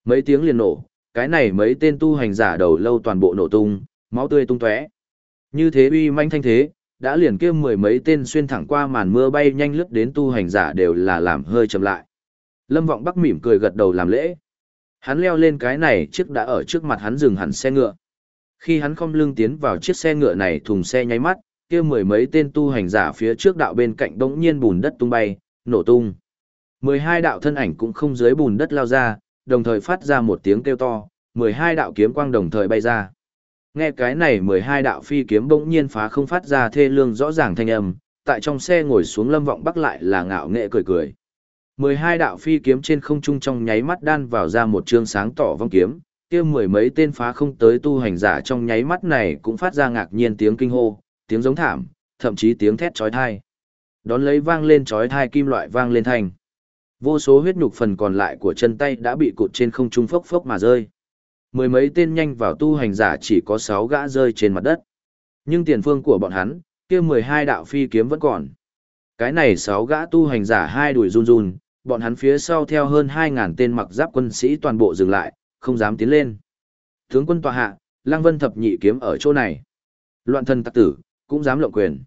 Mấy tiếng liền nổ, cái này mấy tên tu hành giả đầu lâu toàn bộ nổ tung, máu tươi tung tóe. Như thế uy manh thanh thế, đã liền kia mười mấy tên xuyên thẳng qua màn mưa bay nhanh lướt đến tu hành giả đều là làm hơi chậm lại. Lâm Vọng Bắc mỉm cười gật đầu làm lễ. Hắn leo lên cái này chiếc đã ở trước mặt hắn dừng hẳn xe ngựa. Khi hắn khom lưng tiến vào chiếc xe ngựa này thùng xe nháy mắt, kia mười mấy tên tu hành giả phía trước đạo bên cạnh đống nhiên bùn đất tung bay, nổ tung. 12 đạo thân ảnh cũng không dưới bùn đất lao ra, đồng thời phát ra một tiếng kêu to, 12 đạo kiếm quang đồng thời bay ra. Nghe cái này 12 đạo phi kiếm bỗng nhiên phá không phát ra thê lương rõ ràng thanh âm, tại trong xe ngồi xuống Lâm Vọng Bắc lại là ngạo nghễ cười cười. 12 đạo phi kiếm trên không trung trong nháy mắt đan vào ra một chương sáng tỏ vong kiếm, kia mười mấy tên phá không tới tu hành giả trong nháy mắt này cũng phát ra ngạc nhiên tiếng kinh hô, tiếng giống thảm, thậm chí tiếng thét chói tai. Đón lấy vang lên chói tai kim loại vang lên thanh. Vô số huyết nhục phần còn lại của chân tay đã bị cụt trên không trung phốc phốc mà rơi. Mười mấy tên nhanh vào tu hành giả chỉ có 6 gã rơi trên mặt đất. Nhưng tiền phương của bọn hắn, kia 12 đạo phi kiếm vẫn còn. Cái này 6 gã tu hành giả hai đùi run run, bọn hắn phía sau theo hơn 2.000 tên mặc giáp quân sĩ toàn bộ dừng lại, không dám tiến lên. Tướng quân tọa hạ, Lăng Vân thập nhị kiếm ở chỗ này. Loạn thần tặc tử, cũng dám lộng quyền.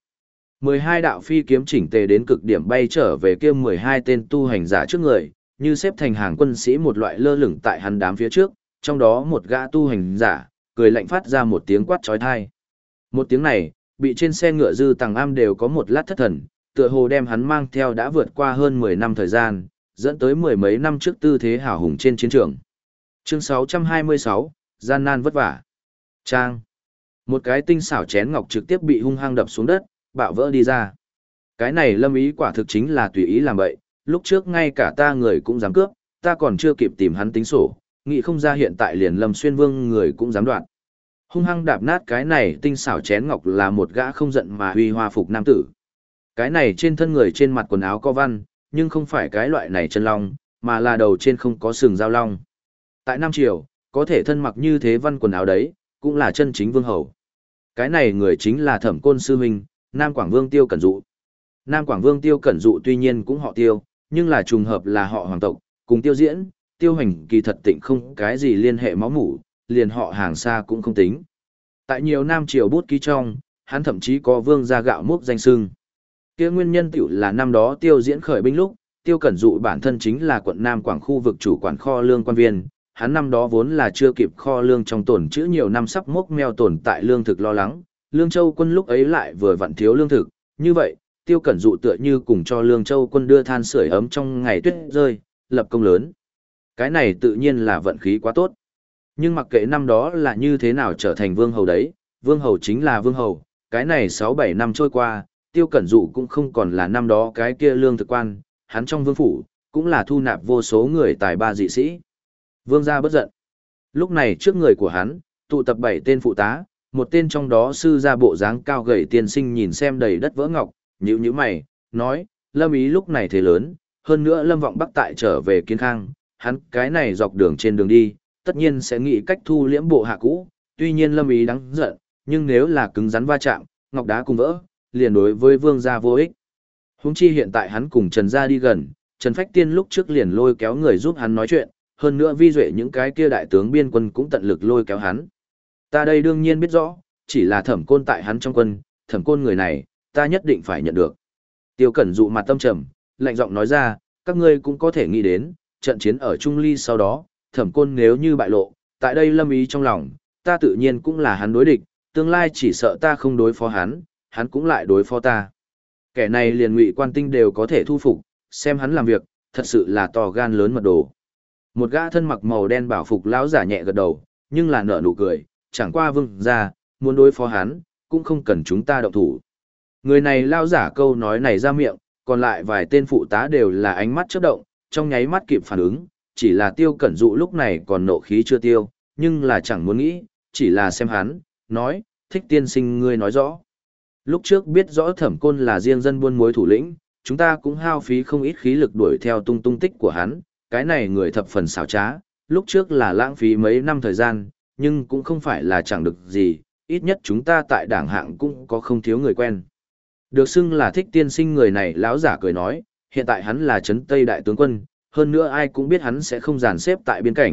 12 đạo phi kiếm chỉnh tề đến cực điểm bay trở về kia 12 tên tu hành giả trước người, như xếp thành hàng quân sĩ một loại lơ lửng tại hắn đám phía trước, trong đó một gã tu hành giả, cười lạnh phát ra một tiếng quát chói tai. Một tiếng này, bị trên xe ngựa Dư Tằng Am đều có một lát thất thần, tựa hồ đem hắn mang theo đã vượt qua hơn 10 năm thời gian, dẫn tới mười mấy năm trước tư thế hào hùng trên chiến trường. Chương 626, gian nan vất vả. Trang. Một cái tinh xảo chén ngọc trực tiếp bị hung hăng đập xuống đất, bạo vỡ đi ra. Cái này Lâm Ý quả thực chính là tùy ý làm bậy, lúc trước ngay cả ta người cũng dám cướp, ta còn chưa kịp tìm hắn tính sổ, nghĩ không ra hiện tại liền Lâm Xuyên Vương người cũng dám đoạn. Hung hăng đạp nát cái này tinh xảo chén ngọc là một gã không giận mà huy hoa phục nam tử. Cái này trên thân người trên mặt quần áo có văn, nhưng không phải cái loại này chân long, mà là đầu trên không có sừng dao long. Tại Nam Triều, có thể thân mặc như thế văn quần áo đấy, cũng là chân chính vương hầu. Cái này người chính là Thẩm Côn sư huynh, Nam Quảng Vương Tiêu Cẩn Dụ. Nam Quảng Vương Tiêu Cẩn Dụ tuy nhiên cũng họ Tiêu, nhưng là trùng hợp là họ hoàng tộc, cùng Tiêu Diễn, Tiêu Hành kỳ thật tịnh không cái gì liên hệ máu mủ, liền họ hàng xa cũng không tính. Tại nhiều Nam Triều bút ký trong, hắn thậm chí có vương gia gạo múc danh xưng. Kia nguyên nhân tiểu là năm đó Tiêu Diễn khởi binh lúc, Tiêu Cẩn Dụ bản thân chính là quận Nam Quảng khu vực chủ quản kho lương quan viên, hắn năm đó vốn là chưa kịp kho lương trong tồn trữ nhiều năm sắp mốc meo tồn tại lương thực lo lắng, Lương Châu quân lúc ấy lại vừa vặn thiếu lương thực, như vậy, Tiêu Cẩn Dụ tựa như cùng cho Lương Châu quân đưa than sưởi ấm trong ngày tuyết rơi, lập công lớn. Cái này tự nhiên là vận khí quá tốt. Nhưng mặc kệ năm đó là như thế nào trở thành vương hầu đấy, vương hầu chính là vương hầu, cái này 6-7 năm trôi qua, Tiêu Cẩn Dụ cũng không còn là năm đó cái kia lương thực quan, hắn trong vương phủ, cũng là thu nạp vô số người tài ba dị sĩ. Vương gia bất giận. Lúc này trước người của hắn, tụ tập 7 tên phụ tá, một tên trong đó sư gia bộ dáng cao gầy tiên sinh nhìn xem đầy đất vỡ ngọc, nhíu nhíu mày, nói, Lâm Ý lúc này thế lớn, hơn nữa Lâm Vọng Bắc tại trở về Kiến Khang, hắn cái này dọc đường trên đường đi, tất nhiên sẽ nghĩ cách thu liễm bộ hạ cũ, tuy nhiên Lâm Ý đáng giận, nhưng nếu là cứng rắn va chạm, ngọc đá cùng vỡ, liền đối với vương gia vô ích. Huống chi hiện tại hắn cùng Trần gia đi gần, Trần Phách Tiên lúc trước liền lôi kéo người giúp hắn nói chuyện, hơn nữa vi duệ những cái kia đại tướng biên quân cũng tận lực lôi kéo hắn. Ta đây đương nhiên biết rõ, chỉ là Thẩm Côn tại hắn trong quân, Thẩm Côn người này, ta nhất định phải nhận được. Tiêu Cẩn Dụ mặt tâm trầm, lạnh giọng nói ra, các ngươi cũng có thể nghĩ đến, trận chiến ở Trung Ly sau đó, Thẩm Côn nếu như bại lộ, tại đây Lâm Ý trong lòng, ta tự nhiên cũng là hắn đối địch, tương lai chỉ sợ ta không đối phó hắn, hắn cũng lại đối phó ta. Kẻ này liền Ngụy Quan Tinh đều có thể thu phục, xem hắn làm việc, thật sự là to gan lớn mật đồ. Một gã thân mặc màu đen bảo phục lão giả nhẹ gật đầu, nhưng là nở nụ cười, chẳng qua vương gia, muốn đối phó hắn, cũng không cần chúng ta động thủ. Người này lao giả câu nói này ra miệng, còn lại vài tên phụ tá đều là ánh mắt chớp động, trong nháy mắt kịp phản ứng, chỉ là Tiêu Cẩn Dụ lúc này còn nộ khí chưa tiêu, nhưng là chẳng muốn nghĩ, chỉ là xem hắn, nói, Thích tiên sinh ngươi nói rõ. Lúc trước biết rõ Thẩm Côn là riêng dân buôn muối thủ lĩnh, chúng ta cũng hao phí không ít khí lực đuổi theo tung tích của hắn, cái này người thập phần xảo trá, lúc trước là lãng phí mấy năm thời gian, nhưng cũng không phải là chẳng được gì, ít nhất chúng ta tại đảng hạng cũng có không thiếu người quen. Được xưng là Thích tiên sinh người này lão giả cười nói, hiện tại hắn là trấn Tây đại tướng quân, hơn nữa ai cũng biết hắn sẽ không dàn xếp tại biên cảnh,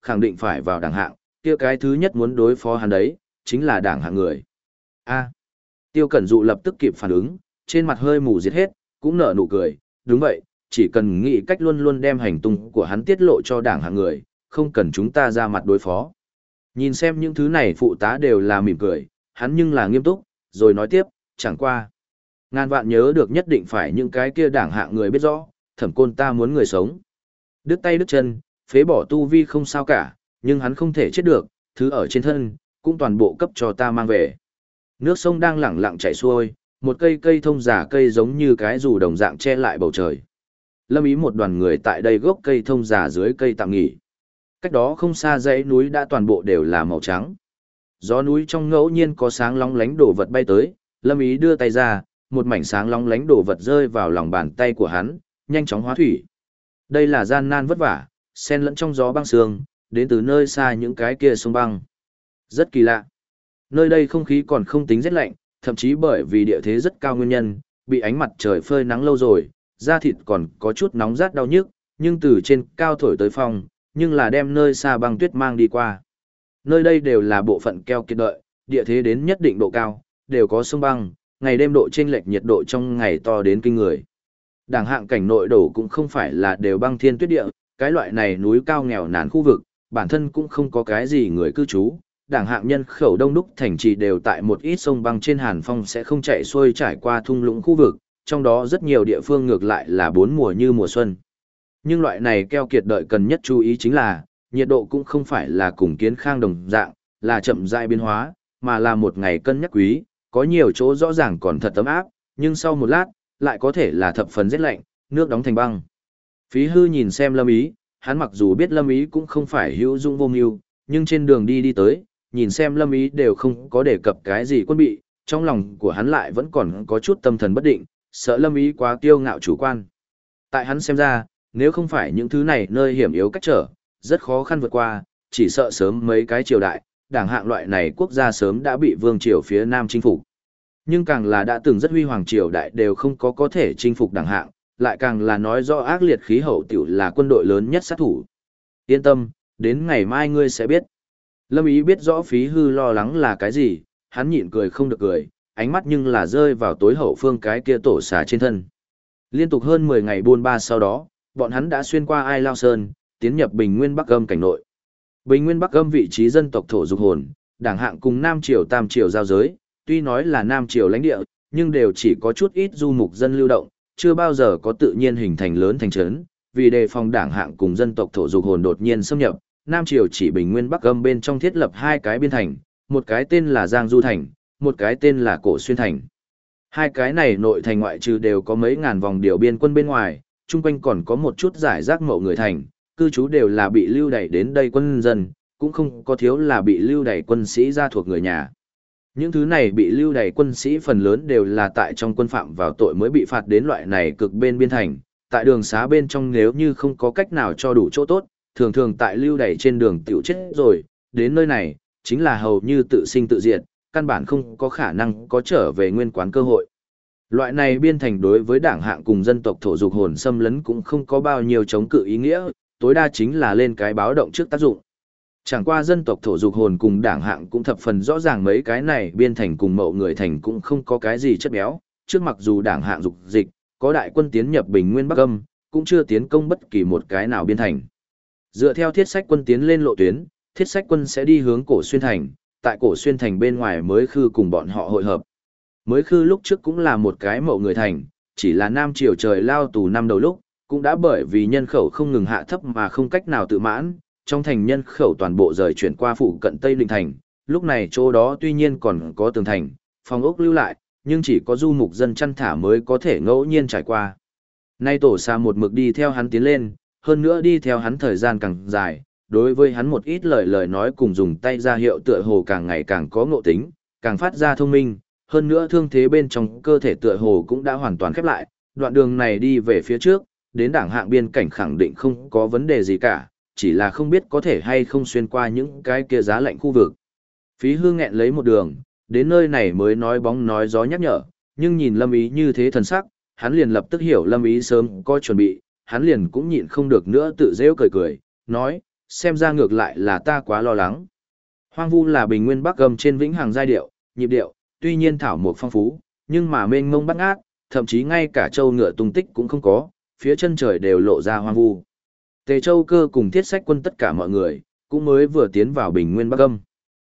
khẳng định phải vào đảng hạng, kia cái thứ nhất muốn đối phó hắn đấy, chính là đảng hạng người. A. Tiêu Cẩn Dụ lập tức kịp phản ứng, trên mặt hơi mù diệt hết, cũng nở nụ cười, đúng vậy, chỉ cần nghĩ cách luôn luôn đem hành tung của hắn tiết lộ cho đảng hạng người, không cần chúng ta ra mặt đối phó. Nhìn xem những thứ này phụ tá đều là mỉm cười, hắn nhưng là nghiêm túc, rồi nói tiếp, chẳng qua. Ngàn vạn nhớ được nhất định phải những cái kia đảng hạng người biết rõ, Thẩm Côn ta muốn người sống. Đứt tay đứt chân, phế bỏ tu vi không sao cả, nhưng hắn không thể chết được, thứ ở trên thân, cũng toàn bộ cấp cho ta mang về. Nước sông đang lẳng lặng chảy xuôi, một cây cây thông giả cây giống như cái dù đồng dạng che lại bầu trời. Lâm Ý một đoàn người tại đây gốc cây thông giả dưới cây tạm nghỉ. Cách đó không xa dãy núi đã toàn bộ đều là màu trắng. Gió núi trong ngẫu nhiên có sáng long lánh đồ vật bay tới, Lâm Ý đưa tay ra, một mảnh sáng long lánh đồ vật rơi vào lòng bàn tay của hắn, nhanh chóng hóa thủy. Đây là gian nan vất vả, xen lẫn trong gió băng sương, đến từ nơi xa những cái kia sông băng. Rất kỳ lạ. Nơi đây không khí còn không tính rét lạnh, thậm chí bởi vì địa thế rất cao nguyên nhân, bị ánh mặt trời phơi nắng lâu rồi, da thịt còn có chút nóng rát đau nhức, nhưng từ trên cao thổi tới phong, nhưng là đem nơi xa băng tuyết mang đi qua. Nơi đây đều là bộ phận keo kiệt đợi, địa thế đến nhất định độ cao, đều có sông băng, ngày đêm độ chênh lệch nhiệt độ trong ngày to đến kinh người. Đảng hạng cảnh nội đổ cũng không phải là đều băng thiên tuyết địa, cái loại này núi cao nghèo nàn khu vực, bản thân cũng không có cái gì người cư trú. Đảng hạng nhân khẩu đông đúc thành trì đều tại một ít sông băng trên hàn phong sẽ không chạy xuôi trải qua thung lũng khu vực, trong đó rất nhiều địa phương ngược lại là bốn mùa như mùa xuân. Nhưng loại này keo kiệt đợi cần nhất chú ý chính là, nhiệt độ cũng không phải là cùng kiến khang đồng dạng, là chậm rãi biến hóa, mà là một ngày cân nhắc quý, có nhiều chỗ rõ ràng còn thật ấm áp, nhưng sau một lát, lại có thể là thập phần rét lạnh, nước đóng thành băng. Phí Hư nhìn xem Lâm Ý, hắn mặc dù biết Lâm Ý cũng không phải hữu dụng vô mưu, nhưng trên đường đi tới, nhìn xem Lâm Ý đều không có đề cập cái gì quân bị, trong lòng của hắn lại vẫn còn có chút tâm thần bất định, sợ Lâm Ý quá kiêu ngạo chủ quan. Tại hắn xem ra, nếu không phải những thứ này nơi hiểm yếu cách trở, rất khó khăn vượt qua, chỉ sợ sớm mấy cái triều đại, đảng hạng loại này quốc gia sớm đã bị vương triều phía Nam chinh phục. Nhưng càng là đã từng rất huy hoàng triều đại đều không có thể chinh phục đảng hạng, lại càng là nói rõ ác liệt khí hậu tiểu là quân đội lớn nhất sát thủ. Yên tâm, đến ngày mai ngươi sẽ biết. Lâm Ý biết rõ Phí Hư lo lắng là cái gì, hắn nhịn cười không được cười, ánh mắt nhưng là rơi vào tối hậu phương cái kia tổ xà trên thân. Liên tục hơn 10 ngày buôn ba sau đó, bọn hắn đã xuyên qua Ai Lao Sơn, tiến nhập Bình Nguyên Bắc Âm cảnh nội. Bình Nguyên Bắc Âm vị trí dân tộc thổ dục hồn, đảng hạng cùng Nam Triều Tam Triều giao giới, tuy nói là Nam Triều lãnh địa, nhưng đều chỉ có chút ít du mục dân lưu động, chưa bao giờ có tự nhiên hình thành lớn thành trấn, vì đề phòng đảng hạng cùng dân tộc thổ dục hồn đột nhiên xâm nhập, Nam Triều chỉ Bình Nguyên Bắc Âm bên trong thiết lập hai cái biên thành, một cái tên là Giang Du Thành, một cái tên là Cổ Xuyên Thành. Hai cái này nội thành ngoại trừ đều có mấy ngàn vòng điều biên quân bên ngoài, chung quanh còn có một chút giải rác mậu người thành, cư trú đều là bị lưu đày đến đây quân dân, cũng không có thiếu là bị lưu đày quân sĩ ra thuộc người nhà. Những thứ này bị lưu đày quân sĩ phần lớn đều là tại trong quân phạm vào tội mới bị phạt đến loại này cực bên biên thành, tại đường xá bên trong nếu như không có cách nào cho đủ chỗ tốt, thường thường tại lưu đày trên đường tiểu chết rồi, đến nơi này, chính là hầu như tự sinh tự diệt, căn bản không có khả năng có trở về nguyên quán cơ hội. Loại này biên thành đối với đảng hạng cùng dân tộc thổ dục hồn xâm lấn cũng không có bao nhiêu chống cự ý nghĩa, tối đa chính là lên cái báo động trước tác dụng. Chẳng qua dân tộc thổ dục hồn cùng đảng hạng cũng thập phần rõ ràng mấy cái này biên thành cùng mậu người thành cũng không có cái gì chất béo, trước mặc dù đảng hạng dục dịch, có đại quân tiến nhập Bình Nguyên Bắc Âm, cũng chưa tiến công bất kỳ một cái nào biên thành. Dựa theo thiết sách quân tiến lên lộ tuyến, thiết sách quân sẽ đi hướng Cổ Xuyên Thành, tại Cổ Xuyên Thành bên ngoài mới khư cùng bọn họ hội hợp. Mới khư lúc trước cũng là một cái mậu người thành, chỉ là Nam Triều trời lao tù năm đầu lúc, cũng đã bởi vì nhân khẩu không ngừng hạ thấp mà không cách nào tự mãn, trong thành nhân khẩu toàn bộ rời chuyển qua phụ cận Tây Định Thành, lúc này chỗ đó tuy nhiên còn có tường thành, phòng ốc lưu lại, nhưng chỉ có du mục dân chăn thả mới có thể ngẫu nhiên trải qua. Nay tổ xa một mực đi theo hắn tiến lên, hơn nữa đi theo hắn thời gian càng dài, đối với hắn một ít lời nói cùng dùng tay ra hiệu tựa hồ càng ngày càng có ngộ tính, càng phát ra thông minh, hơn nữa thương thế bên trong cơ thể tựa hồ cũng đã hoàn toàn khép lại, đoạn đường này đi về phía trước, đến đảng hạng biên cảnh khẳng định không có vấn đề gì cả, chỉ là không biết có thể hay không xuyên qua những cái kia giá lạnh khu vực. Phí Hư nghẹn lấy một đường, đến nơi này mới nói bóng nói gió nhắc nhở, nhưng nhìn Lâm Ý như thế thần sắc, hắn liền lập tức hiểu Lâm Ý sớm có chuẩn bị, hắn liền cũng nhịn không được nữa tự rêu cười cười, nói, xem ra ngược lại là ta quá lo lắng. Hoang vu là bình nguyên Bắc Gầm trên vĩnh hằng giai điệu, nhịp điệu, tuy nhiên thảo mộc phong phú, nhưng mà mênh mông bát ngát, thậm chí ngay cả châu ngựa tung tích cũng không có, phía chân trời đều lộ ra hoang vu. Tề Châu Cơ cùng Thiết Sách Quân tất cả mọi người, cũng mới vừa tiến vào bình nguyên Bắc Gầm.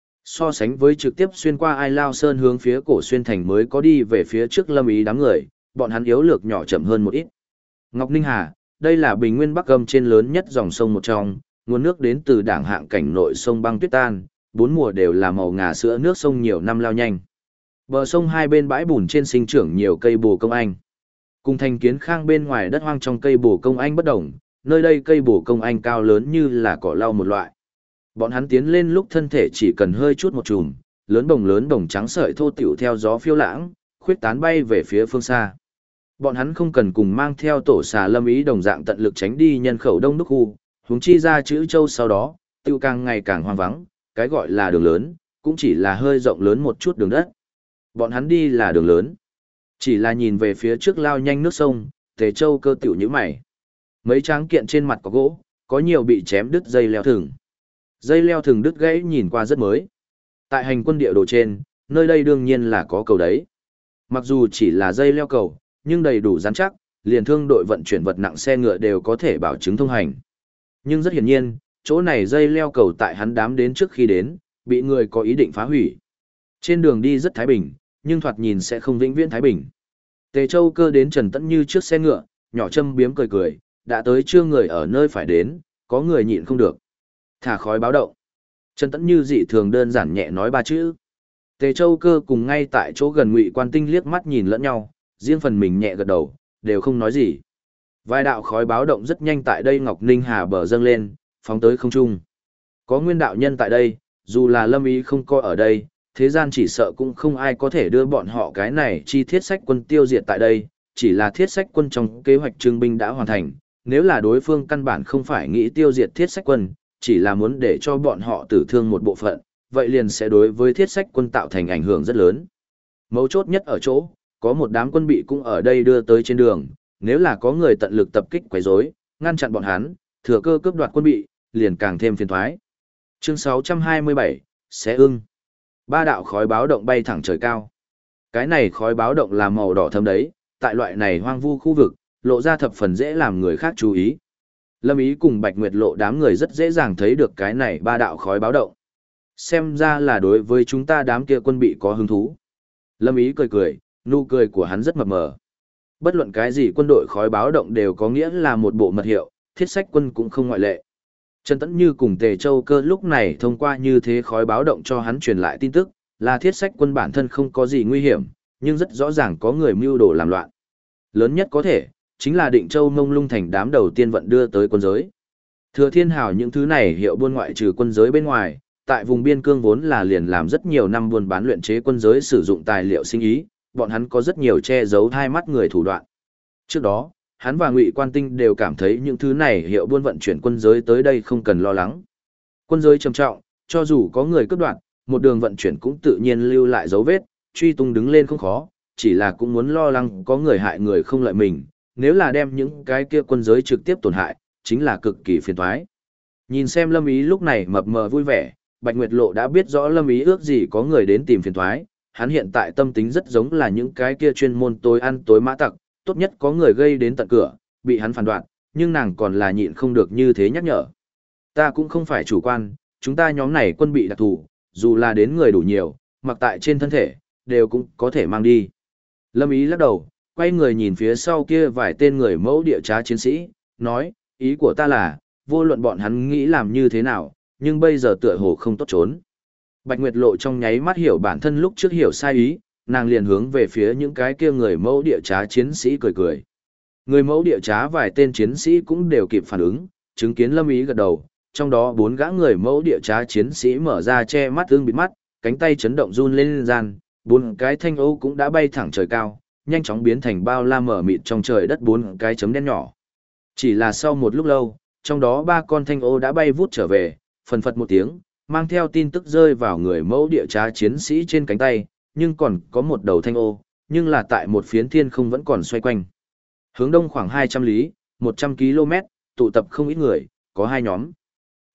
So sánh với trực tiếp xuyên qua Ai Lao Sơn hướng phía Cổ Xuyên Thành mới có đi về phía trước Lâm Ý đám người, bọn hắn yếu lược nhỏ chậm hơn một ít. Ngọc Ninh Hà, đây là bình nguyên Bắc Gầm trên lớn nhất dòng sông một trong, nguồn nước đến từ đảng hạng cảnh nội sông băng tuyết tan, bốn mùa đều là màu ngà sữa, nước sông nhiều năm lao nhanh. Bờ sông hai bên bãi bùn trên sinh trưởng nhiều cây bồ công anh. Cùng thành kiến khang bên ngoài đất hoang trong cây bồ công anh bất đồng, nơi đây cây bồ công anh cao lớn như là cỏ lau một loại. Bọn hắn tiến lên lúc thân thể chỉ cần hơi chút một chùm, lớn bồng trắng sợi thô tiểu theo gió phiêu lãng, khuyết tán bay về phía phương xa. Bọn hắn không cần cùng mang theo tổ xà Lâm Ý đồng dạng tận lực tránh đi nhân khẩu đông đúc khu, huống chi ra chữ châu sau đó, tiêu càng ngày càng hoang vắng, cái gọi là đường lớn, cũng chỉ là hơi rộng lớn một chút đường đất. Bọn hắn đi là đường lớn. Chỉ là nhìn về phía trước lao nhanh nước sông, Tề Châu Cơ tiểu như mày. Mấy tráng kiện trên mặt có gỗ, có nhiều bị chém đứt dây leo thừng. Dây leo thừng đứt gãy nhìn qua rất mới. Tại hành quân địa đồ trên, nơi đây đương nhiên là có cầu đấy. Mặc dù chỉ là dây leo cầu, nhưng đầy đủ rắn chắc, liền thương đội vận chuyển vật nặng xe ngựa đều có thể bảo chứng thông hành. Nhưng rất hiển nhiên, chỗ này dây leo cầu tại hắn đám đến trước khi đến, bị người có ý định phá hủy. Trên đường đi rất thái bình, nhưng thoạt nhìn sẽ không vĩnh viễn thái bình. Tề Châu Cơ đến Trần Tẫn Như trước xe ngựa, nhỏ châm biếm cười cười, đã tới trưa người ở nơi phải đến, có người nhịn không được. Thả khói báo động. Trần Tẫn Như dị thường đơn giản nhẹ nói ba chữ. Tề Châu Cơ cùng ngay tại chỗ gần Ngụy Quan Tinh liếc mắt nhìn lẫn nhau, riêng phần mình nhẹ gật đầu, đều không nói gì. Vài đạo khói báo động rất nhanh tại đây Ngọc Ninh Hà bờ dâng lên, phóng tới không trung. Có nguyên đạo nhân tại đây, dù là Lâm Ý không coi ở đây, thế gian chỉ sợ cũng không ai có thể đưa bọn họ cái này chi Thiết Sách Quân tiêu diệt tại đây, chỉ là Thiết Sách Quân trong kế hoạch trưng binh đã hoàn thành, nếu là đối phương căn bản không phải nghĩ tiêu diệt Thiết Sách Quân, chỉ là muốn để cho bọn họ tử thương một bộ phận, vậy liền sẽ đối với Thiết Sách Quân tạo thành ảnh hưởng rất lớn. Mấu chốt nhất ở chỗ, có một đám quân bị cũng ở đây đưa tới trên đường, nếu là có người tận lực tập kích quấy rối, ngăn chặn bọn hắn, thừa cơ cướp đoạt quân bị, liền càng thêm phiền toái. Chương 627, Xé ưng. Ba đạo khói báo động bay thẳng trời cao. Cái này khói báo động là màu đỏ thẫm đấy, tại loại này hoang vu khu vực, lộ ra thập phần dễ làm người khác chú ý. Lâm Ý cùng Bạch Nguyệt Lộ đám người rất dễ dàng thấy được cái này ba đạo khói báo động. Xem ra là đối với chúng ta đám kia quân bị có hứng thú. Lâm Ý cười cười, nụ cười của hắn rất mập mờ. Bất luận cái gì quân đội khói báo động đều có nghĩa là một bộ mật hiệu, Thiết Sách Quân cũng không ngoại lệ. Trần Tẫn Như cùng Tề Châu Cơ lúc này thông qua như thế khói báo động cho hắn truyền lại tin tức, là Thiết Sách Quân bản thân không có gì nguy hiểm, nhưng rất rõ ràng có người mưu đồ làm loạn. Lớn nhất có thể, chính là Định Châu Mông Lung thành đám đầu tiên vận đưa tới quân giới. Thừa Thiên Hào những thứ này hiệu buôn ngoại trừ quân giới bên ngoài, tại vùng biên cương vốn là liền làm rất nhiều năm buôn bán luyện chế quân giới sử dụng tài liệu sinh ý, bọn hắn có rất nhiều che giấu hai mắt người thủ đoạn. Trước đó, hắn và Ngụy Quan Tinh đều cảm thấy những thứ này hiệu buôn vận chuyển quân giới tới đây không cần lo lắng. Quân giới trầm trọng, cho dù có người cướp đoạt, một đường vận chuyển cũng tự nhiên lưu lại dấu vết, truy tung đứng lên không khó, chỉ là cũng muốn lo lắng có người hại người không lợi mình, nếu là đem những cái kia quân giới trực tiếp tổn hại, chính là cực kỳ phiền toái. Nhìn xem Lâm Ý lúc này mập mờ vui vẻ, Bạch Nguyệt Lộ đã biết rõ Lâm Ý ước gì có người đến tìm phiền toái, hắn hiện tại tâm tính rất giống là những cái kia chuyên môn tối ăn tối mã tặc, tốt nhất có người gây đến tận cửa, bị hắn phản đoạn, nhưng nàng còn là nhịn không được như thế nhắc nhở. Ta cũng không phải chủ quan, chúng ta nhóm này quân bị đặc thù, dù là đến người đủ nhiều, mặc tại trên thân thể, đều cũng có thể mang đi. Lâm Ý lắc đầu, quay người nhìn phía sau kia vài tên người mẫu địa trá chiến sĩ, nói, ý của ta là, vô luận bọn hắn nghĩ làm như thế nào, nhưng bây giờ tựa hồ không tốt trốn. Bạch Nguyệt Lộ trong nháy mắt hiểu bản thân lúc trước hiểu sai ý, nàng liền hướng về phía những cái kia người mẫu địa trá chiến sĩ cười cười. Người mẫu địa trá vài tên chiến sĩ cũng đều kịp phản ứng, chứng kiến Lâm Ý gật đầu, trong đó 4 gã người mẫu địa trá chiến sĩ mở ra che mắt ương bịt mắt, cánh tay chấn động run lên gian, 4 cái thanh ô cũng đã bay thẳng trời cao, nhanh chóng biến thành bao la mở mịt trong trời đất 4 cái chấm đen nhỏ. Chỉ là sau một lúc lâu, trong đó 3 con thanh ô đã bay vút trở về, phần phật một tiếng, mang theo tin tức rơi vào người mẫu địa trá chiến sĩ trên cánh tay, nhưng còn có một đầu thanh ô, nhưng là tại một phiến thiên không vẫn còn xoay quanh. Hướng đông khoảng 200 lý, 100 km, tụ tập không ít người, có 2 nhóm.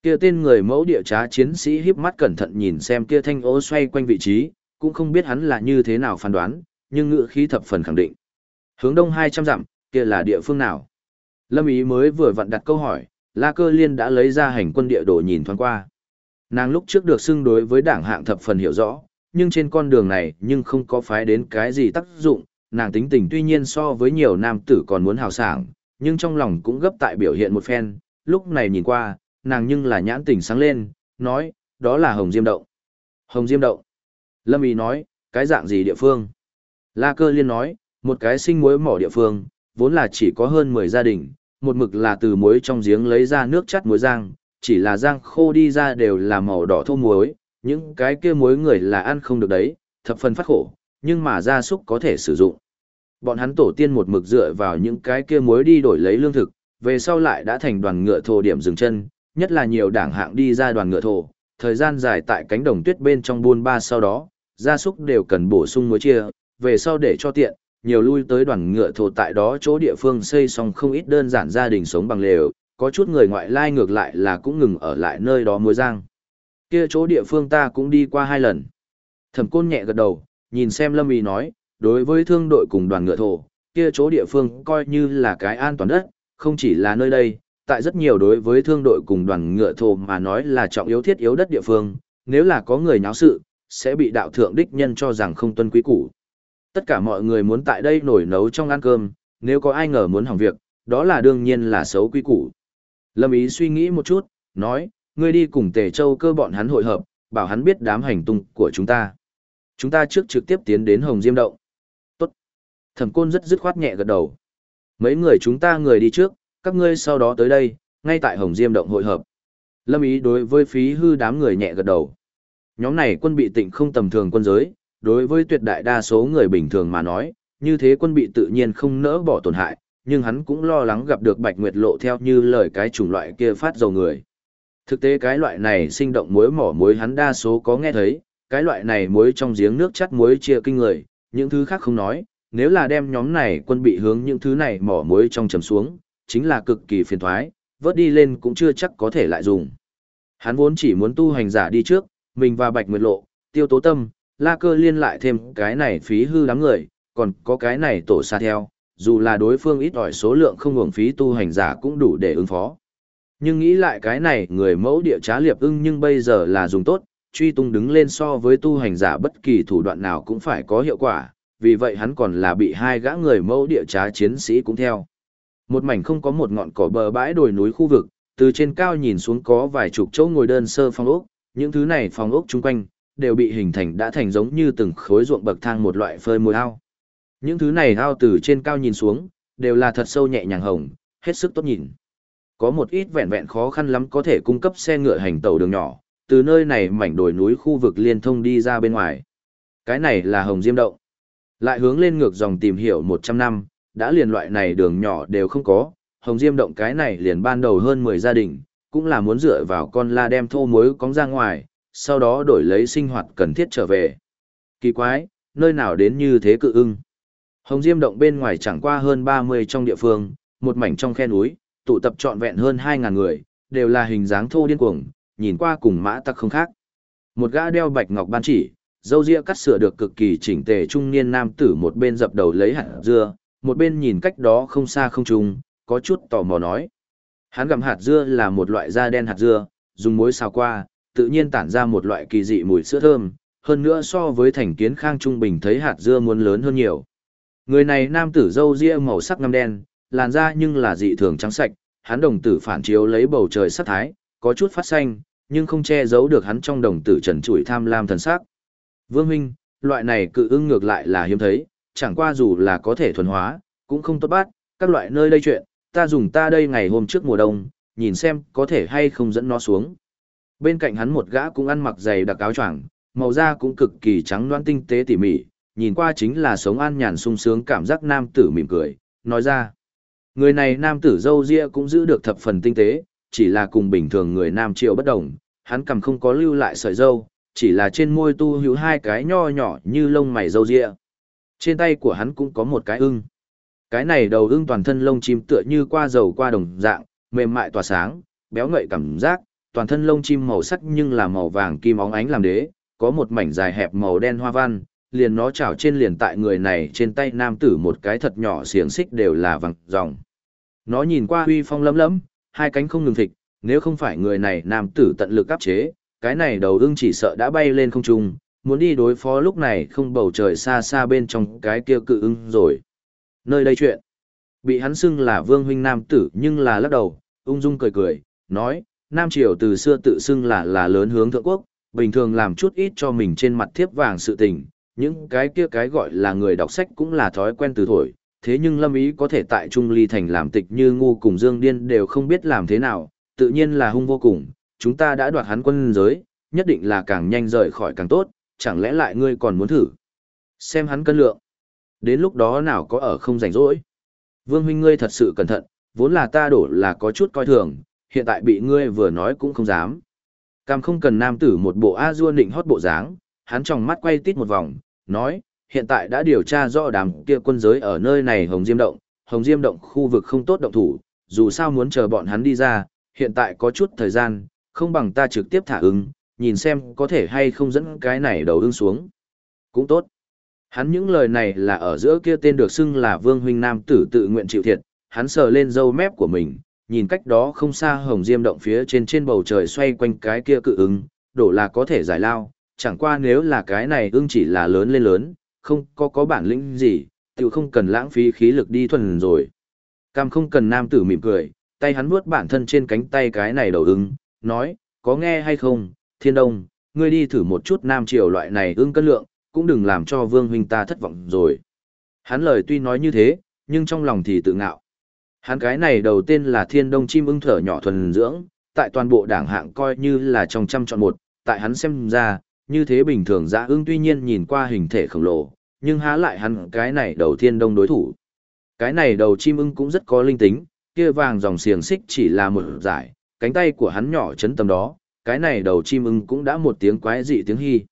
Kia tên người mẫu địa trá chiến sĩ híp mắt cẩn thận nhìn xem kia thanh ô xoay quanh vị trí, cũng không biết hắn là như thế nào phán đoán, nhưng ngữ khí thập phần khẳng định. Hướng đông 200 dặm, kia là địa phương nào? Lâm Ý mới vừa vặn đặt câu hỏi, La Cơ Liên đã lấy ra hành quân địa đồ nhìn thoáng qua. Nàng lúc trước được xưng đối với đảng hạng thập phần hiểu rõ, nhưng trên con đường này nhưng không có phái đến cái gì tác dụng, nàng tính tình tuy nhiên so với nhiều nam tử còn muốn hào sảng, nhưng trong lòng cũng gấp tại biểu hiện một phen, lúc này nhìn qua, nàng nhưng là nhãn tình sáng lên, nói, đó là Hồng Diêm Động. Hồng Diêm Động. Lâm Ý nói, cái dạng gì địa phương? La Cơ Liên nói, một cái sinh muối mỏ địa phương, vốn là chỉ có hơn 10 gia đình, một mực là từ muối trong giếng lấy ra nước chắt muối rang, chỉ là rang khô đi ra đều là màu đỏ thô muối, những cái kia muối người là ăn không được đấy, thập phần phát khổ, nhưng mà gia súc có thể sử dụng. Bọn hắn tổ tiên một mực dựa vào những cái kia muối đi đổi lấy lương thực, về sau lại đã thành đoàn ngựa thổ điểm dừng chân, nhất là nhiều đảng hạng đi ra đoàn ngựa thổ, thời gian dài tại cánh đồng tuyết bên trong buôn ba sau đó, gia súc đều cần bổ sung muối chia, về sau để cho tiện, nhiều lui tới đoàn ngựa thổ tại đó chỗ địa phương xây xong không ít đơn giản gia đình sống bằng lều, có chút người ngoại lai ngược lại là cũng ngừng ở lại nơi đó muối rang. Kia chỗ địa phương ta cũng đi qua 2 lần. Thẩm Côn nhẹ gật đầu, nhìn xem Lâm Ý nói, đối với thương đội cùng đoàn ngựa thổ, kia chỗ địa phương coi như là cái an toàn đất, không chỉ là nơi đây, tại rất nhiều đối với thương đội cùng đoàn ngựa thổ mà nói là trọng yếu thiết yếu đất địa phương, nếu là có người nháo sự, sẽ bị đạo thượng đích nhân cho rằng không tuân quý củ. Tất cả mọi người muốn tại đây nổi nấu trong ăn cơm, nếu có ai ngờ muốn hỏng việc, đó là đương nhiên là xấu quý củ. Lâm Ý suy nghĩ một chút, nói, ngươi đi cùng Tề Châu Cơ bọn hắn hội hợp, bảo hắn biết đám hành tung của chúng ta. Chúng ta trước trực tiếp tiến đến Hồng Diêm Động. Tốt. Thẩm Côn rất dứt khoát nhẹ gật đầu. Mấy người chúng ta người đi trước, các ngươi sau đó tới đây, ngay tại Hồng Diêm Động hội hợp. Lâm Ý đối với Phí Hư đám người nhẹ gật đầu. Nhóm này quân bị tịnh không tầm thường quân giới, đối với tuyệt đại đa số người bình thường mà nói, như thế quân bị tự nhiên không nỡ bỏ tổn hại, nhưng hắn cũng lo lắng gặp được Bạch Nguyệt Lộ theo như lời cái chủng loại kia phát dầu người. Thực tế cái loại này sinh động muối mỏ muối hắn đa số có nghe thấy, cái loại này muối trong giếng nước chắt muối chia kinh người, những thứ khác không nói, nếu là đem nhóm này quân bị hướng những thứ này mỏ muối trong chầm xuống, chính là cực kỳ phiền toái, vớt đi lên cũng chưa chắc có thể lại dùng. Hắn vốn chỉ muốn tu hành giả đi trước, mình và Bạch Nguyệt Lộ, Tiêu Tố Tâm, La Cơ Liên lại thêm cái này Phí Hư đám người, còn có cái này tổ xa theo, dù là đối phương ít ỏi số lượng không hưởng phí tu hành giả cũng đủ để ứng phó. Nhưng nghĩ lại cái này người mẫu địa trá liệp ưng nhưng bây giờ là dùng tốt, truy tung đứng lên so với tu hành giả bất kỳ thủ đoạn nào cũng phải có hiệu quả, vì vậy hắn còn là bị 2 gã người mẫu địa trá chiến sĩ cũng theo. Một mảnh không có một ngọn cỏ bờ bãi đồi núi khu vực, từ trên cao nhìn xuống có vài chục chỗ ngồi đơn sơ phong ốc, những thứ này phong ốc chung quanh đều bị hình thành đã thành giống như từng khối ruộng bậc thang một loại phơi mồi ao. Những thứ này ao từ trên cao nhìn xuống, đều là thật sâu nhẹ nhàng hồng, hết sức tốt nhìn. Có một ít vẹn vẹn khó khăn lắm có thể cung cấp xe ngựa hành tàu đường nhỏ, từ nơi này mảnh đồi núi khu vực liên thông đi ra bên ngoài. Cái này là Hồng Diêm Động. Lại hướng lên ngược dòng tìm hiểu 100 năm, đã liền loại này đường nhỏ đều không có, Hồng Diêm Động cái này liền ban đầu hơn 10 gia đình, cũng là muốn dựa vào con la đem thô muối cóng ra ngoài, sau đó đổi lấy sinh hoạt cần thiết trở về. Kỳ quái, nơi nào đến như thế cự ưng. Hồng Diêm Động bên ngoài chẳng qua hơn 30 trong địa phương, một mảnh trong khe núi, tụ tập trọn vẹn hơn 2.000 người, đều là hình dáng thô điên cuồng, nhìn qua cùng mã tặc không khác. Một gã đeo bạch ngọc ban chỉ, râu ria cắt sửa được cực kỳ chỉnh tề trung niên nam tử một bên dập đầu lấy hạt dưa, một bên nhìn cách đó không xa không trùng, có chút tò mò nói. Hắn gặm hạt dưa là một loại da đen hạt dưa, dùng muối xào qua, tự nhiên tản ra một loại kỳ dị mùi sữa thơm, hơn nữa so với thành kiến khang trung bình thấy hạt dưa muốn lớn hơn nhiều. Người này nam tử râu ria màu sắc ngăm đen, làn da nhưng là dị thường trắng sạch, hắn đồng tử phản chiếu lấy bầu trời sắc thái, có chút phát xanh, nhưng không che giấu được hắn trong đồng tử trần trụi tham lam thần sắc. Vương huynh, loại này cự ưng ngược lại là hiếm thấy, chẳng qua dù là có thể thuần hóa, cũng không tốt bắt, các loại nơi đây chuyện, ta dùng ta đây ngày hôm trước mùa đông, nhìn xem có thể hay không dẫn nó xuống. Bên cạnh hắn một gã cũng ăn mặc dày đặc áo choàng, màu da cũng cực kỳ trắng đoán tinh tế tỉ mỉ, nhìn qua chính là sống an nhàn sung sướng cảm giác nam tử mỉm cười, nói ra. Người này nam tử râu ria cũng giữ được thập phần tinh tế, chỉ là cùng bình thường người nam triệu bất đồng, hắn cầm không có lưu lại sợi râu, chỉ là trên môi tu hữu 2 cái nho nhỏ như lông mày râu ria. Trên tay của hắn cũng có một cái ưng. Cái này đầu ưng toàn thân lông chim tựa như qua dầu qua đồng dạng, mềm mại tỏa sáng, béo ngậy cảm giác, toàn thân lông chim màu sắc nhưng là màu vàng kim óng ánh làm đế, có một mảnh dài hẹp màu đen hoa văn, liền nó chảo trên liền tại người này trên tay nam tử một cái thật nhỏ xiềng xích đều là vàng ròng. Nó nhìn qua uy phong lấm lấm, hai cánh không ngừng thịt, nếu không phải người này nam tử tận lực áp chế, cái này đầu ưng chỉ sợ đã bay lên không trung, muốn đi đối phó lúc này không bầu trời xa xa bên trong cái kia cự ưng rồi. Nơi đây chuyện, bị hắn xưng là vương huynh nam tử nhưng là lắc đầu, ung dung cười cười, nói, Nam Triều từ xưa tự xưng là lớn hướng thượng quốc, bình thường làm chút ít cho mình trên mặt thiếp vàng sự tình, những cái kia cái gọi là người đọc sách cũng là thói quen từ thổi, thế nhưng Lâm Ý có thể tại Trung Ly Thành làm tịch như ngu cùng Dương Điên đều không biết làm thế nào, tự nhiên là hung vô cùng, chúng ta đã đoạt hắn quân giới, nhất định là càng nhanh rời khỏi càng tốt, chẳng lẽ lại ngươi còn muốn thử xem hắn cân lượng, đến lúc đó nào có ở không rảnh rỗi. Vương huynh ngươi thật sự cẩn thận, vốn là ta đổ là có chút coi thường, hiện tại bị ngươi vừa nói cũng không dám. Cam không cần nam tử một bộ A-dua nịnh hót bộ dáng, hắn tròng mắt quay tít một vòng, nói, hiện tại đã điều tra rõ đám kia quân giới ở nơi này Hồng Diêm Động khu vực không tốt động thủ, dù sao muốn chờ bọn hắn đi ra, hiện tại có chút thời gian, không bằng ta trực tiếp thả ứng, nhìn xem có thể hay không dẫn cái này đầu ưng xuống. Cũng tốt. Hắn những lời này là ở giữa kia tên được xưng là Vương huynh nam tử tự nguyện chịu thiệt, hắn sờ lên râu mép của mình, nhìn cách đó không xa Hồng Diêm Động phía trên bầu trời xoay quanh cái kia cự ứng, đổ là có thể giải lao, chẳng qua nếu là cái này ưng chỉ là lớn lên lớn, không có bản lĩnh gì, tự không cần lãng phí khí lực đi thuần rồi. Cam không cần nam tử mỉm cười, tay hắn vuốt bản thân trên cánh tay cái này đầu ưng, nói, có nghe hay không, Thiên Đông, ngươi đi thử một chút Nam Triều loại này ưng cân lượng, cũng đừng làm cho Vương huynh ta thất vọng rồi. Hắn lời tuy nói như thế, nhưng trong lòng thì tự ngạo. Hắn cái này đầu tên là Thiên Đông chim ưng thở nhỏ thuần dưỡng, tại toàn bộ đảng hạng coi như là trong trăm chọn một, tại hắn xem ra, như thế bình thường dã ưng tuy nhiên nhìn qua hình thể khổng lồ, nhưng há lại hắn cái này đầu Thiên Đông đối thủ. Cái này đầu chim ưng cũng rất có linh tính, kia vàng dòng xiềng xích chỉ là một giải, cánh tay của hắn nhỏ chấn tầm đó, cái này đầu chim ưng cũng đã một tiếng quái dị tiếng hy.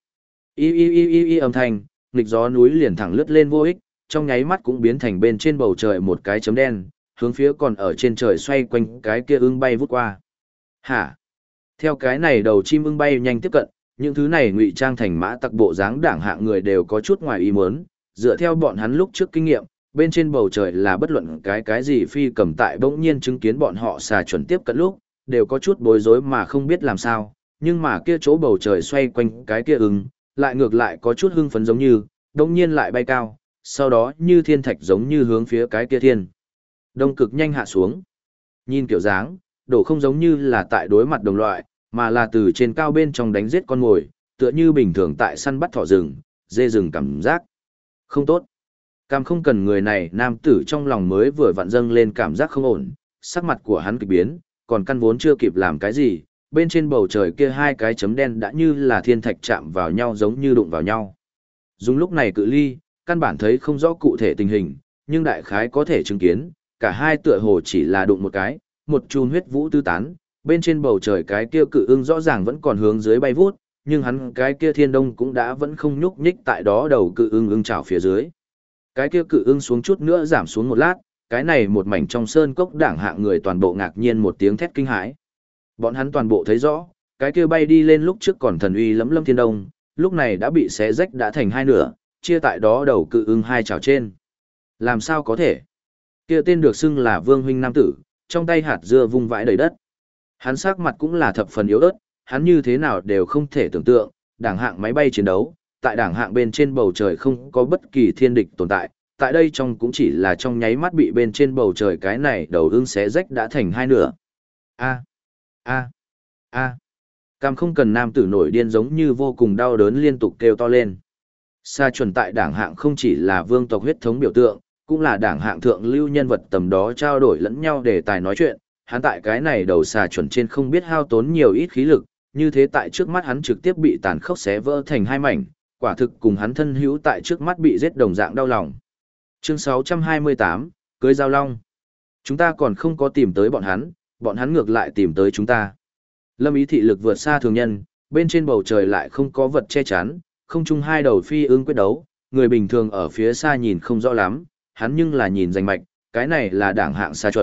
Y âm thanh, nghịch gió núi liền thẳng lướt lên vô ích, trong nháy mắt cũng biến thành bên trên bầu trời một cái chấm đen, hướng phía còn ở trên trời xoay quanh cái kia ưng bay vút qua. Hả? Theo cái này đầu chim ưng bay nhanh tiếp cận, những thứ này ngụy trang thành mã tặc bộ dáng đảng hạng người đều có chút ngoài ý muốn, dựa theo bọn hắn lúc trước kinh nghiệm, bên trên bầu trời là bất luận cái gì phi cầm tại bỗng nhiên chứng kiến bọn họ xà chuẩn tiếp cận lúc, đều có chút bối rối mà không biết làm sao, nhưng mà kia chỗ bầu trời xoay quanh cái kia ưng, lại ngược lại có chút hưng phấn giống như, bỗng nhiên lại bay cao, sau đó như thiên thạch giống như hướng phía cái kia thiên đông cực nhanh hạ xuống. Nhìn kiểu dáng, đổ không giống như là tại đối mặt đồng loại, mà là từ trên cao bên trong đánh giết con mồi, tựa như bình thường tại săn bắt thỏ rừng, dê rừng cảm giác. Không tốt. Cam không cần người này nam tử trong lòng mới vừa vặn dâng lên cảm giác không ổn, sắc mặt của hắn kỳ biến, còn căn vốn chưa kịp làm cái gì, bên trên bầu trời kia hai cái chấm đen đã như là thiên thạch chạm vào nhau giống như đụng vào nhau. Dùng lúc này cự ly, căn bản thấy không rõ cụ thể tình hình, nhưng đại khái có thể chứng kiến, cả hai tựa hồ chỉ là đụng một cái, một chùm huyết vũ tứ tán, bên trên bầu trời cái kia cự ưng rõ ràng vẫn còn hướng dưới bay vút, nhưng hắn cái kia Thiên Đông cũng đã vẫn không nhúc nhích tại đó đầu cự ưng chảo phía dưới. Cái kia cự ưng xuống chút nữa giảm xuống một lát, cái này một mảnh trong sơn cốc đảng hạng người toàn bộ ngạc nhiên một tiếng thét kinh hãi. Bọn hắn toàn bộ thấy rõ, cái kia bay đi lên lúc trước còn thần uy lẫm lâm Thiên Đông, lúc này đã bị xé rách đã thành hai nửa, chia tại đó đầu cự ưng hai chảo trên. Làm sao có thể? Kia tên được xưng là Vương huynh nam tử, trong tay hạt dưa vung vãi đầy đất. Hắn sắc mặt cũng là thập phần yếu ớt, hắn như thế nào đều không thể tưởng tượng, đảng hạng máy bay chiến đấu, tại đảng hạng bên trên bầu trời không có bất kỳ thiên địch tồn tại, tại đây trong cũng chỉ là trong nháy mắt bị bên trên bầu trời cái này đầu ưng xé rách đã thành hai nửa. Cam không cần nam tử nổi điên giống như vô cùng đau đớn liên tục kêu to lên. Sa chuẩn tại đảng hạng không chỉ là vương tộc huyết thống biểu tượng, cũng là đảng hạng thượng lưu nhân vật tầm đó trao đổi lẫn nhau để tài nói chuyện, hắn tại cái này đầu xà chuẩn trên không biết hao tốn nhiều ít khí lực, như thế tại trước mắt hắn trực tiếp bị tàn khốc xé vỡ thành hai mảnh, quả thực cùng hắn thân hữu tại trước mắt bị giết đồng dạng đau lòng. Chương 628, Cưới Giao Long. Chúng ta còn không có tìm tới bọn hắn ngược lại tìm tới chúng ta. Lâm Ý thị lực vượt xa thường nhân, bên trên bầu trời lại không có vật che chắn, không chung hai đầu phi ưng quyết đấu, người bình thường ở phía xa nhìn không rõ lắm, hắn nhưng là nhìn rành mạch, cái này là đảng hạng xa chuẩn,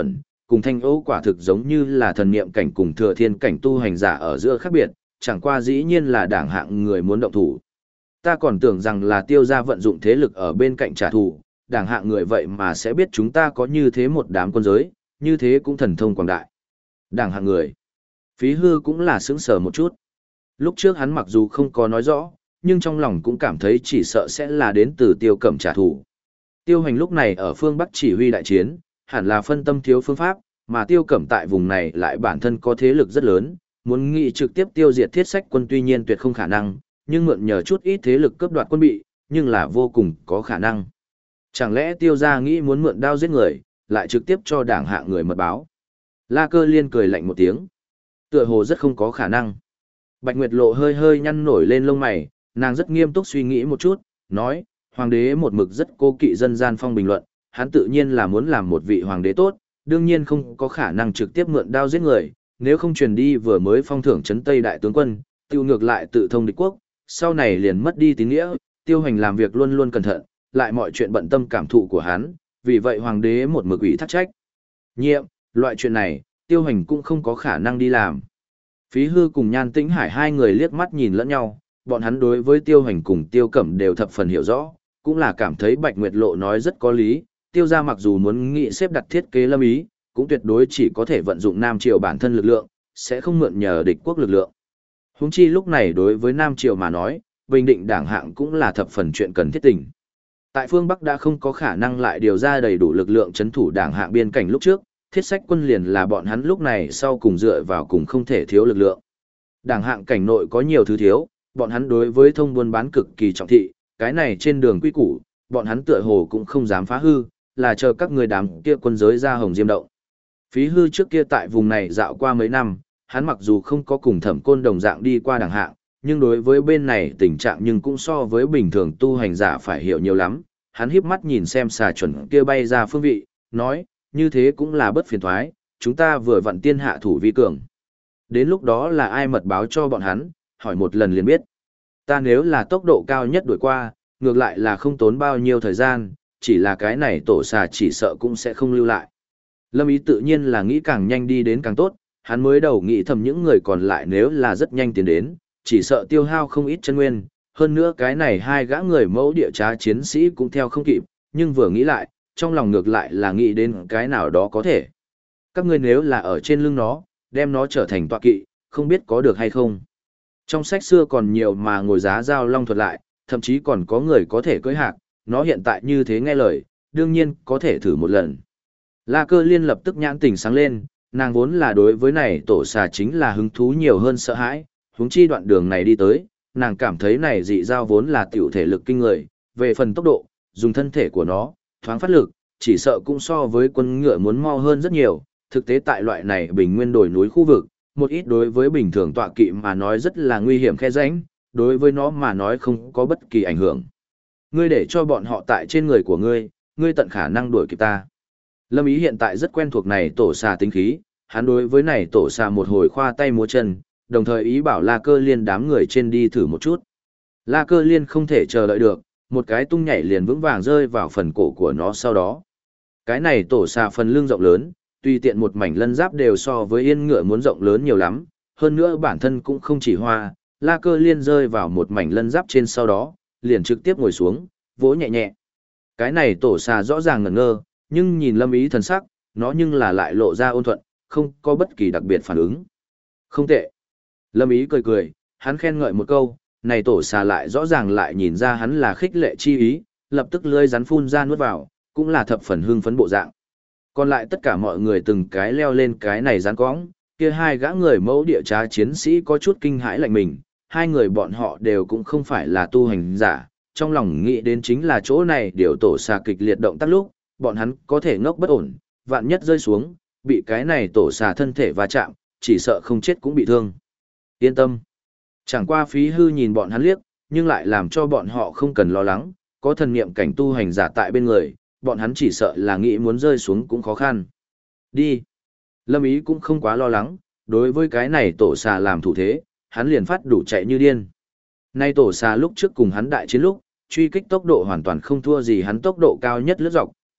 cùng thanh ô quả thực giống như là thần niệm cảnh cùng thừa thiên cảnh tu hành giả ở giữa khác biệt, chẳng qua dĩ nhiên là đảng hạng người muốn động thủ. Ta còn tưởng rằng là Tiêu gia vận dụng thế lực ở bên cạnh trả thù, đảng hạng người vậy mà sẽ biết chúng ta có như thế một đám quân giới, như thế cũng thần thông quảng đại. Đảng hạng người. Phí hư cũng là sững sờ một chút. Lúc trước hắn mặc dù không có nói rõ, nhưng trong lòng cũng cảm thấy chỉ sợ sẽ là đến từ Tiêu Cẩm trả thù. Tiêu Hành lúc này ở phương Bắc chỉ huy đại chiến, hẳn là phân tâm thiếu phương pháp, mà Tiêu Cẩm tại vùng này lại bản thân có thế lực rất lớn, muốn nghị trực tiếp tiêu diệt thiết sách quân tuy nhiên tuyệt không khả năng, nhưng mượn nhờ chút ít thế lực cướp đoạt quân bị, nhưng là vô cùng có khả năng. Chẳng lẽ Tiêu gia nghĩ muốn mượn đao giết người, lại trực tiếp cho đảng hạng người mật báo? La Cơ Liên cười lạnh một tiếng. Tựa hồ rất không có khả năng. Bạch Nguyệt Lộ hơi hơi nhăn nổi lên lông mày, nàng rất nghiêm túc suy nghĩ một chút, nói, hoàng đế một mực rất cố kỵ dân gian phong bình luận, hắn tự nhiên là muốn làm một vị hoàng đế tốt, đương nhiên không có khả năng trực tiếp mượn đao giết người, nếu không truyền đi vừa mới phong thưởng trấn Tây đại tướng quân, tiêu ngược lại tự thông địch quốc, sau này liền mất đi tín nghĩa, Tiêu Hành làm việc luôn luôn cẩn thận, lại mọi chuyện bận tâm cảm thụ của hắn, vì vậy hoàng đế một mực ủy thác trách nhiệm, loại chuyện này, Tiêu Hành cũng không có khả năng đi làm. Phí Hư cùng Nhan Tĩnh Hải hai người liếc mắt nhìn lẫn nhau, bọn hắn đối với Tiêu Hành cùng Tiêu Cẩm đều thập phần hiểu rõ, cũng là cảm thấy Bạch Nguyệt Lộ nói rất có lý, Tiêu gia mặc dù muốn nghị xếp đặt thiết kế lâm ý, cũng tuyệt đối chỉ có thể vận dụng Nam Triều bản thân lực lượng, sẽ không mượn nhờ địch quốc lực lượng. Huống chi lúc này đối với Nam Triều mà nói, bình định đảng hạng cũng là thập phần chuyện cần thiết tình. Tại phương Bắc đã không có khả năng lại điều ra đầy đủ lực lượng chấn thủ đảng hạng biên cảnh lúc trước, thiết sách quân liền là bọn hắn lúc này sau cùng dựa vào cùng không thể thiếu lực lượng. Đảng hạng cảnh nội có nhiều thứ thiếu, bọn hắn đối với thông buôn bán cực kỳ trọng thị, cái này trên đường quy củ, bọn hắn tựa hồ cũng không dám phá hư, là chờ các người đám kia quân giới ra Hồng Diêm động. Phí Hư trước kia tại vùng này dạo qua mấy năm, hắn mặc dù không có cùng Thẩm Côn đồng dạng đi qua đảng hạng, nhưng đối với bên này tình trạng nhưng cũng so với bình thường tu hành giả phải hiểu nhiều lắm. Hắn híp mắt nhìn xem xà chuẩn kia bay ra phương vị, nói, như thế cũng là bất phiền thoái, chúng ta vừa vặn tiên hạ thủ vi cường. Đến lúc đó là ai mật báo cho bọn hắn, hỏi một lần liền biết. Ta nếu là tốc độ cao nhất đuổi qua, ngược lại là không tốn bao nhiêu thời gian, chỉ là cái này tổ xà chỉ sợ cũng sẽ không lưu lại. Lâm Ý tự nhiên là nghĩ càng nhanh đi đến càng tốt, hắn mới đầu nghĩ thầm những người còn lại nếu là rất nhanh tiến đến, chỉ sợ tiêu hao không ít chân nguyên, hơn nữa cái này hai gã người mẫu địa trá chiến sĩ cũng theo không kịp, nhưng vừa nghĩ lại, trong lòng ngược lại là nghĩ đến cái nào đó có thể. Các ngươi nếu là ở trên lưng nó, đem nó trở thành tọa kỵ, không biết có được hay không. Trong sách xưa còn nhiều mà ngồi giá giao long thuật lại, thậm chí còn có người có thể cưỡi hạc, nó hiện tại như thế nghe lời, đương nhiên có thể thử một lần. La Cơ Liên lập tức nhãn tỉnh sáng lên, nàng vốn là đối với này tổ xà chính là hứng thú nhiều hơn sợ hãi, huống chi đoạn đường này đi tới, nàng cảm thấy này dị giao vốn là tiểu thể lực kinh người, về phần tốc độ, dùng thân thể của nó, thoáng phát lực, chỉ sợ cũng so với quân ngựa muốn mau hơn rất nhiều, thực tế tại loại này bình nguyên đồi núi khu vực, một ít đối với bình thường tọa kỵ mà nói rất là nguy hiểm khe rãnh, đối với nó mà nói không có bất kỳ ảnh hưởng. Ngươi để cho bọn họ tại trên người của ngươi tận khả năng đuổi kịp ta. Lâm Ý hiện tại rất quen thuộc này tổ xà tính khí, hắn đối với này tổ xà một hồi khoa tay múa chân, đồng thời ý bảo La Cơ Liên đám người trên đi thử một chút. La Cơ Liên không thể chờ đợi được, một cái tung nhảy liền vững vàng rơi vào phần cổ của nó sau đó. Cái này tổ xà phần lưng rộng lớn, tùy tiện một mảnh lân giáp đều so với yên ngựa muốn rộng lớn nhiều lắm, hơn nữa bản thân cũng không chỉ hoa, La Cơ Liên rơi vào một mảnh lân giáp trên sau đó, liền trực tiếp ngồi xuống, vỗ nhẹ nhẹ. Cái này tổ xà rõ ràng ngẩn ngơ, nhưng nhìn Lâm Ý thần sắc, nó nhưng là lại lộ ra ôn thuận, không có bất kỳ đặc biệt phản ứng. Không tệ. Lâm Ý cười cười, hắn khen ngợi một câu, này tổ xà lại rõ ràng lại nhìn ra hắn là khích lệ chi ý, lập tức lưỡi rắn phun ra nuốt vào, cũng là thập phần hưng phấn bộ dạng. Còn lại tất cả mọi người từng cái leo lên cái này rắn cõng, kia hai gã người mẫu địa trá chiến sĩ có chút kinh hãi lạnh mình, hai người bọn họ đều cũng không phải là tu hành giả, trong lòng nghĩ đến chính là chỗ này điều tổ xà kịch liệt động tác lúc, bọn hắn có thể ngốc bất ổn, vạn nhất rơi xuống, bị cái này tổ xà thân thể va chạm, chỉ sợ không chết cũng bị thương. Yên tâm. Chẳng qua Phí Hư nhìn bọn hắn liếc, nhưng lại làm cho bọn họ không cần lo lắng, có thần niệm cảnh tu hành giả tại bên người, bọn hắn chỉ sợ là nghĩ muốn rơi xuống cũng khó khăn. Đi. Lâm Ý cũng không quá lo lắng, đối với cái này tổ xà làm thủ thế, hắn liền phát đủ chạy như điên. Nay tổ xà lúc trước cùng hắn đại chiến lúc, truy kích tốc độ hoàn toàn không thua gì hắn tốc độ cao nhất lướt dọc,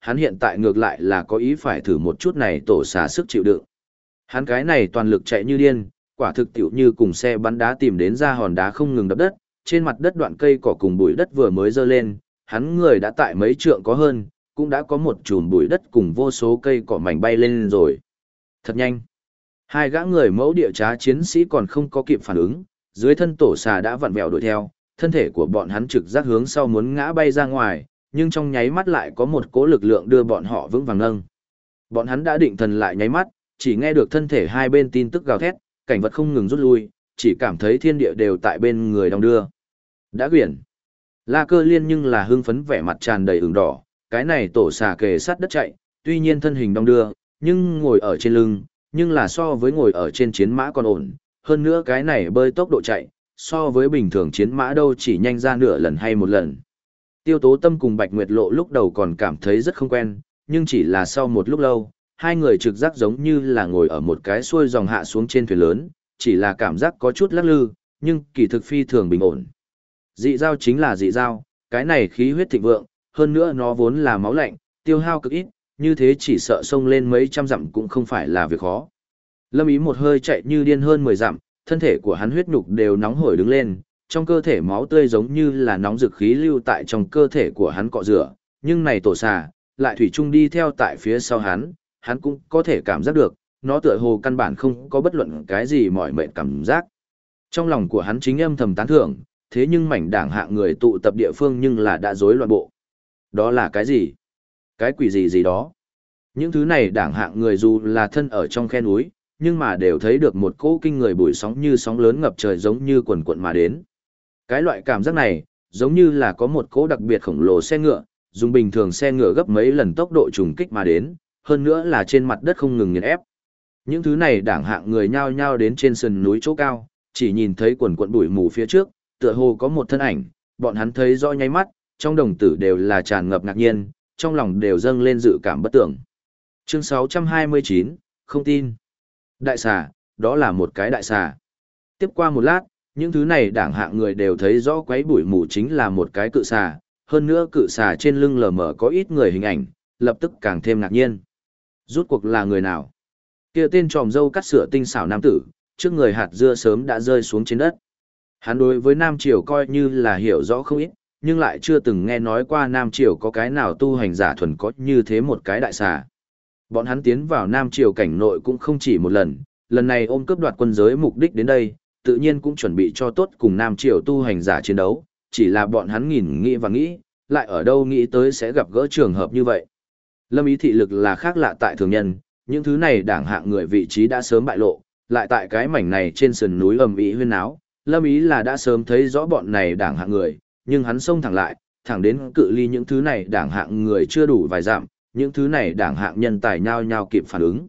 hắn hiện tại ngược lại là có ý phải thử một chút này tổ xà sức chịu đựng. Hắn cái này toàn lực chạy như điên, quả thực tiểu như cùng xe bắn đá tìm đến ra hòn đá không ngừng đập đất, trên mặt đất đoạn cây cỏ cùng bụi đất vừa mới dơ lên, hắn người đã tại mấy trượng có hơn, cũng đã có một chùm bụi đất cùng vô số cây cỏ mảnh bay lên rồi. Thật nhanh. Hai gã người mẫu địa trá chiến sĩ còn không có kịp phản ứng, dưới thân tổ xà đã vặn vẹo đuổi theo, thân thể của bọn hắn trực giác hướng sau muốn ngã bay ra ngoài, nhưng trong nháy mắt lại có một cỗ lực lượng đưa bọn họ vững vàng nâng. Bọn hắn đã định thần lại nháy mắt, chỉ nghe được thân thể hai bên tin tức gào thét, cảnh vật không ngừng rút lui, chỉ cảm thấy thiên địa đều tại bên người đong đưa. Đã quyển. La Cơ Liên nhưng là hưng phấn, vẻ mặt tràn đầy ửng đỏ, cái này tổ xà kề sát đất chạy, tuy nhiên thân hình đong đưa, nhưng ngồi ở trên lưng, nhưng là so với ngồi ở trên chiến mã còn ổn, hơn nữa cái này bơi tốc độ chạy, so với bình thường chiến mã đâu chỉ nhanh ra nửa lần hay một lần. Tiêu Tố Tâm cùng Bạch Nguyệt Lộ lúc đầu còn cảm thấy rất không quen, nhưng chỉ là sau một lúc lâu, hai người trực giác giống như là ngồi ở một cái xuôi dòng hạ xuống trên thuyền lớn, chỉ là cảm giác có chút lắc lư, nhưng kỳ thực phi thường bình ổn. Dị dao chính là dị dao, cái này khí huyết thịnh vượng, hơn nữa nó vốn là máu lạnh, tiêu hao cực ít, như thế chỉ sợ xông lên mấy trăm dặm cũng không phải là việc khó. Lâm Ý một hơi chạy như điên hơn 10 dặm, thân thể của hắn huyết nhục đều nóng hổi đứng lên, trong cơ thể máu tươi giống như là nóng dực khí lưu tại trong cơ thể của hắn cọ rửa, nhưng này tổ xà, lại thủy chung đi theo tại phía sau hắn cũng có thể cảm giác được, nó tựa hồ căn bản không có bất luận cái gì mỏi mệt cảm giác. Trong lòng của hắn chính âm thầm tán thưởng, thế nhưng mảnh đảng hạng người tụ tập địa phương nhưng là đã rối loạn bộ. Đó là cái gì? Cái quỷ gì gì đó? Những thứ này đảng hạng người dù là thân ở trong khe núi, nhưng mà đều thấy được một cỗ kinh người bụi sóng như sóng lớn ngập trời giống như quần quận mà đến. Cái loại cảm giác này, giống như là có một cỗ đặc biệt khổng lồ xe ngựa, dùng bình thường xe ngựa gấp mấy lần tốc độ trùng kích mà đến, hơn nữa là trên mặt đất không ngừng nghiền ép. Những thứ này đảng hạng người nhao nhao đến trên sườn núi chỗ cao, chỉ nhìn thấy quần quận bụi mù phía trước, tựa hồ có một thân ảnh, bọn hắn thấy rõ nháy mắt, trong đồng tử đều là tràn ngập ngạc nhiên, trong lòng đều dâng lên dự cảm bất tưởng. Chương 629, không tin. Đại xà, đó là một cái đại xà. Tiếp qua một lát, những thứ này đảng hạng người đều thấy rõ quấy bụi mù chính là một cái cự xà, hơn nữa cự xà trên lưng lờ mờ có ít người hình ảnh, lập tức càng thêm ngạc nhiên. Rút cuộc là người nào? Kia tên tròm dâu cắt sữa tinh xảo nam tử, trước người hạt dưa sớm đã rơi xuống trên đất. Hắn đối với Nam Triều coi như là hiểu rõ không ít, nhưng lại chưa từng nghe nói qua Nam Triều có cái nào tu hành giả thuần có như thế một cái đại xà. Bọn hắn tiến vào Nam Triều cảnh nội cũng không chỉ một lần, lần này ôm cướp đoạt quân giới mục đích đến đây, tự nhiên cũng chuẩn bị cho tốt cùng Nam Triều tu hành giả chiến đấu, chỉ là bọn hắn nghĩ và nghĩ, lại ở đâu nghĩ tới sẽ gặp gỡ trường hợp như vậy. Lâm Ý thị lực là khác lạ tại thường nhân, những thứ này đảng hạng người vị trí đã sớm bại lộ, lại tại cái mảnh này trên sườn núi ầm ĩ huyên náo, Lâm Ý là đã sớm thấy rõ bọn này đảng hạng người, nhưng hắn xông thẳng lại, thẳng đến cự ly những thứ này đảng hạng người chưa đủ vài dặm, những thứ này đảng hạng nhân tài nhao nhao kịp phản ứng.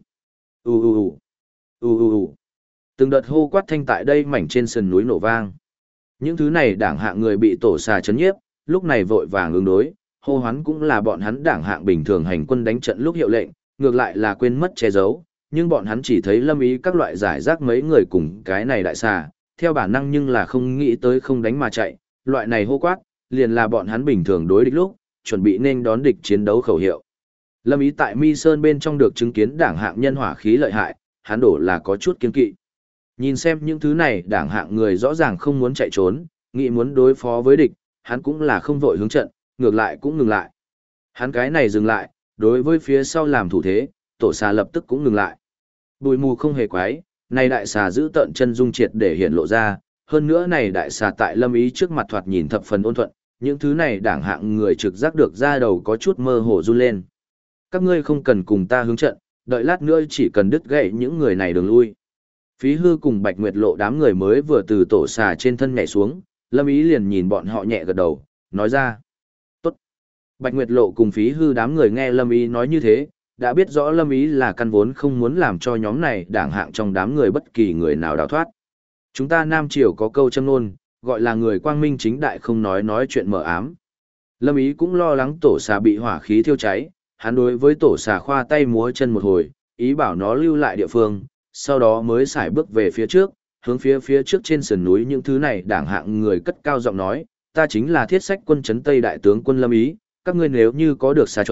Từng đợt hô quát thanh tại đây mảnh trên sườn núi nổ vang. Những thứ này đảng hạng người bị tổ xà chấn nhiếp, lúc này vội vàng ứng đối, hô hoán cũng là bọn hắn đảng hạng bình thường hành quân đánh trận lúc hiệu lệnh, ngược lại là quên mất che giấu, nhưng bọn hắn chỉ thấy Lâm Ý các loại giải rác mấy người cùng cái này đại xà, theo bản năng nhưng là không nghĩ tới không đánh mà chạy, loại này hô quát, liền là bọn hắn bình thường đối địch lúc, chuẩn bị nên đón địch chiến đấu khẩu hiệu. Lâm Ý tại Mi Sơn bên trong được chứng kiến đảng hạng nhân hỏa khí lợi hại, hắn đổ là có chút kiên kỵ. Nhìn xem những thứ này đảng hạng người rõ ràng không muốn chạy trốn, nghĩ muốn đối phó với địch, hắn cũng là không vội hướng trận, ngược lại cũng ngừng lại. Hắn cái này dừng lại, đối với phía sau làm thủ thế, tổ xà lập tức cũng ngừng lại. Bùi mù không hề quái, này đại xà giữ tận chân dung triệt để hiện lộ ra, hơn nữa này đại xà tại Lâm Ý trước mặt thoạt nhìn thập phần ôn thuận, những thứ này đảng hạng người trực giác được ra đầu có chút mơ hồ run lên. Các ngươi không cần cùng ta hướng trận, đợi lát nữa chỉ cần đứt gãy những người này đường lui. Phí Hư cùng Bạch Nguyệt Lộ đám người mới vừa từ tổ xà trên thân nhảy xuống, Lâm Ý liền nhìn bọn họ nhẹ gật đầu, nói ra. Tốt. Bạch Nguyệt Lộ cùng Phí Hư đám người nghe Lâm Ý nói như thế, đã biết rõ Lâm Ý là căn vốn không muốn làm cho nhóm này đảng hạng trong đám người bất kỳ người nào đào thoát. Chúng ta Nam Triều có câu châm ngôn, gọi là người quang minh chính đại không nói chuyện mờ ám. Lâm Ý cũng lo lắng tổ xà bị hỏa khí thiêu cháy, hắn đối với tổ xà khoa tay múa chân một hồi, ý bảo nó lưu lại địa phương, sau đó mới xài bước về phía trước, hướng phía trước trên sườn núi những thứ này đảng hạng người cất cao giọng nói, ta chính là Thiết Sách quân trấn Tây đại tướng quân Lâm Ý, các ngươi nếu như có được xà chuẩn,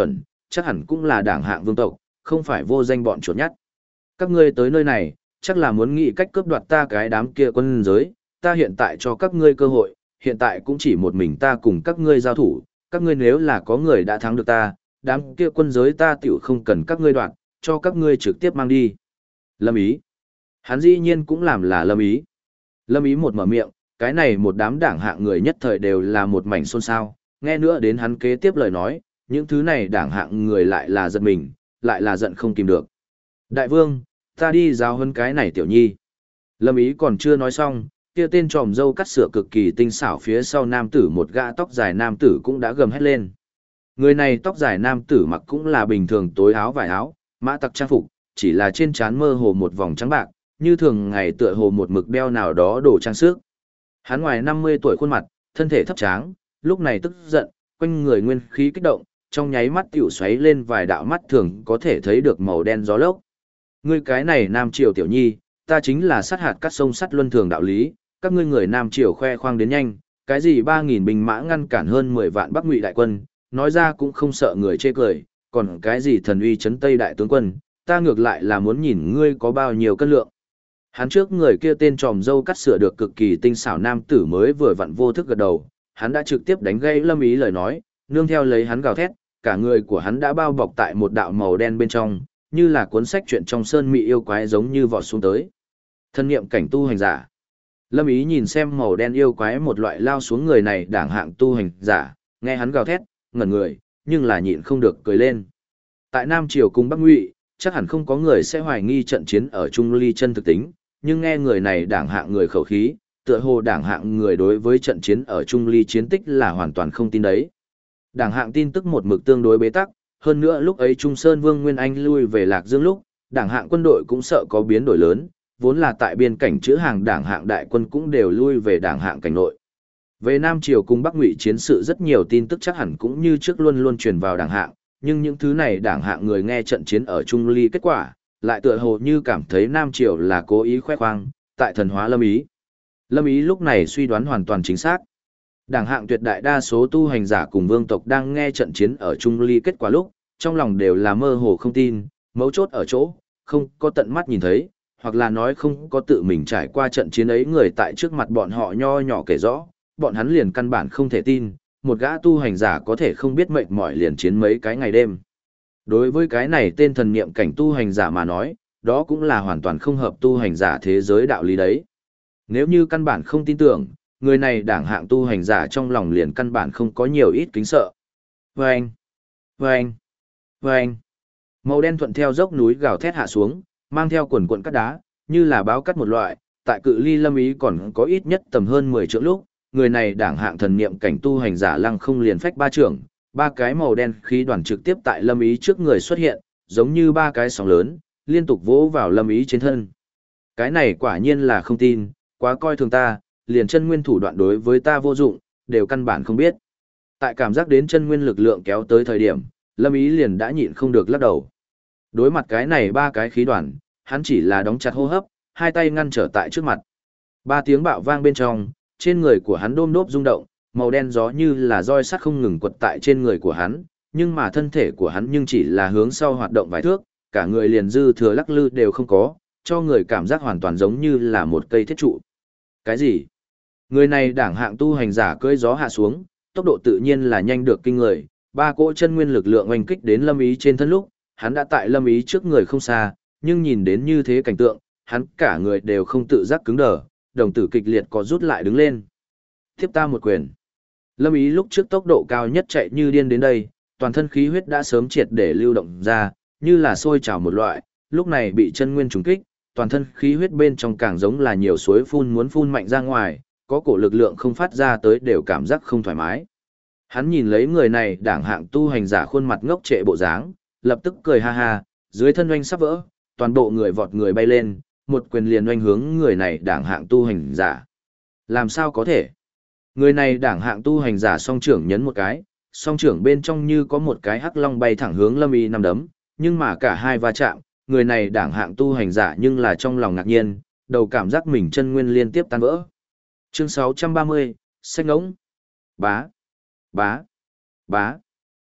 chắc hẳn cũng là đảng hạng vương tộc, không phải vô danh bọn chuột nhắt. Các ngươi tới nơi này, chắc là muốn nghĩ cách cướp đoạt ta cái đám kia quân giới, ta hiện tại cho các ngươi cơ hội, hiện tại cũng chỉ một mình ta cùng các ngươi giao thủ, các ngươi nếu là có người đã thắng được ta, đám kia quân giới ta tiểu không cần các ngươi đoạt, cho các ngươi trực tiếp mang đi. Lâm Ý. Hắn dĩ nhiên cũng làm là Lâm Ý. Lâm Ý một mở miệng, cái này một đám đảng hạng người nhất thời đều là một mảnh xôn xao, nghe nữa đến hắn kế tiếp lời nói, những thứ này đảng hạng người lại là giận mình, lại là giận không kìm được. Đại vương, ta đi giáo huấn cái này tiểu nhi. Lâm Ý còn chưa nói xong, kia tên tròm dâu cắt sửa cực kỳ tinh xảo phía sau nam tử một gã tóc dài nam tử cũng đã gầm hét lên. Người này tóc dài nam tử mặc cũng là bình thường tối áo vải áo, mã tặc trang phục, chỉ là trên trán mơ hồ một vòng trắng bạc, như thường ngày tựa hồ một mực đeo nào đó đồ trang sức. Hắn ngoài 50 tuổi khuôn mặt, thân thể thấp tráng, lúc này tức giận, quanh người nguyên khí kích động, trong nháy mắt tiểu xoáy lên vài đạo mắt thường có thể thấy được màu đen gió lốc. Ngươi cái này Nam Triều tiểu nhi, ta chính là sát hạt cắt sông sắt luân thường đạo lý, các ngươi người Nam Triều khoe khoang đến nhanh, cái gì 3.000 binh mã ngăn cản hơn 10 vạn Bắc Ngụy đại quân, nói ra cũng không sợ người chê cười, còn cái gì thần uy chấn Tây đại tướng quân, ta ngược lại là muốn nhìn ngươi có bao nhiêu cân lượng. Hắn trước người kia tên tròm dâu cắt sửa được cực kỳ tinh xảo nam tử mới vừa vặn vô thức gật đầu, hắn đã trực tiếp đánh gây Lâm Ý lời nói, nương theo lấy hắn gào thét, cả người của hắn đã bao bọc tại một đạo màu đen bên trong, như là cuốn sách chuyện trong sơn mị yêu quái giống như vọt xuống tới. Thân niệm cảnh tu hành giả. Lâm Ý nhìn xem màu đen yêu quái một loại lao xuống người này đảng hạng tu hành giả, nghe hắn gào thét, ngẩn người, nhưng là nhịn không được cười lên. Tại Nam Triều cùng Bắc Ngụy, chắc hẳn không có người sẽ hoài nghi trận chiến ở Trung Ly chân thực tính, nhưng nghe người này đảng hạng người khẩu khí, tựa hồ đảng hạng người đối với trận chiến ở Trung Ly chiến tích là hoàn toàn không tin đấy. Đảng hạng tin tức một mực tương đối bế tắc, hơn nữa lúc ấy Trung Sơn Vương Nguyên Anh lui về Lạc Dương lúc, đảng hạng quân đội cũng sợ có biến đổi lớn, vốn là tại biên cảnh chữ hàng đảng hạng đại quân cũng đều lui về đảng hạng cảnh nội. Về Nam Triều cùng Bắc Ngụy chiến sự rất nhiều tin tức chắc hẳn cũng như trước luôn luôn truyền vào đảng hạng, nhưng những thứ này đảng hạng người nghe trận chiến ở Trung Ly kết quả, lại tựa hồ như cảm thấy Nam Triều là cố ý khoe khoang, tại thần hóa Lâm Ý. Lâm Ý lúc này suy đoán hoàn toàn chính xác. Đảng hạng tuyệt đại đa số tu hành giả cùng vương tộc đang nghe trận chiến ở Trung Ly kết quả lúc, trong lòng đều là mơ hồ không tin, mấu chốt ở chỗ, không có tận mắt nhìn thấy, hoặc là nói không có tự mình trải qua trận chiến ấy người tại trước mặt bọn họ nho nhỏ kể rõ, bọn hắn liền căn bản không thể tin, một gã tu hành giả có thể không biết mệt mỏi liền chiến mấy cái ngày đêm. Đối với cái này tên thần niệm cảnh tu hành giả mà nói, đó cũng là hoàn toàn không hợp tu hành giả thế giới đạo lý đấy. Nếu như căn bản không tin tưởng, người này đảng hạng tu hành giả trong lòng liền căn bản không có nhiều ít kính sợ. Vâng! Vâng! Vâng! Màu đen thuận theo dốc núi gào thét hạ xuống, mang theo quần cuộn cát đá, như là báo cắt một loại, tại cự ly Lâm Ý còn có ít nhất tầm hơn 10 trượng lúc, người này đảng hạng thần niệm cảnh tu hành giả lăng không liền phách ba trưởng, ba cái màu đen khí đoàn trực tiếp tại Lâm Ý trước người xuất hiện, giống như ba cái sóng lớn, liên tục vỗ vào Lâm Ý trên thân. Cái này quả nhiên là không tin, quá coi thường ta, liền chân nguyên thủ đoạn đối với ta vô dụng, đều căn bản không biết. Tại cảm giác đến chân nguyên lực lượng kéo tới thời điểm, Lâm Ý liền đã nhịn không được lắc đầu. Đối mặt cái này ba cái khí đoàn, hắn chỉ là đóng chặt hô hấp, hai tay ngăn trở tại trước mặt. Ba tiếng bạo vang bên trong, trên người của hắn đôm đốp rung động, màu đen gió như là roi sắt không ngừng quật tại trên người của hắn, nhưng mà thân thể của hắn nhưng chỉ là hướng sau hoạt động vài thước, cả người liền dư thừa lắc lư đều không có, cho người cảm giác hoàn toàn giống như là một cây thiết trụ. Cái gì? Người này đảng hạng tu hành giả cưỡi gió hạ xuống, tốc độ tự nhiên là nhanh được kinh người, ba cỗ chân nguyên lực lượng oanh kích đến Lâm Ý trên thân lúc, hắn đã tại Lâm Ý trước người không xa, nhưng nhìn đến như thế cảnh tượng, hắn cả người đều không tự giác cứng đờ, đồng tử kịch liệt có rút lại đứng lên. Tiếp ta một quyền. Lâm Ý lúc trước tốc độ cao nhất chạy như điên đến đây, toàn thân khí huyết đã sớm triệt để lưu động ra, như là sôi trào một loại, lúc này bị chân nguyên trùng kích, toàn thân khí huyết bên trong càng giống là nhiều suối phun muốn phun mạnh ra ngoài, có cổ lực lượng không phát ra tới đều cảm giác không thoải mái. Hắn nhìn lấy người này đảng hạng tu hành giả khuôn mặt ngốc trệ bộ dáng, lập tức cười ha ha, dưới thân oanh sắp vỡ, toàn bộ người vọt người bay lên, một quyền liền oanh hướng người này đảng hạng tu hành giả. Làm sao có thể? Người này đảng hạng tu hành giả song trưởng nhấn một cái, song trưởng bên trong như có một cái hắc long bay thẳng hướng Lâm Ý nằm đấm, nhưng mà cả hai va chạm, người này đảng hạng tu hành giả nhưng là trong lòng ngạc nhiên, đầu cảm giác mình chân nguyên liên tiếp tan vỡ. Chương 630, xanh ngỗng. Bá, bá, bá.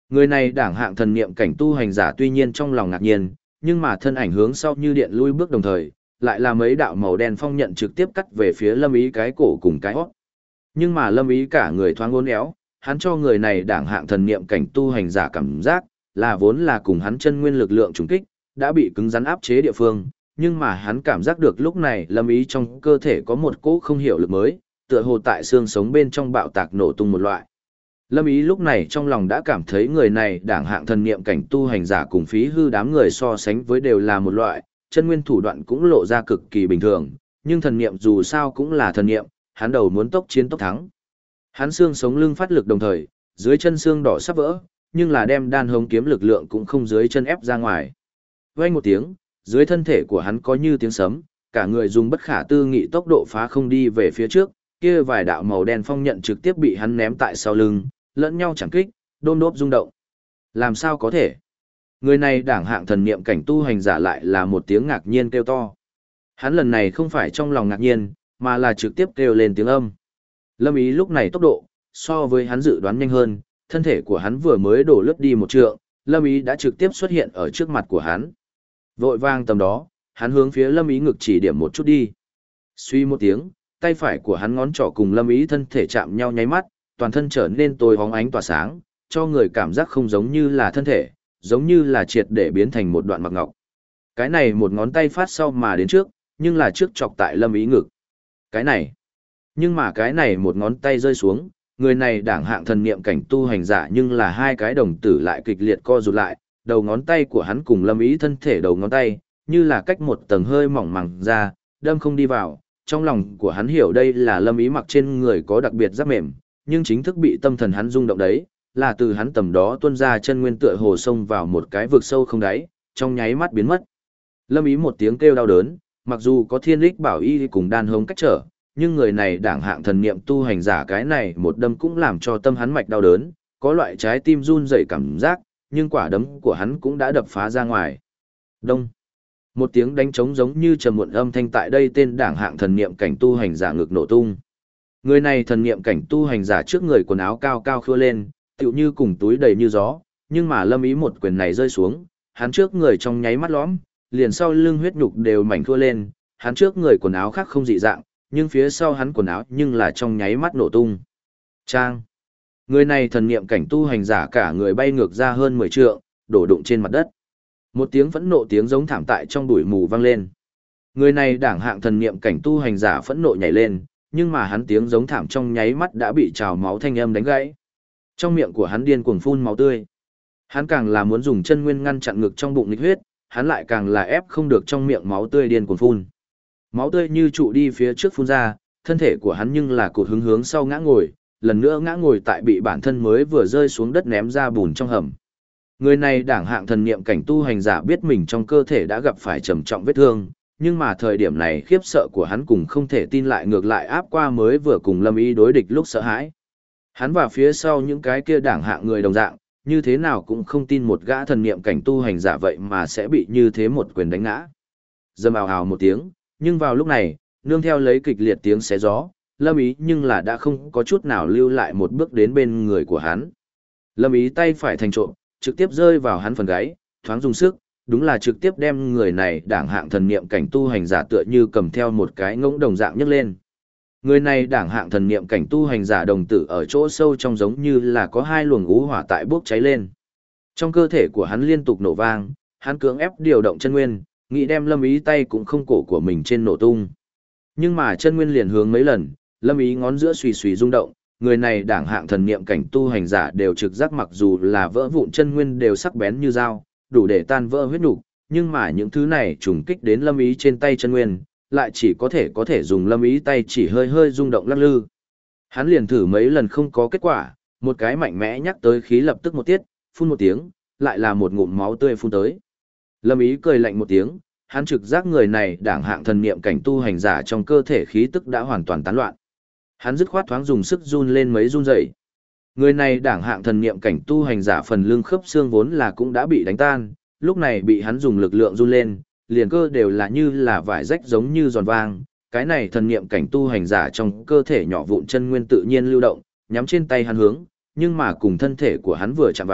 Người này đảng hạng thần niệm cảnh tu hành giả tuy nhiên trong lòng ngạc nhiên, nhưng mà thân ảnh hướng sau như điện lui bước đồng thời, lại là mấy đạo màu đen phong nhận trực tiếp cắt về phía Lâm Ý cái cổ cùng cái hót. Nhưng mà Lâm Ý cả người thoáng uốn éo, hắn cho người này đảng hạng thần niệm cảnh tu hành giả cảm giác, là vốn là cùng hắn chân nguyên lực lượng trùng kích, đã bị cứng rắn áp chế địa phương, nhưng mà hắn cảm giác được lúc này Lâm Ý trong cơ thể có một cỗ không hiểu lực mới, tựa hồ tại xương sống bên trong bạo tạc nổ tung một loại. Lâm Ý lúc này trong lòng đã cảm thấy người này đảng hạng thần niệm cảnh tu hành giả cùng phí hư đám người so sánh với đều là một loại, chân nguyên thủ đoạn cũng lộ ra cực kỳ bình thường, nhưng thần niệm dù sao cũng là thần niệm, hắn đầu muốn tốc chiến tốc thắng. Hắn xương sống lưng phát lực đồng thời, dưới chân xương đỏ sắp vỡ, nhưng là đem đan hống kiếm lực lượng cũng không dưới chân ép ra ngoài. Vang một tiếng, dưới thân thể của hắn có như tiếng sấm, cả người dùng bất khả tư nghị tốc độ phá không đi về phía trước, kia vài đạo màu đen phong nhận trực tiếp bị hắn ném tại sau lưng, lẫn nhau chẳng kích, đôm đốp rung động. Làm sao có thể? Người này đảng hạng thần niệm cảnh tu hành giả lại là một tiếng ngạc nhiên kêu to. Hắn lần này không phải trong lòng ngạc nhiên, mà là trực tiếp kêu lên tiếng âm. Lâm Ý lúc này tốc độ, so với hắn dự đoán nhanh hơn, thân thể của hắn vừa mới đổ lướt đi một trượng, Lâm Ý đã trực tiếp xuất hiện ở trước mặt của hắn. Vội vang tầm đó, hắn hướng phía Lâm Ý ngực chỉ điểm một chút đi. Suy một tiếng, tay phải của hắn ngón trỏ cùng Lâm Ý thân thể chạm nhau nháy mắt, toàn thân trở nên tối hóng ánh tỏa sáng, cho người cảm giác không giống như là thân thể, giống như là triệt để biến thành một đoạn mặc ngọc. Cái này một ngón tay phát sau mà đến trước, nhưng là trước chọc tại Lâm Ý ngực. Cái này, nhưng mà cái này một ngón tay rơi xuống, người này đảng hạng thần niệm cảnh tu hành giả nhưng là hai cái đồng tử lại kịch liệt co rụt lại, đầu ngón tay của hắn cùng Lâm Ý thân thể đầu ngón tay, như là cách một tầng hơi mỏng màng ra, đâm không đi vào. Trong lòng của hắn hiểu đây là Lâm Ý mặc trên người có đặc biệt giáp mềm, nhưng chính thức bị tâm thần hắn rung động đấy, là từ hắn tầm đó tuôn ra chân nguyên tựa hồ xông vào một cái vực sâu không đáy, trong nháy mắt biến mất. Lâm Ý một tiếng kêu đau đớn, mặc dù có thiên lích bảo y cùng đan hống cách trở, nhưng người này đảng hạng thần niệm tu hành giả cái này một đâm cũng làm cho tâm hắn mạch đau đớn, có loại trái tim run rẩy cảm giác, nhưng quả đấm của hắn cũng đã đập phá ra ngoài. Đông. Một tiếng đánh trống giống như trầm muộn âm thanh tại đây tên đảng hạng thần niệm cảnh tu hành giả ngực nổ tung. Người này thần niệm cảnh tu hành giả trước người quần áo cao cao khua lên, tựu như cùng túi đầy như gió, nhưng mà Lâm Ý một quyền này rơi xuống, hắn trước người trong nháy mắt lõm, liền sau lưng huyết nhục đều mảnh khua lên, hắn trước người quần áo khác không dị dạng, nhưng phía sau hắn quần áo nhưng là trong nháy mắt nổ tung. Trang. Người này thần niệm cảnh tu hành giả cả người bay ngược ra hơn 10 trượng, đổ đụng trên mặt đất. Một tiếng phẫn nộ tiếng giống thảm tại trong bụi mù vang lên. Người này đảng hạng thần niệm cảnh tu hành giả phẫn nộ nhảy lên, nhưng mà hắn tiếng giống thảm trong nháy mắt đã bị trào máu thanh âm đánh gãy. Trong miệng của hắn điên cuồng phun máu tươi. Hắn càng là muốn dùng chân nguyên ngăn chặn ngực trong bụng nghịch huyết, hắn lại càng là ép không được trong miệng máu tươi điên cuồng phun. Máu tươi như trụ đi phía trước phun ra, thân thể của hắn nhưng là cột hướng sau ngã ngồi, lần nữa ngã ngồi tại bị bản thân mới vừa rơi xuống đất ném ra bùn trong hầm. Người này đảng hạng thần niệm cảnh tu hành giả biết mình trong cơ thể đã gặp phải trầm trọng vết thương, nhưng mà thời điểm này khiếp sợ của hắn cùng không thể tin lại ngược lại áp qua mới vừa cùng Lâm Ý đối địch lúc sợ hãi. Hắn và phía sau những cái kia đảng hạng người đồng dạng, như thế nào cũng không tin một gã thần niệm cảnh tu hành giả vậy mà sẽ bị như thế một quyền đánh ngã. Dầm ào ào một tiếng, nhưng vào lúc này, nương theo lấy kịch liệt tiếng xé gió, Lâm Ý nhưng là đã không có chút nào lưu lại một bước đến bên người của hắn. Lâm Ý tay phải thành trộm, trực tiếp rơi vào hắn phần gáy, thoáng dùng sức, đúng là trực tiếp đem người này đảng hạng thần niệm cảnh tu hành giả tựa như cầm theo một cái ngỗng đồng dạng nhấc lên. Người này đảng hạng thần niệm cảnh tu hành giả đồng tử ở chỗ sâu trong giống như là có hai luồng ngũ hỏa tại bốc cháy lên. Trong cơ thể của hắn liên tục nổ vang, hắn cưỡng ép điều động chân nguyên, nghĩ đem Lâm Ý tay cũng không cổ của mình trên nổ tung. Nhưng mà chân nguyên liền hướng mấy lần, Lâm Ý ngón giữa xùy xùy rung động, người này đảng hạng thần niệm cảnh tu hành giả đều trực giác mặc dù là vỡ vụn chân nguyên đều sắc bén như dao, đủ để tan vỡ huyết nục, nhưng mà những thứ này trùng kích đến Lâm Ý trên tay chân nguyên, lại chỉ có thể dùng Lâm Ý tay chỉ hơi hơi rung động lắc lư. Hắn liền thử mấy lần không có kết quả, một cái mạnh mẽ nhắc tới khí lập tức một tiết, phun một tiếng, lại là một ngụm máu tươi phun tới. Lâm Ý cười lạnh một tiếng, hắn trực giác người này đảng hạng thần niệm cảnh tu hành giả trong cơ thể khí tức đã hoàn toàn tán loạn. Hắn dứt khoát thoáng dùng sức run lên mấy run rẩy. Người này đảng hạng thần niệm cảnh tu hành giả phần lưng khớp xương vốn là cũng đã bị đánh tan, lúc này bị hắn dùng lực lượng run lên, liền cơ đều là như là vải rách giống như giòn vang. Cái này thần niệm cảnh tu hành giả trong cơ thể nhỏ vụn chân nguyên tự nhiên lưu động, nhắm trên tay hắn hướng, nhưng mà cùng thân thể của hắn vừa chạm vào,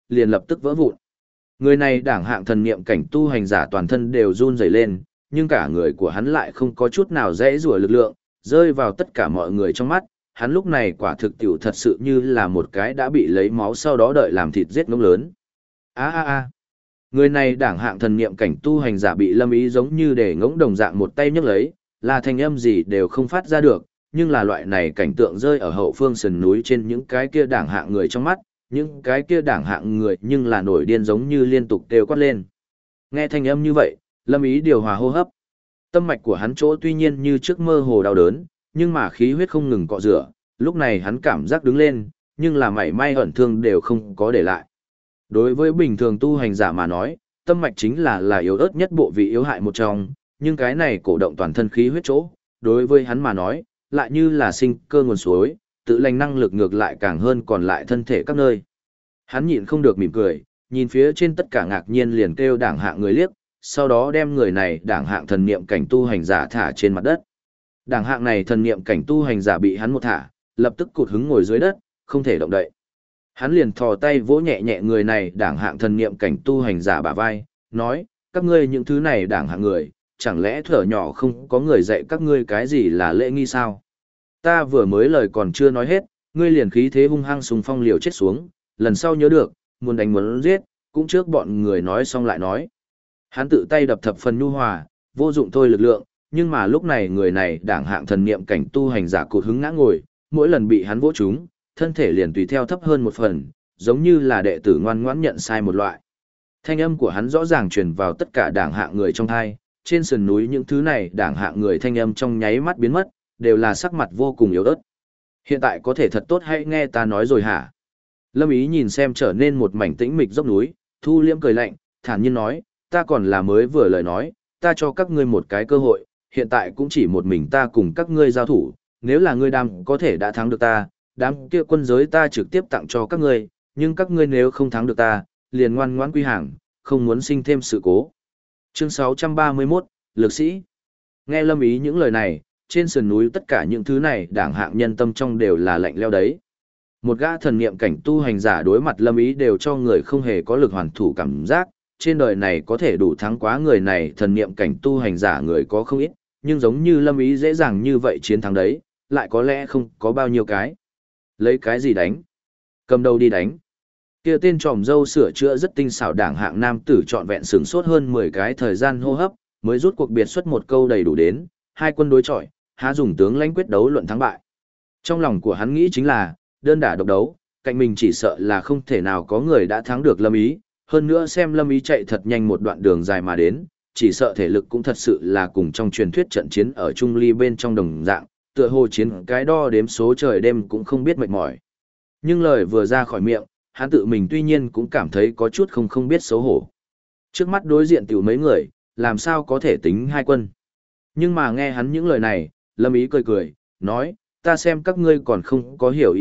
liền lập tức vỡ vụn. Người này đảng hạng thần niệm cảnh tu hành giả toàn thân đều run rẩy lên, nhưng cả người của hắn lại không có chút nào dễ rủa lực lượng, rơi vào tất cả mọi người trong mắt, hắn lúc này quả thực tiểu thật sự như là một cái đã bị lấy máu sau đó đợi làm thịt giết ngỗng lớn. Người này đảng hạng thần niệm cảnh tu hành giả bị Lâm Ý giống như để ngỗng đồng dạng một tay nhấc lấy, là thanh âm gì đều không phát ra được, nhưng là loại này cảnh tượng rơi ở hậu phương sườn núi trên những cái kia đảng hạng người trong mắt, những cái kia đảng hạng người nhưng là nổi điên giống như liên tục kêu quát lên. Nghe thanh âm như vậy, Lâm Ý điều hòa hô hấp. Tâm mạch của hắn chỗ tuy nhiên như trước mơ hồ đau đớn, nhưng mà khí huyết không ngừng cọ rửa, lúc này hắn cảm giác đứng lên, nhưng là mảy may ẩn thương đều không có để lại. Đối với bình thường tu hành giả mà nói, tâm mạch chính là yếu ớt nhất bộ vị yếu hại một trong, nhưng cái này cổ động toàn thân khí huyết chỗ, đối với hắn mà nói, lại như là sinh cơ nguồn suối, tự lành năng lực ngược lại càng hơn còn lại thân thể các nơi. Hắn nhịn không được mỉm cười, nhìn phía trên tất cả ngạc nhiên liền kêu đảng hạng người liếc, sau đó đem người này đảng hạng thần niệm cảnh tu hành giả thả trên mặt đất. Đảng hạng này thần niệm cảnh tu hành giả bị hắn một thả, lập tức cụt hứng ngồi dưới đất, không thể động đậy. Hắn liền thò tay vỗ nhẹ nhẹ người này đảng hạng thần niệm cảnh tu hành giả bả vai, nói, các ngươi những thứ này đảng hạng người, chẳng lẽ thở nhỏ không có người dạy các ngươi cái gì là lễ nghi sao? Ta vừa mới lời còn chưa nói hết, ngươi liền khí thế hung hăng sùng phong liều chết xuống, lần sau nhớ được, muốn đánh muốn giết, cũng trước bọn người nói xong lại nói. Hắn tự tay đập thập phần nhu hòa, vô dụng thôi lực lượng, nhưng mà lúc này người này đảng hạng thần niệm cảnh tu hành giả cụt hứng ngã ngồi, mỗi lần bị hắn vỗ trúng, thân thể liền tùy theo thấp hơn một phần, giống như là đệ tử ngoan ngoãn nhận sai một loại. Thanh âm của hắn rõ ràng truyền vào tất cả đảng hạng người trong thai, trên sườn núi những thứ này đảng hạng người thanh âm trong nháy mắt biến mất, đều là sắc mặt vô cùng yếu ớt. Hiện tại có thể thật tốt hãy nghe ta nói rồi hả? Lâm Ý nhìn xem trở nên một mảnh tĩnh mịch dốc núi, thu liễm cười lạnh, thản nhiên nói, ta còn là mới vừa lời nói, ta cho các ngươi một cái cơ hội, hiện tại cũng chỉ một mình ta cùng các ngươi giao thủ, nếu là ngươi đam có thể đã thắng được ta, đám kia quân giới ta trực tiếp tặng cho các ngươi, nhưng các ngươi nếu không thắng được ta, liền ngoan ngoãn quy hàng, không muốn sinh thêm sự cố. Chương 631, Lực sĩ. Nghe Lâm Ý những lời này, trên sườn núi tất cả những thứ này đảng hạng nhân tâm trong đều là lạnh leo đấy. Một gã thần niệm cảnh tu hành giả đối mặt Lâm Ý đều cho người không hề có lực hoàn thủ cảm giác, trên đời này có thể đủ thắng quá người này thần niệm cảnh tu hành giả người có không ít, nhưng giống như Lâm Ý dễ dàng như vậy chiến thắng đấy, lại có lẽ không có bao nhiêu cái. Lấy cái gì đánh? Cầm đầu đi đánh. Kia tên tròm dâu sửa chữa rất tinh xảo đảng hạng nam tử trọn vẹn sửng sốt hơn 10 cái thời gian hô hấp, mới rút cuộc biệt xuất một câu đầy đủ đến, hai quân đối chọi, há dùng tướng lãnh quyết đấu luận thắng bại. Trong lòng của hắn nghĩ chính là, đơn đả độc đấu, cạnh mình chỉ sợ là không thể nào có người đã thắng được Lâm Ý, hơn nữa xem Lâm Ý chạy thật nhanh một đoạn đường dài mà đến, chỉ sợ thể lực cũng thật sự là cùng trong truyền thuyết trận chiến ở Trung Ly bên trong đồng dạng, tựa hồ chiến cái đo đếm số trời đêm cũng không biết mệt mỏi. Nhưng lời vừa ra khỏi miệng, hắn tự mình tuy nhiên cũng cảm thấy có chút không biết xấu hổ. Trước mắt đối diện tiểu mấy người, làm sao có thể tính hai quân. Nhưng mà nghe hắn những lời này, Lâm Ý cười cười, nói, ta xem các ngươi còn không có hiểu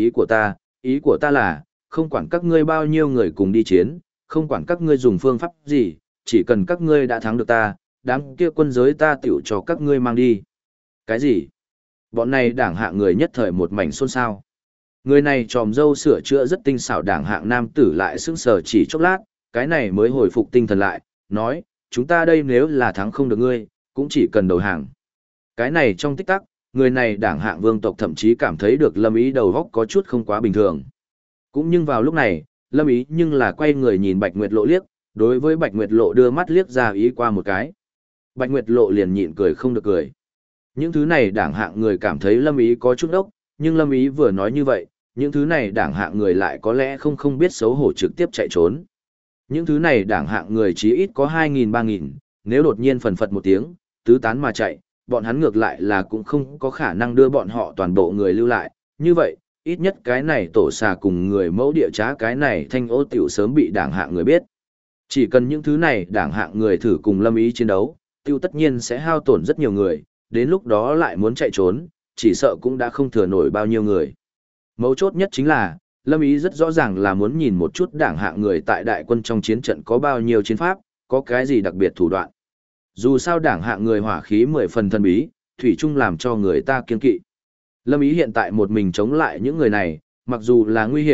ý của ta là, không quản các ngươi bao nhiêu người cùng đi chiến, không quản các ngươi dùng phương pháp gì, chỉ cần các ngươi đã thắng được ta, đám kia quân giới ta tiểu cho các ngươi mang đi. Cái gì? Bọn này đảng hạng người nhất thời một mảnh xôn xao. Người này tròm dâu sửa chữa rất tinh xảo đảng hạng nam tử lại sững sờ chỉ chốc lát, cái này mới hồi phục tinh thần lại, nói, chúng ta đây nếu là thắng không được ngươi, cũng chỉ cần đầu hàng. Cái này trong tích tắc, người này đảng hạng vương tộc thậm chí cảm thấy được Lâm Ý đầu góc có chút không quá bình thường. Cũng nhưng vào lúc này, Lâm Ý nhưng là quay người nhìn Bạch Nguyệt Lộ liếc, đối với Bạch Nguyệt Lộ đưa mắt liếc ra ý qua một cái. Bạch Nguyệt Lộ liền nhịn cười không được cười. Những thứ này đảng hạng người cảm thấy Lâm Ý có chút đốc, nhưng Lâm Ý vừa nói như vậy, những thứ này đảng hạng người lại có lẽ không biết xấu hổ trực tiếp chạy trốn. Những thứ này đảng hạng người chí ít có 2.000-3.000, nếu đột nhiên phần phật một tiếng, tứ tán mà chạy, bọn hắn ngược lại là cũng không có khả năng đưa bọn họ toàn bộ người lưu lại. Như vậy, ít nhất cái này tổ xà cùng người mẫu địa trá cái này thanh ô tiểu sớm bị đảng hạng người biết. Chỉ cần những thứ này đảng hạng người thử cùng Lâm Ý chiến đấu, tiêu tất nhiên sẽ hao tổn rất nhiều người, đến lúc đó lại muốn chạy trốn, chỉ sợ cũng đã không thừa nổi bao nhiêu người. Mấu chốt nhất chính là, Lâm Ý rất rõ ràng là muốn nhìn một chút đảng hạng người tại đại quân trong chiến trận có bao nhiêu chiến pháp, có cái gì đặc biệt thủ đoạn. Dù sao đảng hạng người hỏa khí 10 phần thân bí, thủy chung làm cho người ta kiên kỵ. Lâm Ý hiện tại một mình chống lại những người này, mặc dù là nguy hiểm,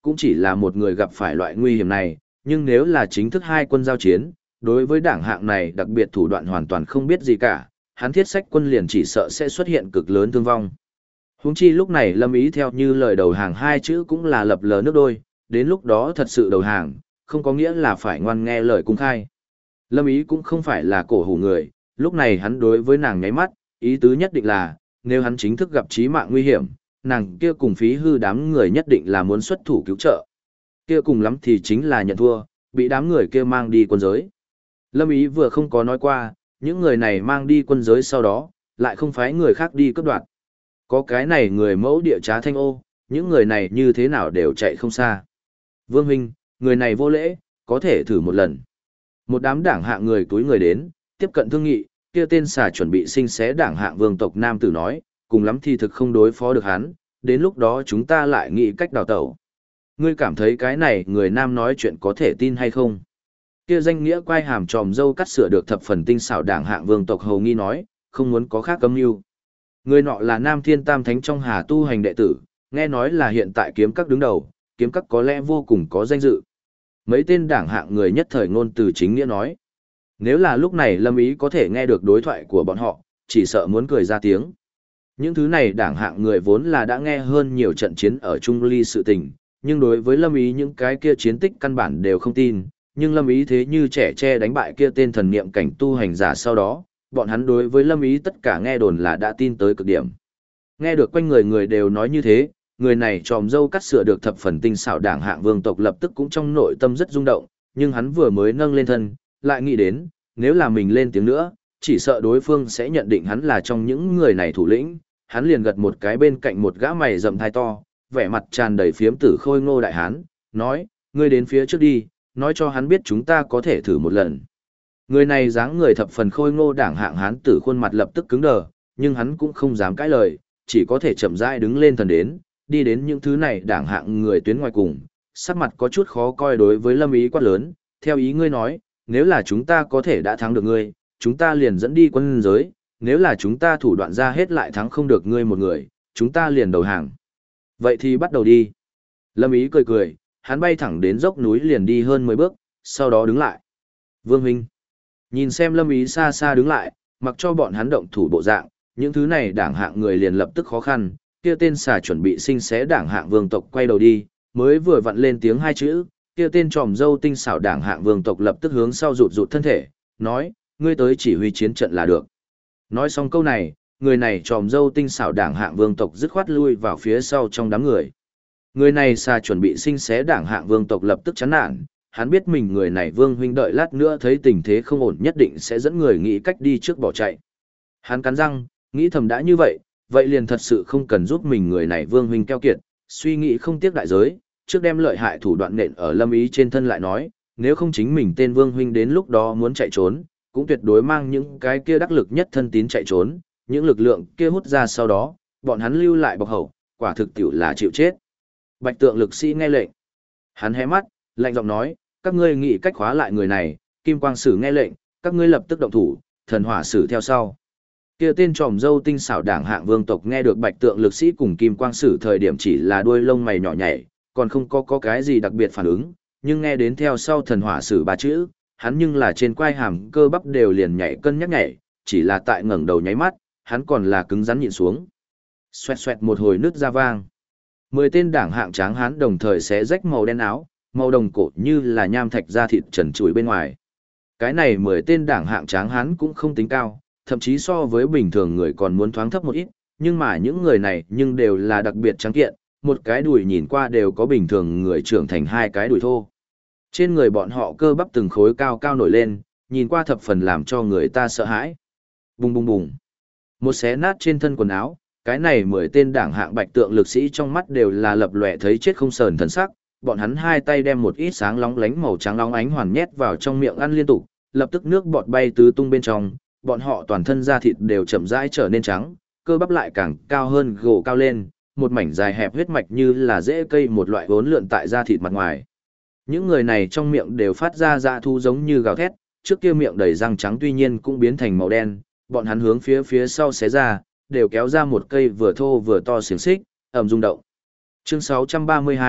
cũng chỉ là một người gặp phải loại nguy hiểm này, nhưng nếu là chính thức hai quân giao chiến, đối với đảng hạng này đặc biệt thủ đoạn hoàn toàn không biết gì cả, hắn thiết sách quân liền chỉ sợ sẽ xuất hiện cực lớn thương vong. Huống chi lúc này Lâm Ý theo như lời đầu hàng hai chữ cũng là lập lờ nước đôi, đến lúc đó thật sự đầu hàng, không có nghĩa là phải ngoan nghe lời cung khai. Lâm Ý cũng không phải là cổ hủ người, lúc này hắn đối với nàng nháy mắt, ý tứ nhất định là, nếu hắn chính thức gặp chí mạng nguy hiểm, nàng kia cùng phí hư đám người nhất định là muốn xuất thủ cứu trợ. Kia cùng lắm thì chính là nhận thua, bị đám người kia mang đi quân giới. Lâm Ý vừa không có nói qua, những người này mang đi quân giới sau đó, lại không phái người khác đi cướp đoạt. Có cái này người mẫu địa trá thanh ô, những người này như thế nào đều chạy không xa. Vương huynh, người này vô lễ, có thể thử một lần. Một đám đảng hạng người túi người đến, tiếp cận thương nghị, kia tên xà chuẩn bị sinh xé đảng hạng vương tộc nam tử nói, cùng lắm thì thực không đối phó được hắn, đến lúc đó chúng ta lại nghĩ cách đào tẩu. Ngươi cảm thấy cái này người nam nói chuyện có thể tin hay không? Kia danh nghĩa quay hàm tròm dâu cắt sửa được thập phần tinh xảo đảng hạng vương tộc hầu nghi nói, không muốn có khác cấm mưu. Người nọ là Nam Thiên Tam Thánh trong Hà tu hành đệ tử, nghe nói là hiện tại kiếm các đứng đầu, kiếm các có lẽ vô cùng có danh dự. Mấy tên đảng hạng người nhất thời ngôn từ chính nghĩa nói. Nếu là lúc này Lâm Ý có thể nghe được đối thoại của bọn họ, chỉ sợ muốn cười ra tiếng. Những thứ này đảng hạng người vốn là đã nghe hơn nhiều trận chiến ở Trung Ly sự tình, nhưng đối với Lâm Ý những cái kia chiến tích căn bản đều không tin, nhưng Lâm Ý thế như trẻ tre đánh bại kia tên thần niệm cảnh tu hành giả sau đó, bọn hắn đối với Lâm Ý tất cả nghe đồn là đã tin tới cực điểm. Nghe được quanh người người đều nói như thế, người này tròm dâu cắt sửa được thập phần tinh xảo đảng hạng vương tộc lập tức cũng trong nội tâm rất rung động, nhưng hắn vừa mới nâng lên thân, lại nghĩ đến, nếu là mình lên tiếng nữa, chỉ sợ đối phương sẽ nhận định hắn là trong những người này thủ lĩnh, hắn liền gật một cái bên cạnh một gã mày rậm thai to, vẻ mặt tràn đầy phiếm tử khôi ngô đại hán, nói, ngươi đến phía trước đi, nói cho hắn biết chúng ta có thể thử một lần. Người này dáng người thập phần khôi ngô đảng hạng hán tử khuôn mặt lập tức cứng đờ, nhưng hắn cũng không dám cãi lời, chỉ có thể chậm rãi đứng lên thần đến, đi đến những thứ này đảng hạng người tuyến ngoài cùng, sắc mặt có chút khó coi đối với Lâm Ý quát lớn, theo ý ngươi nói, nếu là chúng ta có thể đã thắng được ngươi, chúng ta liền dẫn đi quân giới, nếu là chúng ta thủ đoạn ra hết lại thắng không được ngươi một người, chúng ta liền đầu hàng. Vậy thì bắt đầu đi. Lâm Ý cười cười, hắn bay thẳng đến dốc núi liền đi hơn 10 bước, sau đó đứng lại. Vương huynh, nhìn xem Lâm Ý xa xa đứng lại, mặc cho bọn hắn động thủ bộ dạng, những thứ này đảng hạng người liền lập tức khó khăn, kia tên xà chuẩn bị sinh xé đảng hạng vương tộc quay đầu đi, mới vừa vặn lên tiếng hai chữ, kia tên tròm dâu tinh xảo đảng hạng vương tộc lập tức hướng sau rụt rụt thân thể, nói, ngươi tới chỉ huy chiến trận là được. Nói xong câu này, người này tròm dâu tinh xảo đảng hạng vương tộc dứt khoát lui vào phía sau trong đám người. Người này xà chuẩn bị sinh xé đảng hạng vương tộc lập tức chán nản, hắn biết mình người này vương huynh đợi lát nữa thấy tình thế không ổn nhất định sẽ dẫn người nghĩ cách đi trước bỏ chạy. Hắn cắn răng, nghĩ thầm đã như vậy, vậy liền thật sự không cần giúp mình người này vương huynh keo kiệt, suy nghĩ không tiếc đại giới, trước đem lợi hại thủ đoạn nện ở Lâm Ý trên thân lại nói, nếu không chính mình tên vương huynh đến lúc đó muốn chạy trốn, cũng tuyệt đối mang những cái kia đắc lực nhất thân tín chạy trốn, những lực lượng kia hút ra sau đó, bọn hắn lưu lại bọc hậu, quả thực tiểu là chịu chết. Bạch tượng lực sĩ nghe lệnh. Hắn hé mắt, lạnh giọng nói, các ngươi nghĩ cách khóa lại người này, Kim Quang Sử nghe lệnh, các ngươi lập tức động thủ, Thần Hỏa Sử theo sau. Kia tên tròm dâu tinh xảo đảng hạng vương tộc nghe được Bạch tượng lực sĩ cùng Kim Quang Sử thời điểm chỉ là đuôi lông mày nhỏ nhảy, còn không có cái gì đặc biệt phản ứng, nhưng nghe đến theo sau Thần Hỏa Sử ba chữ, hắn nhưng là trên quai hàm cơ bắp đều liền nhảy cân nhắc nhảy, chỉ là tại ngẩng đầu nháy mắt, hắn còn là cứng rắn nhịn xuống. Xoẹt xoẹt một hồi nứt ra vang. 10 tên đảng hạng tráng hán đồng thời xé rách màu đen áo, màu đồng cổ như là nham thạch da thịt trần trụi bên ngoài. Cái này 10 tên đảng hạng tráng hán cũng không tính cao, thậm chí so với bình thường người còn muốn thoáng thấp một ít, nhưng mà những người này nhưng đều là đặc biệt trắng kiện, một cái đùi nhìn qua đều có bình thường người trưởng thành hai cái đùi thô. Trên người bọn họ cơ bắp từng khối cao cao nổi lên, nhìn qua thập phần làm cho người ta sợ hãi. Bùng bùng bùng. Một xé nát trên thân quần áo, cái này 10 tên đảng hạng bạch tượng lực sĩ trong mắt đều là lập lòe thấy chết không sờn thần sắc, bọn hắn hai tay đem một ít sáng lóng lánh màu trắng lóng ánh hoàn nhét vào trong miệng ăn liên tục, lập tức nước bọt bay tứ tung bên trong, bọn họ toàn thân da thịt đều chậm rãi trở nên trắng, cơ bắp lại càng cao hơn gồ cao lên, một mảnh dài hẹp huyết mạch như là rễ cây một loại vốn lượn tại da thịt mặt ngoài. Những người này trong miệng đều phát ra dã thu giống như gào thét, trước kia miệng đầy răng trắng tuy nhiên cũng biến thành màu đen, bọn hắn hướng phía sau xé ra, đều kéo ra một cây vừa thô vừa to xiềng xích, ầm rung động. Chương 632,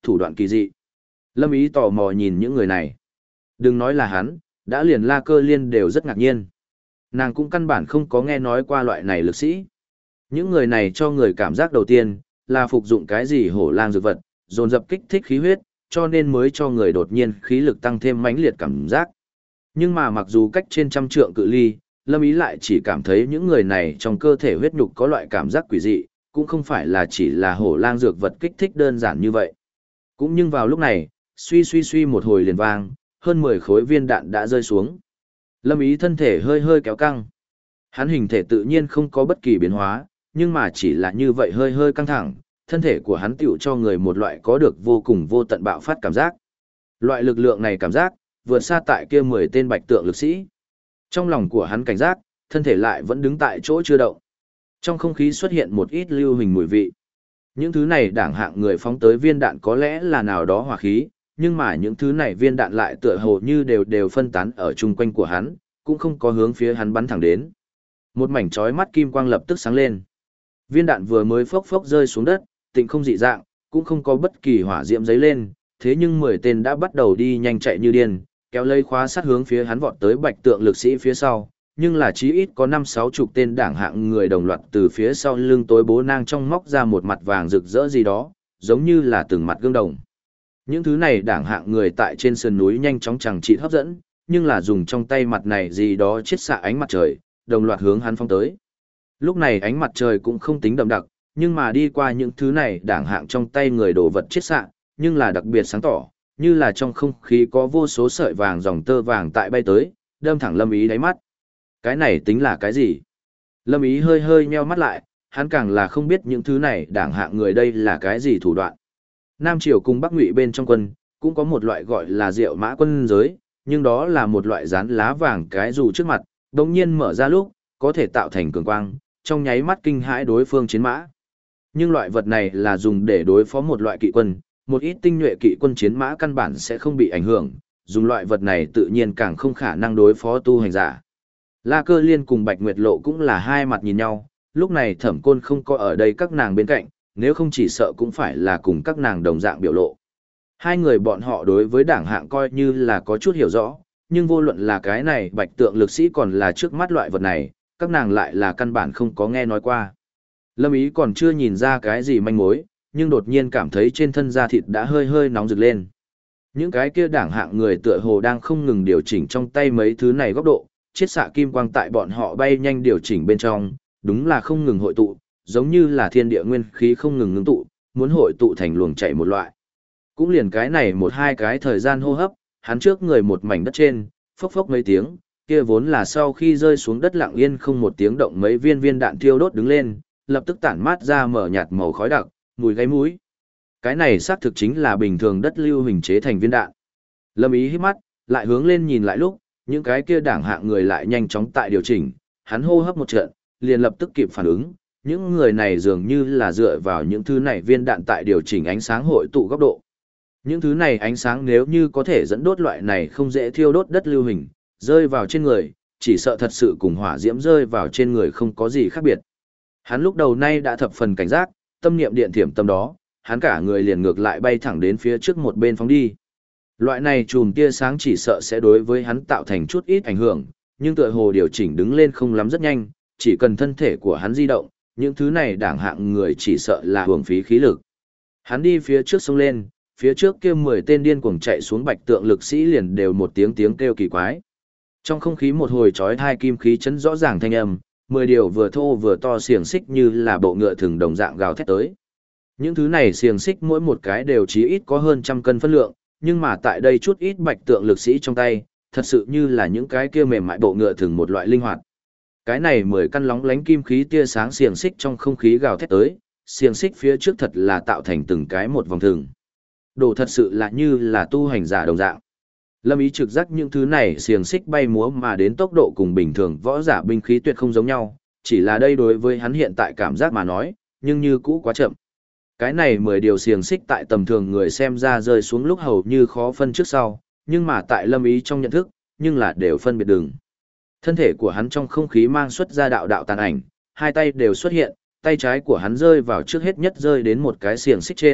thủ đoạn kỳ dị. Lâm Ý tò mò nhìn những người này. Đừng nói là hắn, đã liền La Cơ Liên đều rất ngạc nhiên. Nàng cũng căn bản không có nghe nói qua loại này lực sĩ. Những người này cho người cảm giác đầu tiên là phục dụng cái gì hổ lang dược vật, dồn dập kích thích khí huyết, cho nên mới cho người đột nhiên khí lực tăng thêm mãnh liệt cảm giác. Nhưng mà mặc dù cách trên trăm trượng cự ly, Lâm Ý lại chỉ cảm thấy những người này trong cơ thể huyết nhục có loại cảm giác quỷ dị, cũng không phải là chỉ là hổ lang dược vật kích thích đơn giản như vậy. Cũng nhưng vào lúc này, suy suy suy một hồi liền vang, hơn 10 khối viên đạn đã rơi xuống. Lâm Ý thân thể hơi hơi kéo căng. Hắn hình thể tự nhiên không có bất kỳ biến hóa, nhưng mà chỉ là như vậy hơi hơi căng thẳng, thân thể của hắn tựu cho người một loại có được vô cùng vô tận bạo phát cảm giác. Loại lực lượng này cảm giác, vượt xa tại kia 10 tên bạch tượng lực sĩ. Trong lòng của hắn cảnh giác, thân thể lại vẫn đứng tại chỗ chưa động. Trong không khí xuất hiện một ít lưu hình mùi vị. Những thứ này đảng hạng người phóng tới viên đạn có lẽ là nào đó hỏa khí, nhưng mà những thứ này viên đạn lại tựa hồ như đều phân tán ở chung quanh của hắn, cũng không có hướng phía hắn bắn thẳng đến. Một mảnh chói mắt kim quang lập tức sáng lên. Viên đạn vừa mới phốc phốc rơi xuống đất, tịnh không dị dạng, cũng không có bất kỳ hỏa diễm giấy lên, thế nhưng 10 tên đã bắt đầu đi nhanh chạy như điên, kéo lấy khóa sắt hướng phía hắn vọt tới bạch tượng lực sĩ phía sau, nhưng là chí ít có 5-6 chục tên đảng hạng người đồng loạt từ phía sau lưng tối bố nang trong móc ra một mặt vàng rực rỡ gì đó, giống như là từng mặt gương đồng. Những thứ này đảng hạng người tại trên sườn núi nhanh chóng chẳng trị hấp dẫn, nhưng là dùng trong tay mặt này gì đó chiết xạ ánh mặt trời, đồng loạt hướng hắn phong tới. Lúc này ánh mặt trời cũng không tính đậm đặc, nhưng mà đi qua những thứ này đảng hạng trong tay người đồ vật chiết xạ, nhưng là đặc biệt sáng tỏ, như là trong không khí có vô số sợi vàng dòng tơ vàng tại bay tới, đâm thẳng Lâm Ý đáy mắt. Cái này tính là cái gì? Lâm Ý hơi hơi nheo mắt lại, hắn càng là không biết những thứ này đảng hạng người đây là cái gì thủ đoạn. Nam Triều cùng Bắc Ngụy bên trong quân, cũng có một loại gọi là rượu mã quân giới, nhưng đó là một loại dán lá vàng cái dù trước mặt, đồng nhiên mở ra lúc, có thể tạo thành cường quang, trong nháy mắt kinh hãi đối phương chiến mã. Nhưng loại vật này là dùng để đối phó một loại kỵ quân, một ít tinh nhuệ kỵ quân chiến mã căn bản sẽ không bị ảnh hưởng, dùng loại vật này tự nhiên càng không khả năng đối phó tu hành giả. La Cơ Liên cùng Bạch Nguyệt Lộ cũng là hai mặt nhìn nhau, lúc này Thẩm Côn không có ở đây các nàng bên cạnh, nếu không chỉ sợ cũng phải là cùng các nàng đồng dạng biểu lộ. Hai người bọn họ đối với đảng hạng coi như là có chút hiểu rõ, nhưng vô luận là cái này bạch tượng lực sĩ còn là trước mắt loại vật này, các nàng lại là căn bản không có nghe nói qua. Lâm Ý còn chưa nhìn ra cái gì manh mối, nhưng đột nhiên cảm thấy trên thân da thịt đã hơi hơi nóng rực lên. Những cái kia đảng hạng người tựa hồ đang không ngừng điều chỉnh trong tay mấy thứ này góc độ, chiết xạ kim quang tại bọn họ bay nhanh điều chỉnh bên trong, đúng là không ngừng hội tụ, giống như là thiên địa nguyên khí không ngừng ngưng tụ, muốn hội tụ thành luồng chạy một loại. Cũng liền cái này một hai cái thời gian hô hấp, hắn trước người một mảnh đất trên, phốc phốc mấy tiếng, kia vốn là sau khi rơi xuống đất lặng yên không một tiếng động mấy viên viên đạn thiêu đốt đứng lên, lập tức tản mát ra mở nhạt màu khói đặc, mùi gáy mũi. Cái này xác thực chính là bình thường đất lưu hình chế thành viên đạn. Lâm Ý hít mắt, lại hướng lên nhìn lại lúc, những cái kia đảng hạng người lại nhanh chóng tại điều chỉnh, hắn hô hấp một trận, liền lập tức kịp phản ứng, những người này dường như là dựa vào những thứ này viên đạn tại điều chỉnh ánh sáng hội tụ góc độ. Những thứ này ánh sáng nếu như có thể dẫn đốt loại này không dễ thiêu đốt đất lưu hình, rơi vào trên người, chỉ sợ thật sự cùng hỏa diễm rơi vào trên người không có gì khác biệt. Hắn lúc đầu nay đã thập phần cảnh giác, tâm niệm điện thiểm tâm đó, hắn cả người liền ngược lại bay thẳng đến phía trước một bên phóng đi. Loại này chùm tia sáng chỉ sợ sẽ đối với hắn tạo thành chút ít ảnh hưởng, nhưng tựa hồ điều chỉnh đứng lên không lắm rất nhanh, chỉ cần thân thể của hắn di động, những thứ này đảng hạng người chỉ sợ là hưởng phí khí lực. Hắn đi phía trước sông lên, phía trước kia 10 tên điên cuồng chạy xuống bạch tượng lực sĩ liền đều một tiếng tiếng kêu kỳ quái. Trong không khí một hồi chói tai kim khí chấn rõ ràng thanh âm, 10 điều vừa thô vừa to xiềng xích như là bộ ngựa thừng đồng dạng gào thét tới. Những thứ này xiềng xích mỗi một cái đều chí ít có hơn trăm cân phân lượng, nhưng mà tại đây chút ít bạch tượng lực sĩ trong tay, thật sự như là những cái kia mềm mại bộ ngựa thừng một loại linh hoạt. Cái này 10 căn lóng lánh kim khí tia sáng xiềng xích trong không khí gào thét tới, xiềng xích phía trước thật là tạo thành từng cái một vòng thừng. Đồ thật sự là như là tu hành giả đồng dạng. Lâm Ý trực giác những thứ này xiềng xích bay múa mà đến tốc độ cùng bình thường võ giả binh khí tuyệt không giống nhau, chỉ là đây đối với hắn hiện tại cảm giác mà nói, nhưng như cũ quá chậm. Cái này 10 điều xiềng xích tại tầm thường người xem ra rơi xuống lúc hầu như khó phân trước sau, nhưng mà tại Lâm Ý trong nhận thức, nhưng là đều phân biệt đường. Thân thể của hắn trong không khí mang xuất ra đạo đạo tàn ảnh, hai tay đều xuất hiện, tay trái của hắn rơi vào trước hết nhất rơi đến một cái xiềng xích trên,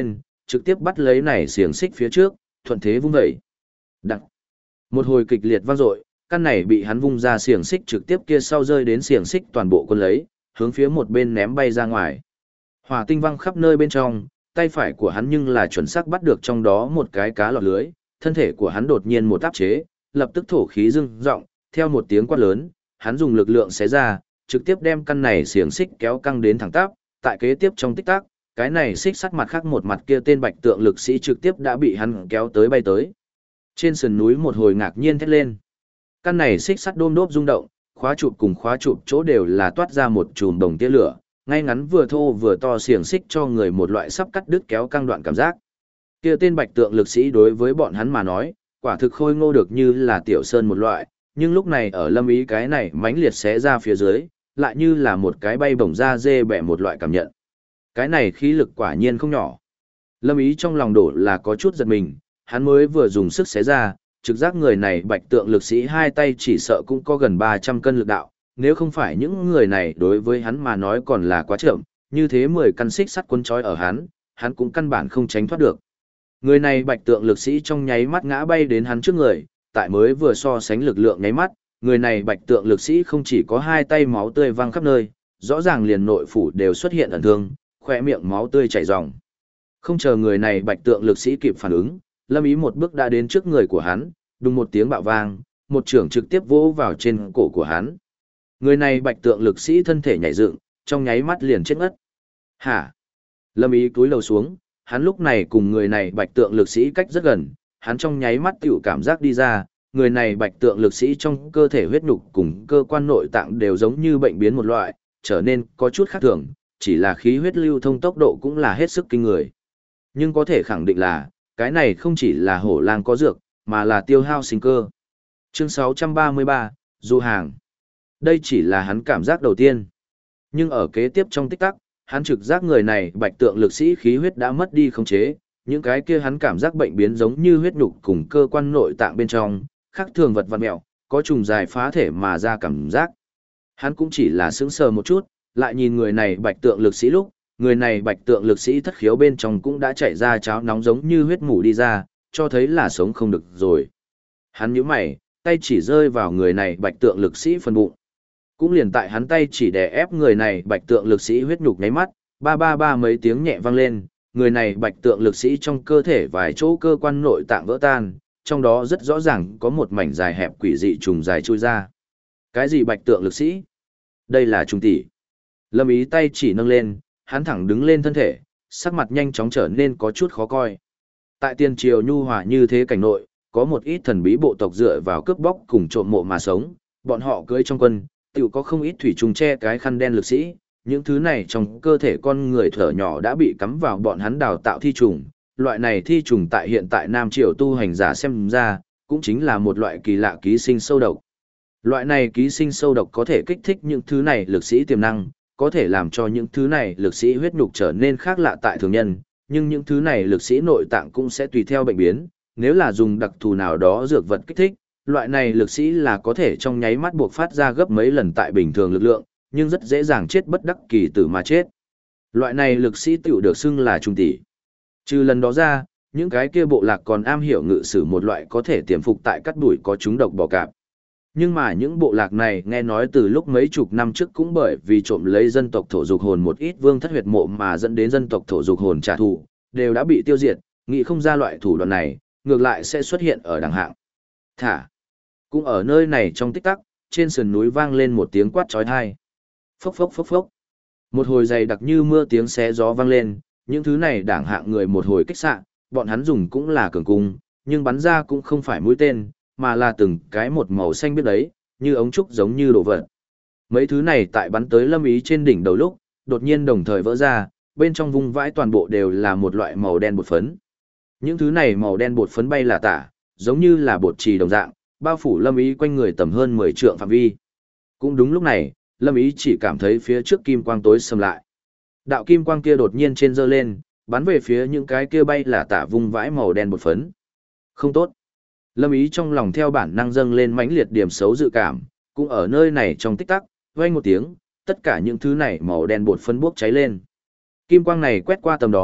trực tiếp bắt lấy này xiềng xích phía trước, thuận thế vung vẩy. Đặng. Một hồi kịch liệt vang dội, căn này bị hắn vung ra xiềng xích trực tiếp kia sau rơi đến xiềng xích toàn bộ quân lấy, hướng phía một bên ném bay ra ngoài. Hỏa tinh văng khắp nơi bên trong, tay phải của hắn nhưng là chuẩn xác bắt được trong đó một cái cá lọt lưới, thân thể của hắn đột nhiên một áp chế, lập tức thổ khí dưng rộng, theo một tiếng quát lớn, hắn dùng lực lượng xé ra, trực tiếp đem căn này xiềng xích kéo căng đến thẳng tắp, tại kế tiếp trong tích tắc, cái này xích sắt mặt khác một mặt kia tên bạch tượng lực sĩ trực tiếp đã bị hắn kéo tới bay tới. Trên sườn núi một hồi ngạc nhiên thét lên. Căn này xích sắt đôm đốp rung động, khóa chụp cùng khóa chụp chỗ đều là toát ra một chùm đồng tia lửa, ngay ngắn vừa thô vừa to xiềng xích cho người một loại sắp cắt đứt kéo căng đoạn cảm giác. Kia tên bạch tượng lực sĩ đối với bọn hắn mà nói, quả thực khôi ngô được như là tiểu sơn một loại, nhưng lúc này ở Lâm Ý cái này mãnh liệt xé ra phía dưới, lại như là một cái bay bổng ra dê bẻ một loại cảm nhận. Cái này khí lực quả nhiên không nhỏ. Lâm Ý trong lòng đổ là có chút giật mình, hắn mới vừa dùng sức xé ra, trực giác người này bạch tượng lực sĩ hai tay chỉ sợ cũng có gần 300 cân lực đạo, nếu không phải những người này đối với hắn mà nói còn là quá chậm, như thế 10 căn xích sắt quấn trói ở hắn cũng căn bản không tránh thoát được. Người này bạch tượng lực sĩ trong nháy mắt ngã bay đến hắn trước người, tại mới vừa so sánh lực lượng nháy mắt, người này bạch tượng lực sĩ không chỉ có hai tay máu tươi văng khắp nơi, rõ ràng liền nội phủ đều xuất hiện ẩn thương, khỏe miệng máu tươi chảy ròng. Không chờ người này bạch tượng lực sĩ kịp phản ứng, Lâm Ý một bước đã đến trước người của hắn, đùng một tiếng bạo vang, một chưởng trực tiếp vỗ vào trên cổ của hắn. Người này bạch tượng lực sĩ thân thể nhảy dựng, trong nháy mắt liền chết ngất. Hả? Lâm Ý cúi đầu xuống, hắn lúc này cùng người này bạch tượng lực sĩ cách rất gần, hắn trong nháy mắt tiểu cảm giác đi ra, người này bạch tượng lực sĩ trong cơ thể huyết nhục cùng cơ quan nội tạng đều giống như bệnh biến một loại, trở nên có chút khác thường, chỉ là khí huyết lưu thông tốc độ cũng là hết sức kinh người. Nhưng có thể khẳng định là, cái này không chỉ là hổ lang có dược, mà là tiêu hao sinh cơ. Chương 633, Du hàng. Đây chỉ là hắn cảm giác đầu tiên. Nhưng ở kế tiếp trong tích tắc, hắn trực giác người này bạch tượng lực sĩ khí huyết đã mất đi khống chế, những cái kia hắn cảm giác bệnh biến giống như huyết nhục cùng cơ quan nội tạng bên trong, khác thường vật vặn mẹo, có trùng dài phá thể mà ra cảm giác. Hắn cũng chỉ là sững sờ một chút, lại nhìn người này bạch tượng lực sĩ lúc, người này bạch tượng lực sĩ thất khiếu bên trong cũng đã chảy ra cháo nóng giống như huyết mủ đi ra, cho thấy là sống không được rồi. Hắn nhíu mày, tay chỉ rơi vào người này bạch tượng lực sĩ phần bụng. Cũng liền tại hắn tay chỉ đè ép người này bạch tượng lực sĩ huyết nhục nháy mắt, ba ba ba mấy tiếng nhẹ vang lên, người này bạch tượng lực sĩ trong cơ thể vài chỗ cơ quan nội tạng vỡ tan, trong đó rất rõ ràng có một mảnh dài hẹp quỷ dị trùng dài chui ra. Cái gì bạch tượng lực sĩ? Đây là trùng tỷ. Lâm Ý tay chỉ nâng lên, hắn thẳng đứng lên thân thể, sắc mặt nhanh chóng trở nên có chút khó coi. Tại tiền triều nhu hòa như thế cảnh nội, có một ít thần bí bộ tộc dựa vào cướp bóc cùng trộm mộ mà sống, bọn họ cưỡi trong quân, tiểu có không ít thủy trùng che cái khăn đen lực sĩ, những thứ này trong cơ thể con người thở nhỏ đã bị cắm vào bọn hắn đào tạo thi trùng, loại này thi trùng tại hiện tại Nam Triều tu hành giả xem ra, cũng chính là một loại kỳ lạ ký sinh sâu độc. Loại này ký sinh sâu độc có thể kích thích những thứ này lực sĩ tiềm năng, có thể làm cho những thứ này lực sĩ huyết nhục trở nên khác lạ tại thường nhân, nhưng những thứ này lực sĩ nội tạng cũng sẽ tùy theo bệnh biến, nếu là dùng đặc thù nào đó dược vật kích thích, loại này lực sĩ là có thể trong nháy mắt buộc phát ra gấp mấy lần tại bình thường lực lượng, nhưng rất dễ dàng chết bất đắc kỳ tử mà chết. Loại này lực sĩ tiểu được xưng là trung tỷ. Trừ lần đó ra, những cái kia bộ lạc còn am hiểu ngự sử một loại có thể tiềm phục tại cắt đuổi có chúng độc bò cạp. Nhưng mà những bộ lạc này nghe nói từ lúc mấy chục năm trước cũng bởi vì trộm lấy dân tộc thổ dục hồn một ít vương thất huyệt mộ mà dẫn đến dân tộc thổ dục hồn trả thù, đều đã bị tiêu diệt, nghĩ không ra loại thủ đoạn này, ngược lại sẽ xuất hiện ở đẳng hạng. Thả. Cũng ở nơi này trong tích tắc, trên sườn núi vang lên một tiếng quát chói tai. Phốc phốc phốc phốc. Một hồi dày đặc như mưa tiếng xé gió vang lên, những thứ này đảng hạng người một hồi kích xạ, bọn hắn dùng cũng là cường cung, nhưng bắn ra cũng không phải mũi tên, mà là từng cái một màu xanh biết đấy, như ống trúc giống như đồ vật. Mấy thứ này tại bắn tới Lâm Ý trên đỉnh đầu lúc, đột nhiên đồng thời vỡ ra, bên trong vung vãi toàn bộ đều là một loại màu đen bột phấn. Những thứ này màu đen bột phấn bay là tả, giống như là bột trì đồng dạng, bao phủ Lâm Ý quanh người tầm hơn 10 trượng phạm vi. Cũng đúng lúc này, Lâm Ý chỉ cảm thấy phía trước kim quang tối sầm lại. Đạo kim quang kia đột nhiên trên dơ lên, bắn về phía những cái kia bay là tả vung vãi màu đen bột phấn. Không tốt. Lâm Ý trong lòng theo bản năng dâng lên mãnh liệt điểm xấu dự cảm, cũng ở nơi này trong tích tắc, vang một tiếng, tất cả những thứ này màu đen bột phấn bốc cháy lên. Kim quang này quét qua tầm đó,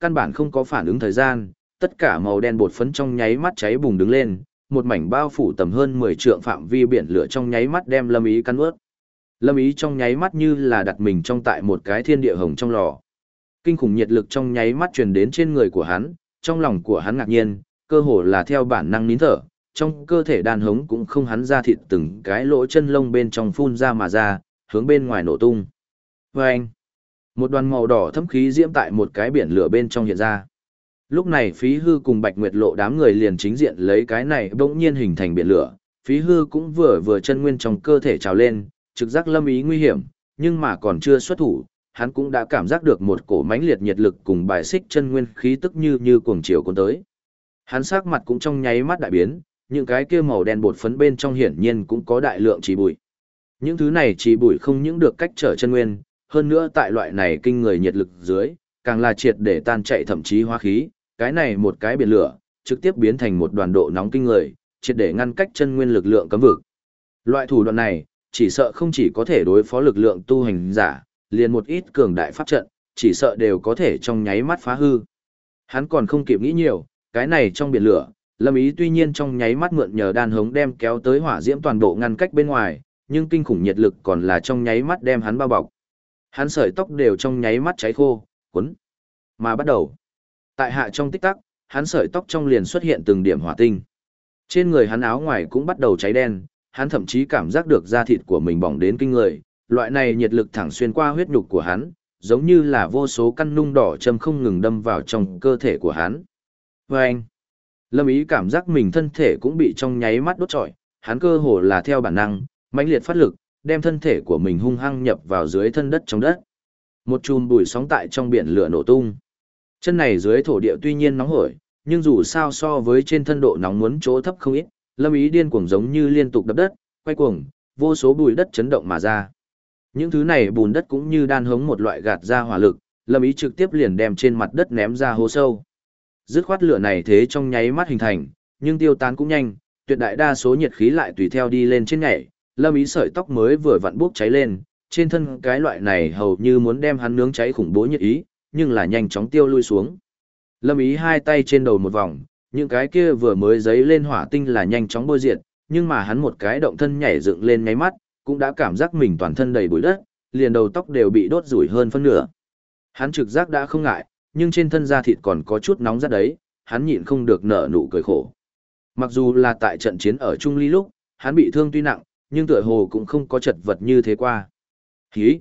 căn bản không có phản ứng thời gian, tất cả màu đen bột phấn trong nháy mắt cháy bùng đứng lên, một mảnh bao phủ tầm hơn 10 trượng phạm vi biển lửa trong nháy mắt đem Lâm Ý cắn ướt. Lâm Ý trong nháy mắt như là đặt mình trong tại một cái thiên địa hồng trong lò. Kinh khủng nhiệt lực trong nháy mắt truyền đến trên người của hắn, trong lòng của hắn ngạc nhiên, cơ hồ là theo bản năng nín thở, trong cơ thể đàn hống cũng không hắn ra thịt từng cái lỗ chân lông bên trong phun ra mà ra, hướng bên ngoài nổ tung. Vâng! Một đoàn màu đỏ thấm khí diễm tại một cái biển lửa bên trong hiện ra. Lúc này Phí Hư cùng Bạch Nguyệt Lộ đám người liền chính diện lấy cái này bỗng nhiên hình thành biển lửa. Phí Hư cũng vừa chân nguyên trong cơ thể trào lên, trực giác Lâm Ý nguy hiểm, nhưng mà còn chưa xuất thủ, hắn cũng đã cảm giác được một cổ mãnh liệt nhiệt lực cùng bài xích chân nguyên khí tức như cuồng chiều cuốn tới. Hắn sắc mặt cũng trong nháy mắt đại biến, những cái kia màu đen bột phấn bên trong hiển nhiên cũng có đại lượng trì bụi. Những thứ này trì bụi không những được cách trở chân nguyên, hơn nữa tại loại này kinh người nhiệt lực dưới, càng là triệt để tan chạy thậm chí hóa khí, cái này một cái biển lửa, trực tiếp biến thành một đoàn độ nóng kinh người, triệt để ngăn cách chân nguyên lực lượng cấm vực. Loại thủ đoạn này, chỉ sợ không chỉ có thể đối phó lực lượng tu hành giả, liền một ít cường đại pháp trận, chỉ sợ đều có thể trong nháy mắt phá hư. Hắn còn không kịp nghĩ nhiều, cái này trong biển lửa, Lâm Ý tuy nhiên trong nháy mắt mượn nhờ đan hống đem kéo tới hỏa diễm toàn bộ ngăn cách bên ngoài, nhưng kinh khủng nhiệt lực còn là trong nháy mắt đem hắn bao bọc. Hắn sợi tóc đều trong nháy mắt cháy khô, cuốn mà bắt đầu. Tại hạ trong tích tắc, hắn sợi tóc trong liền xuất hiện từng điểm hỏa tinh. Trên người hắn áo ngoài cũng bắt đầu cháy đen, hắn thậm chí cảm giác được da thịt của mình bỏng đến kinh người, loại này nhiệt lực thẳng xuyên qua huyết nhục của hắn, giống như là vô số căn nung đỏ châm không ngừng đâm vào trong cơ thể của hắn. Vâng! Lâm Ý cảm giác mình thân thể cũng bị trong nháy mắt đốt trọi, hắn cơ hồ là theo bản năng, mãnh liệt phát lực, đem thân thể của mình hung hăng nhập vào dưới thân đất trong đất. Một chùm bụi sóng tại trong biển lửa nổ tung. Chân này dưới thổ địa tuy nhiên nóng hổi, nhưng dù sao so với trên thân độ nóng muốn chỗ thấp không ít, Lâm Ý điên cuồng giống như liên tục đập đất, quay cuồng, vô số bùi đất chấn động mà ra. Những thứ này bùn đất cũng như đan hống một loại gạt ra hỏa lực, Lâm Ý trực tiếp liền đem trên mặt đất ném ra hố sâu. Dứt khoát lửa này thế trong nháy mắt hình thành, nhưng tiêu tán cũng nhanh, tuyệt đại đa số nhiệt khí lại tùy theo đi lên trên nhảy, Lâm Ý sợi tóc mới vừa vặn bốc cháy lên, trên thân cái loại này hầu như muốn đem hắn nướng cháy khủng bố nhiệt ý, nhưng là nhanh chóng tiêu lui xuống. Lâm Ý hai tay trên đầu một vòng, những cái kia vừa mới giấy lên hỏa tinh là nhanh chóng bôi diệt, nhưng mà hắn một cái động thân nhảy dựng lên nháy mắt, cũng đã cảm giác mình toàn thân đầy bụi đất, liền đầu tóc đều bị đốt rủi hơn phân nửa. Hắn trực giác đã không ngại, nhưng trên thân da thịt còn có chút nóng rát đấy, hắn nhịn không được nở nụ cười khổ. Mặc dù là tại trận chiến ở Trung Ly lúc, hắn bị thương tuy nặng, nhưng tựa hồ cũng không có chật vật như thế qua. Hí!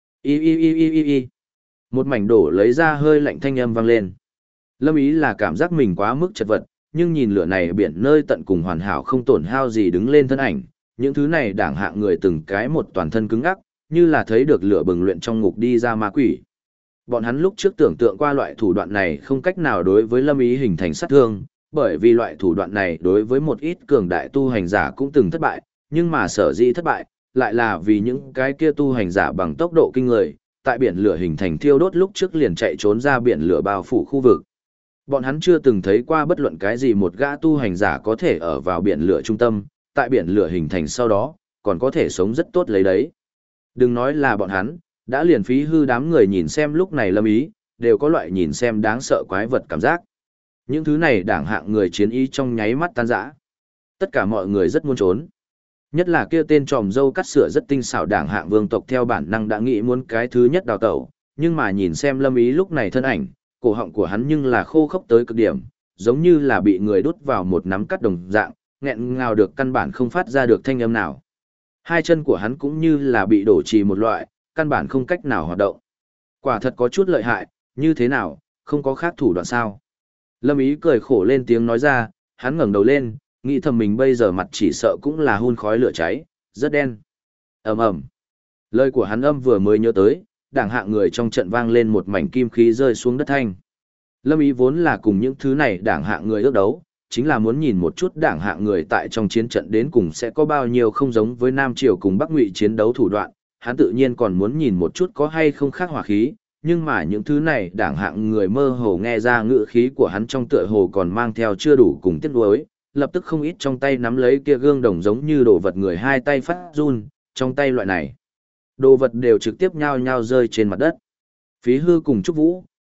Y. Một mảnh đổ lấy ra hơi lạnh thanh âm vang lên. Lâm Ý là cảm giác mình quá mức chật vật, nhưng nhìn lửa này biển nơi tận cùng hoàn hảo không tổn hao gì đứng lên thân ảnh, những thứ này đảng hạng người từng cái một toàn thân cứng ngắc, như là thấy được lửa bừng luyện trong ngục đi ra ma quỷ. Bọn hắn lúc trước tưởng tượng qua loại thủ đoạn này không cách nào đối với Lâm Ý hình thành sát thương, bởi vì loại thủ đoạn này đối với một ít cường đại tu hành giả cũng từng thất bại, nhưng mà sở dĩ thất bại, lại là vì những cái kia tu hành giả bằng tốc độ kinh người, tại biển lửa hình thành thiêu đốt lúc trước liền chạy trốn ra biển lửa bao phủ khu vực. Bọn hắn chưa từng thấy qua bất luận cái gì một gã tu hành giả có thể ở vào biển lửa trung tâm, tại biển lửa hình thành sau đó, còn có thể sống rất tốt lấy đấy. Đừng nói là bọn hắn, đã liền Phí Hư đám người nhìn xem lúc này Lâm Ý, đều có loại nhìn xem đáng sợ quái vật cảm giác. Những thứ này đảng hạng người chiến ý trong nháy mắt tan rã. Tất cả mọi người rất muốn trốn. Nhất là kia tên tròm dâu cắt sửa rất tinh xảo đảng hạng vương tộc theo bản năng đã nghĩ muốn cái thứ nhất đào tẩu, nhưng mà nhìn xem Lâm Ý lúc này thân ảnh, cổ họng của hắn nhưng là khô khốc tới cực điểm, giống như là bị người đút vào một nắm cắt đồng dạng, nghẹn ngào được căn bản không phát ra được thanh âm nào. Hai chân của hắn cũng như là bị đổ trì một loại, căn bản không cách nào hoạt động. Quả thật có chút lợi hại, như thế nào, không có khác thủ đoạn sao? Lâm Ý cười khổ lên tiếng nói ra, hắn ngẩng đầu lên, nghĩ thầm mình bây giờ mặt chỉ sợ cũng là hun khói lửa cháy, rất đen. Ầm ầm. Lời của hắn âm vừa mới nhớ tới, đảng hạng người trong trận vang lên một mảnh kim khí rơi xuống đất thanh. Lâm Ý vốn là cùng những thứ này đảng hạng người ước đấu, chính là muốn nhìn một chút đảng hạng người tại trong chiến trận đến cùng sẽ có bao nhiêu không giống với Nam Triều cùng Bắc Ngụy chiến đấu thủ đoạn, hắn tự nhiên còn muốn nhìn một chút có hay không khác hỏa khí, nhưng mà những thứ này đảng hạng người mơ hồ nghe ra ngữ khí của hắn trong tựa hồ còn mang theo chưa đủ cùng tiếc nuối, lập tức không ít trong tay nắm lấy kia gương đồng giống như đồ vật người hai tay phát run, trong tay loại này. Đồ vật đều trực tiếp nhao nhao rơi trên mặt đất. Phí Hư cùng Trúc Vũ,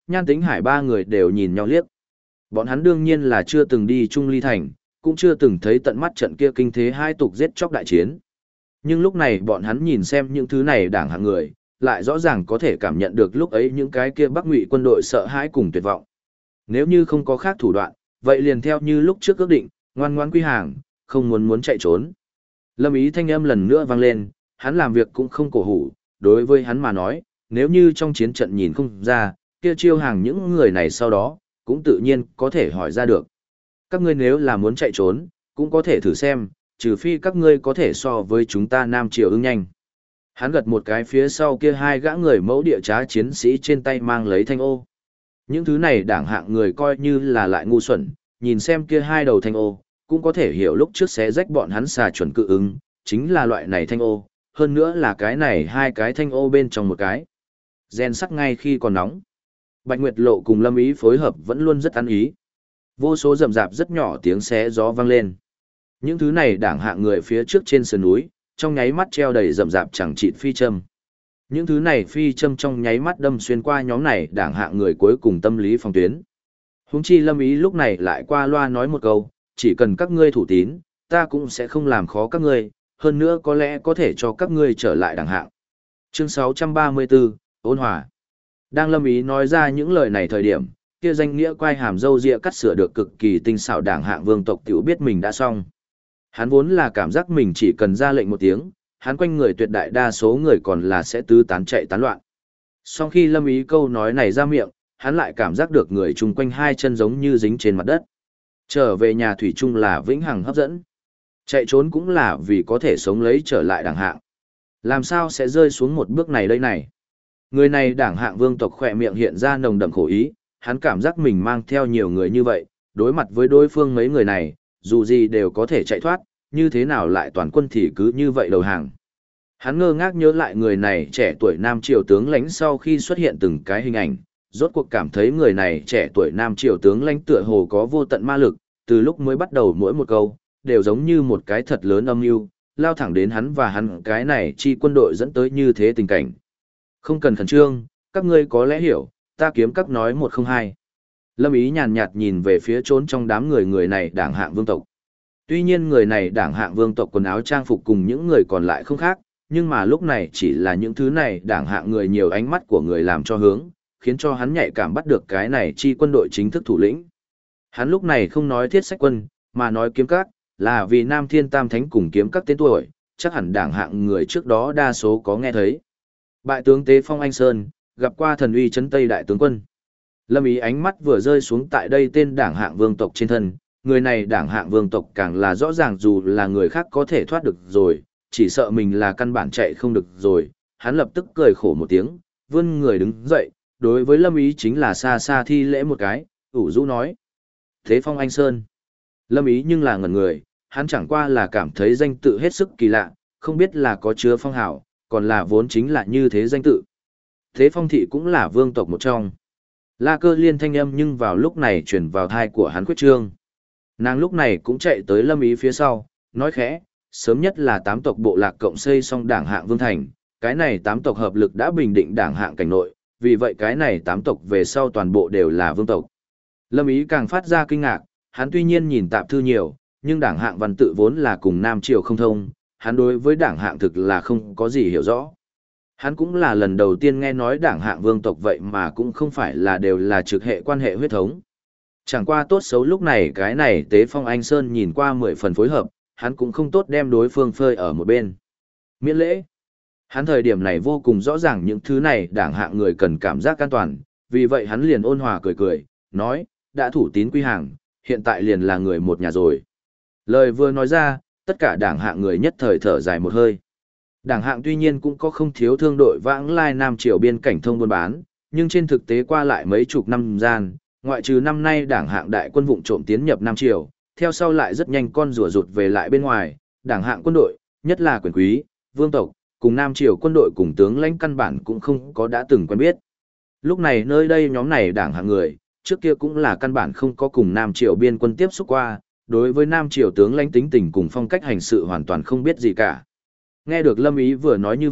Nhan Tĩnh Hải ba người đều nhìn nhau liếc. Bọn hắn đương nhiên là chưa từng đi Trung Ly Thành, cũng chưa từng thấy tận mắt trận kia kinh thế hai tục giết chóc đại chiến. Nhưng lúc này bọn hắn nhìn xem những thứ này đảng hạng người, lại rõ ràng có thể cảm nhận được lúc ấy những cái kia Bắc Ngụy quân đội sợ hãi cùng tuyệt vọng. Nếu như không có khác thủ đoạn, vậy liền theo như lúc trước ước định, ngoan ngoãn quy hàng, không muốn chạy trốn. Lâm Ý thanh âm lần nữa vang lên, hắn làm việc cũng không cổ hủ, đối với hắn mà nói, nếu như trong chiến trận nhìn không ra, kia chiêu hàng những người này sau đó, cũng tự nhiên có thể hỏi ra được. Các ngươi nếu là muốn chạy trốn, cũng có thể thử xem, trừ phi các ngươi có thể so với chúng ta Nam Triều ưng nhanh. Hắn gật một cái phía sau kia hai gã người mẫu địa trá chiến sĩ trên tay mang lấy thanh ô. Những thứ này đảng hạng người coi như là lại ngu xuẩn, nhìn xem kia hai đầu thanh ô, cũng có thể hiểu lúc trước xé rách bọn hắn xà chuẩn cự ứng, chính là loại này thanh ô, hơn nữa là cái này hai cái thanh ô bên trong một cái. Gen sắc ngay khi còn nóng. Bạch Nguyệt Lộ cùng Lâm Ý phối hợp vẫn luôn rất ăn ý. Vô số rầm rạp rất nhỏ tiếng xé gió vang lên. Những thứ này đảng hạng người phía trước trên sườn núi, trong nháy mắt treo đầy rầm rạp chẳng chịt phi châm. Những thứ này phi châm trong nháy mắt đâm xuyên qua nhóm này đảng hạng người cuối cùng tâm lý phòng tuyến. Huống chi Lâm Ý lúc này lại qua loa nói một câu, chỉ cần các ngươi thủ tín, ta cũng sẽ không làm khó các ngươi, hơn nữa có lẽ có thể cho các ngươi trở lại đảng hạng. Chương 634, Ôn Hòa. Đang Lâm Ý nói ra những lời này thời điểm, kia danh nghĩa quay hàm râu ria cắt sửa được cực kỳ tinh xảo đảng hạng vương tộc tiểu biết mình đã xong. Hắn vốn là cảm giác mình chỉ cần ra lệnh một tiếng, hắn quanh người tuyệt đại đa số người còn là sẽ tứ tán chạy tán loạn. Sau khi Lâm Ý câu nói này ra miệng, hắn lại cảm giác được người chung quanh hai chân giống như dính trên mặt đất. Trở về nhà thủy chung là vĩnh hằng hấp dẫn. Chạy trốn cũng là vì có thể sống lấy trở lại đảng hạng. Làm sao sẽ rơi xuống một bước này đây này? Người này đảng hạng vương tộc khỏe miệng hiện ra nồng đậm khổ ý, hắn cảm giác mình mang theo nhiều người như vậy, đối mặt với đối phương mấy người này, dù gì đều có thể chạy thoát, như thế nào lại toàn quân thì cứ như vậy đầu hàng. Hắn ngơ ngác nhớ lại người này trẻ tuổi Nam Triều tướng lãnh sau khi xuất hiện từng cái hình ảnh, rốt cuộc cảm thấy người này trẻ tuổi Nam Triều tướng lãnh tựa hồ có vô tận ma lực, từ lúc mới bắt đầu mỗi một câu, đều giống như một cái thật lớn âm mưu, lao thẳng đến hắn và hắn cái này chi quân đội dẫn tới như thế tình cảnh. Không cần khẩn trương, các ngươi có lẽ hiểu, ta kiếm các nói 102. Lâm Ý nhàn nhạt nhìn về phía trốn trong đám người này đảng hạng vương tộc. Tuy nhiên người này đảng hạng vương tộc quần áo trang phục cùng những người còn lại không khác, nhưng mà lúc này chỉ là những thứ này đảng hạng người nhiều ánh mắt của người làm cho hướng, khiến cho hắn nhạy cảm bắt được cái này chi quân đội chính thức thủ lĩnh. Hắn lúc này không nói thiết sách quân, mà nói kiếm các, là vì Nam Thiên Tam Thánh cùng kiếm các tên tuổi, chắc hẳn đảng hạng người trước đó đa số có nghe thấy. Bại tướng Tế Phong Anh Sơn, gặp qua thần uy trấn Tây đại tướng quân. Lâm Ý ánh mắt vừa rơi xuống tại đây tên đảng hạng vương tộc trên thân, người này đảng hạng vương tộc càng là rõ ràng dù là người khác có thể thoát được rồi, chỉ sợ mình là căn bản chạy không được rồi, hắn lập tức cười khổ một tiếng, vươn người đứng dậy, đối với Lâm Ý chính là xa xa thi lễ một cái, ủ rũ nói. Thế Phong Anh Sơn. Lâm Ý nhưng là ngẩn người, hắn chẳng qua là cảm thấy danh tự hết sức kỳ lạ, không biết là có chứa phong hào, còn là vốn chính là như thế danh tự. Thế Phong thị cũng là vương tộc một trong. La Cơ Liên thanh âm nhưng vào lúc này truyền vào thai của hắn Khuyết Trương. Nàng lúc này cũng chạy tới Lâm Ý phía sau, nói khẽ, sớm nhất là 8 tộc bộ lạc cộng xây xong đảng hạng vương thành, cái này 8 tộc hợp lực đã bình định đảng hạng cảnh nội, vì vậy cái này 8 tộc về sau toàn bộ đều là vương tộc. Lâm Ý càng phát ra kinh ngạc, hắn tuy nhiên nhìn tạp thư nhiều, nhưng đảng hạng văn tự vốn là cùng Nam Triều không thông, hắn đối với đảng hạng thực là không có gì hiểu rõ. Hắn cũng là lần đầu tiên nghe nói đảng hạng vương tộc vậy mà cũng không phải là đều là trực hệ quan hệ huyết thống. Chẳng qua tốt xấu lúc này cái này Tế Phong Anh Sơn nhìn qua 10 phần phối hợp, hắn cũng không tốt đem đối phương phơi ở một bên. Miễn lễ. Hắn thời điểm này vô cùng rõ ràng những thứ này đảng hạng người cần cảm giác an toàn, vì vậy hắn liền ôn hòa cười cười, nói, đã thủ tín quy hàng, hiện tại liền là người một nhà rồi. Lời vừa nói ra, tất cả đảng hạng người nhất thời thở dài một hơi. Đảng hạng tuy nhiên cũng có không thiếu thương đội vãng lai Nam Triều biên cảnh thông buôn bán, nhưng trên thực tế qua lại mấy chục năm gian, ngoại trừ năm nay đảng hạng đại quân vụng trộm tiến nhập Nam Triều, theo sau lại rất nhanh con rùa rụt về lại bên ngoài, đảng hạng quân đội, nhất là quyền quý, vương tộc, cùng Nam Triều quân đội cùng tướng lãnh căn bản cũng không có đã từng quen biết. Lúc này nơi đây nhóm này đảng hạng người, trước kia cũng là căn bản không có cùng Nam Triều biên quân tiếp xúc qua, đối với Nam Triều tướng lãnh tính tình cùng phong cách hành sự hoàn toàn không biết gì cả. Nghe được Lâm Ý vừa nói như vậy,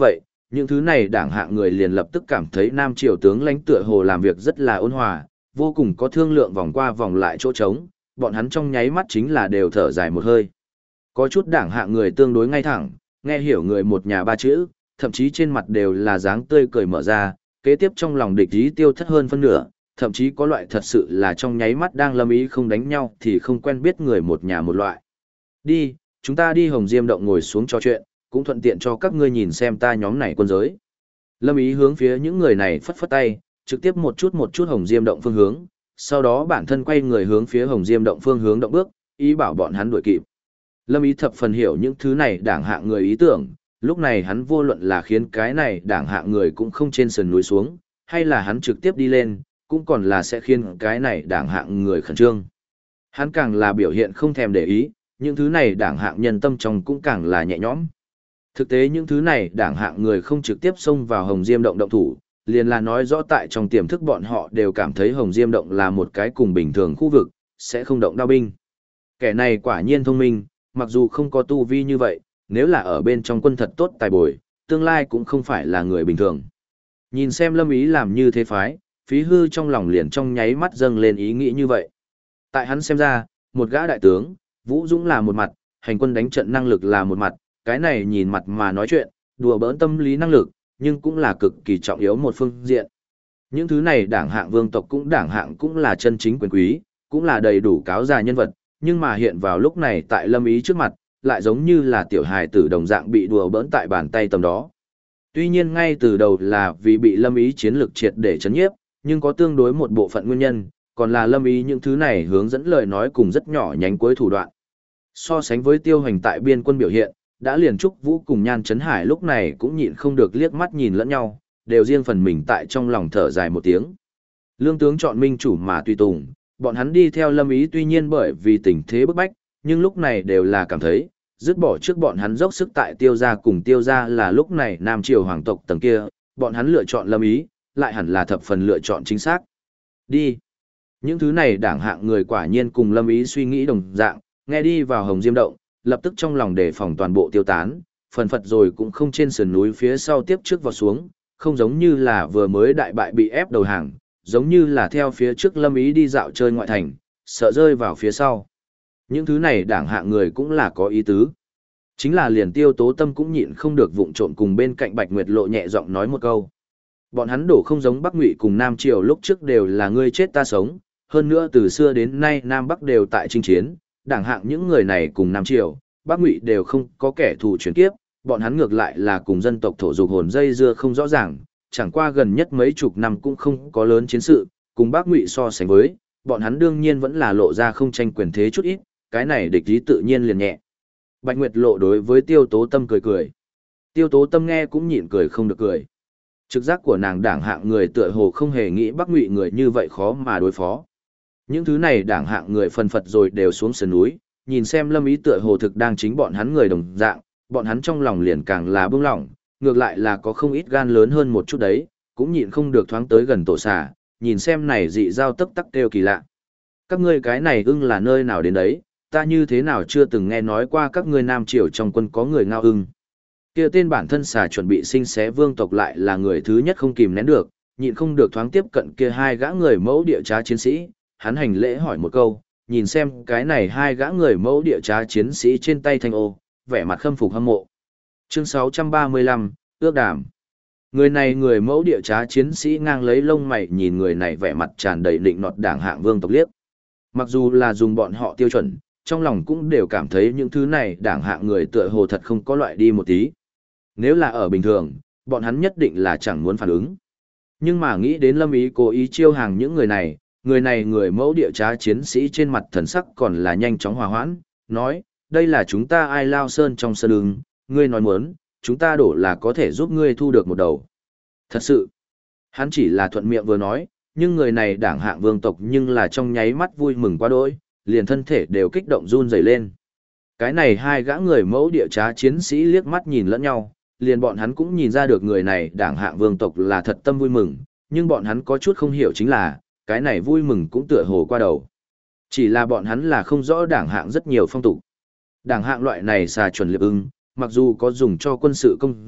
những thứ này đảng hạng người liền lập tức cảm thấy Nam Triều tướng lãnh tựa hồ làm việc rất là ôn hòa, vô cùng có thương lượng vòng qua vòng lại chỗ trống, bọn hắn trong nháy mắt chính là đều thở dài một hơi. Có chút đảng hạng người tương đối ngay thẳng, nghe hiểu người một nhà ba chữ, thậm chí trên mặt đều là dáng tươi cười mở ra, kế tiếp trong lòng địch ý tiêu thất hơn phân nửa, thậm chí có loại thật sự là trong nháy mắt đang lâm ý không đánh nhau thì không quen biết người một nhà một loại. Đi, chúng ta đi Hồng Diêm Động ngồi xuống trò chuyện, cũng thuận tiện cho các ngươi nhìn xem ta nhóm này quân giới. Lâm ý hướng phía những người này phất phất tay, trực tiếp một chút Hồng Diêm Động phương hướng, sau đó bản thân quay người hướng phía Hồng Diêm Động phương hướng động bước, ý bảo bọn hắn đuổi kịp. Lâm ý thập phần hiểu những thứ này đảng hạng người ý tưởng, lúc này hắn vô luận là khiến cái này đảng hạng người cũng không trên sườn núi xuống, hay là hắn trực tiếp đi lên, cũng còn là sẽ khiến cái này đảng hạng người khẩn trương. Hắn càng là biểu hiện không thèm để ý, những thứ này đảng hạng nhân tâm trong cũng càng là nhẹ nhõm. Thực tế những thứ này đảng hạng người không trực tiếp xông vào Hồng Diêm Động động thủ, liền là nói rõ tại trong tiềm thức bọn họ đều cảm thấy Hồng Diêm Động là một cái cùng bình thường khu vực, sẽ không động đao binh. Kẻ này quả nhiên thông minh, mặc dù không có tu vi như vậy, nếu là ở bên trong quân thật tốt tài bồi, tương lai cũng không phải là người bình thường. Nhìn xem Lâm Ý làm như thế phái, Phí Hư trong lòng liền trong nháy mắt dâng lên ý nghĩ như vậy. Tại hắn xem ra, một gã đại tướng, Vũ Dũng là một mặt, hành quân đánh trận năng lực là một mặt, cái này nhìn mặt mà nói chuyện, đùa bỡn tâm lý năng lực, nhưng cũng là cực kỳ trọng yếu một phương diện. Những thứ này đảng hạng vương tộc cũng đảng hạng cũng là chân chính quyền quý, cũng là đầy đủ cáo già nhân vật, nhưng mà hiện vào lúc này tại Lâm Ý trước mặt, lại giống như là tiểu hài tử đồng dạng bị đùa bỡn tại bàn tay tầm đó. Tuy nhiên ngay từ đầu là vì bị Lâm Ý chiến lược triệt để chấn nhiếp, nhưng có tương đối một bộ phận nguyên nhân, còn là Lâm Ý những thứ này hướng dẫn lời nói cùng rất nhỏ nhánh cuối thủ đoạn. So sánh với Tiêu Hoành tại biên quân biểu hiện, đã liền Trúc Vũ cùng Nhan Chấn Hải lúc này cũng nhịn không được liếc mắt nhìn lẫn nhau, đều riêng phần mình tại trong lòng thở dài một tiếng. Lương tướng chọn minh chủ mà tùy tùng, bọn hắn đi theo Lâm Ý tuy nhiên bởi vì tình thế bức bách, nhưng lúc này đều là cảm thấy, dứt bỏ trước bọn hắn dốc sức tại Tiêu gia cùng Tiêu gia là lúc này Nam Triều hoàng tộc tầng kia, bọn hắn lựa chọn Lâm Ý, lại hẳn là thập phần lựa chọn chính xác. Đi. Những thứ này đảng hạng người quả nhiên cùng Lâm Ý suy nghĩ đồng dạng, nghe đi vào Hồng Diêm Động, lập tức trong lòng đề phòng toàn bộ tiêu tán, phần phật rồi cũng không trên sườn núi phía sau tiếp trước vào xuống, không giống như là vừa mới đại bại bị ép đầu hàng, giống như là theo phía trước Lâm Ý đi dạo chơi ngoại thành, sợ rơi vào phía sau. Những thứ này đảng hạng người cũng là có ý tứ. Chính là liền Tiêu Tố Tâm cũng nhịn không được vụng trộm cùng bên cạnh Bạch Nguyệt Lộ nhẹ giọng nói một câu. Bọn hắn đổ không giống Bắc Ngụy cùng Nam Triều lúc trước đều là ngươi chết ta sống, hơn nữa từ xưa đến nay Nam Bắc đều tại chinh chiến, đảng hạng những người này cùng Nam Triều, Bắc Ngụy đều không có kẻ thù chuyển kiếp, bọn hắn ngược lại là cùng dân tộc thổ dục hồn dây dưa không rõ ràng, chẳng qua gần nhất mấy chục năm cũng không có lớn chiến sự, cùng Bắc Ngụy so sánh với, bọn hắn đương nhiên vẫn là lộ ra không tranh quyền thế chút ít, cái này địch ý tự nhiên liền nhẹ. Bạch Nguyệt Lộ đối với Tiêu Tố Tâm cười cười. Tiêu Tố Tâm nghe cũng nhịn cười không được cười. Trực giác của nàng đảng hạng người tựa hồ không hề nghĩ Bắc Ngụy người như vậy khó mà đối phó. Những thứ này đảng hạng người phân phật rồi đều xuống sườn núi, nhìn xem Lâm Ý tựa hồ thực đang chính bọn hắn người đồng dạng, bọn hắn trong lòng liền càng là bưng lỏng, ngược lại là có không ít gan lớn hơn một chút đấy, cũng nhịn không được thoáng tới gần tổ xà, nhìn xem này dị giao tấp tắc kêu kỳ lạ. Các ngươi cái này ưng là nơi nào đến đấy, ta như thế nào chưa từng nghe nói qua các ngươi Nam Triều trong quân có người ngao ưng. Kia tên bản thân xà chuẩn bị sinh xé vương tộc lại là người thứ nhất không kìm nén được, nhịn không được thoáng tiếp cận kia hai gã người mẫu địa trá chiến sĩ, hắn hành lễ hỏi một câu, nhìn xem cái này hai gã người mẫu địa trá chiến sĩ trên tay thanh ô, vẻ mặt khâm phục hâm mộ. Chương 635, ước đàm. Người này người mẫu địa trá chiến sĩ ngang lấy lông mày nhìn người này vẻ mặt tràn đầy định nọt đảng hạng vương tộc liếc. Mặc dù là dùng bọn họ tiêu chuẩn, trong lòng cũng đều cảm thấy những thứ này đảng hạng người tựa hồ thật không có loại đi một tí. Nếu là ở bình thường, bọn hắn nhất định là chẳng muốn phản ứng. Nhưng mà nghĩ đến Lâm Ý cố ý chiêu hàng những người này người mẫu địa trá chiến sĩ trên mặt thần sắc còn là nhanh chóng hòa hoãn, nói, đây là chúng ta Ai Lao Sơn trong sơn ưng, ngươi nói muốn, chúng ta đổ là có thể giúp ngươi thu được một đầu. Thật sự, hắn chỉ là thuận miệng vừa nói, nhưng người này đảng hạng vương tộc nhưng là trong nháy mắt vui mừng quá đỗi, liền thân thể đều kích động run rẩy lên. Cái này hai gã người mẫu địa trá chiến sĩ liếc mắt nhìn lẫn nhau, liền bọn hắn cũng nhìn ra được người này đảng hạng vương tộc là thật tâm vui mừng, nhưng bọn hắn có chút không hiểu chính là, cái này vui mừng cũng tựa hồ qua đầu. Chỉ là bọn hắn là không rõ đảng hạng rất nhiều phong tục. Đảng hạng loại này xà chuẩn liệp ưng, mặc dù có dùng cho quân sự công dụng,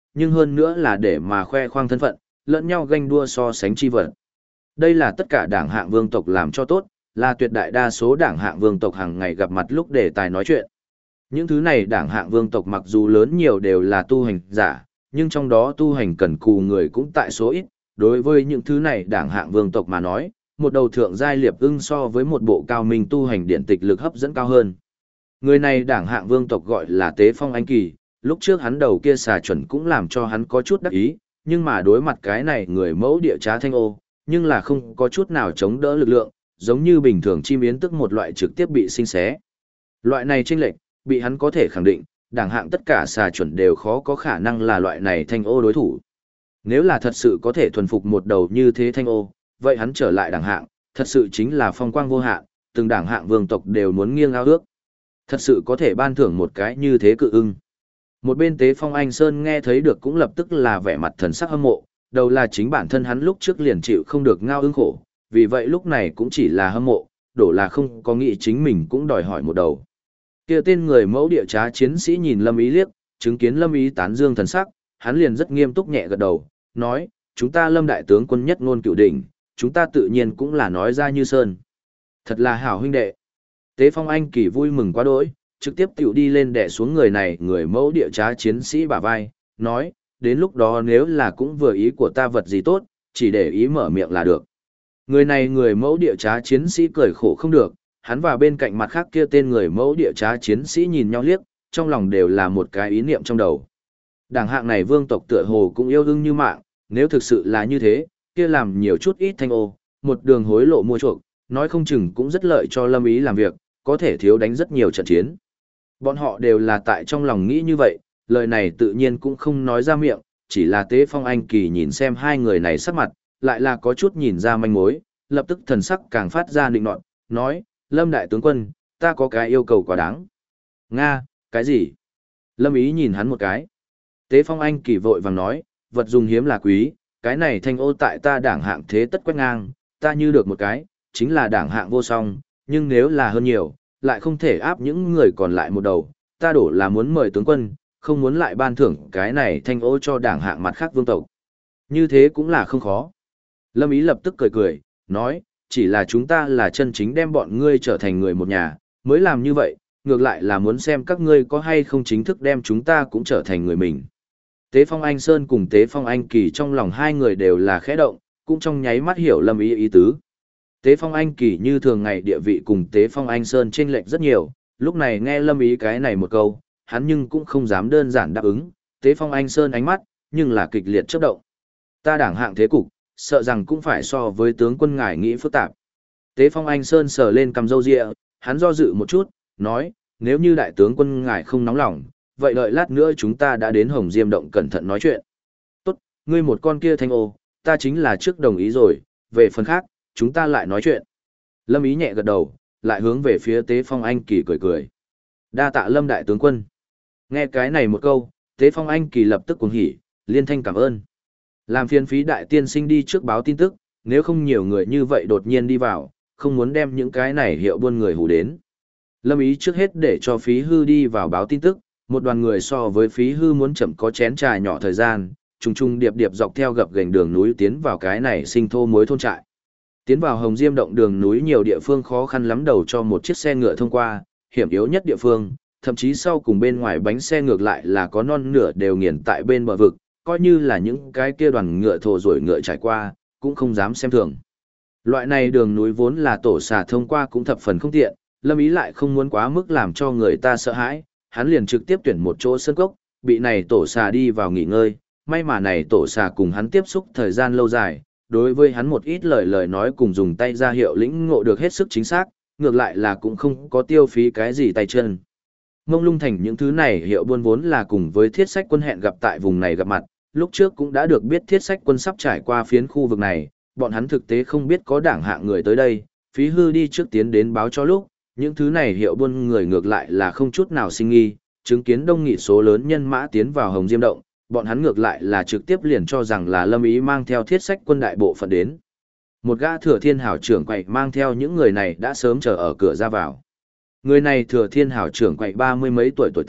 nhưng hơn nữa là để mà khoe khoang thân phận, lẫn nhau ganh đua so sánh chi vật. Đây là tất cả đảng hạng vương tộc làm cho tốt, là tuyệt đại đa số đảng hạng vương tộc hàng ngày gặp mặt lúc đề tài nói chuyện. Những thứ này đảng hạng vương tộc mặc dù lớn nhiều đều là tu hành giả, nhưng trong đó tu hành cần cù người cũng tại số ít. Đối với những thứ này đảng hạng vương tộc mà nói, một đầu thượng giai liệp ưng so với một bộ cao minh tu hành điện tịch lực hấp dẫn cao hơn. Người này đảng hạng vương tộc gọi là Tế Phong Anh Kỳ, lúc trước hắn đầu kia xà chuẩn cũng làm cho hắn có chút đắc ý, nhưng mà đối mặt cái này người mẫu địa trá thanh ô, nhưng là không có chút nào chống đỡ lực lượng, giống như bình thường chim yến tức một loại trực tiếp bị sinh xé. Loại này chênh lệch, bị hắn có thể khẳng định, đảng hạng tất cả xà chuẩn đều khó có khả năng là loại này thanh ô đối thủ. Nếu là thật sự có thể thuần phục một đầu như thế thanh ô, vậy hắn trở lại đảng hạng, thật sự chính là phong quang vô hạn, từng đảng hạng vương tộc đều muốn nghiêng ao ước. Thật sự có thể ban thưởng một cái như thế cự ưng. Một bên Tế Phong Anh Sơn nghe thấy được cũng lập tức là vẻ mặt thần sắc hâm mộ, đầu là chính bản thân hắn lúc trước liền chịu không được ngao ưng khổ, vì vậy lúc này cũng chỉ là hâm mộ, đổ là không có nghĩ chính mình cũng đòi hỏi một đầu. Kia tên người mẫu địa trá chiến sĩ nhìn Lâm Ý liếc, chứng kiến Lâm Ý tán dương thần sắc, hắn liền rất nghiêm túc nhẹ gật đầu, nói, chúng ta Lâm đại tướng quân nhất ngôn cửu đỉnh, chúng ta tự nhiên cũng là nói ra như sơn. Thật là hảo huynh đệ. Tế Phong Anh Kỳ vui mừng quá đỗi, trực tiếp tiểu đi lên đè xuống người này người mẫu địa trá chiến sĩ bả vai, nói, đến lúc đó nếu là cũng vừa ý của ta vật gì tốt, chỉ để ý mở miệng là được. Người này người mẫu địa trá chiến sĩ cười khổ không được, hắn và bên cạnh mặt khác kia tên người mẫu địa trá chiến sĩ nhìn nhau liếc, trong lòng đều là một cái ý niệm trong đầu. Đảng hạng này vương tộc tựa hồ cũng yêu ưng như mạng, nếu thực sự là như thế, kia làm nhiều chút ít thanh ô, một đường hối lộ mua chuộc, nói không chừng cũng rất lợi cho Lâm Ý làm việc, có thể thiếu đánh rất nhiều trận chiến. Bọn họ đều là tại trong lòng nghĩ như vậy, lời này tự nhiên cũng không nói ra miệng, chỉ là Tế Phong Anh Kỳ nhìn xem hai người này sắc mặt, lại là có chút nhìn ra manh mối, lập tức thần sắc càng phát ra định nọt, nói, Lâm đại tướng quân, ta có cái yêu cầu quá đáng. Nga, cái gì? Lâm Ý nhìn hắn một cái. Tế Phong Anh Kỳ vội vàng nói, vật dùng hiếm là quý, cái này thanh ô tại ta đảng hạng thế tất quét ngang, ta như được một cái, chính là đảng hạng vô song, nhưng nếu là hơn nhiều, lại không thể áp những người còn lại một đầu, ta đổ là muốn mời tướng quân, không muốn lại ban thưởng cái này thanh ô cho đảng hạng mặt khác vương tộc. Như thế cũng là không khó. Lâm Ý lập tức cười cười, nói, chỉ là chúng ta là chân chính đem bọn ngươi trở thành người một nhà, mới làm như vậy, ngược lại là muốn xem các ngươi có hay không chính thức đem chúng ta cũng trở thành người mình. Tế Phong Anh Sơn cùng Tế Phong Anh Kỳ trong lòng hai người đều là khẽ động, cũng trong nháy mắt hiểu Lâm Ý ý tứ. Tế Phong Anh Kỳ như thường ngày địa vị cùng Tế Phong Anh Sơn chênh lệch rất nhiều, lúc này nghe Lâm Ý cái này một câu, hắn nhưng cũng không dám đơn giản đáp ứng, Tế Phong Anh Sơn ánh mắt, nhưng là kịch liệt chớp động. Ta đảng hạng thế cục, sợ rằng cũng phải so với tướng quân ngài nghĩ phức tạp. Tế Phong Anh Sơn sờ lên cầm râu ria, hắn do dự một chút, nói, nếu như đại tướng quân ngài không nóng lòng, vậy đợi lát nữa chúng ta đã đến Hồng Diêm Động cẩn thận nói chuyện. Tốt, ngươi một con kia thanh ô, ta chính là trước đồng ý rồi, về phần khác, chúng ta lại nói chuyện. Lâm Ý nhẹ gật đầu, lại hướng về phía Tế Phong Anh Kỳ cười cười. Đa tạ Lâm đại tướng quân. Nghe cái này một câu, Tế Phong Anh Kỳ lập tức cuồng hỉ, liên thanh cảm ơn. Làm phiền phí đại tiên sinh đi trước báo tin tức, nếu không nhiều người như vậy đột nhiên đi vào, không muốn đem những cái này hiệu buôn người hù đến. Lâm Ý trước hết để cho phí hư đi vào báo tin tức, một đoàn người so với phí hư muốn chậm có chén trà nhỏ thời gian, trùng trùng điệp điệp dọc theo gập ghềnh đường núi tiến vào cái này sinh thô mối thôn trại. Tiến vào Hồng Diêm Động đường núi nhiều địa phương khó khăn lắm đầu cho một chiếc xe ngựa thông qua, hiểm yếu nhất địa phương, thậm chí sau cùng bên ngoài bánh xe ngược lại là có non nửa đều nghiền tại bên bờ vực, coi như là những cái kia đoàn ngựa thồ rồi ngựa trải qua, cũng không dám xem thường. Loại này đường núi vốn là tổ xà thông qua cũng thập phần không tiện, Lâm Ý lại không muốn quá mức làm cho người ta sợ hãi, hắn liền trực tiếp tuyển một chỗ sân cốc, bị này tổ xà đi vào nghỉ ngơi, may mà này tổ xà cùng hắn tiếp xúc thời gian lâu dài, đối với hắn một ít lời nói cùng dùng tay ra hiệu lĩnh ngộ được hết sức chính xác, ngược lại là cũng không có tiêu phí cái gì tay chân. Mông Lung Thành những thứ này hiệu buôn vốn là cùng với Thiết Sách Quân hẹn gặp tại vùng này gặp mặt, lúc trước cũng đã được biết Thiết Sách Quân sắp trải qua phiến khu vực này, bọn hắn thực tế không biết có đảng hạng người tới đây, phí hư đi trước tiến đến báo cho lúc, những thứ này hiệu buôn người ngược lại là không chút nào sinh nghi, chứng kiến đông nghị số lớn nhân mã tiến vào Hồng Diêm Động, bọn hắn ngược lại là trực tiếp liền cho rằng là Lâm Ý mang theo Thiết Sách Quân đại bộ phận đến. Một gã Thừa Thiên Hảo trưởng quậy mang theo những người này đã sớm chờ ở cửa ra vào. Người này Thừa Thiên Hảo trưởng quậy 30 mấy tuổi tuổi tác,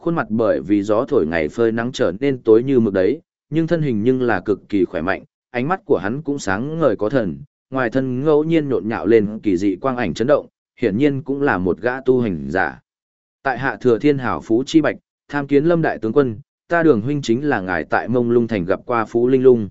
khuôn mặt bởi vì gió thổi ngày phơi nắng trở nên tối như mực đấy, nhưng thân hình nhưng là cực kỳ khỏe mạnh, ánh mắt của hắn cũng sáng ngời có thần, ngoài thân ngẫu nhiên nhộn nhạo lên kỳ dị quang ảnh chấn động, hiển nhiên cũng là một gã tu hành giả. Tại hạ thừa thiên hảo Phú Chi Bạch, tham kiến Lâm đại tướng quân, ta Đường huynh chính là ngài tại Mông Lung thành gặp qua Phú Linh Lung.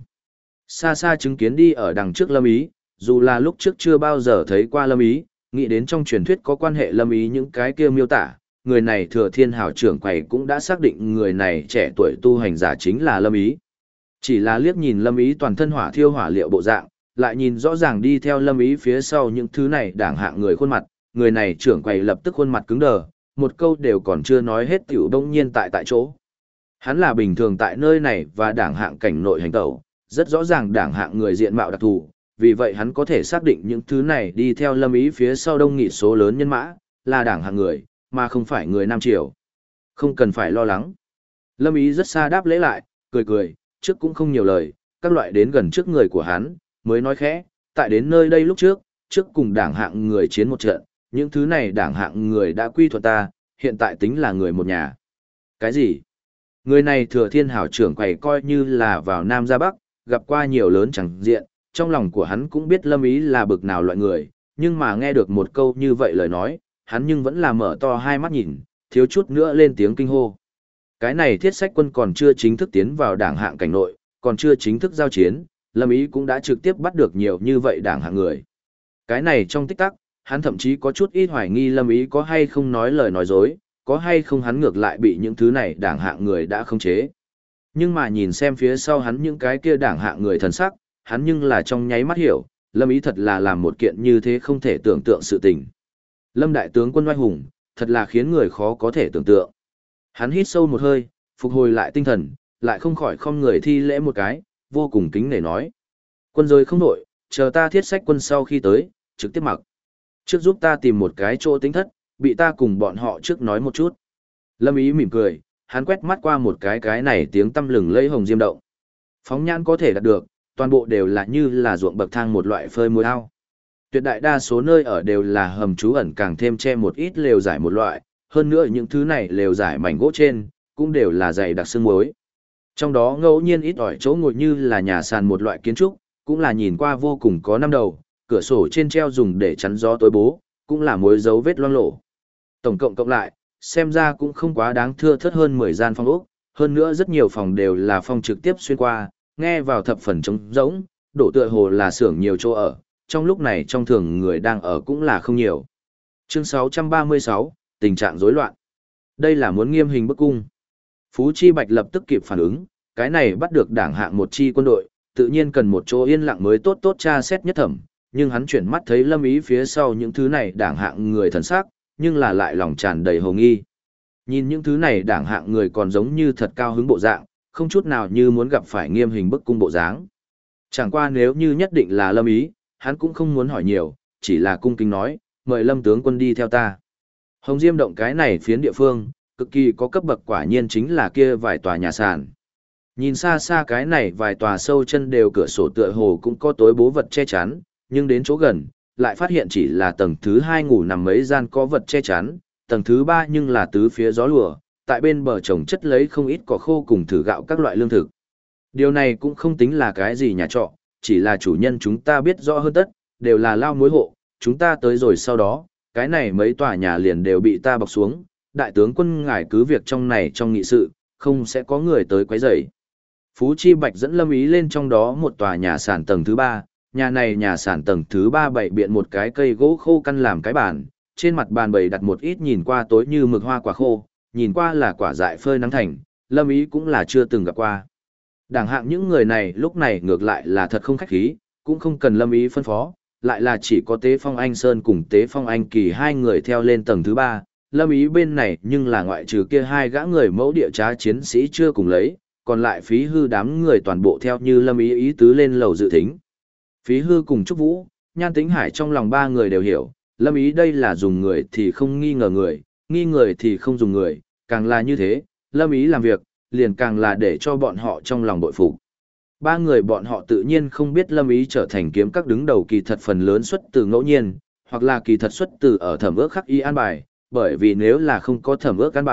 Xa xa chứng kiến đi ở đằng trước Lâm Ý, dù là lúc trước chưa bao giờ thấy qua Lâm Ý, nghĩ đến trong truyền thuyết có quan hệ Lâm Ý những cái kia miêu tả, người này thừa thiên hảo trưởng quầy cũng đã xác định người này trẻ tuổi tu hành giả chính là Lâm Ý. Chỉ là liếc nhìn Lâm Ý toàn thân hỏa thiêu hỏa liệu bộ dạng, lại nhìn rõ ràng đi theo Lâm Ý phía sau những thứ này đảng hạng người khuôn mặt, người này trưởng quầy lập tức khuôn mặt cứng đờ, một câu đều còn chưa nói hết tiểu đông nhiên tại chỗ. Hắn là bình thường tại nơi này và đảng hạng cảnh nội hành tẩu, rất rõ ràng đảng hạng người diện mạo đặc thù, vì vậy hắn có thể xác định những thứ này đi theo Lâm Ý phía sau đông nghị số lớn nhân mã, là đảng hạng người, mà không phải người Nam Triều. Không cần phải lo lắng. Lâm Ý rất xa đáp lễ lại, cười cười, trước cũng không nhiều lời, các loại đến gần trước người của hắn, mới nói khẽ, tại đến nơi đây lúc trước cùng đảng hạng người chiến một trận, những thứ này đảng hạng người đã quy thuận ta, hiện tại tính là người một nhà. Cái gì? Người này thừa thiên hảo trưởng quầy coi như là vào Nam ra Bắc, gặp qua nhiều lớn chẳng diện, trong lòng của hắn cũng biết Lâm Ý là bực nào loại người, nhưng mà nghe được một câu như vậy lời nói, hắn nhưng vẫn là mở to hai mắt nhìn, thiếu chút nữa lên tiếng kinh hô. Cái này Thiết Sách Quân còn chưa chính thức tiến vào đảng hạng cảnh nội, còn chưa chính thức giao chiến, Lâm Ý cũng đã trực tiếp bắt được nhiều như vậy đảng hạng người. Cái này trong tích tắc, hắn thậm chí có chút ít hoài nghi Lâm Ý có hay không nói lời nói dối, có hay không hắn ngược lại bị những thứ này đảng hạng người đã khống chế. Nhưng mà nhìn xem phía sau hắn những cái kia đảng hạng người thần sắc, hắn nhưng là trong nháy mắt hiểu, Lâm Ý thật là làm một kiện như thế không thể tưởng tượng sự tình. Lâm đại tướng quân oai hùng, thật là khiến người khó có thể tưởng tượng. Hắn hít sâu một hơi, phục hồi lại tinh thần, lại không khỏi không người thi lễ một cái, vô cùng kính nể nói. Quân rơi không nổi, chờ ta Thiết Sách Quân sau khi tới, trực tiếp mặc. Trước giúp ta tìm một cái chỗ tính thất, bị ta cùng bọn họ trước nói một chút. Lâm Ý mỉm cười, hắn quét mắt qua một cái này tiếng tăm lừng lẫy hồng diêm động. Phóng nhãn có thể đạt được, toàn bộ đều là như là ruộng bậc thang một loại phơi muối ao. Tuyệt đại đa số nơi ở đều là hầm trú ẩn càng thêm che một ít lều giải một loại, hơn nữa những thứ này lều giải mảnh gỗ trên, cũng đều là dày đặc xương muối. Trong đó ngẫu nhiên ít ỏi chỗ ngồi như là nhà sàn một loại kiến trúc, cũng là nhìn qua vô cùng có năm đầu, cửa sổ trên treo dùng để chắn gió tối bố, cũng là muối dấu vết loang lổ. Tổng cộng cộng lại, xem ra cũng không quá đáng thưa thớt hơn 10 gian phòng ốc, hơn nữa rất nhiều phòng đều là phòng trực tiếp xuyên qua, nghe vào thập phần trống rỗng, đổ tựa hồ là xưởng nhiều chỗ ở, trong lúc này trong thường người đang ở cũng là không nhiều. Chương 636, tình trạng rối loạn. Đây là muốn nghiêm hình bức cung. Phú Chi Bạch lập tức kịp phản ứng, cái này bắt được đảng hạng một chi quân đội, tự nhiên cần một chỗ yên lặng mới tốt tốt tra xét nhất thẩm, nhưng hắn chuyển mắt thấy Lâm Ý phía sau những thứ này đảng hạng người thần sắc, nhưng là lại lòng tràn đầy hồ nghi. Nhìn những thứ này đảng hạng người còn giống như thật cao hứng bộ dạng, không chút nào như muốn gặp phải nghiêm hình bức cung bộ dáng. Chẳng qua nếu như nhất định là Lâm Ý, hắn cũng không muốn hỏi nhiều, chỉ là cung kính nói, mời Lâm tướng quân đi theo ta. Hồng Diêm động cái này phiến địa phương, cực kỳ có cấp bậc quả nhiên chính là kia vài tòa nhà sàn. Nhìn xa xa cái này vài tòa sâu chân đều cửa sổ tựa hồ cũng có tối bố vật che chắn, nhưng đến chỗ gần, lại phát hiện chỉ là tầng thứ 2 ngủ nằm mấy gian có vật che chắn, tầng thứ 3 nhưng là tứ phía gió lùa, tại bên bờ trồng chất lấy không ít cỏ khô cùng thử gạo các loại lương thực. Điều này cũng không tính là cái gì nhà trọ, chỉ là chủ nhân chúng ta biết rõ hơn tất, đều là lao mối hộ, chúng ta tới rồi sau đó, cái này mấy tòa nhà liền đều bị ta bọc xuống, đại tướng quân ngài cứ việc trong này trong nghị sự, không sẽ có người tới quấy rầy. Phú Chi Bạch dẫn Lâm Ý lên trong đó một tòa nhà sản tầng thứ 3, nhà này nhà sản tầng thứ 3 bày biện một cái cây gỗ khô căn làm cái bàn, trên mặt bàn bày đặt một ít nhìn qua tối như mực hoa quả khô, nhìn qua là quả dại phơi nắng thành, Lâm Ý cũng là chưa từng gặp qua. Đảng hạng những người này lúc này ngược lại là thật không khách khí, cũng không cần Lâm Ý phân phó, lại là chỉ có Tế Phong Anh Sơn cùng Tế Phong Anh Kỳ hai người theo lên tầng thứ 3, Lâm Ý bên này nhưng là ngoại trừ kia hai gã người mẫu địa trá chiến sĩ chưa cùng lấy, còn lại Phí Hư đám người toàn bộ theo như Lâm Ý ý tứ lên lầu dự thính. Phí Hư cùng Trúc Vũ, Nhan Tĩnh Hải trong lòng ba người đều hiểu, Lâm Ý đây là dùng người thì không nghi ngờ người, nghi người thì không dùng người, càng là như thế, Lâm Ý làm việc, liền càng là để cho bọn họ trong lòng bội phục. Ba người bọn họ tự nhiên không biết Lâm Ý trở thành kiếm các đứng đầu kỳ thật phần lớn xuất từ ngẫu nhiên, hoặc là kỳ thật xuất từ ở thẩm ước khắc y an bài, bởi vì nếu là không có thẩm ước an bài,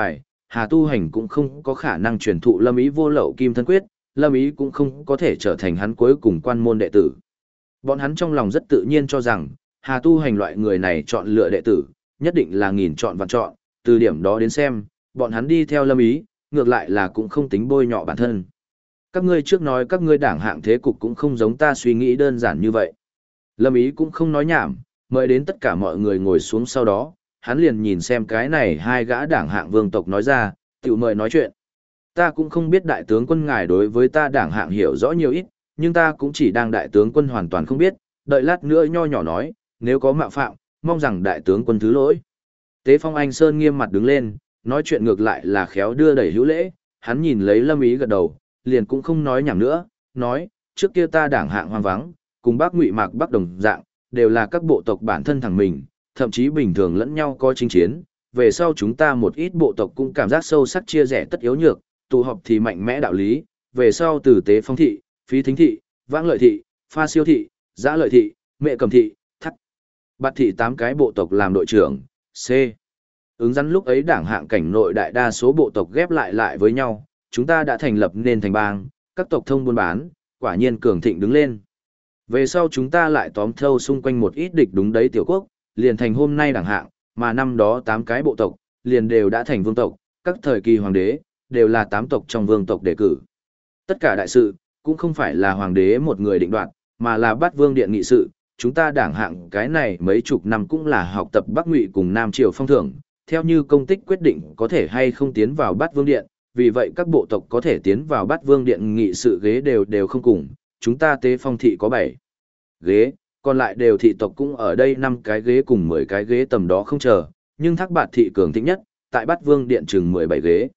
Hà Tu Hành cũng không có khả năng truyền thụ Lâm Ý vô lậu kim thân quyết, Lâm Ý cũng không có thể trở thành hắn cuối cùng quan môn đệ tử. Bọn hắn trong lòng rất tự nhiên cho rằng, Hà Tu Hành loại người này chọn lựa đệ tử, nhất định là nghìn chọn vạn chọn, từ điểm đó đến xem, bọn hắn đi theo Lâm Ý, ngược lại là cũng không tính bôi nhọ bản thân. Các ngươi trước nói các ngươi đảng hạng thế cục cũng không giống ta suy nghĩ đơn giản như vậy. Lâm Ý cũng không nói nhảm, mời đến tất cả mọi người ngồi xuống sau đó, hắn liền nhìn xem cái này hai gã đảng hạng vương tộc nói ra, tự mời nói chuyện. Ta cũng không biết đại tướng quân ngài đối với ta đảng hạng hiểu rõ nhiều ít, nhưng ta cũng chỉ đang đại tướng quân hoàn toàn không biết, đợi lát nữa nho nhỏ nói, nếu có mạo phạm, mong rằng đại tướng quân thứ lỗi. Tế Phong Anh Sơn nghiêm mặt đứng lên, nói chuyện ngược lại là khéo đưa đẩy hữu lễ, hắn nhìn lấy Lâm Ý gật đầu, liền cũng không nói nhảm nữa, nói, trước kia ta đảng hạng hoang vắng, cùng bác Ngụy Mạc Bắc đồng dạng, đều là các bộ tộc bản thân thẳng mình, thậm chí bình thường lẫn nhau có chinh chiến, về sau chúng ta một ít bộ tộc cũng cảm giác sâu sắc chia rẽ tất yếu nhược, tụ họp thì mạnh mẽ đạo lý, về sau từ Tế Phong thị, Phí Thính thị, Vãng Lợi thị, Pha Siêu thị, Giã Lợi thị, Mẹ Cầm thị, Thắc Bạt thị 8 cái bộ tộc làm đội trưởng, C. Ứng rắn lúc ấy đảng hạng cảnh nội đại đa số bộ tộc ghép lại với nhau, chúng ta đã thành lập nên thành bang, các tộc thông buôn bán, quả nhiên cường thịnh đứng lên. Về sau chúng ta lại tóm thâu xung quanh một ít địch đúng đấy tiểu quốc, liền thành hôm nay đảng hạng, mà năm đó 8 cái bộ tộc, liền đều đã thành vương tộc, các thời kỳ hoàng đế, đều là 8 tộc trong vương tộc đề cử. Tất cả đại sự, cũng không phải là hoàng đế một người định đoạt, mà là bắt vương điện nghị sự, chúng ta đảng hạng cái này mấy chục năm cũng là học tập Bắc Ngụy cùng Nam Triều phong thưởng, theo như công tích quyết định có thể hay không tiến vào bắt vương điện, vì vậy các bộ tộc có thể tiến vào bắt vương điện nghị sự ghế đều không cùng, chúng ta Tế Phong thị có 7 ghế, còn lại đều thị tộc cũng ở đây 5 cái ghế cùng 10 cái ghế tầm đó không chờ, nhưng Thác Bạt thị cường thịnh nhất, tại bắt vương điện chừng 17 ghế.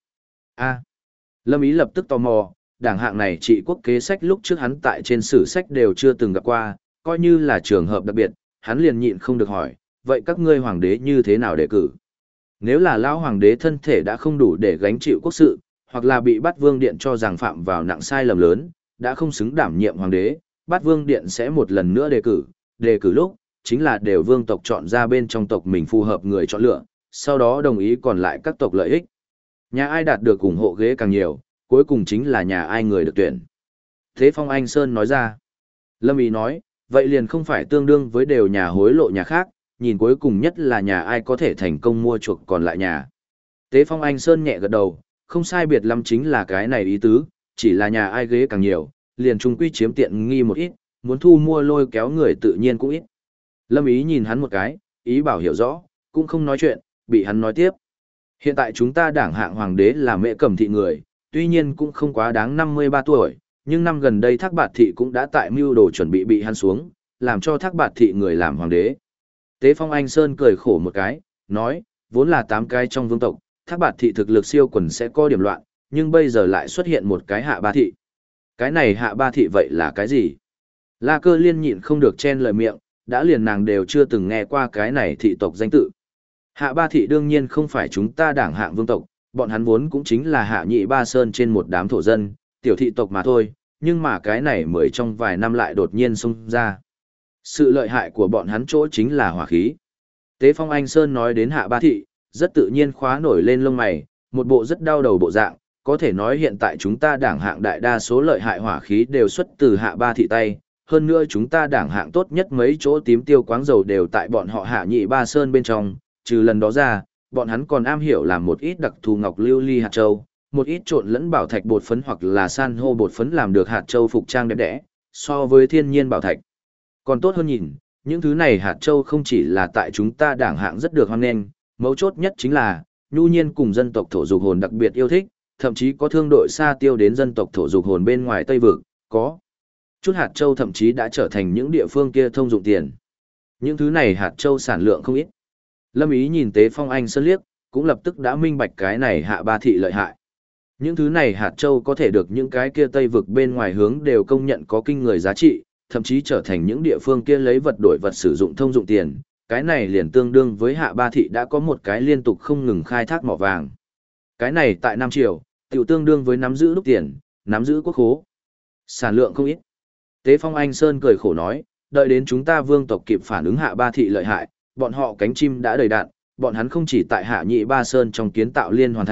Lâm Ý lập tức tò mò, đảng hạng này trị quốc kế sách lúc trước hắn tại trên sử sách đều chưa từng gặp qua, coi như là trường hợp đặc biệt, hắn liền nhịn không được hỏi, vậy các ngươi hoàng đế như thế nào đề cử? Nếu là lão hoàng đế thân thể đã không đủ để gánh chịu quốc sự, hoặc là bị bắt vương điện cho rằng phạm vào nặng sai lầm lớn, đã không xứng đảm nhiệm hoàng đế, bắt vương điện sẽ một lần nữa đề cử lúc, chính là đều vương tộc chọn ra bên trong tộc mình phù hợp người chọn lựa, sau đó đồng ý còn lại các tộc lợi ích. Nhà ai đạt được ủng hộ ghế càng nhiều, cuối cùng chính là nhà ai người được tuyển. Thế Phong Anh Sơn nói ra. Lâm Ý nói, vậy liền không phải tương đương với đều nhà hối lộ nhà khác, nhìn cuối cùng nhất là nhà ai có thể thành công mua chuộc còn lại nhà. Tế Phong Anh Sơn nhẹ gật đầu, không sai biệt lắm chính là cái này ý tứ, chỉ là nhà ai ghế càng nhiều, liền chung quy chiếm tiện nghi một ít, muốn thu mua lôi kéo người tự nhiên cũng ít. Lâm Ý nhìn hắn một cái, ý bảo hiểu rõ, cũng không nói chuyện, bị hắn nói tiếp. Hiện tại chúng ta đảng hạng hoàng đế là Mễ Cầm thị người, tuy nhiên cũng không quá đáng 53 tuổi, nhưng năm gần đây Thác Bạt thị cũng đã tại mưu đồ chuẩn bị hắn xuống, làm cho Thác Bạt thị người làm hoàng đế. Tế Phong Anh Sơn cười khổ một cái, nói, vốn là 8 cái trong vương tộc, Thác Bạt thị thực lực siêu quần sẽ có điểm loạn, nhưng bây giờ lại xuất hiện một cái Hạ Ba thị. Cái này Hạ Ba thị vậy là cái gì? La Cơ Liên nhịn không được chen lời miệng, đã liền nàng đều chưa từng nghe qua cái này thị tộc danh tự. Hạ Ba thị đương nhiên không phải chúng ta đảng hạng vương tộc, bọn hắn vốn cũng chính là Hạ Nhị Ba Sơn trên một đám thổ dân, tiểu thị tộc mà thôi, nhưng mà cái này mới trong vài năm lại đột nhiên xông ra. Sự lợi hại của bọn hắn chỗ chính là hỏa khí. Tế Phong Anh Sơn nói đến Hạ Ba thị, rất tự nhiên khóa nổi lên lông mày, một bộ rất đau đầu bộ dạng, có thể nói hiện tại chúng ta đảng hạng đại đa số lợi hại hỏa khí đều xuất từ Hạ Ba thị tay, hơn nữa chúng ta đảng hạng tốt nhất mấy chỗ tím tiêu quáng dầu đều tại bọn họ Hạ Nhị Ba Sơn bên trong, trừ lần đó ra, bọn hắn còn am hiểu làm một ít đặc thù ngọc lưu ly hạt châu, một ít trộn lẫn bảo thạch bột phấn hoặc là san hô bột phấn làm được hạt châu phục trang đẹp đẽ, so với thiên nhiên bảo thạch. Còn tốt hơn nhìn, những thứ này hạt châu không chỉ là tại chúng ta đảng hạng rất được hoan nghênh, mấu chốt nhất chính là, nhu nhiên cùng dân tộc thổ dục hồn đặc biệt yêu thích, thậm chí có thương đội xa tiêu đến dân tộc thổ dục hồn bên ngoài Tây Vực, có chút hạt châu thậm chí đã trở thành những địa phương kia thông dụng tiền. Những thứ này hạt châu sản lượng không ít. Lâm Ý nhìn Tế Phong Anh Sơn liếc, cũng lập tức đã minh bạch cái này Hạ Ba thị lợi hại. Những thứ này hạt châu có thể được những cái kia Tây Vực bên ngoài hướng đều công nhận có kinh người giá trị, thậm chí trở thành những địa phương kia lấy vật đổi vật sử dụng thông dụng tiền. Cái này liền tương đương với Hạ Ba thị đã có một cái liên tục không ngừng khai thác mỏ vàng. Cái này tại Nam Triều, tiểu tương đương với nắm giữ đúc tiền, nắm giữ quốc khố. Sản lượng không ít. Tế Phong Anh Sơn cười khổ nói, đợi đến chúng ta vương tộc kịp phản ứng Hạ Ba thị lợi hại, bọn họ cánh chim đã đầy đạn, bọn hắn không chỉ tại Hạ Nhị Ba Sơn trong kiến tạo liên hoàn thành,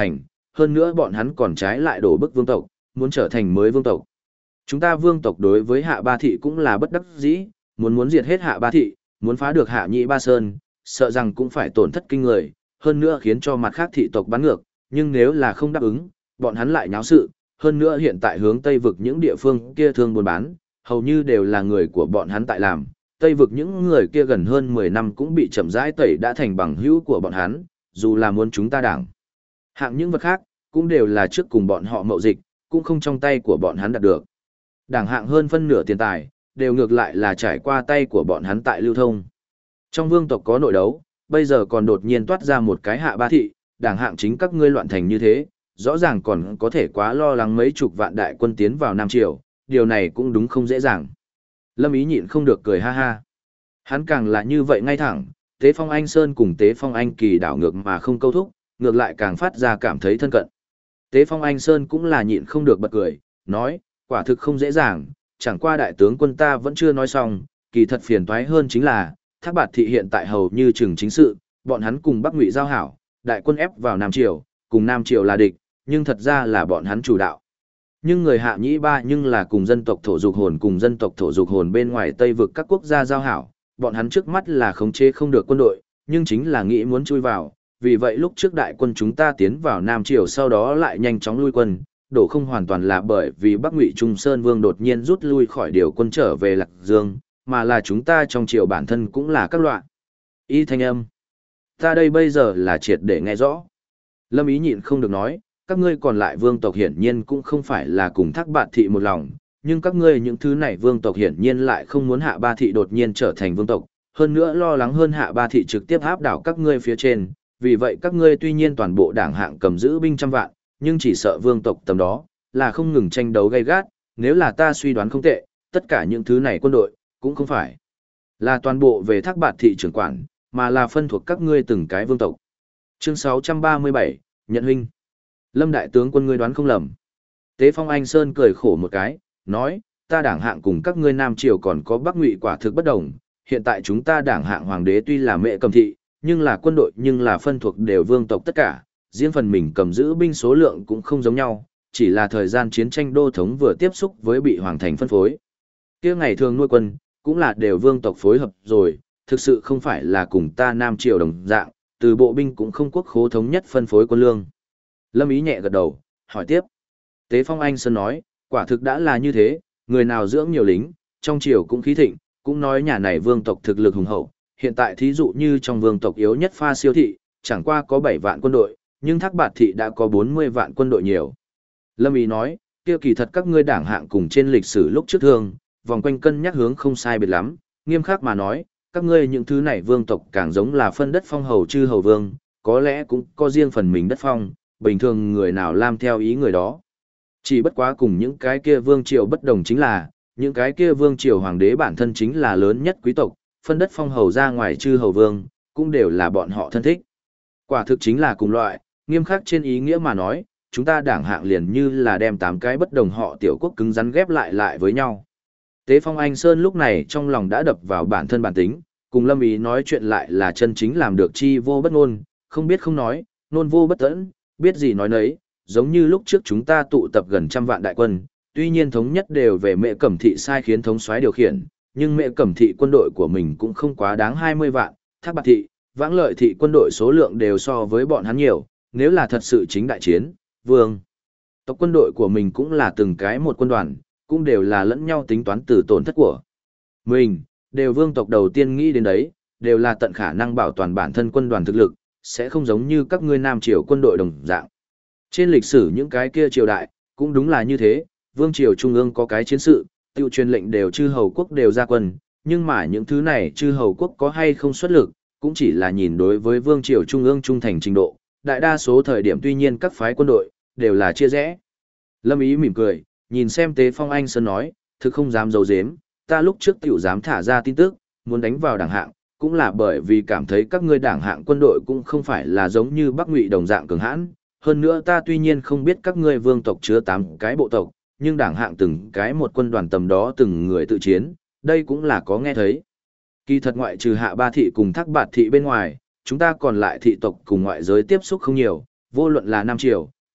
hơn nữa bọn hắn còn trái lại đổ bức vương tộc, muốn trở thành mới vương tộc. Chúng ta vương tộc đối với Hạ Ba Thị cũng là bất đắc dĩ, muốn diệt hết Hạ Ba Thị, muốn phá được Hạ Nhị Ba Sơn, sợ rằng cũng phải tổn thất kinh người, hơn nữa khiến cho mặt khác thị tộc bắn ngược, nhưng nếu là không đáp ứng, bọn hắn lại nháo sự, hơn nữa hiện tại hướng Tây vực những địa phương kia thương buôn bán, hầu như đều là người của bọn hắn tại làm. Tây vực những người kia gần hơn 10 năm cũng bị chậm rãi tẩy đã thành bằng hữu của bọn hắn, dù là muốn chúng ta đảng. Hạng những vật khác, cũng đều là trước cùng bọn họ mậu dịch, cũng không trong tay của bọn hắn đạt được. Đảng hạng hơn phân nửa tiền tài, đều ngược lại là trải qua tay của bọn hắn tại lưu thông. Trong vương tộc có nội đấu, bây giờ còn đột nhiên toát ra một cái Hạ Ba Thị, đảng hạng chính các ngươi loạn thành như thế, rõ ràng còn có thể quá lo lắng mấy chục vạn đại quân tiến vào Nam Triều, điều này cũng đúng không dễ dàng. Lâm Ý nhịn không được cười ha ha. Hắn càng là như vậy ngay thẳng, Tế Phong Anh Sơn cùng Tế Phong Anh Kỳ đảo ngược mà không câu thúc, ngược lại càng phát ra cảm thấy thân cận. Tế Phong Anh Sơn cũng là nhịn không được bật cười, nói, quả thực không dễ dàng, chẳng qua đại tướng quân ta vẫn chưa nói xong, kỳ thật phiền toái hơn chính là, Thác Bạt Thị hiện tại hầu như chừng chính sự, bọn hắn cùng Bắc Ngụy giao hảo, đại quân ép vào Nam Triều, cùng Nam Triều là địch, nhưng thật ra là bọn hắn chủ đạo. Nhưng người Hạ Nhĩ Ba nhưng là cùng dân tộc thổ dục hồn cùng dân tộc thổ dục hồn bên ngoài Tây vực các quốc gia giao hảo, bọn hắn trước mắt là khống chế không được quân đội, nhưng chính là nghĩ muốn chui vào, vì vậy lúc trước đại quân chúng ta tiến vào Nam Triều sau đó lại nhanh chóng lui quân, đổ không hoàn toàn là bởi vì Bắc Ngụy Trung Sơn Vương đột nhiên rút lui khỏi điều quân trở về Lạc Dương, mà là chúng ta trong triều bản thân cũng là các loạn. Y thanh âm. Ta đây bây giờ là triệt để nghe rõ. Lâm Ý nhịn không được nói, các ngươi còn lại vương tộc hiển nhiên cũng không phải là cùng Thác Bạt Thị một lòng, nhưng các ngươi những thứ này vương tộc hiển nhiên lại không muốn Hạ Ba Thị đột nhiên trở thành vương tộc, hơn nữa lo lắng hơn Hạ Ba Thị trực tiếp áp đảo các ngươi phía trên, vì vậy các ngươi tuy nhiên toàn bộ đảng hạng cầm giữ binh trăm vạn, nhưng chỉ sợ vương tộc tầm đó là không ngừng tranh đấu gay gắt, nếu là ta suy đoán không tệ, tất cả những thứ này quân đội cũng không phải là toàn bộ về Thác Bạt Thị trưởng quản, mà là phân thuộc các ngươi từng cái vương tộc. Chương 637, Nhận huynh. Lâm đại tướng quân ngươi đoán không lầm. Tế Phong Anh Sơn cười khổ một cái, nói, ta đảng hạng cùng các ngươi Nam Triều còn có Bắc Ngụy quả thực bất đồng, hiện tại chúng ta đảng hạng hoàng đế tuy là Mẹ Cầm Thị, nhưng là quân đội nhưng là phân thuộc đều vương tộc tất cả, riêng phần mình cầm giữ binh số lượng cũng không giống nhau, chỉ là thời gian chiến tranh đô thống vừa tiếp xúc với bị hoàng thành phân phối. Kia ngày thường nuôi quân, cũng là đều vương tộc phối hợp rồi, thực sự không phải là cùng ta Nam Triều đồng dạng, từ bộ binh cũng không quốc khố thống nhất phân phối quân lương. Lâm Ý nhẹ gật đầu, hỏi tiếp. Tế Phong Anh Sơn nói, quả thực đã là như thế, người nào dưỡng nhiều lính, trong triều cũng khí thịnh, cũng nói nhà này vương tộc thực lực hùng hậu. Hiện tại thí dụ như trong vương tộc yếu nhất Pha Siêu Thị, chẳng qua có 7 vạn quân đội, nhưng Thác Bạt Thị đã có 40 vạn quân đội nhiều. Lâm Ý nói, kia kỳ thật các ngươi đảng hạng cùng trên lịch sử lúc trước thương, vòng quanh cân nhắc hướng không sai biệt lắm, nghiêm khắc mà nói, các ngươi những thứ này vương tộc càng giống là phân đất phong hầu chư hầu vương, có lẽ cũng có riêng phần mình đất phong, bình thường người nào làm theo ý người đó. Chỉ bất quá cùng những cái kia vương triều bất đồng chính là, những cái kia vương triều hoàng đế bản thân chính là lớn nhất quý tộc, phân đất phong hầu ra ngoài chư hầu vương, cũng đều là bọn họ thân thích. Quả thực chính là cùng loại, nghiêm khắc trên ý nghĩa mà nói, chúng ta đảng hạng liền như là đem 8 cái bất đồng họ tiểu quốc cứng rắn ghép lại với nhau. Tế Phong Anh Sơn lúc này trong lòng đã đập vào bản thân bản tính, cùng Lâm Ý nói chuyện lại là chân chính làm được chi vô bất ngôn, không biết không nói, nôn vô bất tẫn, biết gì nói nấy, giống như lúc trước chúng ta tụ tập gần 100 vạn đại quân, tuy nhiên thống nhất đều về Mẹ Cẩm Thị sai khiến thống soái điều khiển, nhưng Mẹ Cẩm Thị quân đội của mình cũng không quá đáng 20 vạn, Thác Bạt Thị, Vãng Lợi Thị quân đội số lượng đều so với bọn hắn nhiều, nếu là thật sự chính đại chiến, vương tộc quân đội của mình cũng là từng cái một quân đoàn, cũng đều là lẫn nhau tính toán từ tổn thất của mình, đều vương tộc đầu tiên nghĩ đến đấy, đều là tận khả năng bảo toàn bản thân quân đoàn thực lực, sẽ không giống như các ngươi Nam Triều quân đội đồng dạng. Trên lịch sử những cái kia triều đại, cũng đúng là như thế, vương triều trung ương có cái chiến sự, tiêu truyền lệnh đều chư hầu quốc đều ra quân, nhưng mà những thứ này chư hầu quốc có hay không xuất lực, cũng chỉ là nhìn đối với vương triều trung ương trung thành trình độ, đại đa số thời điểm tuy nhiên các phái quân đội, đều là chia rẽ. Lâm Ý mỉm cười, nhìn xem Tế Phong Anh Sơn nói, thực không dám giấu giếm, ta lúc trước tiểu dám thả ra tin tức, muốn đánh vào đảng hạng, cũng là bởi vì cảm thấy các ngươi đảng hạng quân đội cũng không phải là giống như Bắc Ngụy đồng dạng cường hãn. Hơn nữa ta tuy nhiên không biết các ngươi vương tộc chứa 8 cái bộ tộc, nhưng đảng hạng từng cái một quân đoàn tầm đó từng người tự chiến, đây cũng là có nghe thấy. Kỳ thật ngoại trừ Hạ Ba Thị cùng Thác Bạt Thị bên ngoài, chúng ta còn lại thị tộc cùng ngoại giới tiếp xúc không nhiều, vô luận là Nam Triều,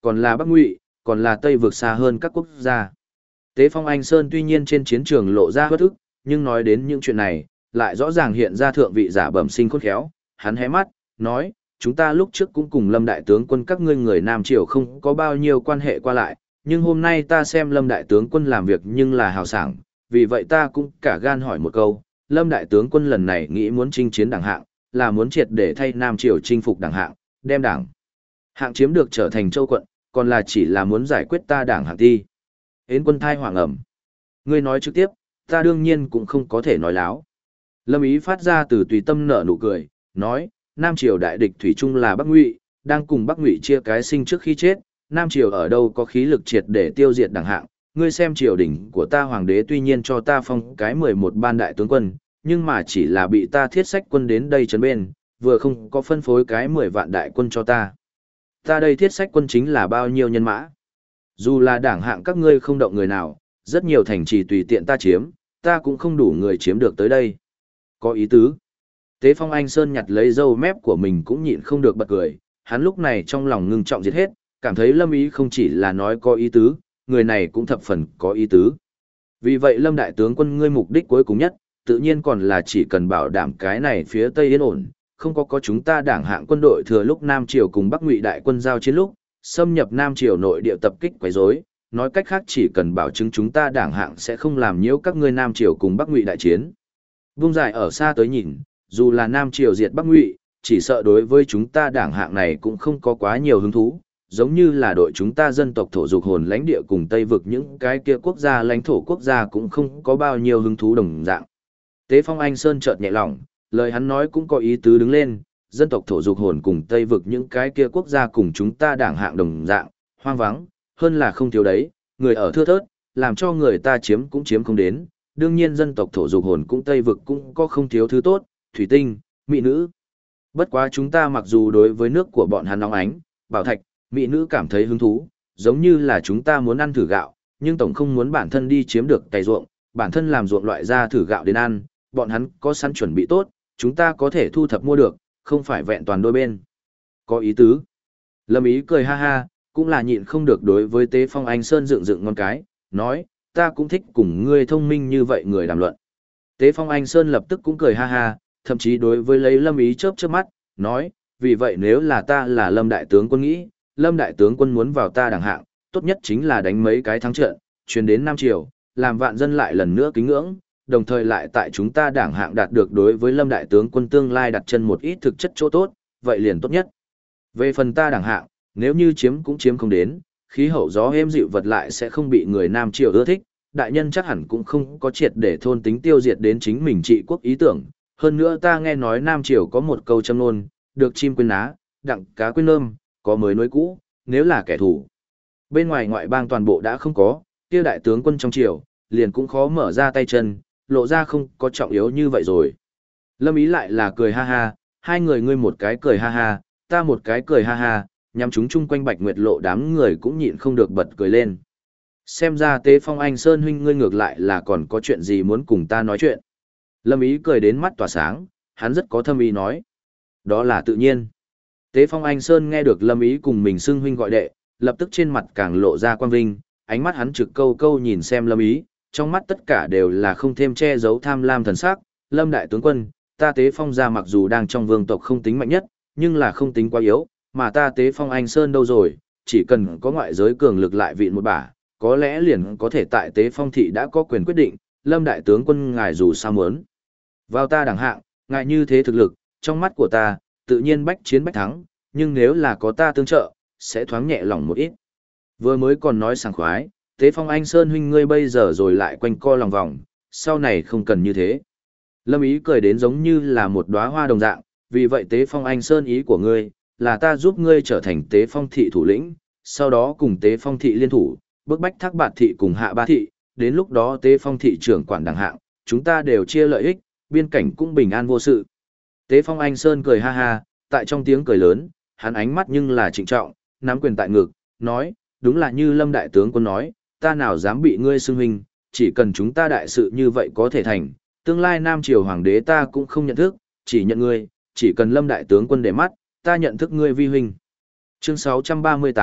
còn là Bắc Ngụy, còn là Tây vực xa hơn các quốc gia. Tế Phong Anh Sơn tuy nhiên trên chiến trường lộ ra bất ức, nhưng nói đến những chuyện này, lại rõ ràng hiện ra thượng vị giả bẩm sinh khôn khéo, hắn hé mắt, nói, chúng ta lúc trước cũng cùng Lâm đại tướng quân các ngươi người Nam Triều không có bao nhiêu quan hệ qua lại, nhưng hôm nay ta xem Lâm đại tướng quân làm việc nhưng là hào sảng, vì vậy ta cũng cả gan hỏi một câu, Lâm đại tướng quân lần này nghĩ muốn chinh chiến đảng hạng, là muốn triệt để thay Nam Triều chinh phục đảng hạng, đem đảng hạng chiếm được trở thành châu quận, còn là chỉ là muốn giải quyết ta đảng hạng thi. Hến Quân thai hoàng ẩm. Ngươi nói trực tiếp, ta đương nhiên cũng không có thể nói láo. Lâm Ý phát ra từ tùy tâm nở nụ cười, nói, Nam Triều đại địch thủy chung là Bắc Ngụy, đang cùng Bắc Ngụy chia cái sinh trước khi chết, Nam Triều ở đâu có khí lực triệt để tiêu diệt đảng hạng, ngươi xem triều đình của ta hoàng đế tuy nhiên cho ta phong cái 11 ban đại tướng quân, nhưng mà chỉ là bị ta thiết sách quân đến đây trấn bên, vừa không có phân phối cái 10 vạn đại quân cho ta. Ta đây thiết sách quân chính là bao nhiêu nhân mã? Dù là đảng hạng các ngươi không động người nào, rất nhiều thành trì tùy tiện ta chiếm, ta cũng không đủ người chiếm được tới đây. Có ý tứ. Tế Phong Anh Sơn nhặt lấy râu mép của mình cũng nhịn không được bật cười, hắn lúc này trong lòng ngưng trọng diệt hết, cảm thấy Lâm Ý không chỉ là nói có ý tứ, người này cũng thập phần có ý tứ. Vì vậy Lâm đại tướng quân ngươi mục đích cuối cùng nhất, tự nhiên còn là chỉ cần bảo đảm cái này phía Tây yên ổn, không có chúng ta đảng hạng quân đội thừa lúc Nam Triều cùng Bắc Ngụy đại quân giao chiến lúc, xâm nhập Nam Triều nội địa tập kích quấy rối, nói cách khác chỉ cần bảo chứng chúng ta đảng hạng sẽ không làm nhiễu các ngươi Nam Triều cùng Bắc Ngụy đại chiến. Vung dài ở xa tới nhìn, dù là Nam Triều diệt Bắc Ngụy, chỉ sợ đối với chúng ta đảng hạng này cũng không có quá nhiều hứng thú, giống như là đội chúng ta dân tộc thổ dục hồn lãnh địa cùng Tây vực những cái kia quốc gia lãnh thổ quốc gia cũng không có bao nhiêu hứng thú đồng dạng. Tế Phong Anh Sơn chợt nhẹ lòng, lời hắn nói cũng có ý tứ đứng lên, dân tộc thổ dục hồn cùng Tây vực những cái kia quốc gia cùng chúng ta đảng hạng đồng dạng, hoang vắng, hơn là không thiếu đấy, người ở thưa thớt, làm cho người ta chiếm cũng chiếm không đến, đương nhiên dân tộc thổ dục hồn cũng Tây vực cũng có không thiếu thứ tốt, thủy tinh, mỹ nữ. Bất quá chúng ta mặc dù đối với nước của bọn hắn nóng ánh, bảo thạch, mỹ nữ cảm thấy hứng thú, giống như là chúng ta muốn ăn thử gạo, nhưng tổng không muốn bản thân đi chiếm được cày ruộng, bản thân làm ruộng loại ra thử gạo đến ăn, bọn hắn có sẵn chuẩn bị tốt, chúng ta có thể thu thập mua được, không phải vẹn toàn đôi bên. Có ý tứ. Lâm Ý cười ha ha, cũng là nhịn không được đối với Tế Phong Anh Sơn dựng dựng ngon cái, nói, ta cũng thích cùng ngươi thông minh như vậy người đàm luận. Tế Phong Anh Sơn lập tức cũng cười ha ha, thậm chí đối với lấy Lâm Ý chớp chớp mắt, nói, vì vậy nếu là ta là Lâm đại tướng quân nghĩ, Lâm đại tướng quân muốn vào ta đảng hạng, tốt nhất chính là đánh mấy cái thắng trận, truyền đến Nam Triều, làm vạn dân lại lần nữa kính ngưỡng, đồng thời lại tại chúng ta đảng hạng đạt được đối với Lâm đại tướng quân tương lai đặt chân một ít thực chất chỗ tốt, vậy liền tốt nhất. Về phần ta đảng hạng, nếu như chiếm cũng chiếm không đến, khí hậu gió êm dịu vật lại sẽ không bị người Nam Triều ưa thích, đại nhân chắc hẳn cũng không có triệt để thôn tính tiêu diệt đến chính mình trị quốc ý tưởng. Hơn nữa ta nghe nói Nam Triều có một câu châm ngôn, được chim quên ná, đặng cá quên nơm, có mới nối cũ, nếu là kẻ thù. Bên ngoài ngoại bang toàn bộ đã không có, kia đại tướng quân trong triều, liền cũng khó mở ra tay chân, lộ ra không có trọng yếu như vậy rồi. Lâm Ý lại là cười ha ha, hai người ngươi một cái cười ha ha, ta một cái cười ha ha, nhằm chúng chung quanh Bạch Nguyệt Lộ đám người cũng nhịn không được bật cười lên. Xem ra Tế Phong Anh Sơn huynh ngươi ngược lại là còn có chuyện gì muốn cùng ta nói chuyện. Lâm Ý cười đến mắt tỏa sáng, hắn rất có thâm ý nói. Đó là tự nhiên. Tế Phong Anh Sơn nghe được Lâm Ý cùng mình xưng huynh gọi đệ, lập tức trên mặt càng lộ ra quang vinh, ánh mắt hắn trực câu câu nhìn xem Lâm Ý, trong mắt tất cả đều là không thêm che giấu tham lam thần sắc. Lâm đại tướng quân, ta Tế Phong gia mặc dù đang trong vương tộc không tính mạnh nhất, nhưng là không tính quá yếu, mà ta Tế Phong Anh Sơn đâu rồi, chỉ cần có ngoại giới cường lực lại vịn một bả, có lẽ liền có thể tại Tế Phong thị đã có quyền quyết định, Lâm đại tướng quân ngài dù sao muốn vào ta đẳng hạng, ngài như thế thực lực, trong mắt của ta, tự nhiên bách chiến bách thắng, nhưng nếu là có ta tương trợ, sẽ thoáng nhẹ lòng một ít. Vừa mới còn nói sảng khoái, Tế Phong Anh Sơn huynh ngươi bây giờ rồi lại quanh co lòng vòng, sau này không cần như thế. Lâm Ý cười đến giống như là một đóa hoa đồng dạng, vì vậy Tế Phong Anh Sơn ý của ngươi, là ta giúp ngươi trở thành Tế Phong thị thủ lĩnh, sau đó cùng Tế Phong thị liên thủ, bức bách Thác Bạt thị cùng Hạ Ba thị, đến lúc đó Tế Phong thị trưởng quản đẳng hạng, chúng ta đều chia lợi ích, biên cảnh cũng bình an vô sự. Tế Phong Anh Sơn cười ha ha, tại trong tiếng cười lớn, hắn ánh mắt nhưng là trịnh trọng, nắm quyền tại ngực, nói, đúng là như Lâm đại tướng quân nói, ta nào dám bị ngươi xưng huynh, chỉ cần chúng ta đại sự như vậy có thể thành, tương lai Nam Triều Hoàng đế ta cũng không nhận thức, chỉ nhận ngươi, chỉ cần Lâm đại tướng quân để mắt, ta nhận thức ngươi vi huynh. Chương 638,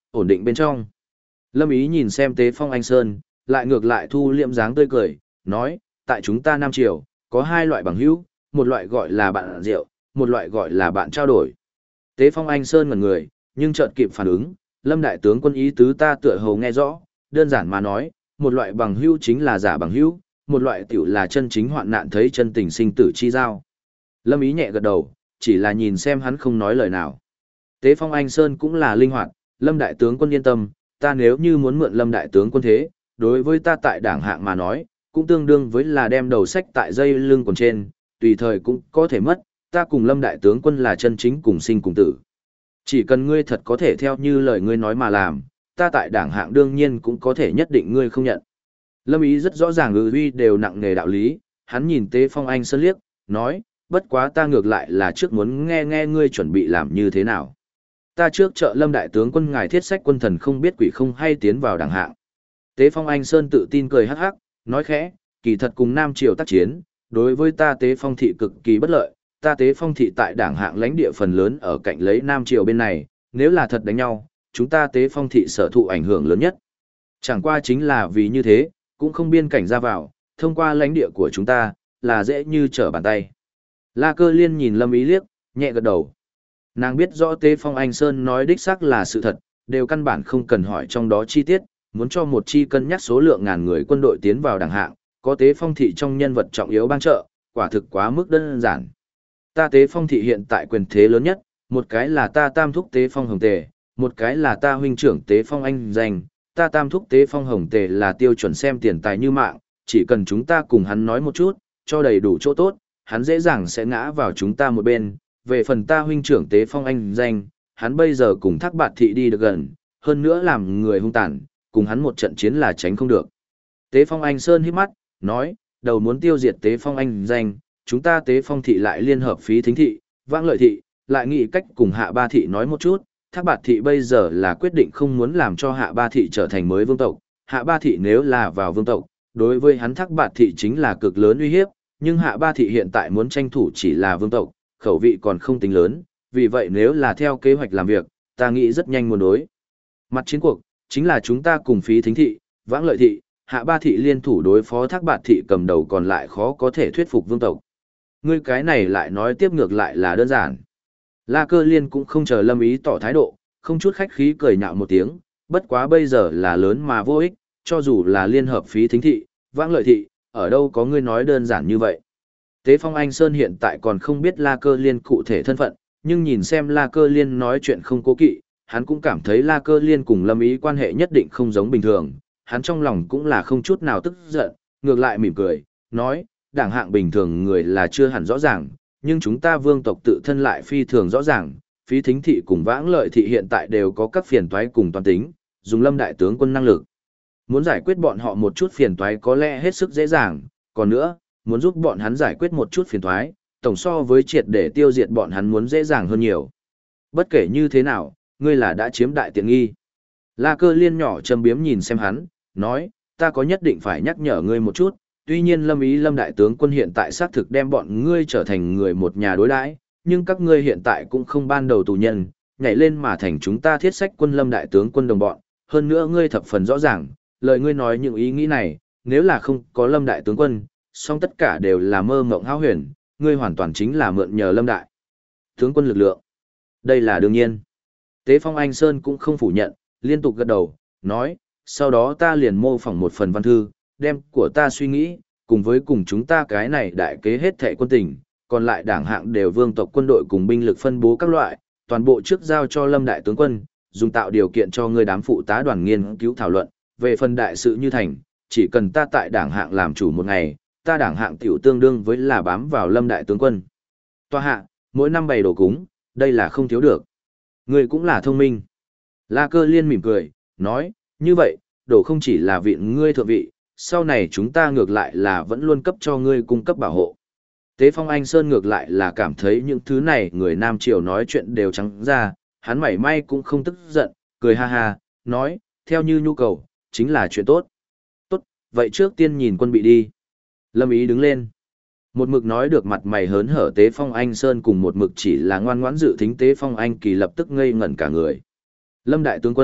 ổn định bên trong. Lâm Ý nhìn xem Tế Phong Anh Sơn, lại ngược lại thu liệm dáng tươi cười, nói, tại chúng ta Nam Triều, có hai loại bằng hữu, một loại gọi là bạn rượu, một loại gọi là bạn trao đổi. Tế Phong Anh Sơn ngẩn người, nhưng chợt kịp phản ứng, Lâm đại tướng quân ý tứ ta tựa hồ nghe rõ, đơn giản mà nói, một loại bằng hữu chính là giả bằng hữu, một loại tiểu là chân chính hoạn nạn thấy chân tình sinh tử chi giao. Lâm Ý nhẹ gật đầu, chỉ là nhìn xem hắn không nói lời nào. Tế Phong Anh Sơn cũng là linh hoạt, Lâm đại tướng quân yên tâm, ta nếu như muốn mượn Lâm đại tướng quân thế, đối với ta tại đảng hạng mà nói, cũng tương đương với là đem đầu sách tại dây lưng quần trên, tùy thời cũng có thể mất, ta cùng Lâm đại tướng quân là chân chính cùng sinh cùng tử. Chỉ cần ngươi thật có thể theo như lời ngươi nói mà làm, ta tại đảng hạng đương nhiên cũng có thể nhất định ngươi không nhận. Lâm Ý rất rõ ràng uy đều nặng nề đạo lý, hắn nhìn Tế Phong Anh Sơn liếc, nói, bất quá ta ngược lại là trước muốn nghe nghe ngươi chuẩn bị làm như thế nào. Ta trước trợ Lâm đại tướng quân ngài thiết sách quân thần không biết quỷ không hay tiến vào đảng hạng. Tế Phong Anh Sơn tự tin cười hắc hắc, nói khẽ, kỳ thật cùng Nam Triều tác chiến, đối với ta Tế Phong thị cực kỳ bất lợi, ta Tế Phong thị tại đảng hạng lãnh địa phần lớn ở cạnh lấy Nam Triều bên này, nếu là thật đánh nhau, chúng ta Tế Phong thị sở thụ ảnh hưởng lớn nhất. Chẳng qua chính là vì như thế, cũng không biên cảnh ra vào, thông qua lãnh địa của chúng ta, là dễ như trở bàn tay. La Cơ Liên nhìn Lâm Ý liếc, nhẹ gật đầu. Nàng biết rõ Tế Phong Anh Sơn nói đích xác là sự thật, đều căn bản không cần hỏi trong đó chi tiết, muốn cho một chi cân nhắc số lượng ngàn người quân đội tiến vào đảng hạng, có Tế Phong thị trong nhân vật trọng yếu bang trợ, quả thực quá mức đơn giản. Ta Tế Phong thị hiện tại quyền thế lớn nhất, một cái là ta Tam thúc Tế Phong Hồng Tề, một cái là ta huynh trưởng Tế Phong Anh Danh, ta Tam thúc Tế Phong Hồng Tề là tiêu chuẩn xem tiền tài như mạng, chỉ cần chúng ta cùng hắn nói một chút, cho đầy đủ chỗ tốt, hắn dễ dàng sẽ ngã vào chúng ta một bên. Về phần ta huynh trưởng Tế Phong Anh Danh, hắn bây giờ cùng Thác Bạt thị đi được gần, hơn nữa làm người hung tàn, cùng hắn một trận chiến là tránh không được. Tế Phong Anh Sơn hít mắt, nói, đầu muốn tiêu diệt Tế Phong Anh Danh, chúng ta Tế Phong thị lại liên hợp Phí Thính thị, Vãng Lợi thị, lại nghĩ cách cùng Hạ Ba thị nói một chút. Thác Bạt thị bây giờ là quyết định không muốn làm cho Hạ Ba thị trở thành mới vương tộc. Hạ Ba thị nếu là vào vương tộc, đối với hắn Thác Bạt thị chính là cực lớn uy hiếp, nhưng Hạ Ba thị hiện tại muốn tranh thủ chỉ là vương tộc, khẩu vị còn không tính lớn, vì vậy nếu là theo kế hoạch làm việc, ta nghĩ rất nhanh muốn đối. Mặt chiến cuộc, chính là chúng ta cùng Phí Thính thị, Vãng Lợi thị, Hạ Ba thị liên thủ đối phó Thác Bạt thị cầm đầu còn lại khó có thể thuyết phục vương tộc. Ngươi cái này lại nói tiếp ngược lại là đơn giản. La Cơ Liên cũng không chờ Lâm Ý tỏ thái độ, không chút khách khí cười nhạo một tiếng, bất quá bây giờ là lớn mà vô ích, cho dù là liên hợp Phí Thính thị, Vãng Lợi thị, ở đâu có ngươi nói đơn giản như vậy. Tế Phong Anh Sơn hiện tại còn không biết La Cơ Liên cụ thể thân phận, nhưng nhìn xem La Cơ Liên nói chuyện không cố kỵ, hắn cũng cảm thấy La Cơ Liên cùng Lâm Ý quan hệ nhất định không giống bình thường, hắn trong lòng cũng là không chút nào tức giận, ngược lại mỉm cười, nói, đảng hạng bình thường người là chưa hẳn rõ ràng, nhưng chúng ta vương tộc tự thân lại phi thường rõ ràng, Phí Thính thị cùng Vãng Lợi thị hiện tại đều có các phiền toái cùng toàn tính, dùng Lâm đại tướng quân năng lực. Muốn giải quyết bọn họ một chút phiền toái có lẽ hết sức dễ dàng, còn nữa, muốn giúp bọn hắn giải quyết một chút phiền toái, tổng so với triệt để tiêu diệt bọn hắn muốn dễ dàng hơn nhiều. Bất kể như thế nào, ngươi là đã chiếm đại tiện nghi. La Cơ Liên nhỏ châm biếm nhìn xem hắn, nói, ta có nhất định phải nhắc nhở ngươi một chút, tuy nhiên Lâm đại tướng quân hiện tại xác thực đem bọn ngươi trở thành người một nhà đối đãi, nhưng các ngươi hiện tại cũng không ban đầu tù nhân, nhảy lên mà thành chúng ta thiết sách quân Lâm đại tướng quân đồng bọn, hơn nữa ngươi thập phần rõ ràng, lời ngươi nói những ý nghĩ này, nếu là không có Lâm đại tướng quân, song tất cả đều là mơ mộng hão huyền, ngươi hoàn toàn chính là mượn nhờ Lâm đại tướng quân lực lượng. Đây là đương nhiên. Tế Phong Anh Sơn cũng không phủ nhận, liên tục gật đầu, nói, sau đó ta liền mô phỏng một phần văn thư, đem của ta suy nghĩ, cùng với cùng chúng ta cái này đại kế hết thệ quân tình, còn lại đảng hạng đều vương tộc quân đội cùng binh lực phân bố các loại, toàn bộ trước giao cho Lâm đại tướng quân, dùng tạo điều kiện cho ngươi đám phụ tá đoàn nghiên cứu thảo luận, về phần đại sự như thành, chỉ cần ta tại đảng hạng làm chủ một ngày, ta đảng hạng tiểu tương đương với là bám vào Lâm đại tướng quân. Toa hạ, mỗi năm bày đồ cúng, đây là không thiếu được. Ngươi cũng là thông minh. La Cơ Liên mỉm cười, nói, như vậy, đồ không chỉ là viện ngươi thượng vị, sau này chúng ta ngược lại là vẫn luôn cấp cho ngươi cung cấp bảo hộ. Tế Phong Anh Sơn ngược lại là cảm thấy những thứ này người Nam Triều nói chuyện đều trắng ra, hắn mảy may cũng không tức giận, cười ha ha, nói, theo như nhu cầu, chính là chuyện tốt. Tốt, vậy trước tiên nhìn quân bị đi. Lâm Ý đứng lên. Một mực nói được mặt mày hớn hở Tế Phong Anh Sơn cùng một mực chỉ là ngoan ngoãn dự thính Tế Phong Anh Kỳ lập tức ngây ngẩn cả người. Lâm đại tướng quân,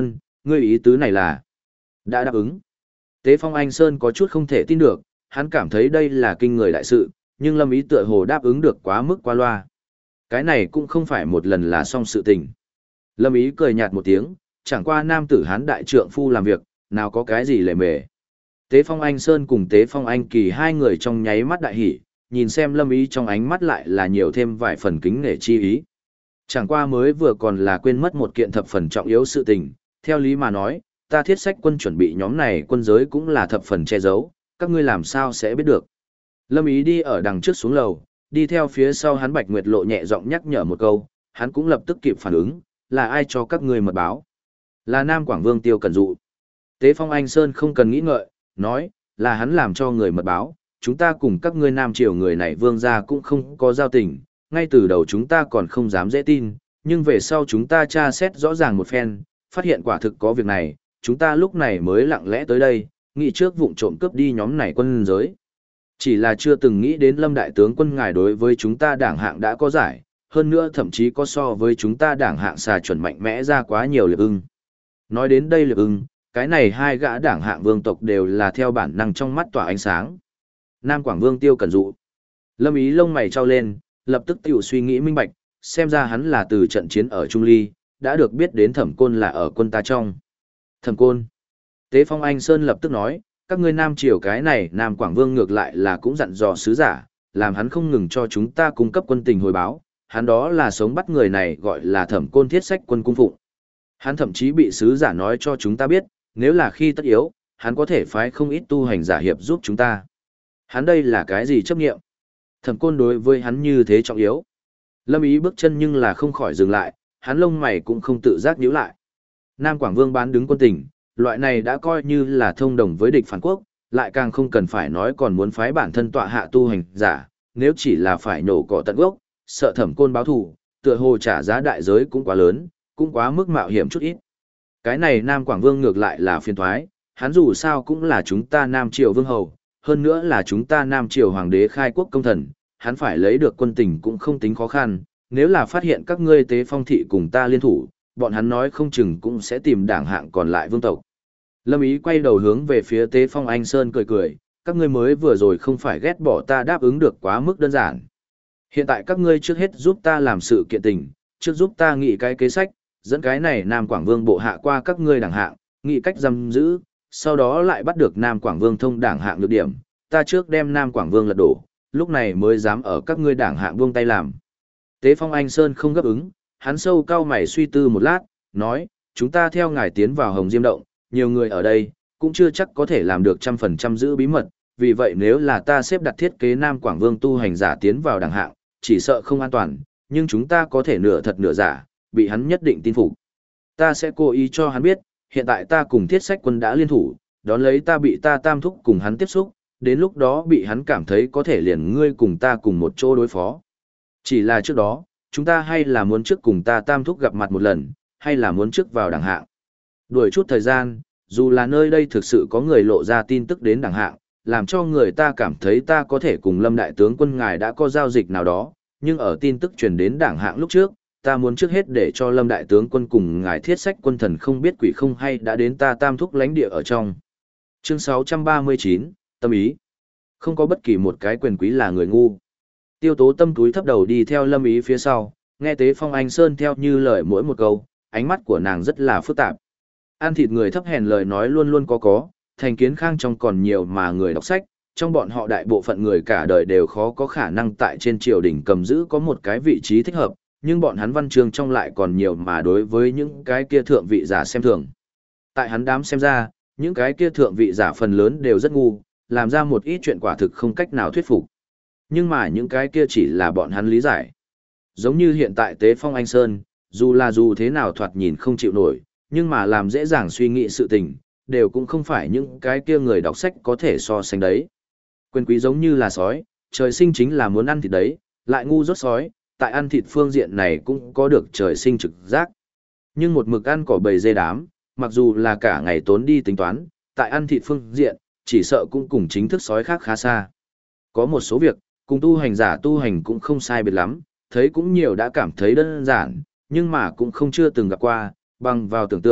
Ngươi ý tứ này là đã đáp ứng. Tế Phong Anh Sơn có chút không thể tin được, hắn cảm thấy đây là kinh người đại sự, nhưng Lâm Ý tựa hồ đáp ứng được quá mức qua loa. Cái này cũng không phải một lần là xong sự tình. Lâm Ý cười nhạt một tiếng, chẳng qua nam tử hán đại trượng phu làm việc, nào có cái gì lề mề. Tế Phong Anh Sơn cùng Tế Phong Anh Kỳ hai người trong nháy mắt đại hỉ, nhìn xem Lâm Ý trong ánh mắt lại là nhiều thêm vài phần kính nể chi ý. Chẳng qua mới vừa còn là quên mất một kiện thập phần trọng yếu sự tình, theo lý mà nói, ta thiết sách quân chuẩn bị nhóm này quân giới cũng là thập phần che giấu, các ngươi làm sao sẽ biết được. Lâm Ý đi ở đằng trước xuống lầu, đi theo phía sau hắn Bạch Nguyệt Lộ nhẹ giọng nhắc nhở một câu, hắn cũng lập tức kịp phản ứng, là ai cho các ngươi mật báo? Là Nam Quảng Vương Tiêu Cẩn Dụ. Tế Phong Anh Sơn không cần nghĩ ngợi, nói, là hắn làm cho người mật báo, chúng ta cùng các ngươi Nam Triều người này vương gia cũng không có giao tình, ngay từ đầu chúng ta còn không dám dễ tin, nhưng về sau chúng ta tra xét rõ ràng một phen, phát hiện quả thực có việc này, chúng ta lúc này mới lặng lẽ tới đây, nghĩ trước vụng trộm cướp đi nhóm này quân giới. Chỉ là chưa từng nghĩ đến Lâm Đại Tướng quân ngài đối với chúng ta đảng hạng đã có giải, hơn nữa thậm chí có so với chúng ta đảng hạng xà chuẩn mạnh mẽ ra quá nhiều liệp ưng. Nói đến đây liệp ưng, cái này hai gã đảng hạng vương tộc đều là theo bản năng trong mắt tỏa ánh sáng. Nam Quảng Vương Tiêu Cẩn Dụ. Lâm Ý lông mày trao lên, lập tức tiểu suy nghĩ minh bạch, xem ra hắn là từ trận chiến ở Trung Ly, đã được biết đến Thẩm Côn là ở quân ta trong. Thẩm Côn. Tế Phong Anh Sơn lập tức nói, các ngươi Nam Triều cái này Nam Quảng Vương ngược lại là cũng dặn dò sứ giả, làm hắn không ngừng cho chúng ta cung cấp quân tình hồi báo, hắn đó là sống bắt người này gọi là Thẩm Côn thiết sách quân cung phụng. Hắn thậm chí bị sứ giả nói cho chúng ta biết, nếu là khi tất yếu, hắn có thể phái không ít tu hành giả hiệp giúp chúng ta. Hắn đây là cái gì chấp nghiệm? Thẩm Côn đối với hắn như thế trọng yếu. Lâm Ý bước chân nhưng là không khỏi dừng lại, hắn lông mày cũng không tự giác nhíu lại. Nam Quảng Vương bán đứng quân tình, loại này đã coi như là thông đồng với địch phản quốc, lại càng không cần phải nói còn muốn phái bản thân tọa hạ tu hành giả, nếu chỉ là phải nổ cỏ tận gốc, sợ Thẩm Côn báo thù, tựa hồ trả giá đại giới cũng quá lớn, cũng quá mức mạo hiểm chút ít. Cái này Nam Quảng Vương ngược lại là phiền toái, hắn dù sao cũng là chúng ta Nam Triều Vương Hầu, hơn nữa là chúng ta Nam Triều Hoàng đế khai quốc công thần, hắn phải lấy được quân tình cũng không tính khó khăn, nếu là phát hiện các ngươi Tế Phong thị cùng ta liên thủ, bọn hắn nói không chừng cũng sẽ tìm đảng hạng còn lại vương tộc. Lâm Ý quay đầu hướng về phía Tế Phong Anh Sơn cười cười, các ngươi mới vừa rồi không phải ghét bỏ ta đáp ứng được quá mức đơn giản. Hiện tại các ngươi trước hết giúp ta làm sự kiện tình, trước giúp ta nghĩ cái kế sách, dẫn cái này Nam Quảng Vương bộ hạ qua các ngươi đảng hạng, nghĩ cách giam giữ, sau đó lại bắt được Nam Quảng Vương thông đảng hạng được điểm, ta trước đem Nam Quảng Vương lật đổ, lúc này mới dám ở các ngươi đảng hạng buông tay làm. Tế Phong Anh Sơn không gấp ứng, hắn sâu cao mày suy tư một lát, nói, chúng ta theo ngài tiến vào Hồng Diêm Động, nhiều người ở đây, cũng chưa chắc có thể làm được 100% giữ bí mật, vì vậy nếu là ta xếp đặt thiết kế Nam Quảng Vương tu hành giả tiến vào đảng hạng, chỉ sợ không an toàn, nhưng chúng ta có thể nửa thật nửa giả, bị hắn nhất định tin phục. Ta sẽ cố ý cho hắn biết, hiện tại ta cùng thiết sách quân đã liên thủ, đón lấy ta bị ta tam thúc cùng hắn tiếp xúc, đến lúc đó bị hắn cảm thấy có thể liền ngươi cùng ta cùng một chỗ đối phó. Chỉ là trước đó, chúng ta hay là muốn trước cùng ta tam thúc gặp mặt một lần, hay là muốn trước vào đảng hạng. Đuổi chút thời gian, dù là nơi đây thực sự có người lộ ra tin tức đến đảng hạng, làm cho người ta cảm thấy ta có thể cùng Lâm Đại Tướng quân ngài đã có giao dịch nào đó, nhưng ở tin tức truyền đến đảng hạng lúc trước, ta muốn trước hết để cho Lâm Đại Tướng quân cùng ngài thiết sách quân thần không biết quỷ không hay đã đến ta tam thúc lãnh địa ở trong. Chương 639, Tâm ý. Không có bất kỳ một cái quyền quý là người ngu. Tiêu Tố Tâm túi thấp đầu đi theo Lâm Ý phía sau, nghe Tế Phong Anh Sơn theo như lời mỗi một câu, ánh mắt của nàng rất là phức tạp. Ăn thịt người thấp hèn lời nói luôn luôn có, thành kiến khang trong còn nhiều mà người đọc sách, trong bọn họ đại bộ phận người cả đời đều khó có khả năng tại trên triều đình cầm giữ có một cái vị trí thích hợp, nhưng bọn hắn văn chương trong lại còn nhiều mà đối với những cái kia thượng vị giả xem thường. Tại hắn đám xem ra, những cái kia thượng vị giả phần lớn đều rất ngu, làm ra một ít chuyện quả thực không cách nào thuyết phục. Nhưng mà những cái kia chỉ là bọn hắn lý giải. Giống như hiện tại Tế Phong Anh Sơn, dù thế nào thoạt nhìn không chịu nổi, nhưng mà làm dễ dàng suy nghĩ sự tình, đều cũng không phải những cái kia người đọc sách có thể so sánh đấy. Quyền quý giống như là sói, trời sinh chính là muốn ăn thịt đấy, lại ngu dốt sói, tại ăn thịt phương diện này cũng có được trời sinh trực giác. Nhưng một mực ăn cỏ bầy dê đám, mặc dù là cả ngày tốn đi tính toán, tại ăn thịt phương diện, chỉ sợ cũng cùng chính thức sói khác khá xa. Có một số việc, cùng tu hành giả tu hành cũng không sai biệt lắm, thấy cũng nhiều đã cảm thấy đơn giản, nhưng mà cũng không chưa từng gặp qua, bằng vào tưởng tượng,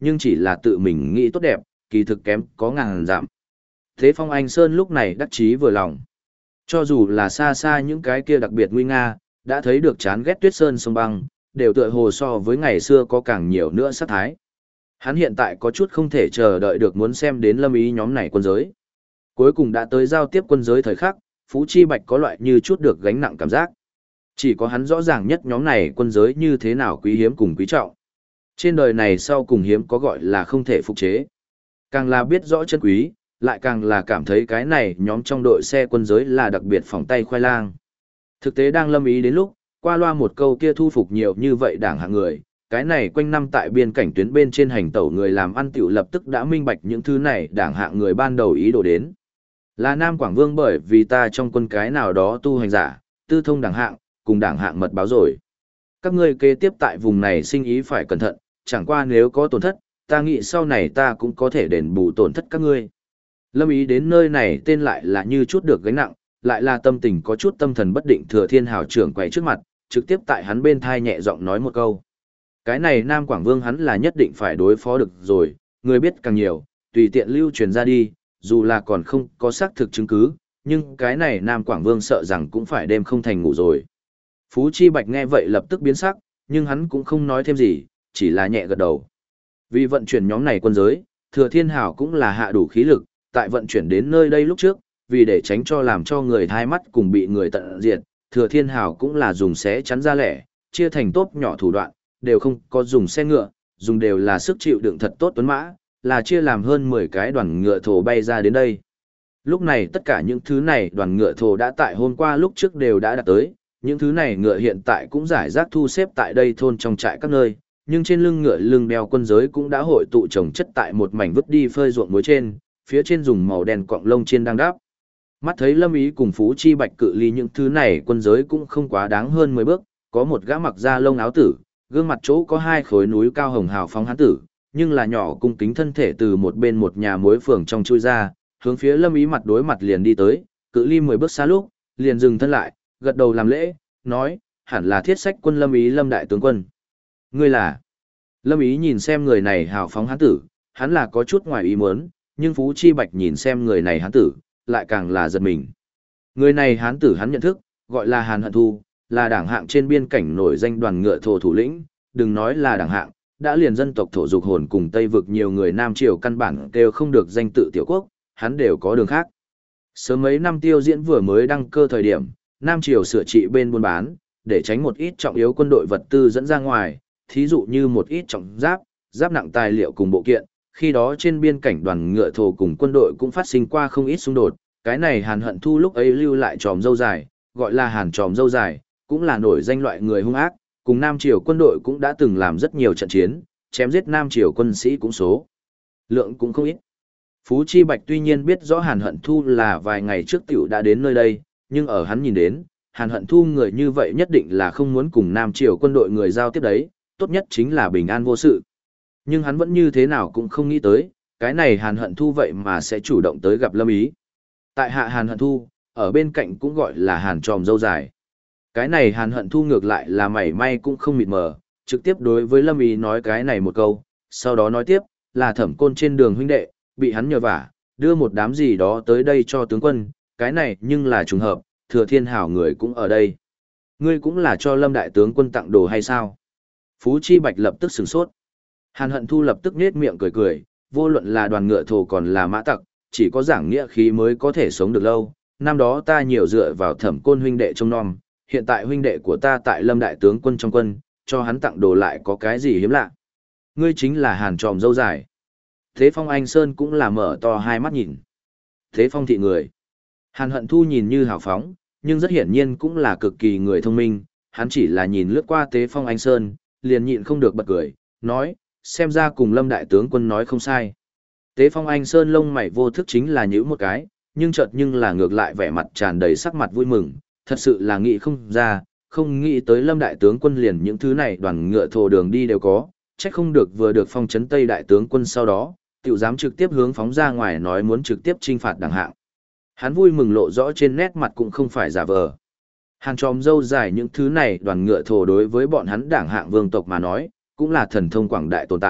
nhưng chỉ là tự mình nghĩ tốt đẹp, kỳ thực kém có ngàn dặm. Thế Phong Anh Sơn lúc này đắc chí vừa lòng. Cho dù là xa xa những cái kia đặc biệt nguy nga, đã thấy được chán ghét tuyết sơn sông băng, đều tựa hồ so với ngày xưa có càng nhiều nữa sát thái. Hắn hiện tại có chút không thể chờ đợi được muốn xem đến Lâm Ý nhóm này quân giới. Cuối cùng đã tới giao tiếp quân giới thời khắc, Phú Chi Bạch có loại như chút được gánh nặng cảm giác. Chỉ có hắn rõ ràng nhất nhóm này quân giới như thế nào quý hiếm cùng quý trọng. Trên đời này sau cùng hiếm có gọi là không thể phục chế. Càng là biết rõ chân quý, lại càng là cảm thấy cái này nhóm trong đội xe quân giới là đặc biệt phòng tay khoai lang. Thực tế đang Lâm Ý đến lúc, qua loa một câu kia thu phục nhiều như vậy đảng hạng người, cái này quanh năm tại biên cảnh tuyến bên trên hành tẩu người làm ăn tiểu lập tức đã minh bạch những thứ này đảng hạng người ban đầu ý đồ đến. Là Nam Quảng Vương bởi vì ta trong quân cái nào đó tu hành giả, tư thông đảng hạng, cùng đảng hạng mật báo rồi. Các ngươi kế tiếp tại vùng này sinh ý phải cẩn thận, chẳng qua nếu có tổn thất, ta nghĩ sau này ta cũng có thể đền bù tổn thất các ngươi. Lâm Ý đến nơi này tên lại là như chút được gánh nặng, lại là tâm tình có chút tâm thần bất định Thừa Thiên Hào trưởng quay trước mặt, trực tiếp tại hắn bên thai nhẹ giọng nói một câu. Cái này Nam Quảng Vương hắn là nhất định phải đối phó được rồi, người biết càng nhiều, tùy tiện lưu truyền ra đi, dù là còn không có xác thực chứng cứ, nhưng cái này Nam Quảng Vương sợ rằng cũng phải đêm không thành ngủ rồi. Phú Chi Bạch nghe vậy lập tức biến sắc, nhưng hắn cũng không nói thêm gì, chỉ là nhẹ gật đầu. Vì vận chuyển nhóm này quân giới, Thừa Thiên Hào cũng là hạ đủ khí lực, tại vận chuyển đến nơi đây lúc trước, vì để tránh cho làm cho người thai mắt cùng bị người tận diệt, Thừa Thiên Hào cũng là dùng xé chắn ra lẻ, chia thành tốp nhỏ thủ đoạn, đều không có dùng xe ngựa, dùng đều là sức chịu đựng thật tốt tuấn mã, là chia làm hơn 10 cái đoàn ngựa thổ bay ra đến đây. Lúc này tất cả những thứ này đoàn ngựa thổ đã tại hôm qua lúc trước đều đã đạt tới, những thứ này ngựa hiện tại cũng giải rác thu xếp tại đây thôn trong trại các nơi, nhưng trên lưng ngựa lưng đeo quân giới cũng đã hội tụ trồng chất tại một mảnh vứt đi phơi ruộng muối trên, phía trên dùng màu đen quặng lông trên đang đáp. Mắt thấy Lâm Ý cùng Phú Chi Bạch cự ly những thứ này quân giới cũng không quá đáng hơn 10 bước, có một gã mặc da lông áo tử, gương mặt chỗ có hai khối núi cao hồng hào phóng hán tử, nhưng là nhỏ cung kính thân thể từ một bên một nhà muối phường trong chui ra, hướng phía Lâm Ý mặt đối mặt liền đi tới, cự ly 10 bước xa lúc, liền dừng thân lại, gật đầu làm lễ, nói, hẳn là thiết sách quân Lâm Ý Lâm đại tướng quân. Ngươi là? Lâm Ý nhìn xem người này hào phóng hán tử, hắn là có chút ngoài ý muốn, nhưng Phú Chi Bạch nhìn xem người này hán tử, lại càng là giật mình. Người này hán tử hắn nhận thức, gọi là Hàn Hận Thu, là đảng hạng trên biên cảnh nổi danh đoàn ngựa thổ thủ lĩnh, đừng nói là đảng hạng, đã liền dân tộc thổ dục hồn cùng Tây vực nhiều người Nam Triều căn bản đều không được danh tự tiểu quốc, hắn đều có đường khác. Sớm mấy năm Tiêu Diễn vừa mới đăng cơ thời điểm, Nam Triều sửa trị bên buôn bán, để tránh một ít trọng yếu quân đội vật tư dẫn ra ngoài, thí dụ như một ít trọng giáp, giáp nặng tài liệu cùng bộ kiện. Khi đó trên biên cảnh đoàn ngựa thổ cùng quân đội cũng phát sinh qua không ít xung đột, cái này Hàn Hận Thu lúc ấy lưu lại tròm dâu dài, gọi là Hàn tròm dâu dài, cũng là nổi danh loại người hung ác, cùng Nam Triều quân đội cũng đã từng làm rất nhiều trận chiến, chém giết Nam Triều quân sĩ cũng số lượng cũng không ít. Phú Chi Bạch tuy nhiên biết rõ Hàn Hận Thu là vài ngày trước tiểu đã đến nơi đây, nhưng ở hắn nhìn đến, Hàn Hận Thu người như vậy nhất định là không muốn cùng Nam Triều quân đội người giao tiếp đấy, tốt nhất chính là bình an vô sự. Nhưng hắn vẫn như thế nào cũng không nghĩ tới, cái này Hàn Hận Thu vậy mà sẽ chủ động tới gặp Lâm Ý. Tại hạ Hàn Hận Thu, ở bên cạnh cũng gọi là Hàn tròm dâu dài. Cái này Hàn Hận Thu ngược lại là mảy may cũng không mịt mờ, trực tiếp đối với Lâm Ý nói cái này một câu, sau đó nói tiếp, là Thẩm Côn trên đường huynh đệ, bị hắn nhờ vả, đưa một đám gì đó tới đây cho tướng quân, cái này nhưng là trùng hợp, Thừa Thiên Hảo người cũng ở đây. Ngươi cũng là cho Lâm đại tướng quân tặng đồ hay sao? Phú Chi Bạch lập tức sửng sốt. Hàn Hận Thu lập tức nhếch miệng cười cười, vô luận là đoàn ngựa thổ còn là mã tặc, chỉ có giảng nghĩa khí mới có thể sống được lâu. Năm đó ta nhiều dựa vào Thẩm Côn huynh đệ trông nom, hiện tại huynh đệ của ta tại Lâm đại tướng quân trong quân, cho hắn tặng đồ lại có cái gì hiếm lạ. Ngươi chính là Hàn tròm dâu dài. Thế Phong Anh Sơn cũng là mở to hai mắt nhìn. Thế Phong thị người. Hàn Hận Thu nhìn như hào phóng, nhưng rất hiển nhiên cũng là cực kỳ người thông minh, hắn chỉ là nhìn lướt qua Tế Phong Anh Sơn, liền nhịn không được bật cười, nói, xem ra cùng Lâm đại tướng quân nói không sai. Tế Phong Anh Sơn lông mày vô thức chính là nhíu một cái, nhưng chợt nhưng là ngược lại vẻ mặt tràn đầy sắc mặt vui mừng, thật sự là nghĩ không ra, không nghĩ tới Lâm đại tướng quân liền những thứ này đoàn ngựa thổ đường đi đều có, chắc không được vừa được phong trấn Tây đại tướng quân sau đó, tiểu dám trực tiếp hướng phóng ra ngoài nói muốn trực tiếp trinh phạt đảng hạng. Hắn vui mừng lộ rõ trên nét mặt cũng không phải giả vờ. Hàn tròm dâu dài những thứ này đoàn ngựa thổ đối với bọn hắn đảng hạng vương tộc mà nói, cũng là thần thông quảng đại tồn tại,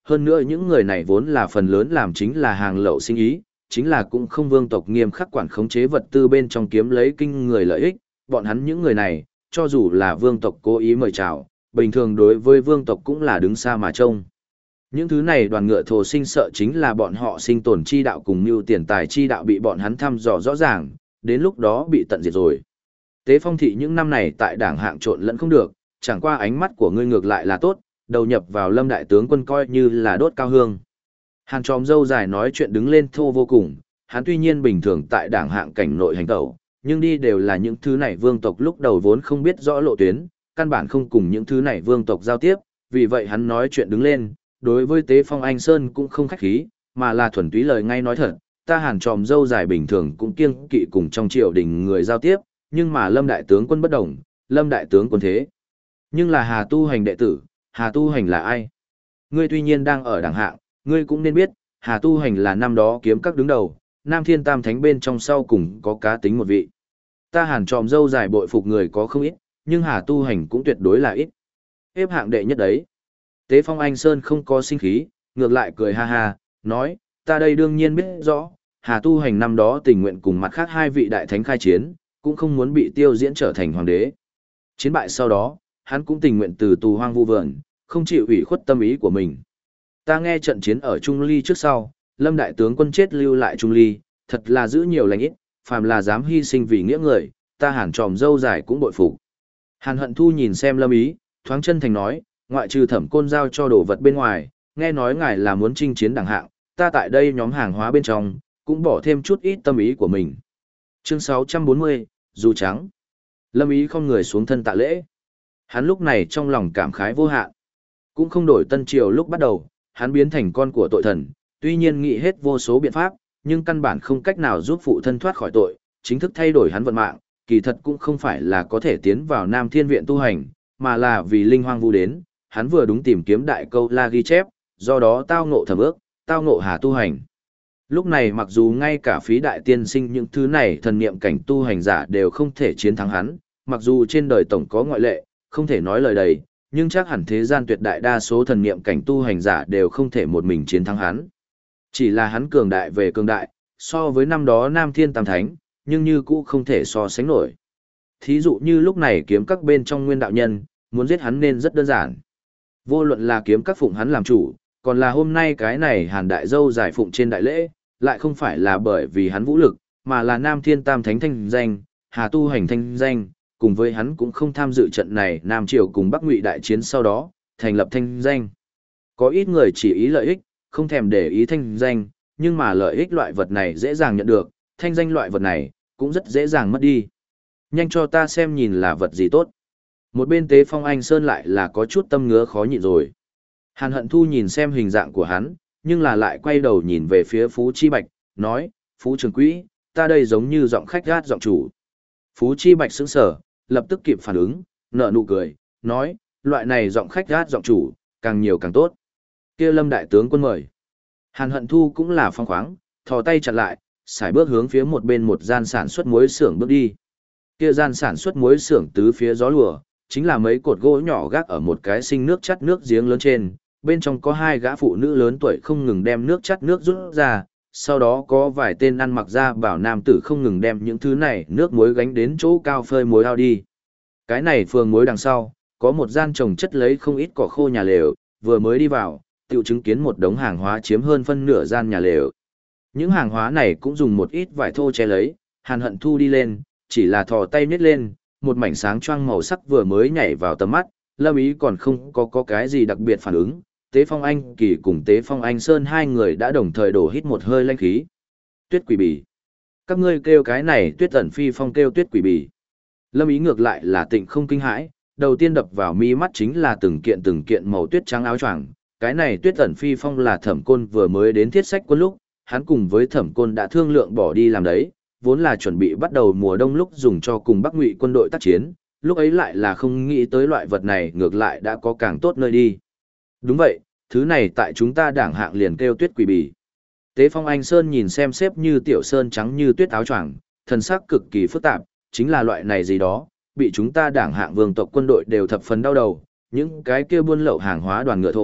hơn nữa những người này vốn là phần lớn làm chính là hàng lậu sinh ý, chính là cũng không vương tộc nghiêm khắc quản khống chế vật tư bên trong kiếm lấy kinh người lợi ích, bọn hắn những người này, cho dù là vương tộc cố ý mời chào, bình thường đối với vương tộc cũng là đứng xa mà trông. Những thứ này đoàn ngựa thổ sinh sợ chính là bọn họ sinh tồn chi đạo cùng như tiền tài chi đạo bị bọn hắn thăm dò rõ ràng, đến lúc đó bị tận diệt rồi. Tế Phong thị những năm này tại đảng hạng trộn lẫn không được, chẳng qua ánh mắt của ngươi ngược lại là tốt, đầu nhập vào Lâm đại tướng quân coi như là đốt cao hương. Hàn tròm dâu dài nói chuyện đứng lên thô vô cùng, hắn tuy nhiên bình thường tại đảng hạng cảnh nội hành tẩu, nhưng đi đều là những thứ này vương tộc lúc đầu vốn không biết rõ lộ tuyến, căn bản không cùng những thứ này vương tộc giao tiếp, vì vậy hắn nói chuyện đứng lên, đối với Tế Phong Anh Sơn cũng không khách khí, mà là thuần túy lời ngay nói thật, ta Hàn tròm dâu dài bình thường cũng kiêng kỵ cùng trong triều đình người giao tiếp, nhưng mà Lâm đại tướng quân bất đồng, Lâm đại tướng quân thế. Nhưng là Hà Tu Hành đệ tử, Hà Tu Hành là ai? Ngươi tuy nhiên đang ở đẳng hạng, ngươi cũng nên biết, Hà Tu Hành là năm đó kiếm các đứng đầu, Nam Thiên Tam Thánh bên trong sau cùng có cá tính một vị. Ta Hàn tròm dâu dài bội phục người có không ít, nhưng Hà Tu Hành cũng tuyệt đối là ít. Xếp hạng đệ nhất đấy. Tế Phong Anh Sơn không có sinh khí, ngược lại cười ha ha, nói, ta đây đương nhiên biết rõ, Hà Tu Hành năm đó tình nguyện cùng mặt khác hai vị đại thánh khai chiến, cũng không muốn bị tiêu diễn trở thành hoàng đế. Chiến bại sau đó, hắn cũng tình nguyện từ tù hoang vu vườn, không chịu ủy khuất tâm ý của mình. Ta nghe trận chiến ở Trung Ly trước sau, Lâm đại tướng quân chết lưu lại Trung Ly, thật là giữ nhiều lành ít, phàm là dám hy sinh vì nghĩa người, ta Hàn tròm dâu dài cũng bội phục. Hàn Hận Thu nhìn xem Lâm Ý, thoáng chân thành nói, ngoại trừ Thẩm Côn giao cho đồ vật bên ngoài, nghe nói ngài là muốn chinh chiến đẳng hạng, ta tại đây nhóm hàng hóa bên trong, cũng bỏ thêm chút ít tâm ý của mình. Chương 640, dù trắng. Lâm Ý không người xuống thân tạ lễ. Hắn lúc này trong lòng cảm khái vô hạn. Cũng không đổi tân triều lúc bắt đầu, hắn biến thành con của tội thần, tuy nhiên nghĩ hết vô số biện pháp, nhưng căn bản không cách nào giúp phụ thân thoát khỏi tội, chính thức thay đổi hắn vận mạng, kỳ thật cũng không phải là có thể tiến vào Nam Thiên Viện tu hành, mà là vì Linh Hoang Vu đến, hắn vừa đúng tìm kiếm đại câu la ghi chép, do đó tao ngộ thẩm ước, tao ngộ Hà tu hành. Lúc này mặc dù ngay cả phí đại tiên sinh những thứ này thần niệm cảnh tu hành giả đều không thể chiến thắng hắn, mặc dù trên đời tổng có ngoại lệ, không thể nói lời đầy, nhưng chắc hẳn thế gian tuyệt đại đa số thần niệm cảnh tu hành giả đều không thể một mình chiến thắng hắn. Chỉ là hắn cường đại về cường đại, so với năm đó Nam Thiên Tam Thánh, nhưng như cũ không thể so sánh nổi. Thí dụ như lúc này kiếm các bên trong nguyên đạo nhân, muốn giết hắn nên rất đơn giản. Vô luận là kiếm các phụng hắn làm chủ, còn là hôm nay cái này Hàn đại dâu giải phụng trên đại lễ, lại không phải là bởi vì hắn vũ lực, mà là Nam Thiên Tam Thánh thanh danh, Hà tu hành thanh danh, cùng với hắn cũng không tham dự trận này Nam Triều cùng Bắc Ngụy đại chiến sau đó, thành lập thanh danh. Có ít người chỉ ý lợi ích, không thèm để ý thanh danh, nhưng mà lợi ích loại vật này dễ dàng nhận được, thanh danh loại vật này cũng rất dễ dàng mất đi. Nhanh cho ta xem nhìn là vật gì tốt. Một bên Tế Phong Anh Sơn lại là có chút tâm ngứa khó nhịn rồi. Hàn Hận Thu nhìn xem hình dạng của hắn, nhưng là lại quay đầu nhìn về phía Phú Chi Bạch, nói, Phú Trường Quỹ, ta đây giống như giọng khách gát giọng chủ. Phú Chi Bạch sững sờ, lập tức kịp phản ứng, nở nụ cười, nói, loại này giọng khách gát giọng chủ, càng nhiều càng tốt. Kia Lâm đại tướng quân mời. Hàn Hận Thu cũng là phong khoáng, thò tay chặn lại, sải bước hướng phía một bên một gian sản xuất muối xưởng bước đi. Kia gian sản xuất muối xưởng tứ phía gió lùa, chính là mấy cột gỗ nhỏ gác ở một cái sinh nước chắt nước giếng lớn trên, bên trong có hai gã phụ nữ lớn tuổi không ngừng đem nước chắt nước rút ra, sau đó có vài tên ăn mặc ra bảo nam tử không ngừng đem những thứ này nước muối gánh đến chỗ cao phơi muối ao đi. Cái này phường muối đằng sau, có một gian trồng chất lấy không ít cỏ khô nhà lều, vừa mới đi vào, tiểu chứng kiến một đống hàng hóa chiếm hơn phân nửa gian nhà lều. Những hàng hóa này cũng dùng một ít vải thô che lấy, Hàn Hận Thu đi lên, chỉ là thò tay nhét lên, một mảnh sáng choang màu sắc vừa mới nhảy vào tầm mắt, Lâm Ý còn không có cái gì đặc biệt phản ứng, Tế Phong Anh Kỳ cùng Tế Phong Anh Sơn hai người đã đồng thời đổ hít một hơi lanh khí. Tuyết quỷ bì. Các ngươi kêu cái này Tuyết Ẩn Phi Phong kêu Tuyết quỷ bì. Lâm Ý ngược lại là tịnh không kinh hãi, đầu tiên đập vào mi mắt chính là từng kiện màu tuyết trắng áo choàng. Cái này Tuyết Ẩn Phi Phong là Thẩm Côn vừa mới đến Thiết Sách Quân lúc, hắn cùng với Thẩm Côn đã thương lượng bỏ đi làm đấy, vốn là chuẩn bị bắt đầu mùa đông lúc dùng cho cùng Bắc Ngụy quân đội tác chiến, lúc ấy lại là không nghĩ tới loại vật này ngược lại đã có càng tốt nơi đi. Đúng vậy, thứ này tại chúng ta đảng hạng liền kêu Tuyết quỷ bì. Tế Phong Anh Sơn nhìn xem xếp như tiểu sơn trắng như tuyết áo choàng, thần sắc cực kỳ phức tạp, chính là loại này gì đó, bị chúng ta đảng hạng vương tộc quân đội đều thập phần đau đầu, những cái kia buôn lậu hàng hóa đoàn ngựa thổ,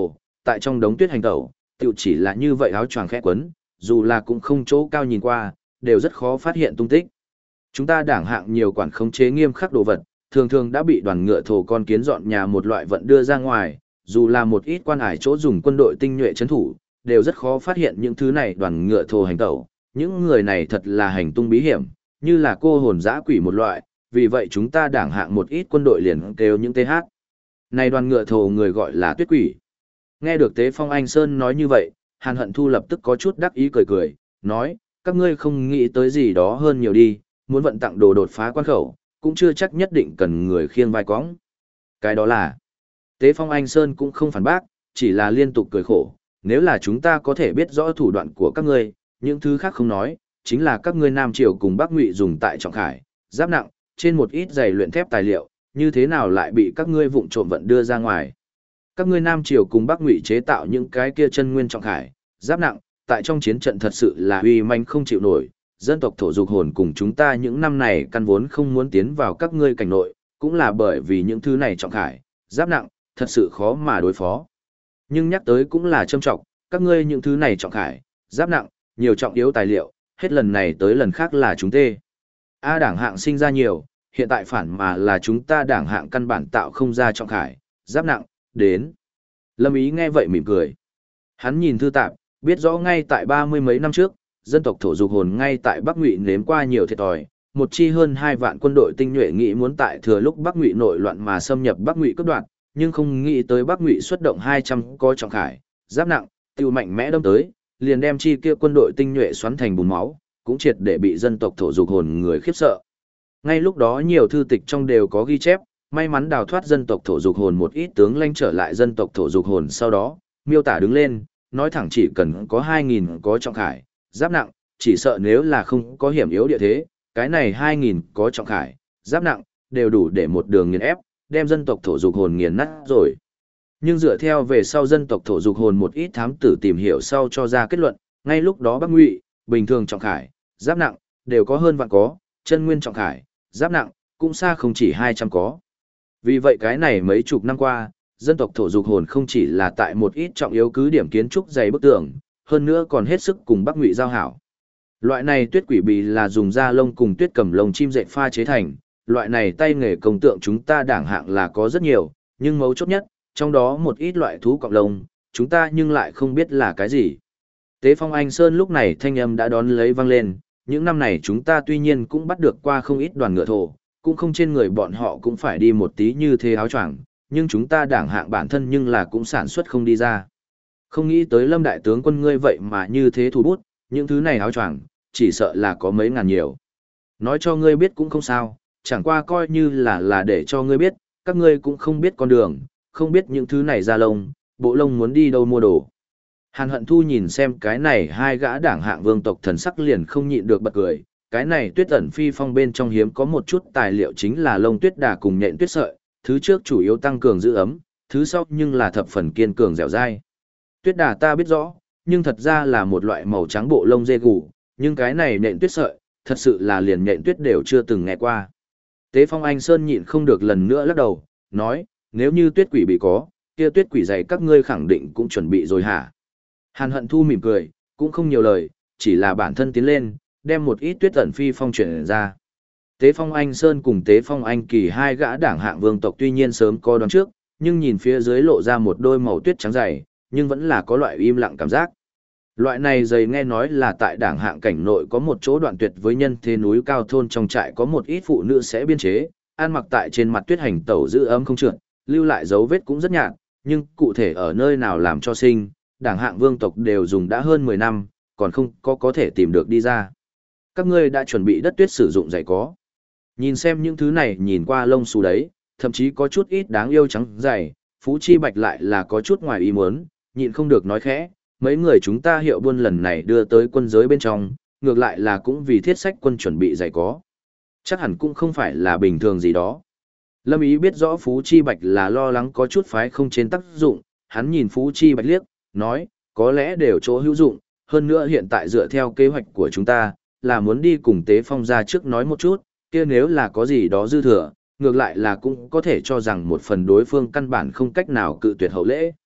tại trong đống tuyết hành tẩu, tự chỉ là như vậy áo choàng khẽ quấn, dù là cũng không chỗ cao nhìn qua, đều rất khó phát hiện tung tích. Chúng ta đảng hạng nhiều quản khống chế nghiêm khắc đồ vật, thường thường đã bị đoàn ngựa thổ con kiến dọn nhà một loại vận đưa ra ngoài, dù là một ít quan ải chỗ dùng quân đội tinh nhuệ trấn thủ, đều rất khó phát hiện những thứ này đoàn ngựa thổ hành tẩu. Những người này thật là hành tung bí hiểm, như là cô hồn dã quỷ một loại, vì vậy chúng ta đảng hạng một ít quân đội liền kêu những TH. Này đoàn ngựa thổ người gọi là tuyết quỷ. Nghe được Tế Phong Anh Sơn nói như vậy, Hàn Hận Thu lập tức có chút đắc ý cười cười, nói, các ngươi không nghĩ tới gì đó hơn nhiều đi, muốn vận tặng đồ đột phá quan khẩu, cũng chưa chắc nhất định cần người khiêng vai cõng. Cái đó là, Tế Phong Anh Sơn cũng không phản bác, chỉ là liên tục cười khổ, nếu là chúng ta có thể biết rõ thủ đoạn của các ngươi, những thứ khác không nói, chính là các ngươi Nam Triều cùng Bắc Ngụy dùng tại Trọng Khải, giáp nặng, trên một ít giày luyện thép tài liệu, như thế nào lại bị các ngươi vụng trộm vận đưa ra ngoài. Các ngươi Nam Triều cùng Bắc Ngụy chế tạo những cái kia chân nguyên Trọng Khải, giáp nặng, tại trong chiến trận thật sự là uy manh không chịu nổi, dân tộc thổ dục hồn cùng chúng ta những năm này căn vốn không muốn tiến vào các ngươi cảnh nội, cũng là bởi vì những thứ này Trọng Khải, giáp nặng, thật sự khó mà đối phó. Nhưng nhắc tới cũng là châm trọng, các ngươi những thứ này Trọng Khải, giáp nặng, nhiều trọng yếu tài liệu, hết lần này tới lần khác là chúng tê. Đảng hạng sinh ra nhiều, hiện tại phản mà là chúng ta đảng hạng căn bản tạo không ra Trọng Khải, giáp nặng, đến. Lâm Ý nghe vậy mỉm cười. Hắn nhìn thư tạp, biết rõ ngay tại 30 mấy năm trước, dân tộc thổ dục hồn ngay tại Bắc Ngụy nếm qua nhiều thiệt thòi, một chi hơn 2 vạn quân đội tinh nhuệ nghĩ muốn tại thừa lúc Bắc Ngụy nội loạn mà xâm nhập Bắc Ngụy cướp đoạt, nhưng không nghĩ tới Bắc Ngụy xuất động 200 có Trọng Khải, giáp nặng, tiêu mạnh mẽ đâm tới, liền đem chi kia quân đội tinh nhuệ xoắn thành bùn máu, cũng triệt để bị dân tộc thổ dục hồn người khiếp sợ. Ngay lúc đó nhiều thư tịch trong đều có ghi chép, may mắn đào thoát dân tộc thổ dục hồn một ít tướng lãnh trở lại dân tộc thổ dục hồn sau đó, miêu tả đứng lên, nói thẳng chỉ cần có 2.000 có Trọng Khải, giáp nặng, chỉ sợ nếu là không có hiểm yếu địa thế, cái này 2.000 có Trọng Khải, giáp nặng, đều đủ để một đường nghiền ép, đem dân tộc thổ dục hồn nghiền nát rồi. Nhưng dựa theo về sau dân tộc thổ dục hồn một ít thám tử tìm hiểu sau cho ra kết luận, ngay lúc đó Bắc Ngụy, bình thường Trọng Khải, giáp nặng, đều có hơn vạn có, chân nguyên Trọng Khải, giáp nặng, cũng xa không chỉ 200 có. Vì vậy cái này mấy chục năm qua, dân tộc thổ dục hồn không chỉ là tại một ít trọng yếu cứ điểm kiến trúc dày bức tường, hơn nữa còn hết sức cùng Bắc Ngụy giao hảo. Loại này tuyết quỷ bì là dùng da lông cùng tuyết cầm lông chim dệt pha chế thành, loại này tay nghề công tượng chúng ta đảng hạng là có rất nhiều, nhưng mấu chốt nhất, trong đó một ít loại thú cọng lông, chúng ta nhưng lại không biết là cái gì. Tế Phong Anh Sơn lúc này thanh âm đã đón lấy vang lên, những năm này chúng ta tuy nhiên cũng bắt được qua không ít đoàn ngựa thổ, cũng không trên người bọn họ cũng phải đi một tí như thế áo choàng, nhưng chúng ta đảng hạng bản thân nhưng là cũng sản xuất không đi ra. Không nghĩ tới Lâm đại tướng quân ngươi vậy mà như thế thủ bút, những thứ này áo choàng, chỉ sợ là có mấy ngàn nhiều. Nói cho ngươi biết cũng không sao, chẳng qua coi như là để cho ngươi biết, các ngươi cũng không biết con đường, không biết những thứ này da lông, bộ lông muốn đi đâu mua đồ. Hàn Hận Thu nhìn xem cái này hai gã đảng hạng vương tộc thần sắc liền không nhịn được bật cười, cái này tuyết ẩn phi phong bên trong hiếm có một chút tài liệu chính là lông tuyết đà cùng nhện tuyết sợi, thứ trước chủ yếu tăng cường giữ ấm, thứ sau nhưng là thập phần kiên cường dẻo dai. Tuyết đà ta biết rõ, nhưng thật ra là một loại màu trắng bộ lông dê gù, nhưng cái này nhện tuyết sợi, thật sự là liền nhện tuyết đều chưa từng nghe qua. Tế Phong Anh Sơn nhịn không được lần nữa lắc đầu, nói, nếu như tuyết quỷ bị có, kia tuyết quỷ dày các ngươi khẳng định cũng chuẩn bị rồi hả? Hàn Hận Thu mỉm cười, cũng không nhiều lời, chỉ là bản thân tiến lên, đem một ít tuyết ẩn phi phong chuyển ra. Tế Phong Anh Sơn cùng Tế Phong Anh Kỳ hai gã đảng hạng vương tộc tuy nhiên sớm có đoán trước, nhưng nhìn phía dưới lộ ra một đôi màu tuyết trắng dày, nhưng vẫn là có loại im lặng cảm giác. Loại này dày nghe nói là tại đảng hạng cảnh nội có một chỗ đoạn tuyệt với nhân thế núi cao thôn trong trại có một ít phụ nữ sẽ biên chế, ăn mặc tại trên mặt tuyết hành tẩu giữ ấm không trượt, lưu lại dấu vết cũng rất nhạt, nhưng cụ thể ở nơi nào làm cho sinh, đảng hạng vương tộc đều dùng đã hơn 10 năm, còn không có thể tìm được đi ra. Các ngươi đã chuẩn bị đất tuyết sử dụng giày có. Nhìn xem những thứ này nhìn qua lông xù đấy, thậm chí có chút ít đáng yêu trắng dày, Phú Chi Bạch lại là có chút ngoài ý muốn, nhịn không được nói khẽ, mấy người chúng ta hiệu buôn lần này đưa tới quân giới bên trong, ngược lại là cũng vì thiết sách quân chuẩn bị giày có. Chắc hẳn cũng không phải là bình thường gì đó. Lâm Ý biết rõ Phú Chi Bạch là lo lắng có chút phái không trên tác dụng, hắn nhìn Phú Chi Bạch liếc, nói, có lẽ đều chỗ hữu dụng, hơn nữa hiện tại dựa theo kế hoạch của chúng ta, là muốn đi cùng Tế Phong ra trước nói một chút, kia nếu là có gì đó dư thừa, ngược lại là cũng có thể cho rằng một phần đối phương căn bản không cách nào cự tuyệt hậu lễ.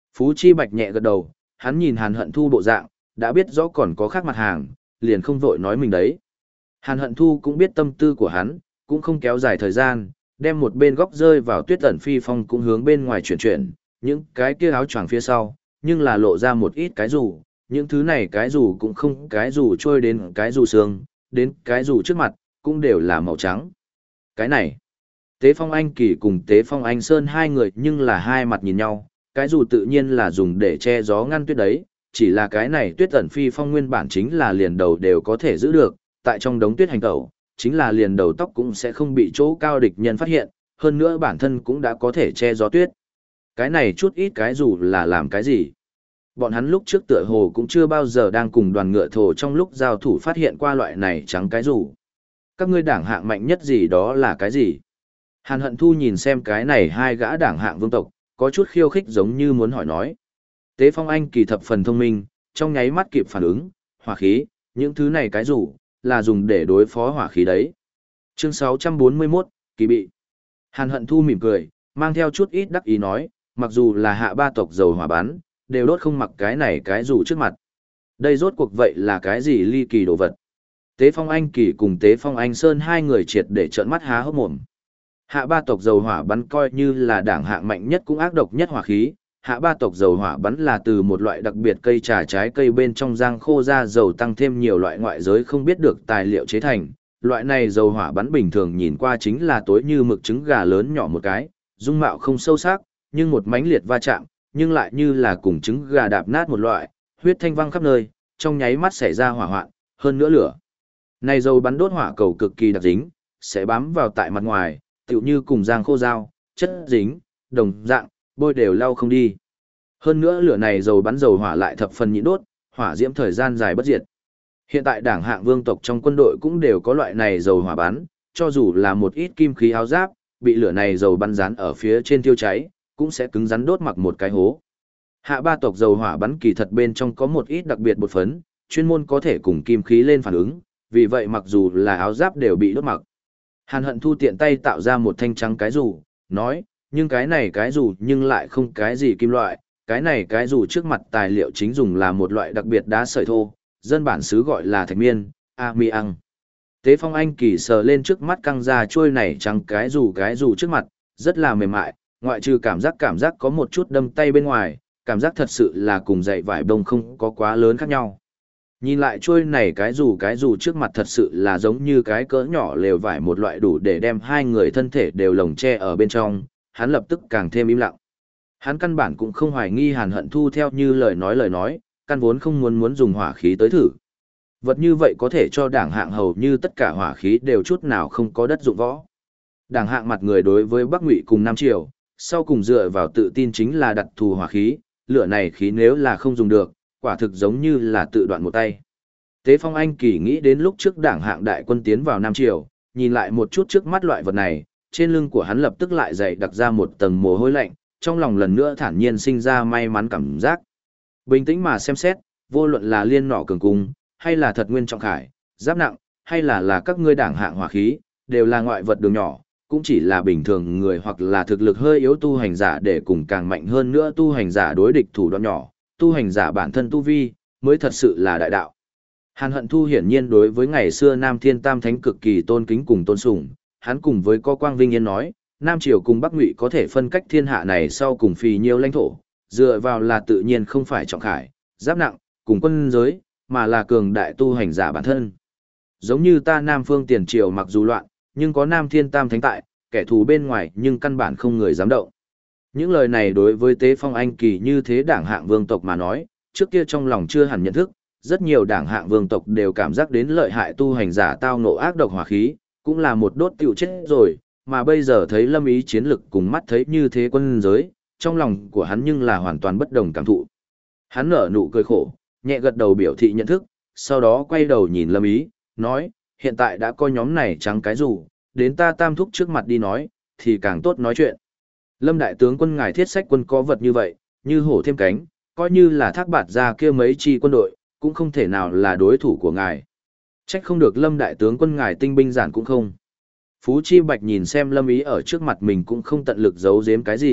Phú Chi Bạch nhẹ gật đầu, hắn nhìn Hàn Hận Thu bộ dạng, đã biết rõ còn có khác mặt hàng, liền không vội nói mình đấy. Hàn Hận Thu cũng biết tâm tư của hắn, cũng không kéo dài thời gian, đem một bên góc rơi vào tuyết ẩn phi phong cũng hướng bên ngoài chuyển, những cái kia áo choàng phía sau, nhưng là lộ ra một ít cái dù, những thứ này cái dù cũng không cái dù trôi đến cái dù xương, đến cái dù trước mặt, cũng đều là màu trắng. Cái này, Tế Phong Anh Kỳ cùng Tế Phong Anh Sơn hai người nhưng là hai mặt nhìn nhau, cái dù tự nhiên là dùng để che gió ngăn tuyết đấy, chỉ là cái này tuyết ẩn phi phong nguyên bản chính là liền đầu đều có thể giữ được, tại trong đống tuyết hành tẩu, chính là liền đầu tóc cũng sẽ không bị chỗ cao địch nhân phát hiện, hơn nữa bản thân cũng đã có thể che gió tuyết. Cái này chút ít cái dù là làm cái gì? Bọn hắn lúc trước tựa hồ cũng chưa bao giờ đang cùng đoàn ngựa thổ trong lúc giao thủ phát hiện qua loại này trắng cái dù. Các ngươi đảng hạng mạnh nhất gì đó là cái gì? Hàn Hận Thu nhìn xem cái này hai gã đảng hạng vương tộc, có chút khiêu khích giống như muốn hỏi nói. Tế Phong Anh Kỳ thập phần thông minh, trong nháy mắt kịp phản ứng, hỏa khí, những thứ này cái dù là dùng để đối phó hỏa khí đấy. Chương 641, kỳ bị. Hàn Hận Thu mỉm cười, mang theo chút ít đắc ý nói, mặc dù là hạ ba tộc dầu hỏa bắn, đều đốt không mặc cái này cái dù trước mặt. Đây rốt cuộc vậy là cái gì ly kỳ đồ vật? Tế Phong Anh Kỳ cùng Tế Phong Anh Sơn hai người triệt để trợn mắt há hốc mồm. Hạ ba tộc dầu hỏa bắn coi như là đảng hạng mạnh nhất cũng ác độc nhất hỏa khí. Hạ ba tộc dầu hỏa bắn là từ một loại đặc biệt cây trà trái cây bên trong giang khô ra dầu tăng thêm nhiều loại ngoại giới không biết được tài liệu chế thành. Loại này dầu hỏa bắn bình thường nhìn qua chính là tối như mực trứng gà lớn nhỏ một cái, dung mạo không sâu sắc, nhưng một mánh liệt va chạm, nhưng lại như là cùng trứng gà đạp nát một loại, huyết thanh văng khắp nơi, trong nháy mắt xảy ra hỏa hoạn, hơn nữa lửa. Này dầu bắn đốt hỏa cầu cực kỳ đặc dính, sẽ bám vào tại mặt ngoài, tựu như cùng giang khô dao, chất dính, đồng dạng, bôi đều lau không đi. Hơn nữa lửa này dầu bắn dầu hỏa lại thập phần nhịn đốt, hỏa diễm thời gian dài bất diệt. Hiện tại đảng hạng vương tộc trong quân đội cũng đều có loại này dầu hỏa bắn, cho dù là một ít kim khí áo giáp, bị lửa này dầu bắn rán ở phía trên tiêu cháy, cũng sẽ cứng rắn đốt mặc một cái hố. Hạ ba tộc dầu hỏa bắn kỳ thật bên trong có một ít đặc biệt bột phấn, chuyên môn có thể cùng kim khí lên phản ứng, vì vậy mặc dù là áo giáp đều bị đốt mặc. Hàn Hận Thu tiện tay tạo ra một thanh trắng cái dù, nói, nhưng cái này cái dù nhưng lại không cái gì kim loại, cái này cái dù trước mặt tài liệu chính dùng là một loại đặc biệt đá sợi thô, dân bản xứ gọi là thạch miên, mi ăn. Tế Phong Anh Kỳ sờ lên trước mắt căng ra trôi này trắng cái dù trước mặt, rất là mềm mại, ngoại trừ cảm giác có một chút đâm tay bên ngoài, cảm giác thật sự là cùng dạy vải bông không có quá lớn khác nhau. Nhìn lại trôi này cái dù trước mặt thật sự là giống như cái cỡ nhỏ lều vải một loại đủ để đem hai người thân thể đều lồng che ở bên trong, hắn lập tức càng thêm im lặng. Hắn căn bản cũng không hoài nghi Hàn Hận Thu theo như lời nói, căn vốn không muốn dùng hỏa khí tới thử. Vật như vậy có thể cho đảng hạng hầu như tất cả hỏa khí đều chút nào không có đất dụng võ. Đảng hạng mặt người đối với Bắc Ngụy cùng Nam Triều, sau cùng dựa vào tự tin chính là đặt thù hỏa khí, lửa này khí nếu là không dùng được, quả thực giống như là tự đoạn một tay. Tế Phong Anh Kỳ nghĩ đến lúc trước đảng hạng đại quân tiến vào Nam Triều, nhìn lại một chút trước mắt loại vật này, trên lưng của hắn lập tức lại dày đặc ra một tầng mồ hôi lạnh, trong lòng lần nữa thản nhiên sinh ra may mắn cảm giác. Bình tĩnh mà xem xét, vô luận là liên nỏ cường cung, hay là thật nguyên trọng khải, giáp nặng, hay là các ngươi đảng hạng hỏa khí, đều là ngoại vật đường nhỏ, cũng chỉ là bình thường người hoặc là thực lực hơi yếu tu hành giả để cùng càng mạnh hơn nữa tu hành giả đối địch thủ đoạn nhỏ, tu hành giả bản thân tu vi, mới thật sự là đại đạo. Hàn Hận Thu hiển nhiên đối với ngày xưa Nam Thiên Tam Thánh cực kỳ tôn kính cùng tôn sùng, hắn cùng với Co Quang Vinh Yên nói, Nam Triều cùng Bắc Ngụy có thể phân cách thiên hạ này sau cùng phì nhiêu lãnh thổ, dựa vào là tự nhiên không phải trọng khải, giáp nặng, cùng quân giới, mà là cường đại tu hành giả bản thân. Giống như ta Nam Phương Tiền Triều mặc dù loạn, nhưng có Nam Thiên Tam Thánh tại, kẻ thù bên ngoài nhưng căn bản không người dám động. Những lời này đối với Tế Phong Anh Kỳ như thế đảng hạng vương tộc mà nói, trước kia trong lòng chưa hẳn nhận thức, rất nhiều đảng hạng vương tộc đều cảm giác đến lợi hại tu hành giả tao ngộ ác độc hỏa khí, cũng là một đốt tiểu chết rồi, mà bây giờ thấy Lâm Ý chiến lực cùng mắt thấy như thế quân giới, trong lòng của hắn nhưng là hoàn toàn bất đồng cảm thụ. Hắn nở nụ cười khổ, nhẹ gật đầu biểu thị nhận thức, sau đó quay đầu nhìn Lâm Ý, nói, hiện tại đã có nhóm này trắng cái dù, đến ta Tam Thúc trước mặt đi nói, thì càng tốt nói chuyện. Lâm đại tướng quân ngài thiết sách quân có vật như vậy, như hổ thêm cánh, coi như là Thác Bạt ra kia mấy chi quân đội, cũng không thể nào là đối thủ của ngài. Trách không được Lâm đại tướng quân ngài tinh binh giản cũng không. Phú Chi Bạch nhìn xem Lâm Ý ở trước mặt mình cũng không tận lực giấu giếm cái gì,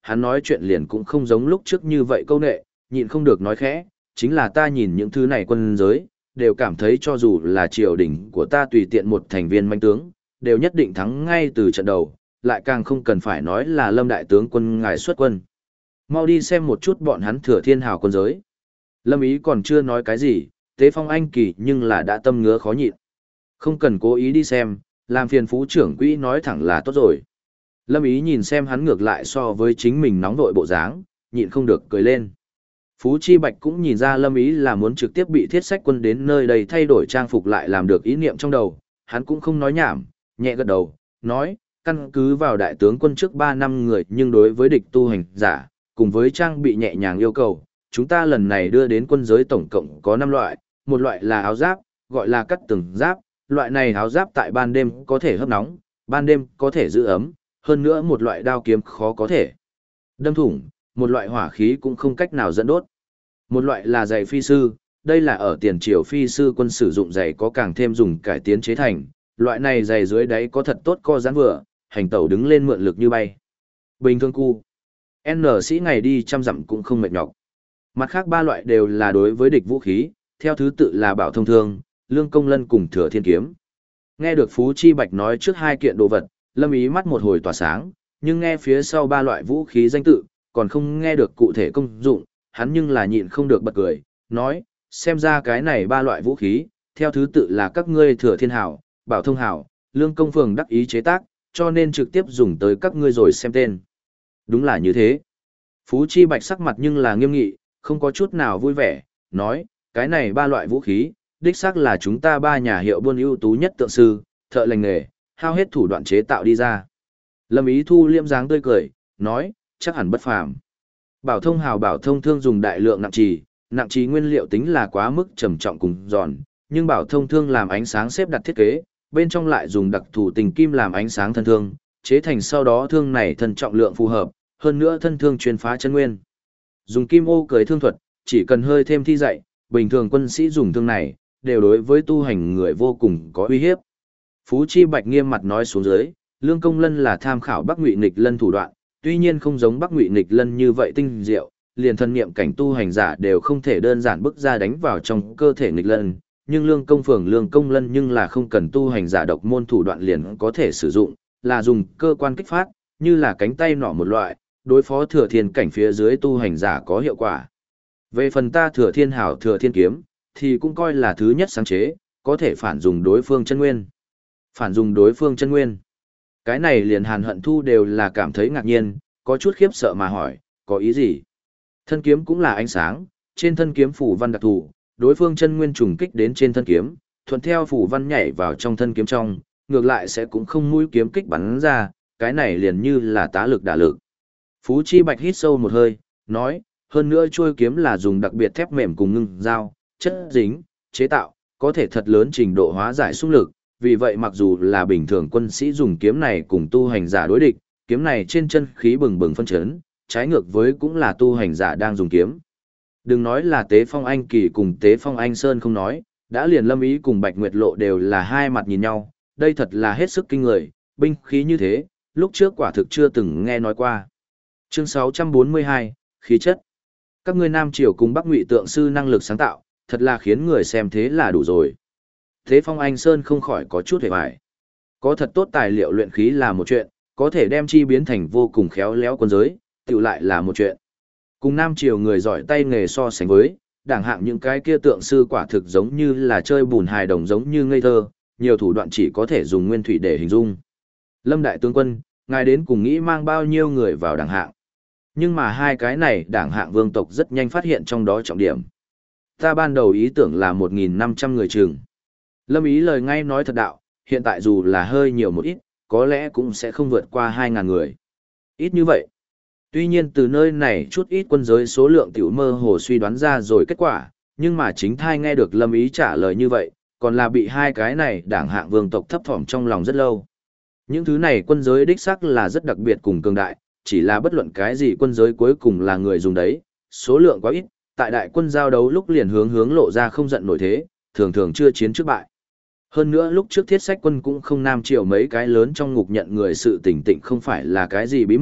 hắn nói chuyện liền cũng không giống lúc trước như vậy câu nệ, nhịn không được nói khẽ, chính là ta nhìn những thứ này quân giới, đều cảm thấy cho dù là triều đình của ta tùy tiện một thành viên manh tướng, đều nhất định thắng ngay từ trận đầu, lại càng không cần phải nói là Lâm đại tướng quân ngài xuất quân. Mau đi xem một chút bọn hắn Thừa Thiên Hào quân giới. Lâm Ý còn chưa nói cái gì, Tế Phong Anh Kỳ nhưng là đã tâm ngứa khó nhịn. Không cần cố ý đi xem, làm phiền phú trưởng quỹ nói thẳng là tốt rồi. Lâm Ý nhìn xem hắn ngược lại so với chính mình nóng vội bộ dáng, nhịn không được cười lên. Phú Chi Bạch cũng nhìn ra Lâm Ý là muốn trực tiếp bị thiết sách quân đến nơi đây thay đổi trang phục lại làm được ý niệm trong đầu, hắn cũng không nói nhảm, nhẹ gật đầu, nói, căn cứ vào đại tướng quân trước 3 năm người nhưng đối với địch tu hành giả, cùng với trang bị nhẹ nhàng yêu cầu, chúng ta lần này đưa đến quân giới tổng cộng có 5 loại, một loại là áo giáp, gọi là cắt từng giáp, loại này áo giáp tại ban đêm có thể hấp nóng, ban đêm có thể giữ ấm, hơn nữa một loại đao kiếm khó có thể đâm thủng, một loại hỏa khí cũng không cách nào dẫn đốt. Một loại là giày phi sư, đây là ở tiền triều phi sư quân sử dụng giày có càng thêm dùng cải tiến chế thành, loại này giày dưới đáy có thật tốt co giãn vừa, hành tẩu đứng lên mượn lực như bay. Bình thường cu. N sĩ ngày đi trăm dặm cũng không mệt nhọc. Mặt khác 3 loại đều là đối với địch vũ khí, theo thứ tự là bảo thông thương, lương công lân cùng thừa thiên kiếm. Nghe được Phú Chi Bạch nói trước 2 kiện đồ vật, Lâm Ý mắt một hồi tỏa sáng, nhưng nghe phía sau 3 loại vũ khí danh tự, còn không nghe được cụ thể công dụng, hắn nhưng là nhịn không được bật cười, nói, xem ra cái này 3 loại vũ khí, theo thứ tự là các ngươi thừa thiên hảo, bảo thông hảo, lương công phường đắc ý chế tác, cho nên trực tiếp dùng tới các ngươi rồi xem tên. Đúng là như thế. Phú Chi Bạch sắc mặt nhưng là nghiêm nghị, không có chút nào vui vẻ, nói, cái này 3 loại vũ khí, đích xác là chúng ta 3 nhà hiệu buôn ưu tú nhất tượng sư, thợ lành nghề, hao hết thủ đoạn chế tạo đi ra. Lâm Ý thu liêm dáng tươi cười, nói, chắc hẳn bất phàm. Bảo thông hào bảo thông thương dùng đại lượng nặng trì nguyên liệu tính là quá mức trầm trọng cùng giòn, nhưng bảo thông thương làm ánh sáng xếp đặt thiết kế, bên trong lại dùng đặc thù tình kim làm ánh sáng thân thương, chế thành sau đó thương này thân trọng lượng phù hợp, hơn nữa thân thương chuyên phá chân nguyên. Dùng kim ô cưới thương thuật, chỉ cần hơi thêm thi dạy, bình thường quân sĩ dùng thương này, đều đối với tu hành người vô cùng có uy hiếp. Phú Chi Bạch nghiêm mặt nói xuống dưới, Lương Công Lân là tham khảo Bắc Ngụy Nghịch Lân thủ đoạn, tuy nhiên không giống Bắc Ngụy Nghịch Lân như vậy tinh diệu, liền thân niệm cảnh tu hành giả đều không thể đơn giản bức ra đánh vào trong cơ thể Nghịch Lân, nhưng Lương Công Lân nhưng là không cần tu hành giả độc môn thủ đoạn liền có thể sử dụng, là dùng cơ quan kích phát, như là cánh tay nỏ một loại, đối phó thừa thiên cảnh phía dưới tu hành giả có hiệu quả. Về phần ta thừa thiên hảo thừa thiên kiếm, thì cũng coi là thứ nhất sáng chế, có thể phản dùng đối phương chân nguyên. Phản dùng đối phương chân nguyên. Cái này liền Hàn Hận Thu đều là cảm thấy ngạc nhiên, có chút khiếp sợ mà hỏi, có ý gì? Thân kiếm cũng là ánh sáng, trên thân kiếm phủ văn đặc thù, đối phương chân nguyên trùng kích đến trên thân kiếm, thuận theo phủ văn nhảy vào trong thân kiếm trong, ngược lại sẽ cũng không mũi kiếm kích bắn ra, cái này liền như là tá lực đả lực. Phú Chi Bạch hít sâu một hơi, nói, hơn nữa chuôi kiếm là dùng đặc biệt thép mềm cùng ngưng dao, chất dính, chế tạo, có thể thật lớn trình độ hóa giải xung lực, vì vậy mặc dù là bình thường quân sĩ dùng kiếm này cùng tu hành giả đối địch, kiếm này trên chân khí bừng bừng phân chấn, trái ngược với cũng là tu hành giả đang dùng kiếm. Đừng nói là Tế Phong Anh Kỳ cùng Tế Phong Anh Sơn không nói, đã liền Lâm Ý cùng Bạch Nguyệt Lộ đều là hai mặt nhìn nhau, đây thật là hết sức kinh người, binh khí như thế, lúc trước quả thực chưa từng nghe nói qua. Chương 642, khí chất. Các ngươi Nam Triều cùng Bắc Ngụy tượng sư năng lực sáng tạo, thật là khiến người xem thế là đủ rồi. Thế Phong Anh Sơn không khỏi có chút hề bại. Có thật tốt tài liệu luyện khí là một chuyện, có thể đem chi biến thành vô cùng khéo léo quân giới, tự lại là một chuyện. Cùng Nam Triều người giỏi tay nghề so sánh với, đảng hạng những cái kia tượng sư quả thực giống như là chơi bùn hài đồng giống như ngây thơ, nhiều thủ đoạn chỉ có thể dùng nguyên thủy để hình dung. Lâm Đại Tướng Quân, ngài đến cùng nghĩ mang bao nhiêu người vào đảng hạng. Nhưng mà hai cái này đảng hạng vương tộc rất nhanh phát hiện trong đó trọng điểm. Ta ban đầu ý tưởng là 1.500 người chừng. Lâm Ý lời ngay nói thật đạo, hiện tại dù là hơi nhiều một ít, có lẽ cũng sẽ không vượt qua 2.000 người. Ít như vậy. Tuy nhiên từ nơi này chút ít quân giới số lượng tiểu mơ hồ suy đoán ra rồi kết quả, nhưng mà chính thai nghe được Lâm Ý trả lời như vậy, còn là bị hai cái này đảng hạng vương tộc thấp thỏm trong lòng rất lâu. Những thứ này quân giới đích xác là rất đặc biệt cùng cường đại, chỉ là bất luận cái gì quân giới cuối cùng là người dùng đấy, số lượng quá ít, tại đại quân giao đấu lúc liền hướng lộ ra không giận nổi thế, thường thường chưa chiến trước bại. Hơn nữa lúc trước thiết sách quân cũng không Nam Triều mấy cái lớn trong ngục nhận người sự tỉnh tịnh không phải là cái gì bí mật,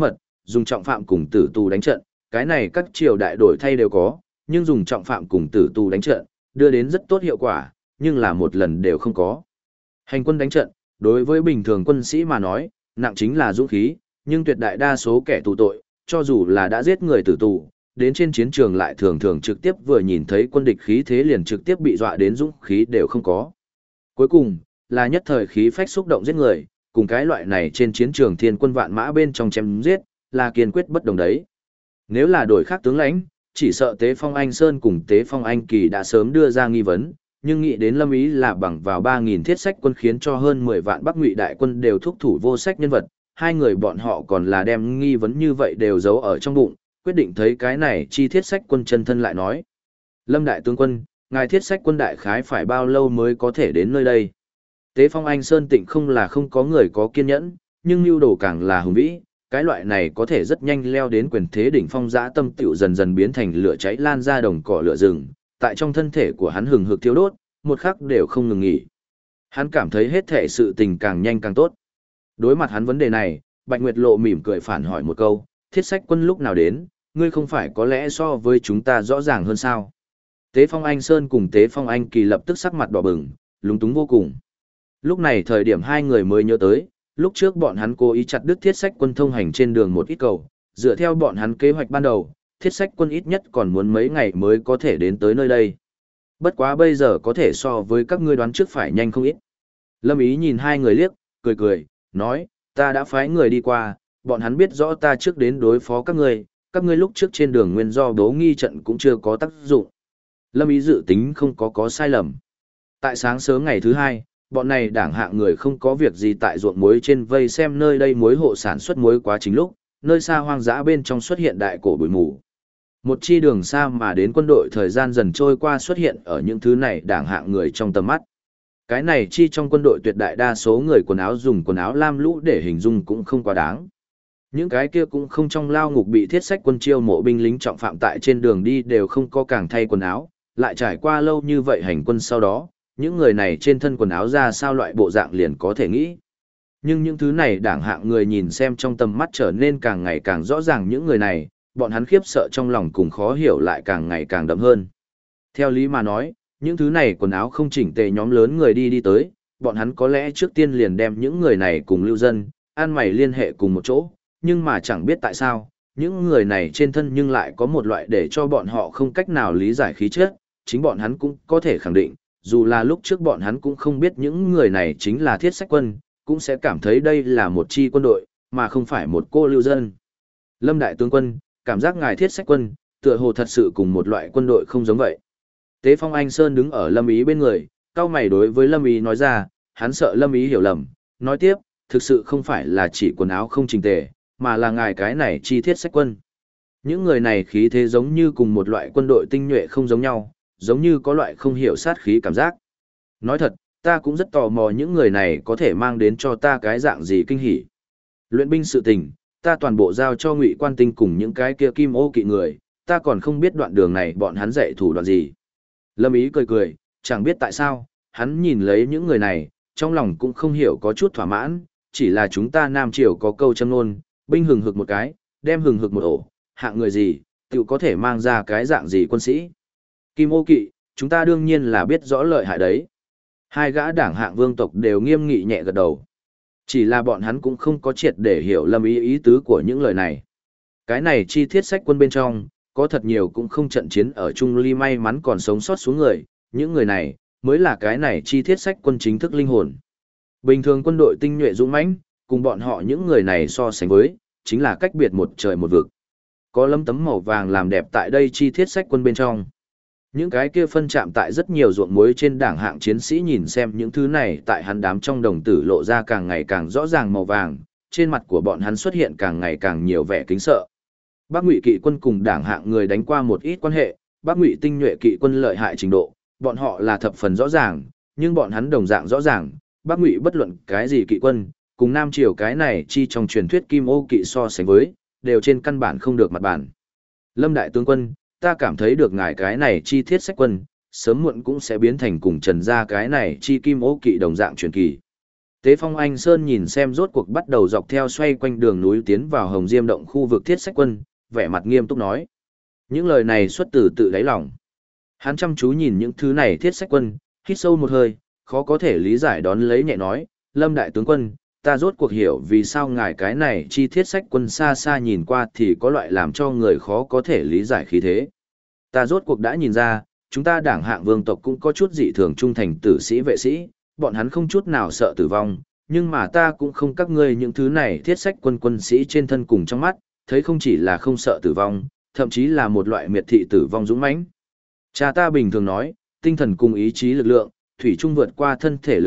dùng trọng phạm cùng tử tù đánh trận, cái này các triều đại đổi thay đều có, nhưng dùng trọng phạm cùng tử tù đánh trận, đưa đến rất tốt hiệu quả, nhưng là một lần đều không có. Hành quân đánh trận, đối với bình thường quân sĩ mà nói, nặng chính là dũng khí, nhưng tuyệt đại đa số kẻ tù tội, cho dù là đã giết người tử tù, đến trên chiến trường lại thường thường trực tiếp vừa nhìn thấy quân địch khí thế liền trực tiếp bị dọa đến dũng khí đều không có. Cuối cùng, là nhất thời khí phách xúc động giết người, cùng cái loại này trên chiến trường thiên quân vạn mã bên trong chém giết, là kiên quyết bất đồng đấy. Nếu là đổi khác tướng lãnh, chỉ sợ Tế Phong Anh Sơn cùng Tế Phong Anh Kỳ đã sớm đưa ra nghi vấn, nhưng nghĩ đến Lâm Ý là bằng vào 3.000 thiết sách quân khiến cho hơn 10 vạn Bắc Ngụy đại quân đều thúc thủ vô sách nhân vật, hai người bọn họ còn là đem nghi vấn như vậy đều giấu ở trong bụng, quyết định thấy cái này chi thiết sách quân chân thân lại nói. Lâm đại tướng quân, ngài thiết sách quân đại khái phải bao lâu mới có thể đến nơi đây? Tế Phong Anh Sơn Tịnh không là không có người có kiên nhẫn, nhưng mưu đồ càng là hùng vĩ, cái loại này có thể rất nhanh leo đến quyền thế đỉnh phong dã tâm tiểu dần dần biến thành lửa cháy lan ra đồng cỏ lửa rừng, tại trong thân thể của hắn hừng hực thiêu đốt, một khắc đều không ngừng nghỉ. Hắn cảm thấy hết thể sự tình càng nhanh càng tốt. Đối mặt hắn vấn đề này, Bạch Nguyệt Lộ mỉm cười phản hỏi một câu, thiết sách quân lúc nào đến, ngươi không phải có lẽ so với chúng ta rõ ràng hơn sao? Tế Phong Anh Sơn cùng Tế Phong Anh Kỳ lập tức sắc mặt đỏ bừng, lúng túng vô cùng. Lúc này thời điểm hai người mới nhớ tới, lúc trước bọn hắn cố ý chặt đứt thiết sách quân thông hành trên đường một ít cầu, dựa theo bọn hắn kế hoạch ban đầu, thiết sách quân ít nhất còn muốn mấy ngày mới có thể đến tới nơi đây. Bất quá bây giờ có thể so với các ngươi đoán trước phải nhanh không ít. Lâm Ý nhìn hai người liếc, cười cười, nói, ta đã phái người đi qua, bọn hắn biết rõ ta trước đến đối phó các ngươi lúc trước trên đường nguyên do đố nghi trận cũng chưa có tác dụng. Lâm Ý dự tính không có sai lầm. Tại sáng sớm ngày thứ hai, bọn này đảng hạng người không có việc gì tại ruộng muối trên vây xem nơi đây muối hộ sản xuất muối quá chính lúc, nơi xa hoang dã bên trong xuất hiện đại cổ bụi mù. Một chi đường xa mà đến quân đội thời gian dần trôi qua xuất hiện ở những thứ này đảng hạng người trong tầm mắt. Cái này chi trong quân đội tuyệt đại đa số người quần áo dùng quần áo lam lũ để hình dung cũng không quá đáng. Những cái kia cũng không trong lao ngục bị thiết sách quân chiêu mộ binh lính trọng phạm tại trên đường đi đều không có càng thay quần áo, lại trải qua lâu như vậy hành quân sau đó, những người này trên thân quần áo ra sao loại bộ dạng liền có thể nghĩ. Nhưng những thứ này đảng hạng người nhìn xem trong tầm mắt trở nên càng ngày càng rõ ràng những người này, bọn hắn khiếp sợ trong lòng cùng khó hiểu lại càng ngày càng đậm hơn. Theo lý mà nói, những thứ này quần áo không chỉnh tề nhóm lớn người đi tới, bọn hắn có lẽ trước tiên liền đem những người này cùng lưu dân, ăn mày liên hệ cùng một chỗ, nhưng mà chẳng biết tại sao, những người này trên thân nhưng lại có một loại để cho bọn họ không cách nào lý giải khí chất, chính bọn hắn cũng có thể khẳng định, dù là lúc trước bọn hắn cũng không biết những người này chính là thiết sách quân, cũng sẽ cảm thấy đây là một chi quân đội, mà không phải một cô lưu dân. Lâm đại tướng quân, cảm giác ngài thiết sách quân, tựa hồ thật sự cùng một loại quân đội không giống vậy. Tế Phong Anh Sơn đứng ở Lâm Ý bên người, cao mày đối với Lâm Ý nói ra, hắn sợ Lâm Ý hiểu lầm, nói tiếp, thực sự không phải là chỉ quần áo không chỉnh tề, mà là ngài cái này chi thiết sách quân. Những người này khí thế giống như cùng một loại quân đội tinh nhuệ không giống nhau, giống như có loại không hiểu sát khí cảm giác. Nói thật, ta cũng rất tò mò những người này có thể mang đến cho ta cái dạng gì kinh hỉ. Luyện binh sự tình, ta toàn bộ giao cho Ngụy Quan Tinh cùng những cái kia kim ô kỵ người, ta còn không biết đoạn đường này bọn hắn dạy thủ đoạn gì. Lâm Ý cười cười, chẳng biết tại sao, hắn nhìn lấy những người này, trong lòng cũng không hiểu có chút thỏa mãn, chỉ là chúng ta Nam Triều có câu châm ngôn, binh hừng hực một cái, đem hừng hực một ổ, hạng người gì, tự có thể mang ra cái dạng gì quân sĩ. Kim ô kỵ, chúng ta đương nhiên là biết rõ lợi hại đấy. Hai gã đảng hạng vương tộc đều nghiêm nghị nhẹ gật đầu. Chỉ là bọn hắn cũng không có triệt để hiểu Lâm Ý ý tứ của những lời này. Cái này chi thiết sách quân bên trong, có thật nhiều cũng không trận chiến ở Trung Ly may mắn còn sống sót xuống người, những người này, mới là cái này chi thiết sách quân chính thức linh hồn. Bình thường quân đội tinh nhuệ dũng mãnh, cùng bọn họ những người này so sánh với, chính là cách biệt một trời một vực. Có lấm tấm màu vàng làm đẹp tại đây chi thiết sách quân bên trong. Những cái kia phân chạm tại rất nhiều ruộng muối trên đảng hạng chiến sĩ nhìn xem những thứ này tại hắn đám trong đồng tử lộ ra càng ngày càng rõ ràng màu vàng, trên mặt của bọn hắn xuất hiện càng ngày càng nhiều vẻ kính sợ. Bắc Ngụy kỵ quân cùng đảng hạng người đánh qua một ít quan hệ, Bắc Ngụy tinh nhuệ kỵ quân lợi hại trình độ, bọn họ là thập phần rõ ràng, nhưng bọn hắn đồng dạng rõ ràng, Bắc Ngụy bất luận cái gì kỵ quân, cùng Nam Triều cái này chi trong truyền thuyết Kim Ô kỵ so sánh với, đều trên căn bản không được mặt bản. Lâm đại tướng quân, ta cảm thấy được ngài cái này chi thiết sách quân, sớm muộn cũng sẽ biến thành cùng Trần gia cái này chi Kim Ô kỵ đồng dạng truyền kỳ. Tế Phong Anh Sơn nhìn xem rốt cuộc bắt đầu dọc theo xoay quanh đường núi tiến vào Hồng Diêm động khu vực thiết sách quân, vẻ mặt nghiêm túc nói. Những lời này xuất từ tự đáy lòng. Hắn chăm chú nhìn những thứ này thiết sách quân, hít sâu một hơi, khó có thể lý giải đón lấy nhẹ nói, Lâm đại tướng quân, ta rốt cuộc hiểu vì sao ngài cái này chi thiết sách quân xa xa nhìn qua thì có loại làm cho người khó có thể lý giải khí thế. Ta rốt cuộc đã nhìn ra, chúng ta đảng hạng vương tộc cũng có chút dị thường trung thành tử sĩ vệ sĩ, bọn hắn không chút nào sợ tử vong, nhưng mà ta cũng không các ngươi những thứ này thiết sách quân quân sĩ trên thân cùng trong mắt, thấy không chỉ là không sợ tử vong, thậm chí là một loại miệt thị tử vong dũng mãnh. Cha ta bình thường nói, tinh thần cùng ý chí lực lượng, thủy chung vượt qua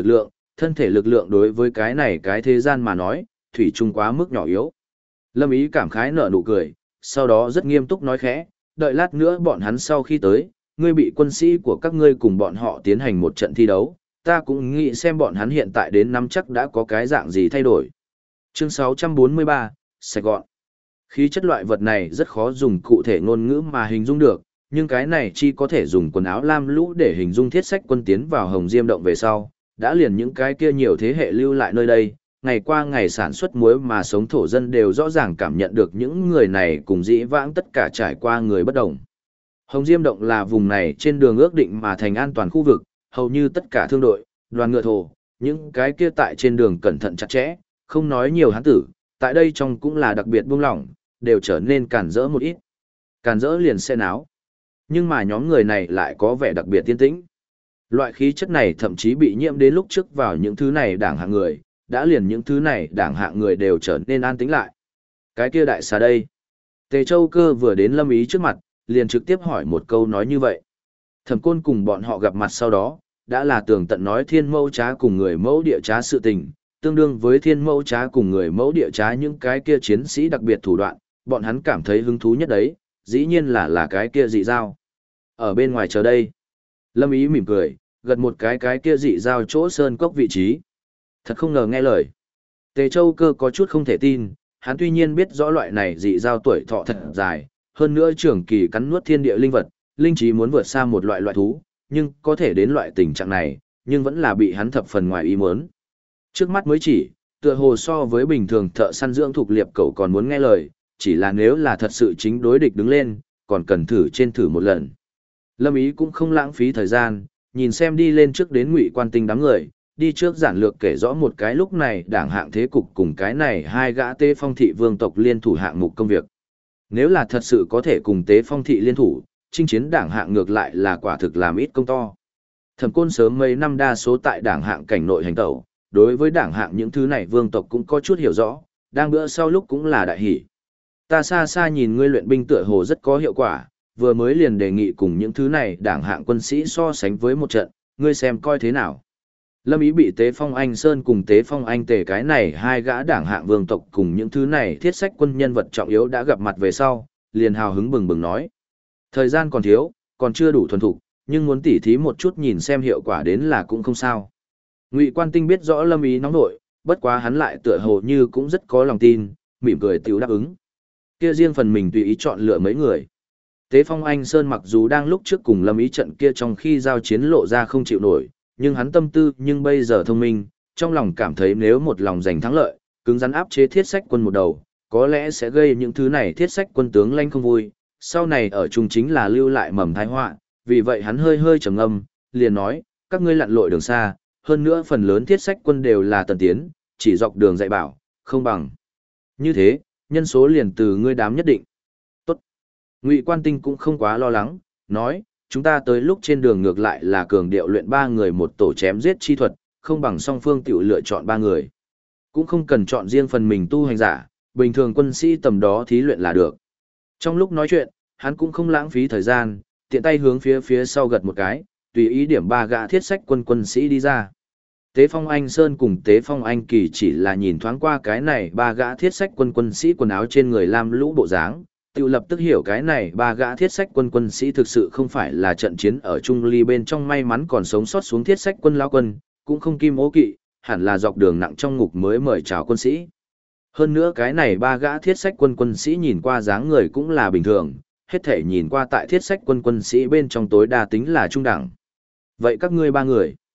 thân thể lực lượng đối với cái này cái thế gian mà nói, thủy chung quá mức nhỏ yếu. Lâm Ý cảm khái nở nụ cười, sau đó rất nghiêm túc nói khẽ, đợi lát nữa bọn hắn sau khi tới, ngươi bị quân sĩ của các ngươi cùng bọn họ tiến hành một trận thi đấu, ta cũng nghĩ xem bọn hắn hiện tại đến năm chắc đã có cái dạng gì thay đổi. Chương 643, Sài Gòn. Khí chất loại vật này rất khó dùng cụ thể ngôn ngữ mà hình dung được, nhưng cái này chỉ có thể dùng quần áo lam lũ để hình dung thiết sách quân tiến vào Hồng Diêm động về sau, đã liền những cái kia nhiều thế hệ lưu lại nơi đây, ngày qua ngày sản xuất muối mà sống thổ dân đều rõ ràng cảm nhận được những người này cùng dĩ vãng tất cả trải qua người bất đồng. Hồng Diêm động là vùng này trên đường ước định mà thành an toàn khu vực, hầu như tất cả thương đội, đoàn ngựa thổ, những cái kia tại trên đường cẩn thận chặt chẽ, không nói nhiều hán tử, tại đây trong cũng là đặc biệt buông lỏng, đều trở nên cản rỡ một ít. Cản rỡ liền xe náo. Nhưng mà nhóm người này lại có vẻ đặc biệt tiên tĩnh. Loại khí chất này thậm chí bị nhiễm đến lúc trước vào những thứ này đảng hạng người, đã liền những thứ này đảng hạng người đều trở nên an tĩnh lại. Cái kia đại xà đây. Tề Châu Cơ vừa đến Lâm Ý trước mặt, liền trực tiếp hỏi một câu nói như vậy. Thẩm Côn cùng bọn họ gặp mặt sau đó, đã là tường tận nói thiên mẫu trá cùng người mẫu địa trá sự tình, tương đương với thiên mẫu trá cùng người mẫu địa trá những cái kia chiến sĩ đặc biệt thủ đoạn, bọn hắn cảm thấy hứng thú nhất đấy, dĩ nhiên là cái kia dị dao. Ở bên ngoài chờ đây. Lâm Ý mỉm cười, gật một cái kia dị dao chỗ sơn cốc vị trí. Thật không ngờ nghe lời. Tề Châu Cơ có chút không thể tin, hắn tuy nhiên biết rõ loại này dị dao tuổi thọ thật dài, hơn nữa trưởng kỳ cắn nuốt thiên địa linh vật, linh trí muốn vượt xa một loại thú, nhưng có thể đến loại tình trạng này, nhưng vẫn là bị hắn thập phần ngoài ý muốn. Trước mắt mới chỉ, tựa hồ so với bình thường thợ săn dưỡng thuộc liệp cậu còn muốn nghe lời, chỉ là nếu là thật sự chính đối địch đứng lên, còn cần thử một lần. Lâm Ý cũng không lãng phí thời gian, nhìn xem đi lên trước đến Ngụy Quan Tinh đám người, đi trước giản lược kể rõ một cái lúc này đảng hạng thế cục cùng cái này hai gã Tế Phong thị vương tộc liên thủ hạng mục công việc. Nếu là thật sự có thể cùng Tế Phong thị liên thủ, chinh chiến đảng hạng ngược lại là quả thực làm ít công to. Thẩm Côn sớm mấy năm đa số tại đảng hạng cảnh nội hành tẩu, đối với đảng hạng những thứ này vương tộc cũng có chút hiểu rõ, đang bữa sau lúc cũng là đại hỷ. Ta xa xa nhìn ngươi luyện binh tựa hồ rất có hiệu quả, vừa mới liền đề nghị cùng những thứ này đảng hạng quân sĩ so sánh với một trận, ngươi xem coi thế nào. Lâm Ý bị Tế Phong Anh Sơn cùng Tế Phong Anh Tề cái này hai gã đảng hạng vương tộc cùng những thứ này thiết sách quân nhân vật trọng yếu đã gặp mặt về sau, liền hào hứng bừng bừng nói. Thời gian còn thiếu, còn chưa đủ thuần thục, nhưng muốn tỉ thí một chút nhìn xem hiệu quả đến là cũng không sao. Ngụy Quan Tinh biết rõ Lâm Ý nóng nội, bất quá hắn lại tựa hồ như cũng rất có lòng tin, mỉm cười tiểu đáp ứng. Kia riêng phần mình tùy ý chọn lựa mấy người. Tế Phong Anh Sơn mặc dù đang lúc trước cùng Lâm Ý trận kia trong khi giao chiến lộ ra không chịu nổi, nhưng hắn tâm tư nhưng bây giờ thông minh, trong lòng cảm thấy nếu một lòng giành thắng lợi, cứng rắn áp chế thiết sách quân một đầu, có lẽ sẽ gây những thứ này thiết sách quân tướng lãnh không vui, sau này ở chung chính là lưu lại mầm tai họa, vì vậy hắn hơi hơi trầm ngâm, liền nói, các ngươi lặn lội đường xa, hơn nữa phần lớn thiết sách quân đều là tần tiến, chỉ dọc đường dạy bảo, không bằng. Như thế, nhân số liền từ ngươi đám nhất định. Tốt. Ngụy Quan Tinh cũng không quá lo lắng, nói, chúng ta tới lúc trên đường ngược lại là cường điệu luyện 3 người một tổ chém giết chi thuật, không bằng song phương tiểu lựa chọn 3 người. Cũng không cần chọn riêng phần mình tu hành giả, bình thường quân sĩ tầm đó thí luyện là được. Trong lúc nói chuyện, hắn cũng không lãng phí thời gian, tiện tay hướng phía sau gật một cái, tùy ý điểm 3 gã thiết sách quân sĩ đi ra. Tế Phong Anh Sơn cùng Tế Phong Anh Kỳ chỉ là nhìn thoáng qua cái này 3 gã thiết sách quân sĩ quần áo trên người lam lũ bộ dáng, tự lập tức hiểu cái này 3 gã thiết sách quân sĩ thực sự không phải là trận chiến ở Trung Ly bên trong may mắn còn sống sót xuống thiết sách quân lao quân, cũng không kim ố kỵ, hẳn là dọc đường nặng trong ngục mới mời chào quân sĩ. Hơn nữa cái này 3 gã thiết sách quân sĩ nhìn qua dáng người cũng là bình thường, hết thể nhìn qua tại thiết sách quân sĩ bên trong tối đa tính là trung đẳng. Vậy các ngươi 3 người,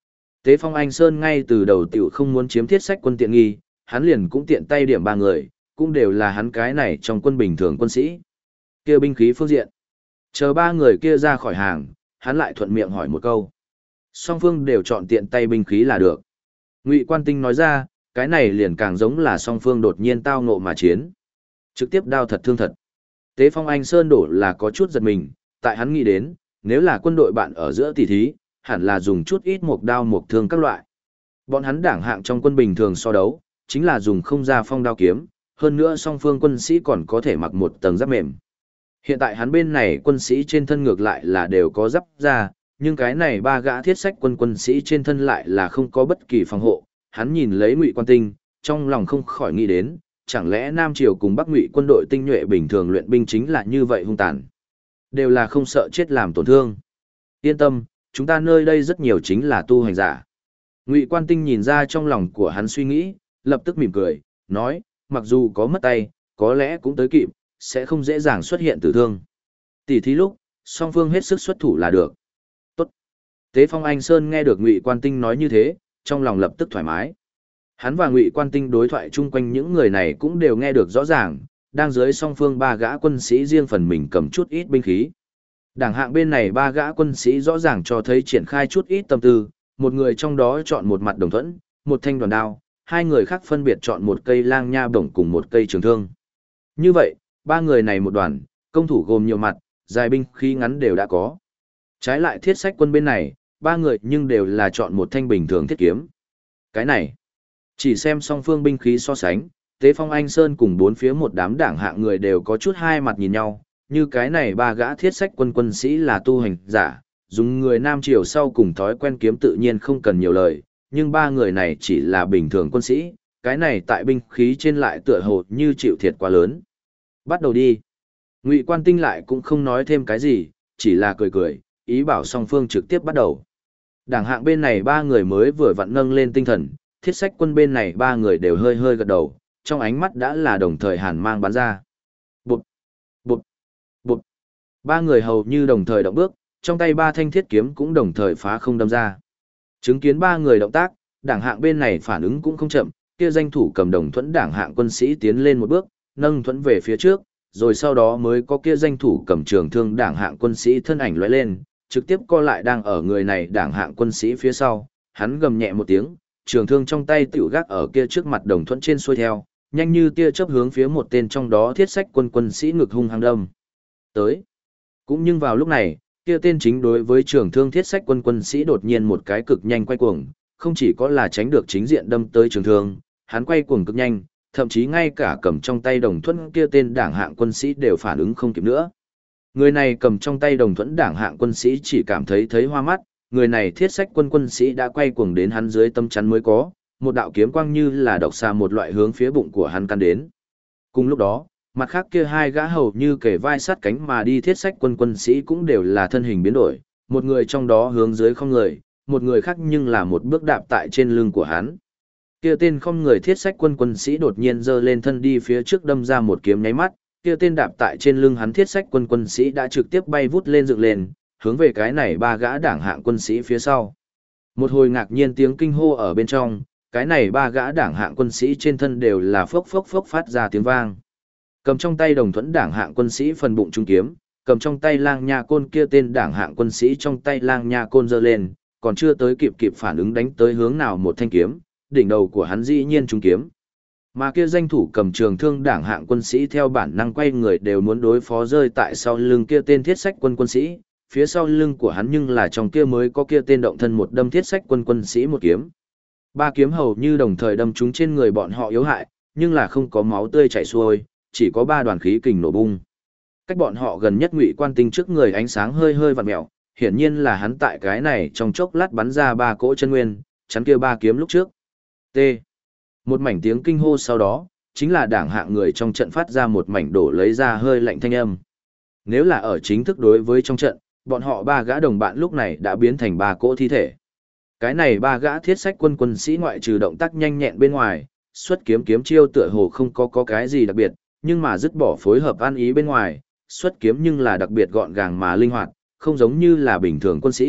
Tế Phong Anh Sơn ngay từ đầu tiểu không muốn chiếm thiết sách quân tiện nghi, hắn liền cũng tiện tay điểm ba người, cũng đều là hắn cái này trong quân bình thường quân sĩ. Kia binh khí phương diện. Chờ ba người kia ra khỏi hàng, hắn lại thuận miệng hỏi một câu. Song phương đều chọn tiện tay binh khí là được. Ngụy Quan Tinh nói ra, cái này liền càng giống là song phương đột nhiên tao ngộ mà chiến. Trực tiếp đao thật thương thật. Tế Phong Anh Sơn đổ là có chút giật mình, tại hắn nghĩ đến, nếu là quân đội bạn ở giữa tỷ thí, hẳn là dùng chút ít mộc đao mộc thương các loại. Bọn hắn đảng hạng trong quân bình thường so đấu, chính là dùng không ra phong đao kiếm, hơn nữa song phương quân sĩ còn có thể mặc một tầng giáp mềm. Hiện tại hắn bên này quân sĩ trên thân ngược lại là đều có giáp ra, nhưng cái này ba gã thiết sách quân sĩ trên thân lại là không có bất kỳ phòng hộ. Hắn nhìn lấy Ngụy Quan Tinh, trong lòng không khỏi nghĩ đến, chẳng lẽ Nam Triều cùng Bắc Ngụy quân đội tinh nhuệ bình thường luyện binh chính là như vậy hung tàn. Đều là không sợ chết làm tổn thương. Yên tâm, chúng ta nơi đây rất nhiều chính là tu hành giả. Ngụy Quan Tinh nhìn ra trong lòng của hắn suy nghĩ, lập tức mỉm cười, nói, mặc dù có mất tay, có lẽ cũng tới kịp, sẽ không dễ dàng xuất hiện tử thương. Tỷ thí lúc, song phương hết sức xuất thủ là được. Tốt. Tế Phong Anh Sơn nghe được Ngụy Quan Tinh nói như thế, trong lòng lập tức thoải mái. Hắn và Ngụy Quan Tinh đối thoại chung quanh những người này cũng đều nghe được rõ ràng, đang dưới song phương ba gã quân sĩ riêng phần mình cầm chút ít binh khí. Đảng hạng bên này ba gã quân sĩ rõ ràng cho thấy triển khai chút ít tâm tư, một người trong đó chọn một mặt đồng thuẫn, một thanh đoàn đao, hai người khác phân biệt chọn một cây lang nha bổng cùng một cây trường thương. Như vậy, ba người này một đoàn, công thủ gồm nhiều mặt, dài binh khí ngắn đều đã có. Trái lại thiết sách quân bên này, ba người nhưng đều là chọn một thanh bình thường thiết kiếm. Cái này, chỉ xem song phương binh khí so sánh, Tế Phong Anh Sơn cùng bốn phía một đám đảng hạng người đều có chút hai mặt nhìn nhau, như cái này ba gã thiết sách quân sĩ là tu hành giả, dùng người Nam Triều sau cùng thói quen kiếm tự nhiên không cần nhiều lời, nhưng ba người này chỉ là bình thường quân sĩ, cái này tại binh khí trên lại tựa hồ như chịu thiệt quá lớn. Bắt đầu đi. Ngụy Quan Tinh lại cũng không nói thêm cái gì, chỉ là cười cười, ý bảo song phương trực tiếp bắt đầu. Đảng hạng bên này ba người mới vừa vặn nâng lên tinh thần, thiết sách quân bên này ba người đều hơi hơi gật đầu, trong ánh mắt đã là đồng thời hàn mang bắn ra. Bụp, bụp, bụp. Ba người hầu như đồng thời động bước, trong tay ba thanh thiết kiếm cũng đồng thời phá không đâm ra. Chứng kiến ba người động tác, đảng hạng bên này phản ứng cũng không chậm, kia danh thủ cầm đồng thuẫn đảng hạng quân sĩ tiến lên một bước, nâng thuẫn về phía trước, rồi sau đó mới có kia danh thủ cầm trường thương đảng hạng quân sĩ thân ảnh lóe lên, trực tiếp co lại đang ở người này đảng hạng quân sĩ phía sau, hắn gầm nhẹ một tiếng, trường thương trong tay tiểu gác ở kia trước mặt đồng thuẫn trên xuôi theo, nhanh như tia chớp hướng phía một tên trong đó thiết sách quân sĩ ngực hung hăng đâm. Tới. Cũng nhưng vào lúc này, kia tên chính đối với trường thương thiết sách quân sĩ đột nhiên một cái cực nhanh quay cuồng, không chỉ có là tránh được chính diện đâm tới trường thương, hắn quay cuồng cực nhanh, thậm chí ngay cả cầm trong tay đồng thuẫn kia tên đảng hạng quân sĩ đều phản ứng không kịp nữa. Người này cầm trong tay đồng thuẫn đảng hạng quân sĩ chỉ cảm thấy hoa mắt, người này thiết sách quân sĩ đã quay cuồng đến hắn dưới tâm chắn mới có, một đạo kiếm quang như là độc xà một loại hướng phía bụng của hắn căn đến. Cùng lúc đó, mặt khác kia hai gã hầu như kề vai sát cánh mà đi thiết sách quân sĩ cũng đều là thân hình biến đổi, một người trong đó hướng dưới không người, một người khác nhưng là một bước đạp tại trên lưng của hắn. Kia tên không người thiết sách quân sĩ đột nhiên giơ lên thân đi phía trước đâm ra một kiếm nháy mắt, kia tên đạp tại trên lưng hắn thiết sách quân sĩ đã trực tiếp bay vút lên dựng lên, hướng về cái này ba gã đảng hạng quân sĩ phía sau. Một hồi ngạc nhiên tiếng kinh hô ở bên trong, cái này ba gã đảng hạng quân sĩ trên thân đều là phốc phốc phốc phát ra tiếng vang. Cầm trong tay đồng thuẫn đảng hạng quân sĩ phần bụng trung kiếm, cầm trong tay lang nha côn kia tên đảng hạng quân sĩ trong tay lang nha côn giơ lên, còn chưa tới kịp phản ứng đánh tới hướng nào một thanh kiếm, đỉnh đầu của hắn dĩ nhiên trúng kiếm. Mà kia danh thủ cầm trường thương đảng hạng quân sĩ theo bản năng quay người đều muốn đối phó rơi tại sau lưng kia tên thiết sách quân sĩ, phía sau lưng của hắn nhưng là trong kia mới có kia tên động thân một đâm thiết sách quân sĩ một kiếm. Ba kiếm hầu như đồng thời đâm trúng trên người bọn họ yếu hại, nhưng là không có máu tươi chảy xuôi, chỉ có ba đoàn khí kình nổ bung. Cách bọn họ gần nhất Ngụy Quan Tinh trước người ánh sáng hơi hơi vặn mèo, hiển nhiên là hắn tại cái này trong chốc lát bắn ra ba cỗ chân nguyên, chắn kia ba kiếm lúc trước. T. Một mảnh tiếng kinh hô sau đó, chính là đảng hạng người trong trận phát ra một mảnh đổ lấy ra hơi lạnh thanh âm. Nếu là ở chính thức đối với trong trận, bọn họ ba gã đồng bạn lúc này đã biến thành ba cỗ thi thể. Cái này ba gã thiết sách quân sĩ ngoại trừ động tác nhanh nhẹn bên ngoài, xuất kiếm chiêu tựa hồ không có cái gì đặc biệt, nhưng mà dứt bỏ phối hợp ăn ý bên ngoài, xuất kiếm nhưng là đặc biệt gọn gàng mà linh hoạt, không giống như là bình thường quân sĩ,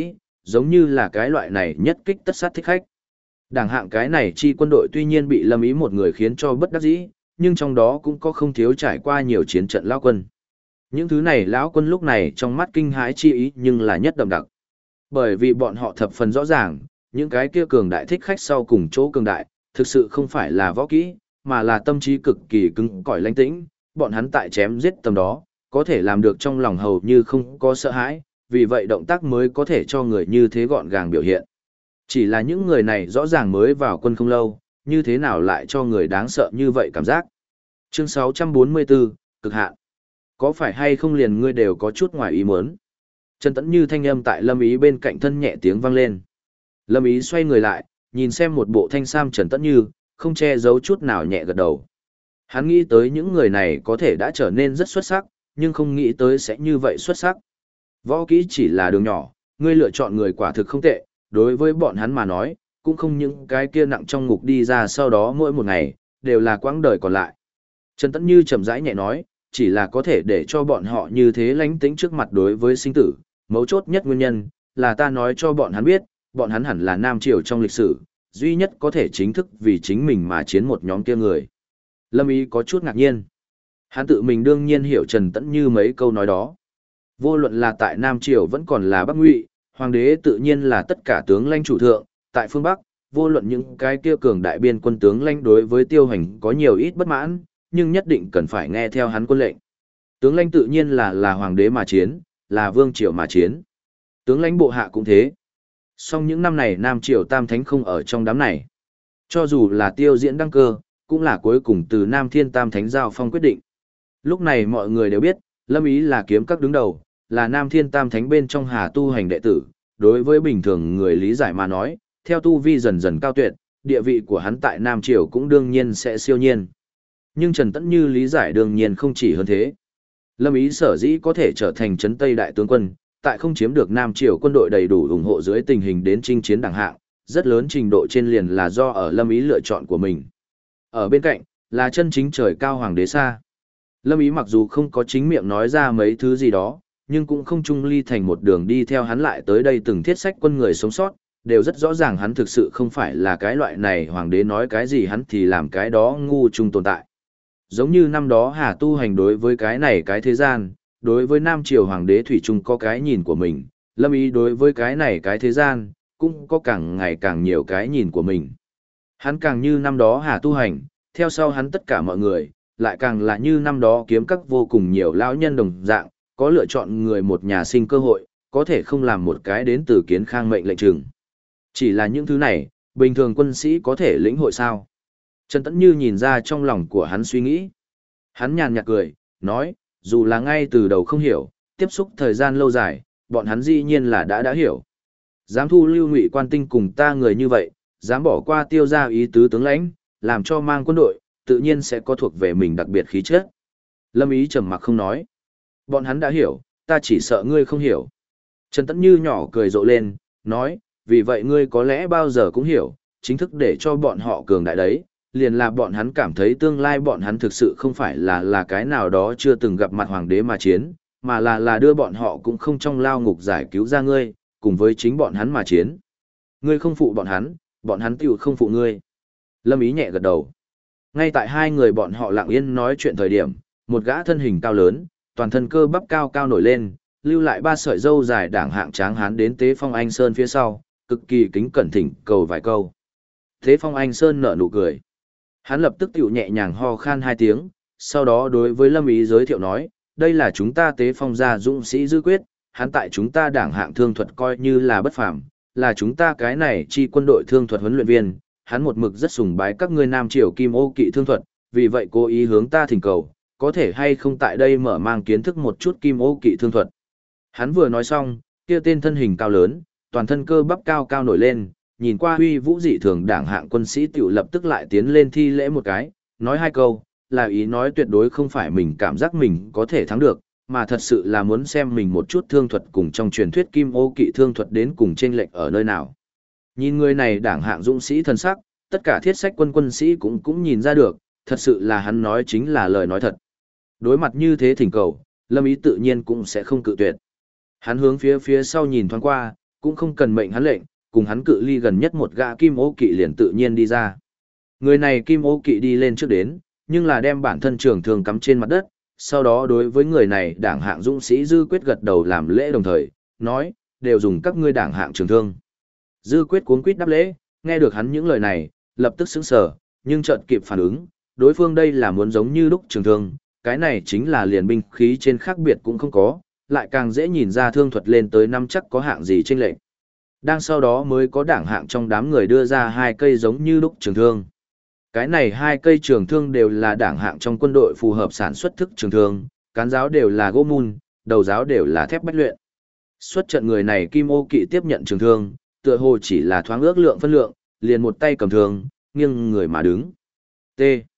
giống như là cái loại này nhất kích tất sát thích khách. Đảng hạng cái này chi quân đội tuy nhiên bị Lâm Ý một người khiến cho bất đắc dĩ, nhưng trong đó cũng có không thiếu trải qua nhiều chiến trận lão quân. Những thứ này lão quân lúc này trong mắt kinh hãi chi ý nhưng là nhất đậm đặc. Bởi vì bọn họ thập phần rõ ràng, những cái kia cường đại thích khách sau cùng chỗ cường đại, thực sự không phải là võ kỹ, mà là tâm trí cực kỳ cứng cỏi lãnh tĩnh, bọn hắn tại chém giết tầm đó, có thể làm được trong lòng hầu như không có sợ hãi, vì vậy động tác mới có thể cho người như thế gọn gàng biểu hiện. Chỉ là những người này rõ ràng mới vào quân không lâu, như thế nào lại cho người đáng sợ như vậy cảm giác. Chương 644, cực hạn. Có phải hay không liền ngươi đều có chút ngoài ý muốn? Trần Tẫn Như thanh âm tại Lâm Ý bên cạnh thân nhẹ tiếng vang lên. Lâm Ý xoay người lại, nhìn xem một bộ thanh sam Trần Tẫn Như, không che giấu chút nào nhẹ gật đầu. Hắn nghĩ tới những người này có thể đã trở nên rất xuất sắc, nhưng không nghĩ tới sẽ như vậy xuất sắc. Võ kỹ chỉ là đường nhỏ, ngươi lựa chọn người quả thực không tệ, đối với bọn hắn mà nói, cũng không những cái kia nặng trong ngục đi ra sau đó mỗi một ngày, đều là quãng đời còn lại. Trần Tẫn Như chậm rãi nhẹ nói, chỉ là có thể để cho bọn họ như thế lánh tĩnh trước mặt đối với sinh tử, mấu chốt nhất nguyên nhân, là ta nói cho bọn hắn biết, bọn hắn hẳn là Nam Triều trong lịch sử, duy nhất có thể chính thức vì chính mình mà chiến một nhóm kia người. Lâm Ý có chút ngạc nhiên. Hắn tự mình đương nhiên hiểu Trần Tẫn Như mấy câu nói đó. Vô luận là tại Nam Triều vẫn còn là Bắc Ngụy, hoàng đế tự nhiên là tất cả tướng lãnh chủ thượng, tại phương Bắc, vô luận những cái kia cường đại biên quân tướng lãnh đối với Tiêu Hành có nhiều ít bất mãn, nhưng nhất định cần phải nghe theo hắn quân lệnh. Tướng lãnh tự nhiên là hoàng đế mà chiến, là vương triều mà chiến. Tướng lãnh bộ hạ cũng thế. Song những năm này Nam Triều Tam Thánh không ở trong đám này. Cho dù là Tiêu Diễn đăng cơ, cũng là cuối cùng từ Nam Thiên Tam Thánh giao phong quyết định. Lúc này mọi người đều biết, Lâm Ý là kiếm các đứng đầu, là Nam Thiên Tam Thánh bên trong Hà tu hành đệ tử. Đối với bình thường người lý giải mà nói, theo tu vi dần dần cao tuyệt, địa vị của hắn tại Nam Triều cũng đương nhiên sẽ siêu nhiên. Nhưng Trần Tẫn Như lý giải đương nhiên không chỉ hơn thế. Lâm Ý sở dĩ có thể trở thành trấn Tây đại tướng quân, tại không chiếm được Nam Triều quân đội đầy đủ ủng hộ dưới tình hình đến chinh chiến đẳng hạng, rất lớn trình độ trên liền là do ở Lâm Ý lựa chọn của mình. Ở bên cạnh, là chân chính trời cao hoàng đế xa. Lâm Ý mặc dù không có chính miệng nói ra mấy thứ gì đó, nhưng cũng không trung ly thành một đường đi theo hắn lại tới đây từng thiết sách quân người sống sót, đều rất rõ ràng hắn thực sự không phải là cái loại này hoàng đế nói cái gì hắn thì làm cái đó ngu chung tồn tại. Giống như năm đó Hà tu hành đối với cái này cái thế gian, đối với Nam Triều hoàng đế Thủy Trung có cái nhìn của mình, Lâm Ý đối với cái này cái thế gian, cũng có càng ngày càng nhiều cái nhìn của mình. Hắn càng như năm đó Hà tu hành, theo sau hắn tất cả mọi người, lại càng là như năm đó kiếm các vô cùng nhiều lão nhân đồng dạng, có lựa chọn người một nhà sinh cơ hội, có thể không làm một cái đến từ Kiến Khang mệnh lệnh trừng. Chỉ là những thứ này, bình thường quân sĩ có thể lĩnh hội sao? Trần Tẫn Như nhìn ra trong lòng của hắn suy nghĩ. Hắn nhàn nhạt cười, nói, dù là ngay từ đầu không hiểu, tiếp xúc thời gian lâu dài, bọn hắn dĩ nhiên là đã hiểu. Dám thu lưu Ngụy Quan Tinh cùng ta người như vậy, dám bỏ qua Tiêu gia ý tứ tướng lãnh, làm cho mang quân đội, tự nhiên sẽ có thuộc về mình đặc biệt khí chất. Lâm Ý trầm mặc không nói. Bọn hắn đã hiểu, ta chỉ sợ ngươi không hiểu. Trần Tẫn Như nhỏ cười rộ lên, nói, vì vậy ngươi có lẽ bao giờ cũng hiểu, chính thức để cho bọn họ cường đại đấy, liền là bọn hắn cảm thấy tương lai bọn hắn thực sự không phải là cái nào đó chưa từng gặp mặt hoàng đế mà chiến, mà là đưa bọn họ cũng không trong lao ngục giải cứu ra ngươi, cùng với chính bọn hắn mà chiến. Ngươi không phụ bọn hắn tiểu không phụ ngươi. Lâm Ý nhẹ gật đầu. Ngay tại hai người bọn họ lặng yên nói chuyện thời điểm, một gã thân hình cao lớn, toàn thân cơ bắp cao cao nổi lên, lưu lại ba sợi râu dài đảng hạng tráng hán đến Tế Phong Anh Sơn phía sau, cực kỳ kính cẩn thỉnh cầu vài câu. Tế Phong Anh Sơn nở nụ cười. Hắn lập tức tiểu nhẹ nhàng ho khan hai tiếng, sau đó đối với Lâm Ý giới thiệu nói, đây là chúng ta Tế Phong gia dũng sĩ Dư Quyết, hắn tại chúng ta đảng hạng thương thuật coi như là bất phàm, là chúng ta cái này chi quân đội thương thuật huấn luyện viên, hắn một mực rất sùng bái các ngươi Nam Triều Kim Ô kỵ thương thuật, vì vậy cố ý hướng ta thỉnh cầu, có thể hay không tại đây mở mang kiến thức một chút Kim Ô kỵ thương thuật. Hắn vừa nói xong, kia tên thân hình cao lớn, toàn thân cơ bắp cao cao nổi lên, nhìn qua huy vũ dị thường đảng hạng quân sĩ tiểu lập tức lại tiến lên thi lễ một cái, nói hai câu, là ý nói tuyệt đối không phải mình cảm giác mình có thể thắng được, mà thật sự là muốn xem mình một chút thương thuật cùng trong truyền thuyết Kim Ô kỵ thương thuật đến cùng chênh lệch ở nơi nào. Nhìn người này đảng hạng dũng sĩ thân sắc, tất cả thiết sách quân sĩ cũng nhìn ra được, thật sự là hắn nói chính là lời nói thật. Đối mặt như thế thỉnh cầu, Lâm Ý tự nhiên cũng sẽ không cự tuyệt. Hắn hướng phía sau nhìn thoáng qua, cũng không cần mệnh hắn lệnh, cùng hắn cự ly gần nhất một gã kim ô kỵ liền tự nhiên đi ra. Người này kim ô kỵ đi lên trước đến, nhưng là đem bản thân trường thương cắm trên mặt đất, sau đó đối với người này đảng hạng dũng sĩ Dư Quyết gật đầu làm lễ đồng thời, nói, đều dùng các ngươi đảng hạng trường thương. Dư Quyết cuống quýt đáp lễ, nghe được hắn những lời này, lập tức sững sờ, nhưng chợt kịp phản ứng, đối phương đây là muốn giống như lúc trường thương, cái này chính là liền binh khí trên khác biệt cũng không có, lại càng dễ nhìn ra thương thuật lên tới năm chắc có hạng gì chênh lệch. Đang sau đó mới có đảng hạng trong đám người đưa ra hai cây giống như lúc trường thương. Cái này hai cây trường thương đều là đảng hạng trong quân đội phù hợp sản xuất thức trường thương, cán giáo đều là gỗ mun, đầu giáo đều là thép bách luyện. Xuất trận người này kim ô kỵ tiếp nhận trường thương, tựa hồ chỉ là thoáng ước lượng phân lượng, liền một tay cầm thương, nghiêng người mà đứng. T.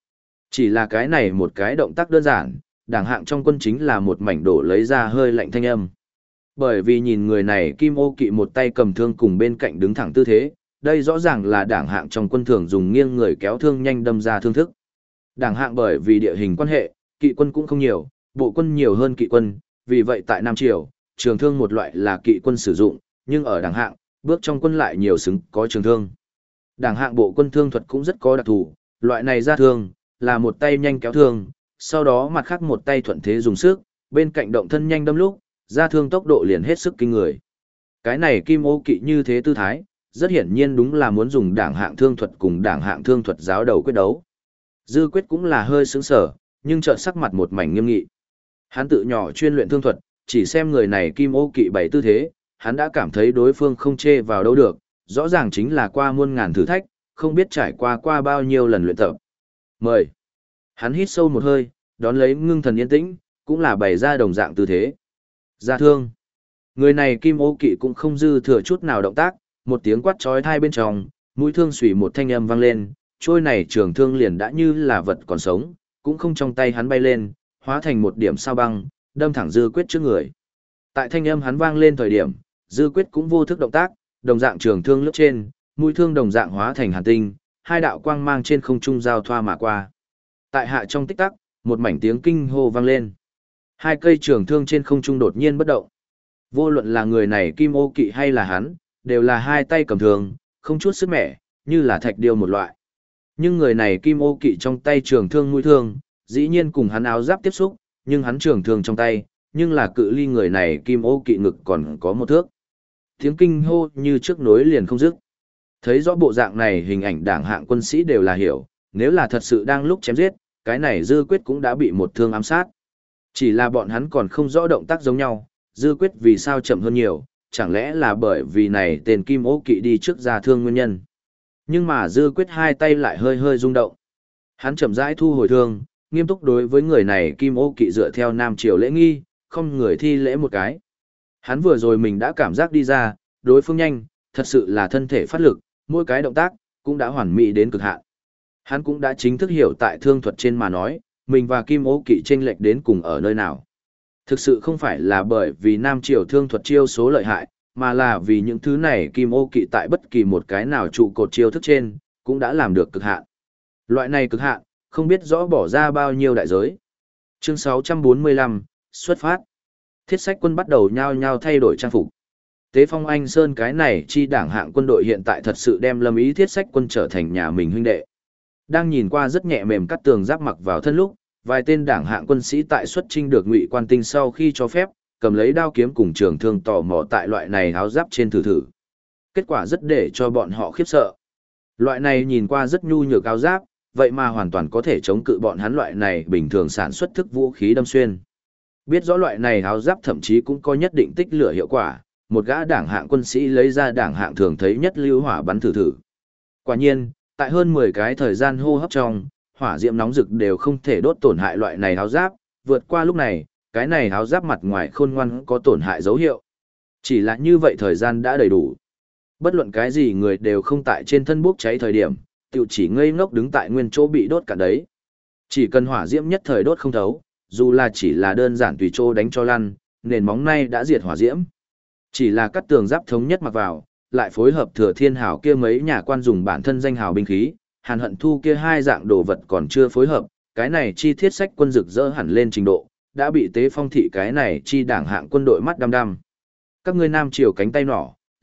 Chỉ là cái này một cái động tác đơn giản, đảng hạng trong quân chính là một mảnh đổ lấy ra hơi lạnh thanh âm. Bởi vì nhìn người này kim ô kỵ một tay cầm thương cùng bên cạnh đứng thẳng tư thế, đây rõ ràng là đảng hạng trong quân thường dùng nghiêng người kéo thương nhanh đâm ra thương thức. Đảng hạng bởi vì địa hình quan hệ, kỵ quân cũng không nhiều, bộ quân nhiều hơn kỵ quân, vì vậy tại Nam Triều, trường thương một loại là kỵ quân sử dụng, nhưng ở đảng hạng, bước trong quân lại nhiều xứng có trường thương. Đảng hạng bộ quân thương thuật cũng rất có đặc thù, loại này ra thương, là một tay nhanh kéo thương, sau đó mặt khác một tay thuận thế dùng sức, bên cạnh động thân nhanh đâm lúc, ra thương tốc độ liền hết sức kinh người. Cái này kim ô kỵ như thế tư thái, rất hiển nhiên đúng là muốn dùng đảng hạng thương thuật cùng đảng hạng thương thuật giáo đầu quyết đấu. Dư Quyết cũng là hơi sướng sở, nhưng chợt sắc mặt một mảnh nghiêm nghị. Hắn tự nhỏ chuyên luyện thương thuật, chỉ xem người này kim ô kỵ bảy tư thế, hắn đã cảm thấy đối phương không chê vào đâu được, rõ ràng chính là qua muôn ngàn thử thách, không biết trải qua bao nhiêu lần luyện tập. Mời. Hắn hít sâu một hơi, đón lấy ngưng thần yên tĩnh, cũng là bày ra đồng dạng tư thế. Ra thương. Người này kim ô kỵ cũng không dư thừa chút nào động tác, một tiếng quát chói tai bên trong, mũi thương xùy một thanh âm vang lên, trôi này trường thương liền đã như là vật còn sống, cũng không trong tay hắn bay lên, hóa thành một điểm sao băng, đâm thẳng Dư Quyết trước người. Tại thanh âm hắn vang lên thời điểm, Dư Quyết cũng vô thức động tác, đồng dạng trường thương lướt trên, mũi thương đồng dạng hóa thành hàn tinh, hai đạo quang mang trên không trung giao thoa mà qua. Tại hạ trong tích tắc, một mảnh tiếng kinh hô vang lên. Hai cây trường thương trên không trung đột nhiên bất động. Vô luận là người này kim ô kỵ hay là hắn, đều là hai tay cầm thương, không chút sức mẻ, như là thạch điêu một loại. Nhưng người này kim ô kỵ trong tay trường thương mũi thương, dĩ nhiên cùng hắn áo giáp tiếp xúc, nhưng hắn trường thương trong tay, nhưng là cự ly người này kim ô kỵ ngực còn có một thước. Tiếng kinh hô như trước nối liền không dứt. Thấy rõ bộ dạng này hình ảnh đảng hạng quân sĩ đều là hiểu, nếu là thật sự đang lúc chém giết, cái này Dư Quyết cũng đã bị một thương ám sát. Chỉ là bọn hắn còn không rõ động tác giống nhau, Dư Quyết vì sao chậm hơn nhiều, chẳng lẽ là bởi vì này tên kim ô kỵ đi trước ra thương nguyên nhân. Nhưng mà Dư Quyết hai tay lại hơi hơi rung động. Hắn chậm rãi thu hồi thương, nghiêm túc đối với người này kim ô kỵ dựa theo Nam Triều lễ nghi, không người thi lễ một cái. Hắn vừa rồi mình đã cảm giác đi ra, đối phương nhanh, thật sự là thân thể phát lực, mỗi cái động tác, cũng đã hoàn mỹ đến cực hạn. Hắn cũng đã chính thức hiểu tại thương thuật trên mà nói, mình và kim ô kỵ chênh lệch đến cùng ở nơi nào. Thực sự không phải là bởi vì Nam Triều thương thuật chiêu số lợi hại, mà là vì những thứ này kim ô kỵ tại bất kỳ một cái nào trụ cột chiêu thức trên, cũng đã làm được cực hạn. Loại này cực hạn, không biết rõ bỏ ra bao nhiêu đại giới. Chương 645, xuất phát. Thiết sách quân bắt đầu nhao nhao thay đổi trang phục. Tế Phong Anh Sơn cái này chi đảng hạng quân đội hiện tại thật sự đem Lâm Ý Thiết sách quân trở thành nhà mình huynh đệ. Đang nhìn qua rất nhẹ mềm cắt tường giáp mặc vào thân lúc, vài tên đảng hạng quân sĩ tại xuất chinh được Ngụy Quan Tinh sau khi cho phép, cầm lấy đao kiếm cùng trường thương tò mò tại loại này áo giáp trên thử thử. Kết quả rất để cho bọn họ khiếp sợ. Loại này nhìn qua rất nhu nhược áo giáp, vậy mà hoàn toàn có thể chống cự bọn hắn loại này bình thường sản xuất thức vũ khí đâm xuyên. Biết rõ loại này áo giáp thậm chí cũng có nhất định tích lửa hiệu quả, một gã đảng hạng quân sĩ lấy ra đảng hạng thường thấy nhất lưu hỏa bắn thử thử. Quả nhiên, tại hơn 10 cái thời gian hô hấp trong, hỏa diệm nóng rực đều không thể đốt tổn hại loại này áo giáp, vượt qua lúc này, cái này áo giáp mặt ngoài khôn ngoan có tổn hại dấu hiệu. Chỉ là như vậy thời gian đã đầy đủ. Bất luận cái gì người đều không tại trên thân bốc cháy thời điểm, tiểu chỉ ngây ngốc đứng tại nguyên chỗ bị đốt cả đấy. Chỉ cần hỏa diễm nhất thời đốt không thấu, dù là chỉ là đơn giản tùy chỗ đánh cho lăn, nền móng nay đã diệt hỏa diễm. Chỉ là cắt tường giáp thống nhất mặc vào, lại phối hợp Thừa Thiên Hào kia mấy nhà quan dùng bản thân danh hào binh khí, Hàn Hận Thu kia hai dạng đồ vật còn chưa phối hợp, cái này chi thiết sách quân rực rỡ hẳn lên trình độ, đã bị Tế Phong thị cái này chi đảng hạng quân đội mắt đăm đăm. Các ngươi Nam Triều cánh tay nỏ,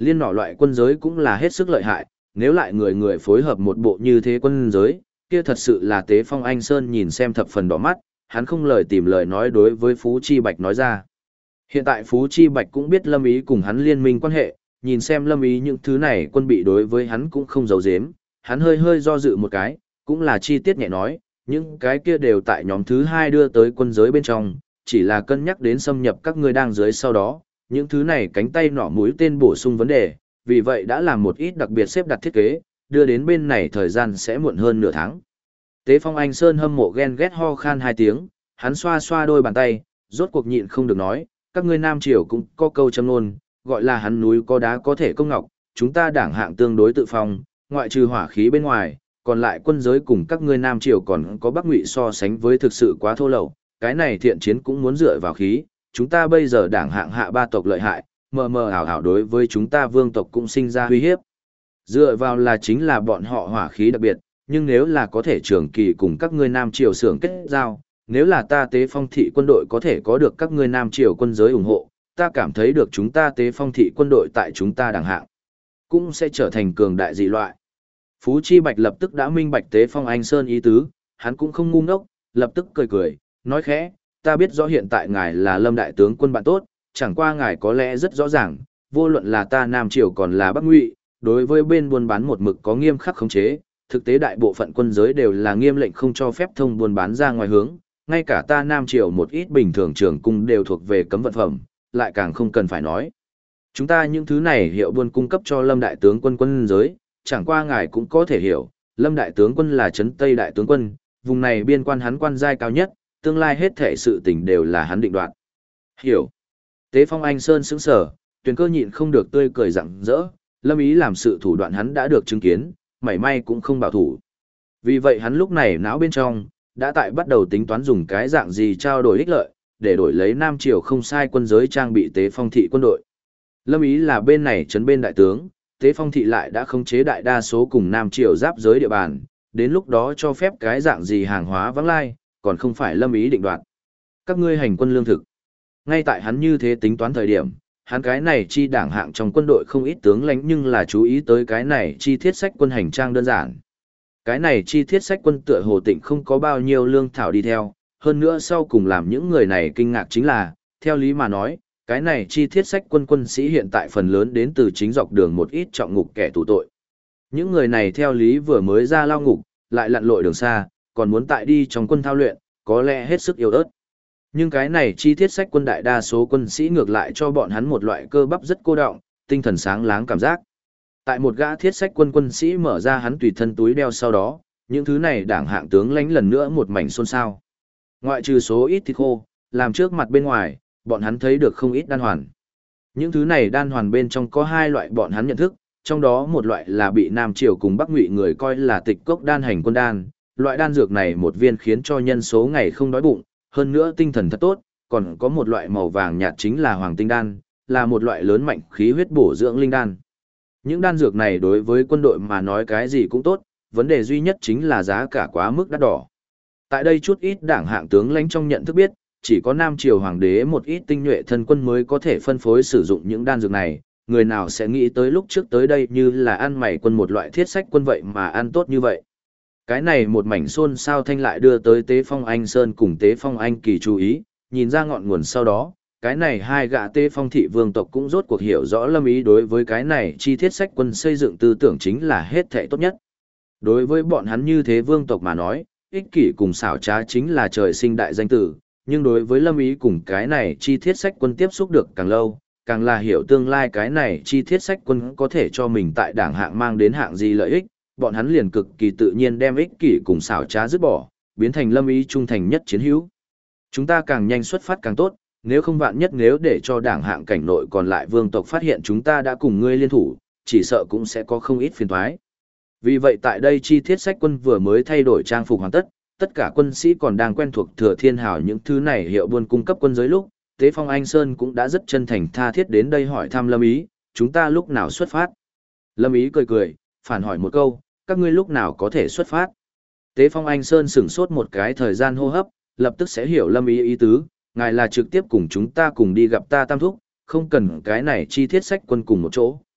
Liên nỏ loại quân giới cũng là hết sức lợi hại, nếu lại người người phối hợp một bộ như thế quân giới, kia thật sự là Tế Phong Anh Sơn nhìn xem thập phần đỏ mắt, hắn không lời tìm lời nói đối với Phú Chi Bạch nói ra. Hiện tại Phú Chi Bạch cũng biết Lâm Ý cùng hắn liên minh quan hệ, nhìn xem Lâm Ý những thứ này quân bị đối với hắn cũng không giấu giếm, hắn hơi hơi do dự một cái, cũng là chi tiết nhẹ nói, những cái kia đều tại nhóm thứ hai đưa tới quân giới bên trong, chỉ là cân nhắc đến xâm nhập các ngươi đang dưới sau đó, những thứ này cánh tay nỏ mũi tên bổ sung vấn đề, vì vậy đã làm một ít đặc biệt xếp đặt thiết kế, đưa đến bên này thời gian sẽ muộn hơn nửa tháng. Tế Phong Anh Sơn hâm mộ ghen ghét ho khan hai tiếng, hắn xoa xoa đôi bàn tay, rốt cuộc nhịn không được nói, các ngươi Nam Triều cũng có câu châm ngôn, gọi là hắn núi có đá có thể công ngọc, chúng ta đảng hạng tương đối tự phòng, ngoại trừ hỏa khí bên ngoài, còn lại quân giới cùng các ngươi Nam Triều còn có Bắc Ngụy so sánh với thực sự quá thô lậu, cái này thiện chiến cũng muốn dựa vào khí, chúng ta bây giờ đảng hạng hạ ba tộc lợi hại, mờ mờ ảo ảo đối với chúng ta vương tộc cũng sinh ra uy hiếp. Dựa vào là chính là bọn họ hỏa khí đặc biệt, nhưng nếu là có thể trường kỳ cùng các ngươi Nam Triều xưởng kết giao, nếu là ta Tế Phong thị quân đội có thể có được các ngươi Nam Triều quân giới ủng hộ, ta cảm thấy được chúng ta Tế Phong thị quân đội tại chúng ta đẳng hạng, cũng sẽ trở thành cường đại dị loại. Phú Chi Bạch lập tức đã minh bạch Tế Phong Anh Sơn ý tứ, hắn cũng không ngu ngốc, lập tức cười cười, nói khẽ, ta biết rõ hiện tại ngài là Lâm đại tướng quân bạn tốt, chẳng qua ngài có lẽ rất rõ ràng, vô luận là ta Nam Triều còn là Bắc Ngụy, đối với bên buôn bán một mực có nghiêm khắc khống chế, thực tế đại bộ phận quân giới đều là nghiêm lệnh không cho phép thông buôn bán ra ngoài hướng, ngay cả ta Nam Triều một ít bình thường trường cung đều thuộc về cấm vận phẩm, lại càng không cần phải nói. Chúng ta những thứ này hiệu buôn cung cấp cho Lâm đại tướng quân quân giới, chẳng qua ngài cũng có thể hiểu, Lâm đại tướng quân là trấn Tây đại tướng quân, vùng này biên quan hắn quan giai cao nhất, tương lai hết thể sự tình đều là hắn định đoạt. Hiểu. Tế Phong Anh Sơn sững sờ, Tuyền Cơ nhịn không được tươi cười rạng rỡ, Lâm ý làm sự thủ đoạn hắn đã được chứng kiến, mảy may cũng không bảo thủ. Vì vậy hắn lúc này não bên trong, đã tại bắt đầu tính toán dùng cái dạng gì trao đổi ích lợi, để đổi lấy Nam Triều không sai quân giới trang bị Tế Phong thị quân đội. Lâm ý là bên này trấn bên đại tướng, Tế Phong thị lại đã khống chế đại đa số cùng Nam Triều giáp giới địa bàn, đến lúc đó cho phép cái dạng gì hàng hóa vắng lai, còn không phải Lâm ý định đoạt. Các ngươi hành quân lương thực. Ngay tại hắn như thế tính toán thời điểm, hắn cái này chi đảng hạng trong quân đội không ít tướng lãnh nhưng là chú ý tới cái này chi thiết sách quân hành trang đơn giản. Cái này chi thiết sách quân tựa hồ tịnh không có bao nhiêu lương thảo đi theo, hơn nữa sau cùng làm những người này kinh ngạc chính là, theo lý mà nói, cái này chi thiết sách quân quân sĩ hiện tại phần lớn đến từ chính dọc đường một ít trọng ngục kẻ tù tội. Những người này theo lý vừa mới ra lao ngục, lại lặn lội đường xa, còn muốn tại đi trong quân thao luyện, có lẽ hết sức yếu ớt. Nhưng cái này chi thiết sách quân đại đa số quân sĩ ngược lại cho bọn hắn một loại cơ bắp rất cô đọng, tinh thần sáng láng cảm giác. Tại một gã thiết sách quân quân sĩ mở ra hắn tùy thân túi đeo sau đó, những thứ này đảng hạng tướng lãnh lần nữa một mảnh xôn xao. Ngoại trừ số ít thịt khô, làm trước mặt bên ngoài, bọn hắn thấy được không ít đan hoàn. Những thứ này đan hoàn bên trong có hai loại bọn hắn nhận thức, trong đó một loại là bị Nam Triều cùng Bắc Ngụy người coi là tịch cốc đan hành quân đan. Loại đan dược này một viên khiến cho nhân số ngày không đói bụng, hơn nữa tinh thần thật tốt, còn có một loại màu vàng nhạt chính là hoàng tinh đan, là một loại lớn mạnh khí huyết bổ dưỡng linh đan. Những đan dược này đối với quân đội mà nói cái gì cũng tốt, vấn đề duy nhất chính là giá cả quá mức đắt đỏ. Tại đây chút ít đảng hạng tướng lãnh trong nhận thức biết, chỉ có Nam Triều hoàng đế một ít tinh nhuệ thân quân mới có thể phân phối sử dụng những đan dược này, người nào sẽ nghĩ tới lúc trước tới đây như là ăn mày quân một loại thiết sách quân vậy mà ăn tốt như vậy. Cái này một mảnh xôn xao thanh lại đưa tới Tế Phong Anh Sơn cùng Tế Phong Anh Kỳ chú ý, nhìn ra ngọn nguồn sau đó, cái này hai gã Tế Phong thị vương tộc cũng rốt cuộc hiểu rõ Lâm ý đối với cái này chi thiết sách quân xây dựng tư tưởng chính là hết thảy tốt nhất. Đối với bọn hắn như thế vương tộc mà nói, ích kỷ cùng xảo trá chính là trời sinh đại danh tử, nhưng đối với Lâm ý cùng cái này chi thiết sách quân tiếp xúc được càng lâu, càng là hiểu tương lai cái này chi thiết sách quân có thể cho mình tại đảng hạng mang đến hạng gì lợi ích, bọn hắn liền cực kỳ tự nhiên đem ích kỷ cùng xảo trá dứt bỏ, biến thành Lâm ý trung thành nhất chiến hữu. Chúng ta càng nhanh xuất phát càng tốt, nếu không vạn nhất nếu để cho đảng hạng cảnh nội còn lại vương tộc phát hiện chúng ta đã cùng ngươi liên thủ, chỉ sợ cũng sẽ có không ít phiền toái. Vì vậy tại đây chi thiết sách quân vừa mới thay đổi trang phục hoàn tất, tất cả quân sĩ còn đang quen thuộc Thừa Thiên Hào những thứ này hiệu buôn cung cấp quân giới lúc, Tế Phong Anh Sơn cũng đã rất chân thành tha thiết đến đây hỏi thăm Lâm ý, chúng ta lúc nào xuất phát? Lâm ý cười cười, phản hỏi một câu, các ngươi lúc nào có thể xuất phát? Tế Phong Anh Sơn sửng sốt một cái thời gian hô hấp, lập tức sẽ hiểu Lâm ý ý tứ, ngài là trực tiếp cùng chúng ta cùng đi gặp ta Tam Thúc, không cần cái này chi thiết sách quân cùng một chỗ.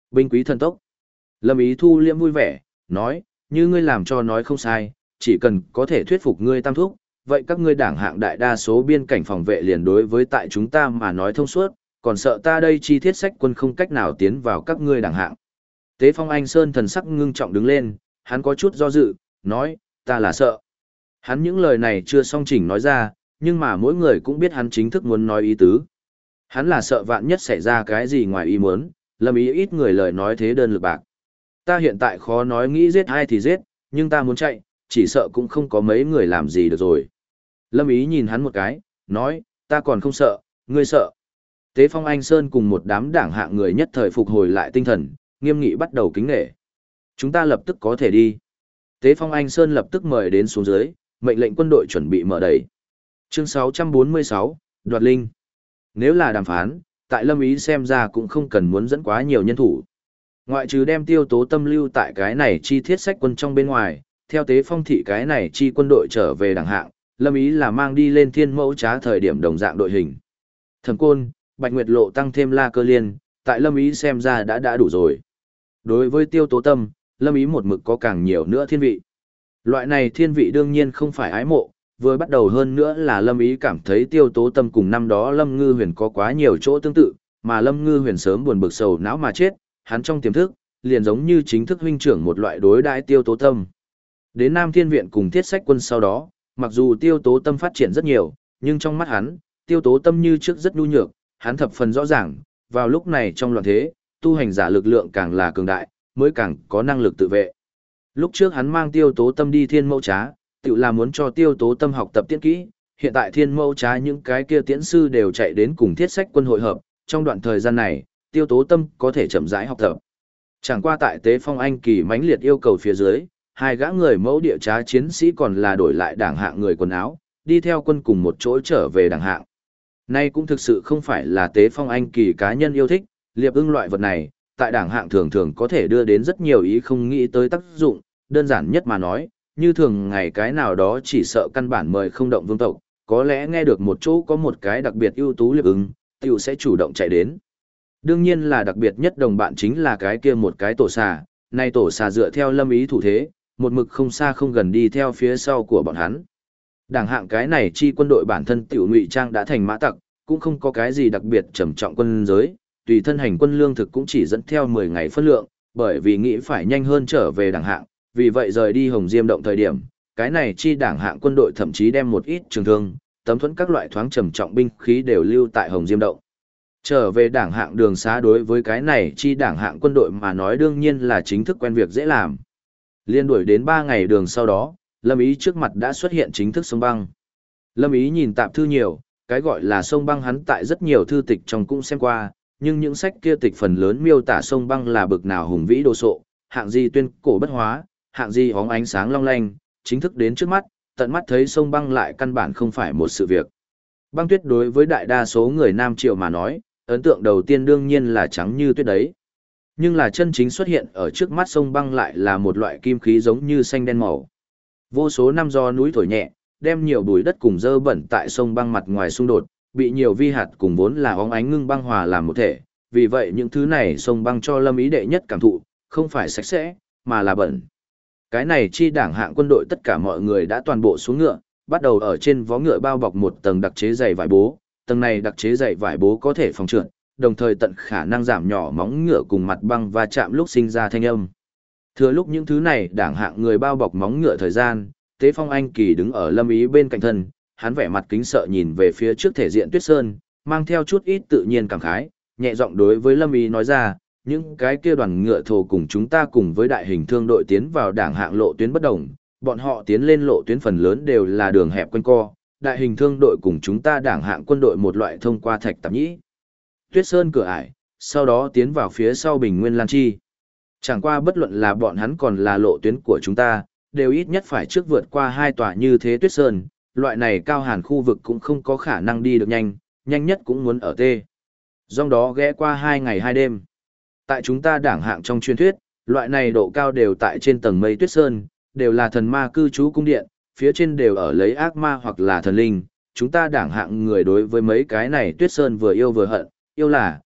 Binh quý thần tốc. Lâm Ý thu liễm vui vẻ, nói, như ngươi làm cho nói không sai, chỉ cần có thể thuyết phục ngươi tam thúc, vậy các ngươi đảng hạng đại đa số biên cảnh phòng vệ liền đối với tại chúng ta mà nói thông suốt, còn sợ ta đây chi thiết sách quân không cách nào tiến vào các ngươi đảng hạng. Tế Phong Anh Sơn thần sắc ngưng trọng đứng lên, hắn có chút do dự, nói, ta là sợ. Hắn những lời này chưa song chỉnh nói ra, nhưng mà mỗi người cũng biết hắn chính thức muốn nói ý tứ. Hắn là sợ vạn nhất xảy ra cái gì ngoài ý muốn, Lâm Ý ít người lời nói thế đơn lực bạc. Ta hiện tại khó nói nghĩ giết ai thì giết, nhưng ta muốn chạy, chỉ sợ cũng không có mấy người làm gì được rồi. Lâm Ý nhìn hắn một cái, nói, ta còn không sợ, ngươi sợ. Tế Phong Anh Sơn cùng một đám đảng hạng người nhất thời phục hồi lại tinh thần, nghiêm nghị bắt đầu kính nể. Chúng ta lập tức có thể đi. Tế Phong Anh Sơn lập tức mời đến xuống dưới, mệnh lệnh quân đội chuẩn bị mở đẩy. Chương 646, Đoạt Linh. Nếu là đàm phán, tại Lâm Ý xem ra cũng không cần muốn dẫn quá nhiều nhân thủ. Ngoại trừ đem Tiêu Tố Tâm lưu tại cái này chi thiết sách quân trong bên ngoài, theo Tế Phong thị cái này chi quân đội trở về đảng hạng, Lâm Ý là mang đi lên Thiên Mẫu Trá thời điểm đồng dạng đội hình. Thẩm Côn, Bạch Nguyệt Lộ tăng thêm La Cơ Liên, tại Lâm Ý xem ra đã đủ rồi. Đối với Tiêu Tố Tâm, Lâm Ý một mực có càng nhiều nữa thiên vị. Loại này thiên vị đương nhiên không phải ái mộ, vừa bắt đầu hơn nữa là Lâm Ý cảm thấy Tiêu Tố Tâm cùng năm đó Lâm Ngư Huyền có quá nhiều chỗ tương tự, mà Lâm Ngư Huyền sớm buồn bực sầu não mà chết, hắn trong tiềm thức, liền giống như chính thức huynh trưởng một loại đối đãi Tiêu Tố Tâm. Đến Nam Thiên Viện cùng Thiết Sách Quân sau đó, mặc dù Tiêu Tố Tâm phát triển rất nhiều, nhưng trong mắt hắn, Tiêu Tố Tâm như trước rất nhu nhược, hắn thập phần rõ ràng, vào lúc này trong loạn thế, tu hành giả lực lượng càng là cường đại, mới càng có năng lực tự vệ. Lúc trước hắn mang Tiêu Tố Tâm đi Thiên Mẫu Trá, tự là muốn cho Tiêu Tố Tâm học tập tiễn kỹ, hiện tại Thiên Mẫu Trá những cái kia tiễn sư đều chạy đến cùng Thiết Sách Quân hội hợp, trong đoạn thời gian này, Tiêu Tố Tâm có thể chậm rãi học tập. Chẳng qua tại Tế Phong Anh kỳ mãnh liệt yêu cầu phía dưới, hai gã người mẫu địa trá chiến sĩ còn là đổi lại đảng hạng người quần áo, đi theo quân cùng một chỗ trở về đảng hạng. Nay cũng thực sự không phải là Tế Phong Anh kỳ cá nhân yêu thích, liệp ưng loại vật này, tại đảng hạng thường thường có thể đưa đến rất nhiều ý không nghĩ tới tác dụng, đơn giản nhất mà nói, như thường ngày cái nào đó chỉ sợ căn bản mời không động vương tộc, có lẽ nghe được một chỗ có một cái đặc biệt ưu tú liệp ưng, tiểu sẽ chủ động chạy đến. Đương nhiên là đặc biệt nhất đồng bạn chính là cái kia một cái tổ xà, nay tổ xà dựa theo Lâm Ý thủ thế, một mực không xa không gần đi theo phía sau của bọn hắn. Đảng hạng cái này chi quân đội bản thân tiểu ngụy trang đã thành mã tặc, cũng không có cái gì đặc biệt trầm trọng quân giới, tùy thân hành quân lương thực cũng chỉ dẫn theo 10 ngày phân lượng, bởi vì nghĩ phải nhanh hơn trở về đảng hạng, vì vậy rời đi Hồng Diêm động thời điểm, cái này chi đảng hạng quân đội thậm chí đem một ít trường thương, tấm thuẫn các loại thoáng trầm trọng binh khí đều lưu tại Hồng Diêm động. Trở về đảng hạng đường xá đối với cái này chi đảng hạng quân đội mà nói đương nhiên là chính thức quen việc dễ làm. Liên đuổi đến 3 ngày đường sau đó, Lâm Ý trước mặt đã xuất hiện chính thức sông băng. Lâm Ý nhìn tạp thư nhiều, cái gọi là sông băng hắn tại rất nhiều thư tịch trong cũng xem qua, nhưng những sách kia tịch phần lớn miêu tả sông băng là bực nào hùng vĩ đồ sộ, hạng gì tuyên cổ bất hóa, hạng gì hóng ánh sáng long lanh, chính thức đến trước mắt, tận mắt thấy sông băng lại căn bản không phải một sự việc. Băng tuyết đối với đại đa số người Nam Triệu mà nói, ấn tượng đầu tiên đương nhiên là trắng như tuyết đấy. Nhưng là chân chính xuất hiện ở trước mắt sông băng lại là một loại kim khí giống như xanh đen màu. Vô số năm do núi thổi nhẹ, đem nhiều bụi đất cùng dơ bẩn tại sông băng mặt ngoài xung đột, bị nhiều vi hạt cùng vốn là óng ánh ngưng băng hòa làm một thể. Vì vậy những thứ này sông băng cho Lâm Ý đệ nhất cảm thụ, không phải sạch sẽ, mà là bẩn. Cái này chi đảng hạng quân đội tất cả mọi người đã toàn bộ xuống ngựa, bắt đầu ở trên vó ngựa bao bọc một tầng đặc chế dày vải bố. Tầng này đặc chế dày vải bố có thể phòng trượt, đồng thời tận khả năng giảm nhỏ móng ngựa cùng mặt băng va chạm lúc sinh ra thanh âm. Thừa lúc những thứ này đảng hạng người bao bọc móng ngựa thời gian, Tế Phong Anh Kỳ đứng ở Lâm Ý bên cạnh thân, hắn vẻ mặt kính sợ nhìn về phía trước thể diện Tuyết Sơn, mang theo chút ít tự nhiên cảm khái, nhẹ giọng đối với Lâm Ý nói ra, những cái kia đoàn ngựa thồ cùng chúng ta cùng với đại hình thương đội tiến vào đảng hạng lộ tuyến bất đồng, bọn họ tiến lên lộ tuyến phần lớn đều là đường hẹp quanh co, đại hình thương đội cùng chúng ta đảng hạng quân đội một loại thông qua thạch tạp nhĩ. Tuyết Sơn cửa ải, sau đó tiến vào phía sau Bình Nguyên Lan Chi. Chẳng qua bất luận là bọn hắn còn là lộ tuyến của chúng ta, đều ít nhất phải trước vượt qua 2 tòa như thế Tuyết Sơn, loại này cao hàn khu vực cũng không có khả năng đi được nhanh, nhanh nhất cũng muốn ở tê. Dòng đó ghé qua 2 ngày 2 đêm. Tại chúng ta đảng hạng trong truyền thuyết, loại này độ cao đều tại trên tầng mây Tuyết Sơn, đều là thần ma cư trú cung điện, phía trên đều ở lấy ác ma hoặc là thần linh. Chúng ta đảng hạng người đối với mấy cái này Tuyết Sơn vừa yêu vừa hận, yêu là,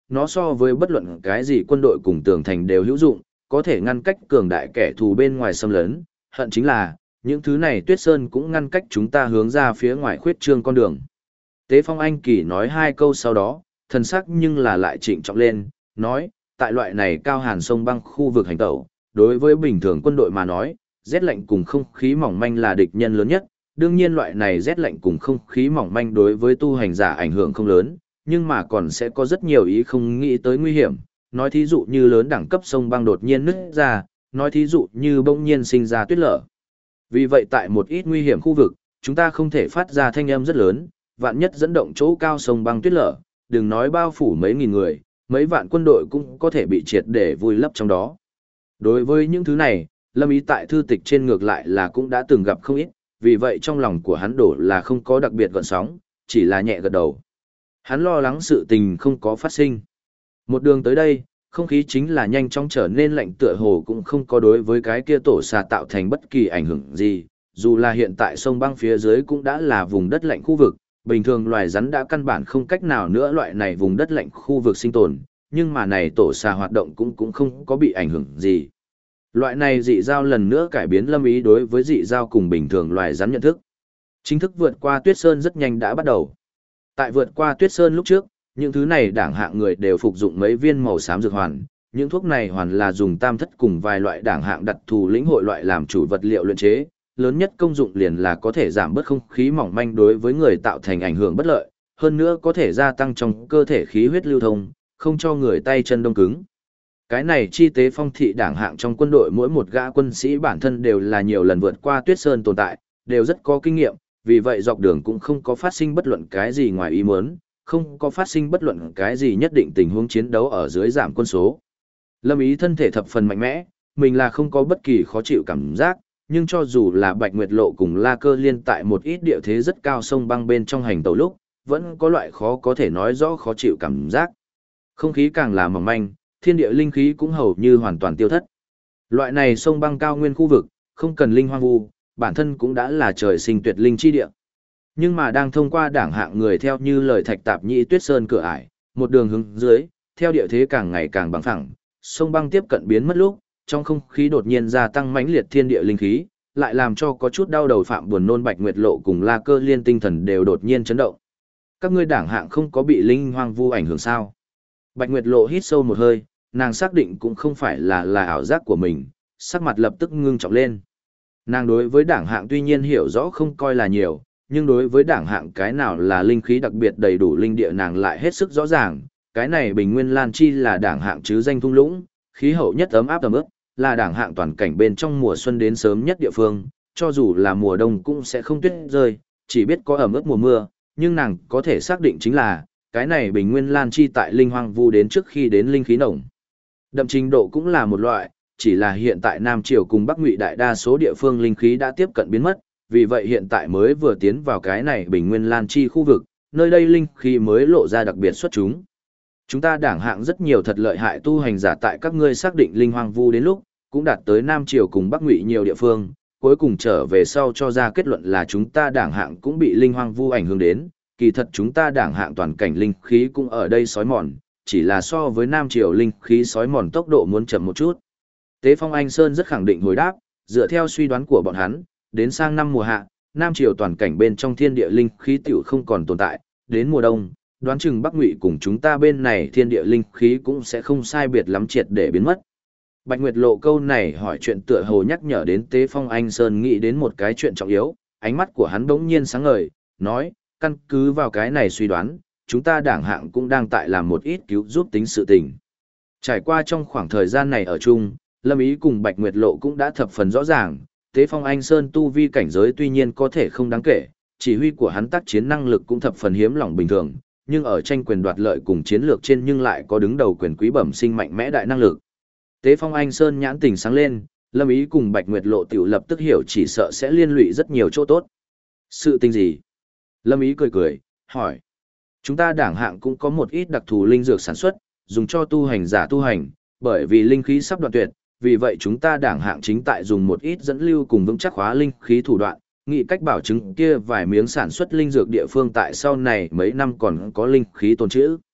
nó so với bất luận cái gì quân đội cùng tường thành đều hữu dụng, có thể ngăn cách cường đại kẻ thù bên ngoài xâm lấn, hận chính là, những thứ này Tuyết Sơn cũng ngăn cách chúng ta hướng ra phía ngoài khuyết trương con đường. Tế Phong Anh Kỳ nói hai câu sau đó, thần sắc nhưng là lại trịnh trọng lên, nói, tại loại này cao hàn sông băng khu vực hành tẩu, đối với bình thường quân đội mà nói, rét lạnh cùng không khí mỏng manh là địch nhân lớn nhất, đương nhiên loại này rét lạnh cùng không khí mỏng manh đối với tu hành giả ảnh hưởng không lớn, nhưng mà còn sẽ có rất nhiều ý không nghĩ tới nguy hiểm, nói thí dụ như lớn đẳng cấp sông băng đột nhiên nứt ra, nói thí dụ như bỗng nhiên sinh ra tuyết lở. Vì vậy tại một ít nguy hiểm khu vực, chúng ta không thể phát ra thanh âm rất lớn, vạn nhất dẫn động chỗ cao sông băng tuyết lở, đừng nói bao phủ mấy nghìn người, mấy vạn quân đội cũng có thể bị triệt để vùi lấp trong đó. Đối với những thứ này, Lâm Ý tại thư tịch trên ngược lại là cũng đã từng gặp không ít, vì vậy trong lòng của hắn đổ là không có đặc biệt gợn sóng, chỉ là nhẹ gật đầu. Hắn lo lắng sự tình không có phát sinh. Một đường tới đây, không khí chính là nhanh chóng trở nên lạnh, tựa hồ cũng không có đối với cái kia tổ xà tạo thành bất kỳ ảnh hưởng gì, dù là hiện tại sông băng phía dưới cũng đã là vùng đất lạnh khu vực, bình thường loài rắn đã căn bản không cách nào nữa loại này vùng đất lạnh khu vực sinh tồn, nhưng mà này tổ xà hoạt động cũng không có bị ảnh hưởng gì. Loại này dị giao lần nữa cải biến Lâm Ý đối với dị giao cùng bình thường loài rắn nhận thức. Chính thức vượt qua Tuyết Sơn rất nhanh đã bắt đầu. Tại vượt qua Tuyết Sơn lúc trước, những thứ này đảng hạng người đều phục dụng mấy viên màu xám dược hoàn, những thuốc này hoàn là dùng tam thất cùng vài loại đảng hạng đặc thù lĩnh hội loại làm chủ vật liệu luyện chế, lớn nhất công dụng liền là có thể giảm bớt không khí mỏng manh đối với người tạo thành ảnh hưởng bất lợi, hơn nữa có thể gia tăng trong cơ thể khí huyết lưu thông, không cho người tay chân đông cứng. Cái này chi tế phong thị đảng hạng trong quân đội mỗi một gã quân sĩ bản thân đều là nhiều lần vượt qua Tuyết Sơn tồn tại, đều rất có kinh nghiệm, vì vậy dọc đường cũng không có phát sinh bất luận cái gì ngoài ý muốn, không có phát sinh bất luận cái gì nhất định tình huống chiến đấu ở dưới giảm quân số. Lâm Ý thân thể thập phần mạnh mẽ, mình là không có bất kỳ khó chịu cảm giác, nhưng cho dù là Bạch Nguyệt Lộ cùng La Cơ Liên tại một ít địa thế rất cao sông băng bên trong hành tàu lúc, vẫn có loại khó có thể nói rõ khó chịu cảm giác. Không khí càng là mỏng manh, thiên địa linh khí cũng hầu như hoàn toàn tiêu thất. Loại này sông băng cao nguyên khu vực, không cần linh hoang vu, bản thân cũng đã là trời sinh tuyệt linh chi địa. Nhưng mà đang thông qua đảng hạng người theo như lời Thạch Tạp Nhĩ Tuyết Sơn cửa ải, một đường hướng dưới, theo địa thế càng ngày càng bằng phẳng, sông băng tiếp cận biến mất lúc, trong không khí đột nhiên gia tăng mãnh liệt thiên địa linh khí, lại làm cho có chút đau đầu phạm buồn nôn Bạch Nguyệt Lộ cùng La Cơ Liên tinh thần đều đột nhiên chấn động. Các ngươi đảng hạng không có bị linh hoang vu ảnh hưởng sao? Bạch Nguyệt Lộ hít sâu một hơi, nàng xác định cũng không phải là ảo giác của mình, sắc mặt lập tức ngưng trọng lên. Nàng đối với đảng hạng tuy nhiên hiểu rõ không coi là nhiều, nhưng đối với đảng hạng cái nào là linh khí đặc biệt đầy đủ linh địa nàng lại hết sức rõ ràng, cái này Bình Nguyên Lan Chi là đảng hạng chứ danh thung lũng, khí hậu nhất ấm áp ẩm ướt, là đảng hạng toàn cảnh bên trong mùa xuân đến sớm nhất địa phương, cho dù là mùa đông cũng sẽ không tuyết rơi, chỉ biết có ẩm ướt mùa mưa, nhưng nàng có thể xác định chính là, cái này Bình Nguyên Lan Chi tại linh hoang vu đến trước khi đến linh khí nồng. Đậm trình độ cũng là một loại, chỉ là hiện tại Nam Triều cùng Bắc Ngụy đại đa số địa phương linh khí đã tiếp cận biến mất, vì vậy hiện tại mới vừa tiến vào cái này Bình Nguyên Lan Chi khu vực, nơi đây linh khí mới lộ ra đặc biệt xuất chúng. Chúng ta đảng hạng rất nhiều thật lợi hại tu hành giả tại các ngươi xác định linh hoang vu đến lúc, cũng đạt tới Nam Triều cùng Bắc Ngụy nhiều địa phương, cuối cùng trở về sau cho ra kết luận là chúng ta đảng hạng cũng bị linh hoang vu ảnh hưởng đến, kỳ thật chúng ta đảng hạng toàn cảnh linh khí cũng ở đây sói mòn, chỉ là so với Nam Triều linh khí sói mòn tốc độ muốn chậm một chút. Tế Phong Anh Sơn rất khẳng định hồi đáp, dựa theo suy đoán của bọn hắn, đến sang năm mùa hạ, Nam Triều toàn cảnh bên trong thiên địa linh khí tiểu không còn tồn tại, đến mùa đông, đoán chừng Bắc Ngụy cùng chúng ta bên này thiên địa linh khí cũng sẽ không sai biệt lắm triệt để biến mất. Bạch Nguyệt Lộ câu này hỏi chuyện tựa hồ nhắc nhở đến Tế Phong Anh Sơn nghĩ đến một cái chuyện trọng yếu, ánh mắt của hắn bỗng nhiên sáng ngời, nói, căn cứ vào cái này suy đoán, chúng ta đảng hạng cũng đang tại làm một ít cứu giúp tính sự tình. Trải qua trong khoảng thời gian này ở chung, Lâm Ý cùng Bạch Nguyệt Lộ cũng đã thập phần rõ ràng, Tế Phong Anh Sơn tu vi cảnh giới tuy nhiên có thể không đáng kể, chỉ huy của hắn tác chiến năng lực cũng thập phần hiếm lỏng bình thường, nhưng ở tranh quyền đoạt lợi cùng chiến lược trên nhưng lại có đứng đầu quyền quý bẩm sinh mạnh mẽ đại năng lực. Tế Phong Anh Sơn nhãn tình sáng lên, Lâm Ý cùng Bạch Nguyệt Lộ tiểu lập tức hiểu chỉ sợ sẽ liên lụy rất nhiều chỗ tốt. Sự tình gì? Lâm Ý cười cười, hỏi. Chúng ta đảng hạng cũng có một ít đặc thù linh dược sản xuất, dùng cho tu hành giả tu hành, bởi vì linh khí sắp đoạn tuyệt, vì vậy chúng ta đảng hạng chính tại dùng một ít dẫn lưu cùng vững chắc hóa linh khí thủ đoạn, nghĩ cách bảo chứng kia vài miếng sản xuất linh dược địa phương tại sau này mấy năm còn có linh khí tồn trữ.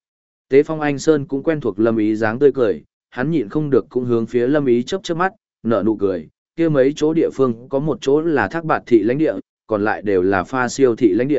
Tế Phong Anh Sơn cũng quen thuộc Lâm Ý dáng tươi cười, hắn nhịn không được cũng hướng phía Lâm Ý chớp chớp mắt, nở nụ cười, kia mấy chỗ địa phương có một chỗ là Thác Bạt thị lãnh địa, còn lại đều là Pha Siêu thị lãnh địa.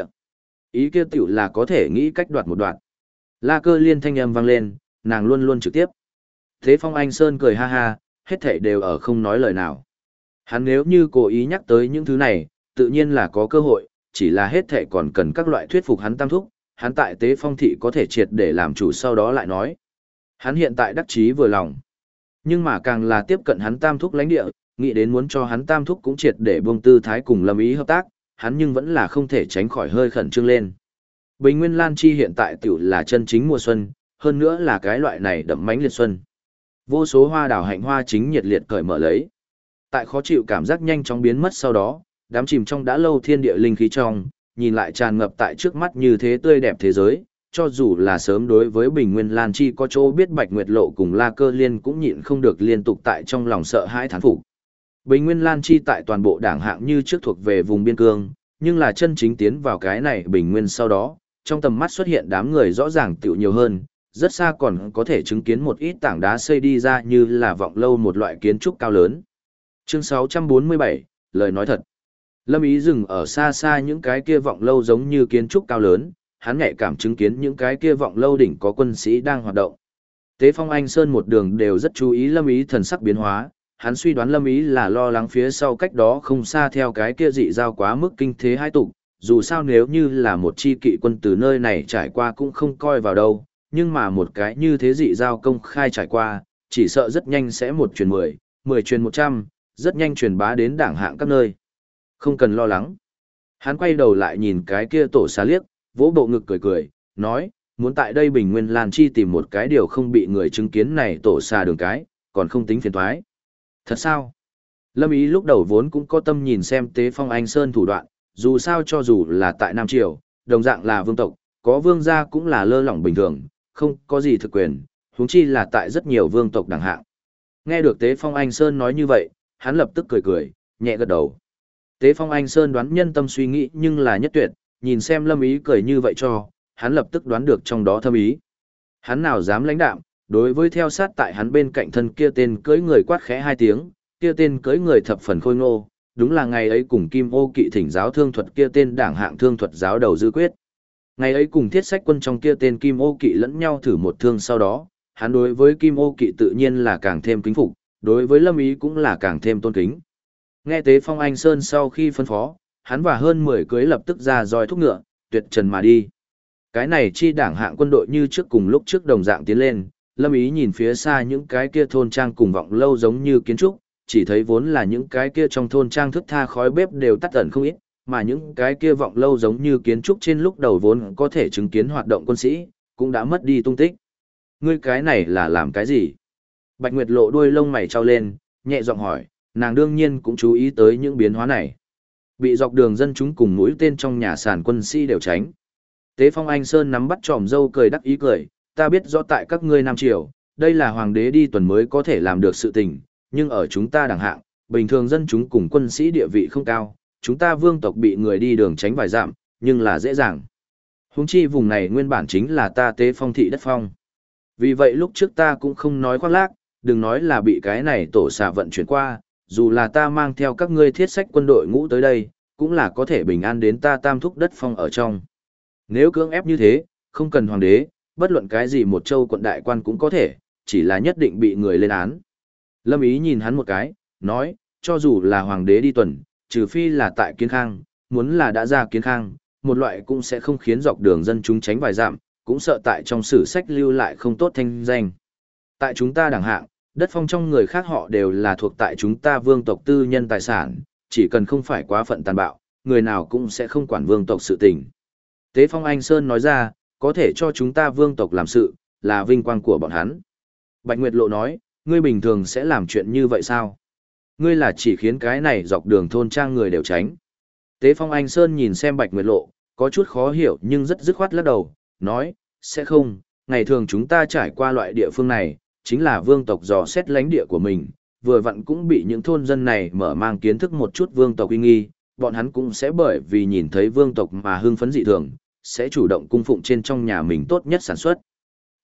Ý kia tiểu là có thể nghĩ cách đoạt một đoạn. La Cơ Liên thanh âm vang lên, nàng luôn luôn trực tiếp. Tế Phong Anh Sơn cười ha ha, hết thảy đều ở không nói lời nào. Hắn nếu như cố ý nhắc tới những thứ này, tự nhiên là có cơ hội, chỉ là hết thảy còn cần các loại thuyết phục hắn tam thúc, hắn tại Tế Phong thị có thể triệt để làm chủ sau đó lại nói. Hắn hiện tại đắc chí vừa lòng. Nhưng mà càng là tiếp cận hắn tam thúc lãnh địa, nghĩ đến muốn cho hắn tam thúc cũng triệt để buông tư thái cùng Lâm Ý hợp tác, hắn nhưng vẫn là không thể tránh khỏi hơi khẩn trương lên. Bình Nguyên Lan Chi hiện tại tiểu là chân chính mùa xuân, hơn nữa là cái loại này đậm mãnh liệt xuân. Vô số hoa đào hạnh hoa chính nhiệt liệt cởi mở lấy. Tại khó chịu cảm giác nhanh chóng biến mất sau đó, đám chìm trong đã lâu thiên địa linh khí trong, nhìn lại tràn ngập tại trước mắt như thế tươi đẹp thế giới, cho dù là sớm đối với Bình Nguyên Lan Chi có chỗ biết Bạch Nguyệt Lộ cùng La Cơ Liên cũng nhịn không được liên tục tại trong lòng sợ hãi thán phục. Bình Nguyên Lan Chi tại toàn bộ đảng hạng như trước thuộc về vùng biên cương, nhưng là chân chính tiến vào cái này Bình Nguyên sau đó, trong tầm mắt xuất hiện đám người rõ ràng tiểu nhiều hơn, rất xa còn có thể chứng kiến một ít tảng đá xây đi ra như là vọng lâu một loại kiến trúc cao lớn. Chương 647, lời nói thật. Lâm Ý dừng ở xa xa những cái kia vọng lâu giống như kiến trúc cao lớn, hắn nhạy cảm chứng kiến những cái kia vọng lâu đỉnh có quân sĩ đang hoạt động. Tế Phong Anh Sơn một đường đều rất chú ý Lâm Ý thần sắc biến hóa, hắn suy đoán Lâm Ý là lo lắng phía sau cách đó không xa theo cái kia dị giao quá mức kinh thế hai tục, dù sao nếu như là một chi kỵ quân từ nơi này trải qua cũng không coi vào đâu, nhưng mà một cái như thế dị giao công khai trải qua, chỉ sợ rất nhanh sẽ một truyền 10, 10 truyền 100, rất nhanh truyền bá đến đảng hạng các nơi. Không cần lo lắng. Hắn quay đầu lại nhìn cái kia tổ xá liếc, vỗ bộ ngực cười cười, nói, muốn tại đây Bình Nguyên Lan Chi tìm một cái điều không bị người chứng kiến này tổ xà đường cái, còn không tính phiền toái. Thật sao? Lâm Ý lúc đầu vốn cũng có tâm nhìn xem Tế Phong Anh Sơn thủ đoạn, dù sao cho dù là tại Nam Triều, đồng dạng là vương tộc, có vương gia cũng là lơ lỏng bình thường, không có gì thực quyền, huống chi là tại rất nhiều vương tộc đẳng hạng. Nghe được Tế Phong Anh Sơn nói như vậy, hắn lập tức cười cười, nhẹ gật đầu. Tế Phong Anh Sơn đoán nhân tâm suy nghĩ nhưng là nhất tuyệt, nhìn xem Lâm Ý cười như vậy cho, hắn lập tức đoán được trong đó thâm ý. Hắn nào dám lãnh đạm, đối với theo sát tại hắn bên cạnh thân kia tên cưỡi người quát khẽ hai tiếng, kia tên cưỡi người thập phần khôi ngô, đúng là ngày ấy cùng Kim Ô Kỵ thỉnh giáo thương thuật kia tên đảng hạng thương thuật giáo đầu Dư Quyết. Ngày ấy cùng Thiết Sách Quân trong kia tên Kim Ô Kỵ lẫn nhau thử một thương sau đó, hắn đối với Kim Ô Kỵ tự nhiên là càng thêm kính phục, đối với Lâm Ý cũng là càng thêm tôn kính. Nghe Tế Phong Anh Sơn sau khi phân phó, hắn và hơn 10 cưới lập tức ra roi thúc ngựa, tuyệt trần mà đi. Cái này chi đảng hạng quân đội như trước cùng lúc trước đồng dạng tiến lên, Lâm Ý nhìn phía xa những cái kia thôn trang cùng vọng lâu giống như kiến trúc, chỉ thấy vốn là những cái kia trong thôn trang thức tha khói bếp đều tắt ẩn không ít, mà những cái kia vọng lâu giống như kiến trúc trên lúc đầu vốn có thể chứng kiến hoạt động quân sĩ, cũng đã mất đi tung tích. Ngươi cái này là làm cái gì? Bạch Nguyệt Lộ đuôi lông mày trao lên, nhẹ giọng hỏi, nàng đương nhiên cũng chú ý tới những biến hóa này. Bị dọc đường dân chúng cùng mũi tên trong nhà sàn quân sĩ đều tránh. Tế Phong Anh Sơn nắm bắt tròm dâu cười đắc ý cười, ta biết rõ tại các ngươi Nam Triều, đây là hoàng đế đi tuần mới có thể làm được sự tình, nhưng ở chúng ta đẳng hạng, bình thường dân chúng cùng quân sĩ địa vị không cao, chúng ta vương tộc bị người đi đường tránh vài dặm, nhưng là dễ dàng. Huống chi vùng này nguyên bản chính là ta Tế Phong thị đất phong. Vì vậy lúc trước ta cũng không nói khoác lác, đừng nói là bị cái này tổ xạ vận chuyển qua, dù là ta mang theo các ngươi thiết sách quân đội ngũ tới đây, cũng là có thể bình an đến ta tam thúc đất phong ở trong. Nếu cưỡng ép như thế, không cần hoàng đế, bất luận cái gì một châu quận đại quan cũng có thể, chỉ là nhất định bị người lên án. Lâm Ý nhìn hắn một cái, nói, cho dù là hoàng đế đi tuần, trừ phi là tại Kiến Khang, muốn là đã ra Kiến Khang, một loại cũng sẽ không khiến dọc đường dân chúng tránh vài dặm, cũng sợ tại trong sử sách lưu lại không tốt thanh danh. Tại chúng ta đẳng hạng, đất phong trong người khác họ đều là thuộc tại chúng ta vương tộc tư nhân tài sản, chỉ cần không phải quá phận tàn bạo, người nào cũng sẽ không quản vương tộc sự tình. Tế Phong Anh Sơn nói ra, có thể cho chúng ta vương tộc làm sự, là vinh quang của bọn hắn. Bạch Nguyệt Lộ nói, ngươi bình thường sẽ làm chuyện như vậy sao? Ngươi là chỉ khiến cái này dọc đường thôn trang người đều tránh. Tế Phong Anh Sơn nhìn xem Bạch Nguyệt Lộ, có chút khó hiểu nhưng rất dứt khoát lắc đầu, nói, sẽ không, ngày thường chúng ta trải qua loại địa phương này, chính là vương tộc dò xét lãnh địa của mình, vừa vặn cũng bị những thôn dân này mở mang kiến thức một chút vương tộc uy nghi, bọn hắn cũng sẽ bởi vì nhìn thấy vương tộc mà hưng phấn dị thường, sẽ chủ động cung phụng trên trong nhà mình tốt nhất sản xuất.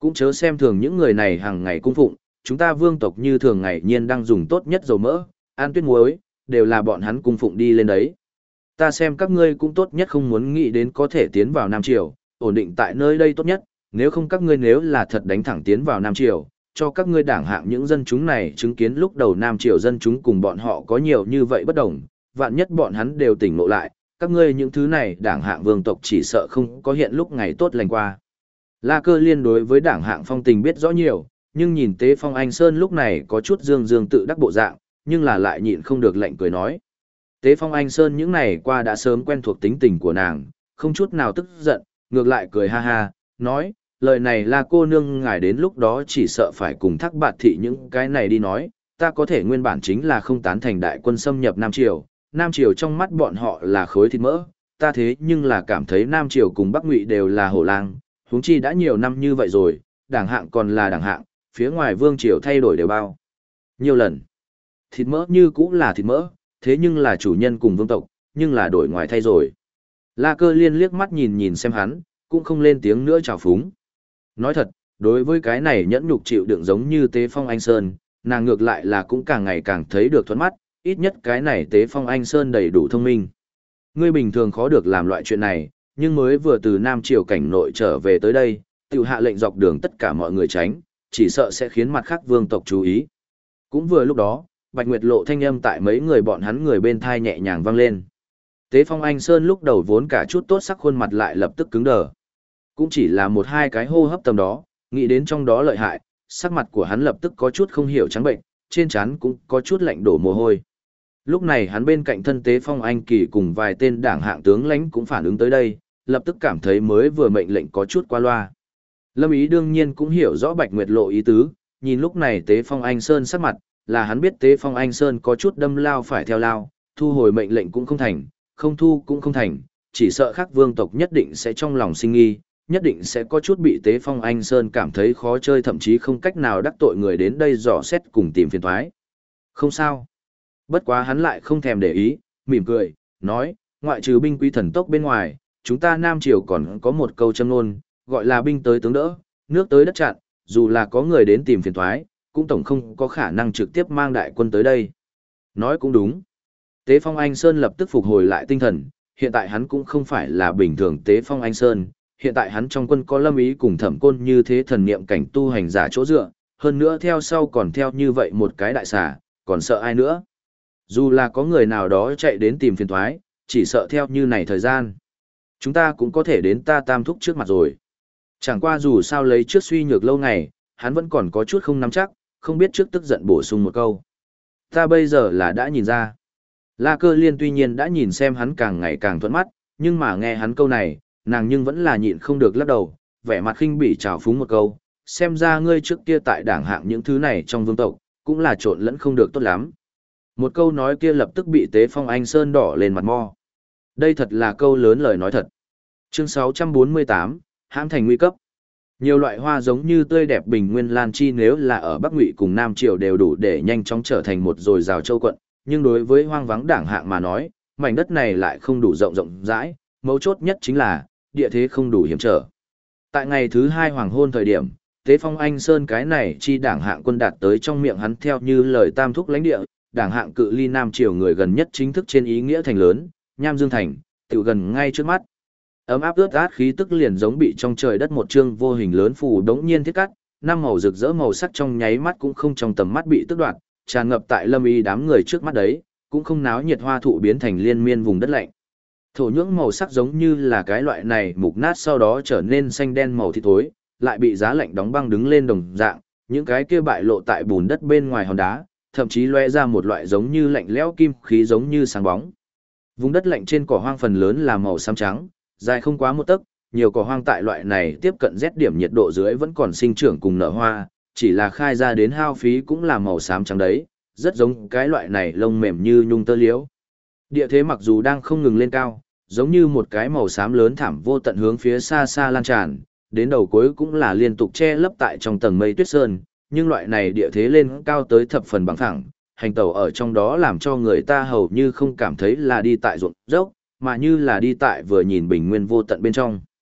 Cũng chớ xem thường những người này hàng ngày cung phụng, chúng ta vương tộc như thường ngày nhiên đang dùng tốt nhất dầu mỡ, ăn tuyết muối, đều là bọn hắn cung phụng đi lên đấy. Ta xem các ngươi cũng tốt nhất không muốn nghĩ đến có thể tiến vào Nam Triều, ổn định tại nơi đây tốt nhất, nếu không các ngươi nếu là thật đánh thẳng tiến vào Nam Triều, cho các ngươi đảng hạng những dân chúng này chứng kiến lúc đầu Nam Triều dân chúng cùng bọn họ có nhiều như vậy bất đồng, vạn nhất bọn hắn đều tỉnh ngộ lại, các ngươi những thứ này đảng hạng vương tộc chỉ sợ không có hiện lúc ngày tốt lành qua. La Cơ Liên đối với đảng hạng phong tình biết rõ nhiều, nhưng nhìn Tế Phong Anh Sơn lúc này có chút dương dương tự đắc bộ dạng, nhưng là lại nhịn không được lạnh cười nói. Tế Phong Anh Sơn những này qua đã sớm quen thuộc tính tình của nàng, không chút nào tức giận, ngược lại cười ha ha, nói, lời này là cô nương ngài đến lúc đó chỉ sợ phải cùng Thác Bạt Thị những cái này đi nói, ta có thể nguyên bản chính là không tán thành đại quân xâm nhập Nam Triều, Nam Triều trong mắt bọn họ là khối thịt mỡ, ta thế nhưng là cảm thấy Nam Triều cùng Bắc Ngụy đều là hổ lang, huống chi đã nhiều năm như vậy rồi, đảng hạng còn là đảng hạng, phía ngoài vương triều thay đổi đều bao nhiều lần. Thịt mỡ như cũng là thịt mỡ, thế nhưng là chủ nhân cùng vương tộc, nhưng là đổi ngoài thay rồi. La Cơ Liên liếc mắt nhìn nhìn xem hắn, cũng không lên tiếng nữa chào phúng. Nói thật, đối với cái này nhẫn nhục chịu đựng giống như Tế Phong Anh Sơn, nàng ngược lại là cũng càng ngày càng thấy được thuận mắt, ít nhất cái này Tế Phong Anh Sơn đầy đủ thông minh. Ngươi bình thường khó được làm loại chuyện này, nhưng mới vừa từ Nam Triều cảnh nội trở về tới đây, tiểu hạ lệnh dọc đường tất cả mọi người tránh, chỉ sợ sẽ khiến mặt khác vương tộc chú ý. Cũng vừa lúc đó, Bạch Nguyệt Lộ thanh âm tại mấy người bọn hắn người bên thai nhẹ nhàng vang lên. Tế Phong Anh Sơn lúc đầu vốn cả chút tốt sắc khuôn mặt lại lập tức cứng đờ. Cũng chỉ là một hai cái hô hấp tầm đó, nghĩ đến trong đó lợi hại, sắc mặt của hắn lập tức có chút không hiểu trắng bệnh, trên trán cũng có chút lạnh đổ mồ hôi. Lúc này hắn bên cạnh thân Tế Phong Anh Kỳ cùng vài tên đảng hạng tướng lãnh cũng phản ứng tới đây, lập tức cảm thấy mới vừa mệnh lệnh có chút qua loa. Lâm Ý đương nhiên cũng hiểu rõ Bạch Nguyệt Lộ ý tứ, nhìn lúc này Tế Phong Anh Sơn sắc mặt, là hắn biết Tế Phong Anh Sơn có chút đâm lao phải theo lao, thu hồi mệnh lệnh cũng không thành, không thu cũng không thành, chỉ sợ khác vương tộc nhất định sẽ trong lòng sinh nghi, nhất định sẽ có chút bị Tế Phong Anh Sơn cảm thấy khó chơi thậm chí không cách nào đắc tội người đến đây dò xét cùng tìm phiền toái. Không sao. Bất quá hắn lại không thèm để ý, mỉm cười, nói, ngoại trừ binh quý thần tốc bên ngoài, chúng ta Nam Triều còn có một câu châm ngôn, gọi là binh tới tướng đỡ, nước tới đất chặn, dù là có người đến tìm phiền toái, cũng tổng không có khả năng trực tiếp mang đại quân tới đây. Nói cũng đúng. Tế Phong Anh Sơn lập tức phục hồi lại tinh thần, hiện tại hắn cũng không phải là bình thường Tế Phong Anh Sơn, hiện tại hắn trong quân có Lâm Ý cùng Thẩm Côn như thế thần niệm cảnh tu hành giả chỗ dựa, hơn nữa theo sau còn theo như vậy một cái đại xà, còn sợ ai nữa. Dù là có người nào đó chạy đến tìm phiền toái, chỉ sợ theo như này thời gian. Chúng ta cũng có thể đến ta Tam Thúc trước mặt rồi. Chẳng qua dù sao lấy trước suy nhược lâu ngày, hắn vẫn còn có chút không nắm chắc, không biết trước tức giận bổ sung một câu. Ta bây giờ là đã nhìn ra. La Cơ Liên tuy nhiên đã nhìn xem hắn càng ngày càng thuận mắt, nhưng mà nghe hắn câu này, nàng nhưng vẫn là nhịn không được lắc đầu, vẻ mặt khinh bỉ trào phúng một câu, xem ra ngươi trước kia tại đảng hạng những thứ này trong vương tộc, cũng là trộn lẫn không được tốt lắm. Một câu nói kia lập tức bị Tế Phong Anh Sơn đỏ lên mặt mo. Đây thật là câu lớn lời nói thật. Chương 648, hãm thành nguy cấp. Nhiều loại hoa giống như tươi đẹp bình nguyên lan chi nếu là ở Bắc Ngụy cùng Nam Triều đều đủ để nhanh chóng trở thành một dồi dào châu quận, nhưng đối với hoang vắng đảng hạng mà nói, mảnh đất này lại không đủ rộng rộng rãi, mấu chốt nhất chính là địa thế không đủ hiểm trở. Tại ngày thứ 2 hoàng hôn thời điểm, Tế Phong Anh Sơn cái này chi đảng hạng quân đạt tới trong miệng hắn theo như lời Tam Thúc lãnh địa, đảng hạng cự ly Nam Triều người gần nhất chính thức trên ý nghĩa thành lớn, Nham Dương thành, tự gần ngay trước mắt. Ấm áp ướt át khí tức liền giống bị trong trời đất một chương vô hình lớn phù đống nhiên thiết cắt, năm màu rực rỡ màu sắc trong nháy mắt cũng không trong tầm mắt bị tước đoạt, tràn ngập tại Lâm Y đám người trước mắt đấy, cũng không náo nhiệt hoa thụ biến thành liên miên vùng đất lạnh. Thổ nhưỡng màu sắc giống như là cái loại này mục nát sau đó trở nên xanh đen màu thịt thối, lại bị giá lạnh đóng băng đứng lên đồng dạng, những cái kia bại lộ tại bùn đất bên ngoài hòn đá, thậm chí lóe ra một loại giống như lạnh lẽo kim khí giống như sáng bóng. Vùng đất lạnh trên cỏ hoang phần lớn là màu xám trắng, dài không quá một tấc, nhiều cỏ hoang tại loại này tiếp cận rét điểm nhiệt độ dưới vẫn còn sinh trưởng cùng nở hoa, chỉ là khai ra đến hao phí cũng là màu xám trắng đấy, rất giống cái loại này lông mềm như nhung tơ liễu. Địa thế mặc dù đang không ngừng lên cao, giống như một cái màu xám lớn thảm vô tận hướng phía xa xa lan tràn, đến đầu cuối cũng là liên tục che lấp tại trong tầng mây tuyết sơn, nhưng loại này địa thế lên cao tới thập phần bằng phẳng, hành tẩu ở trong đó làm cho người ta hầu như không cảm thấy là đi tại ruộng dốc, mà như là đi tại vừa nhìn bình nguyên vô tận bên trong.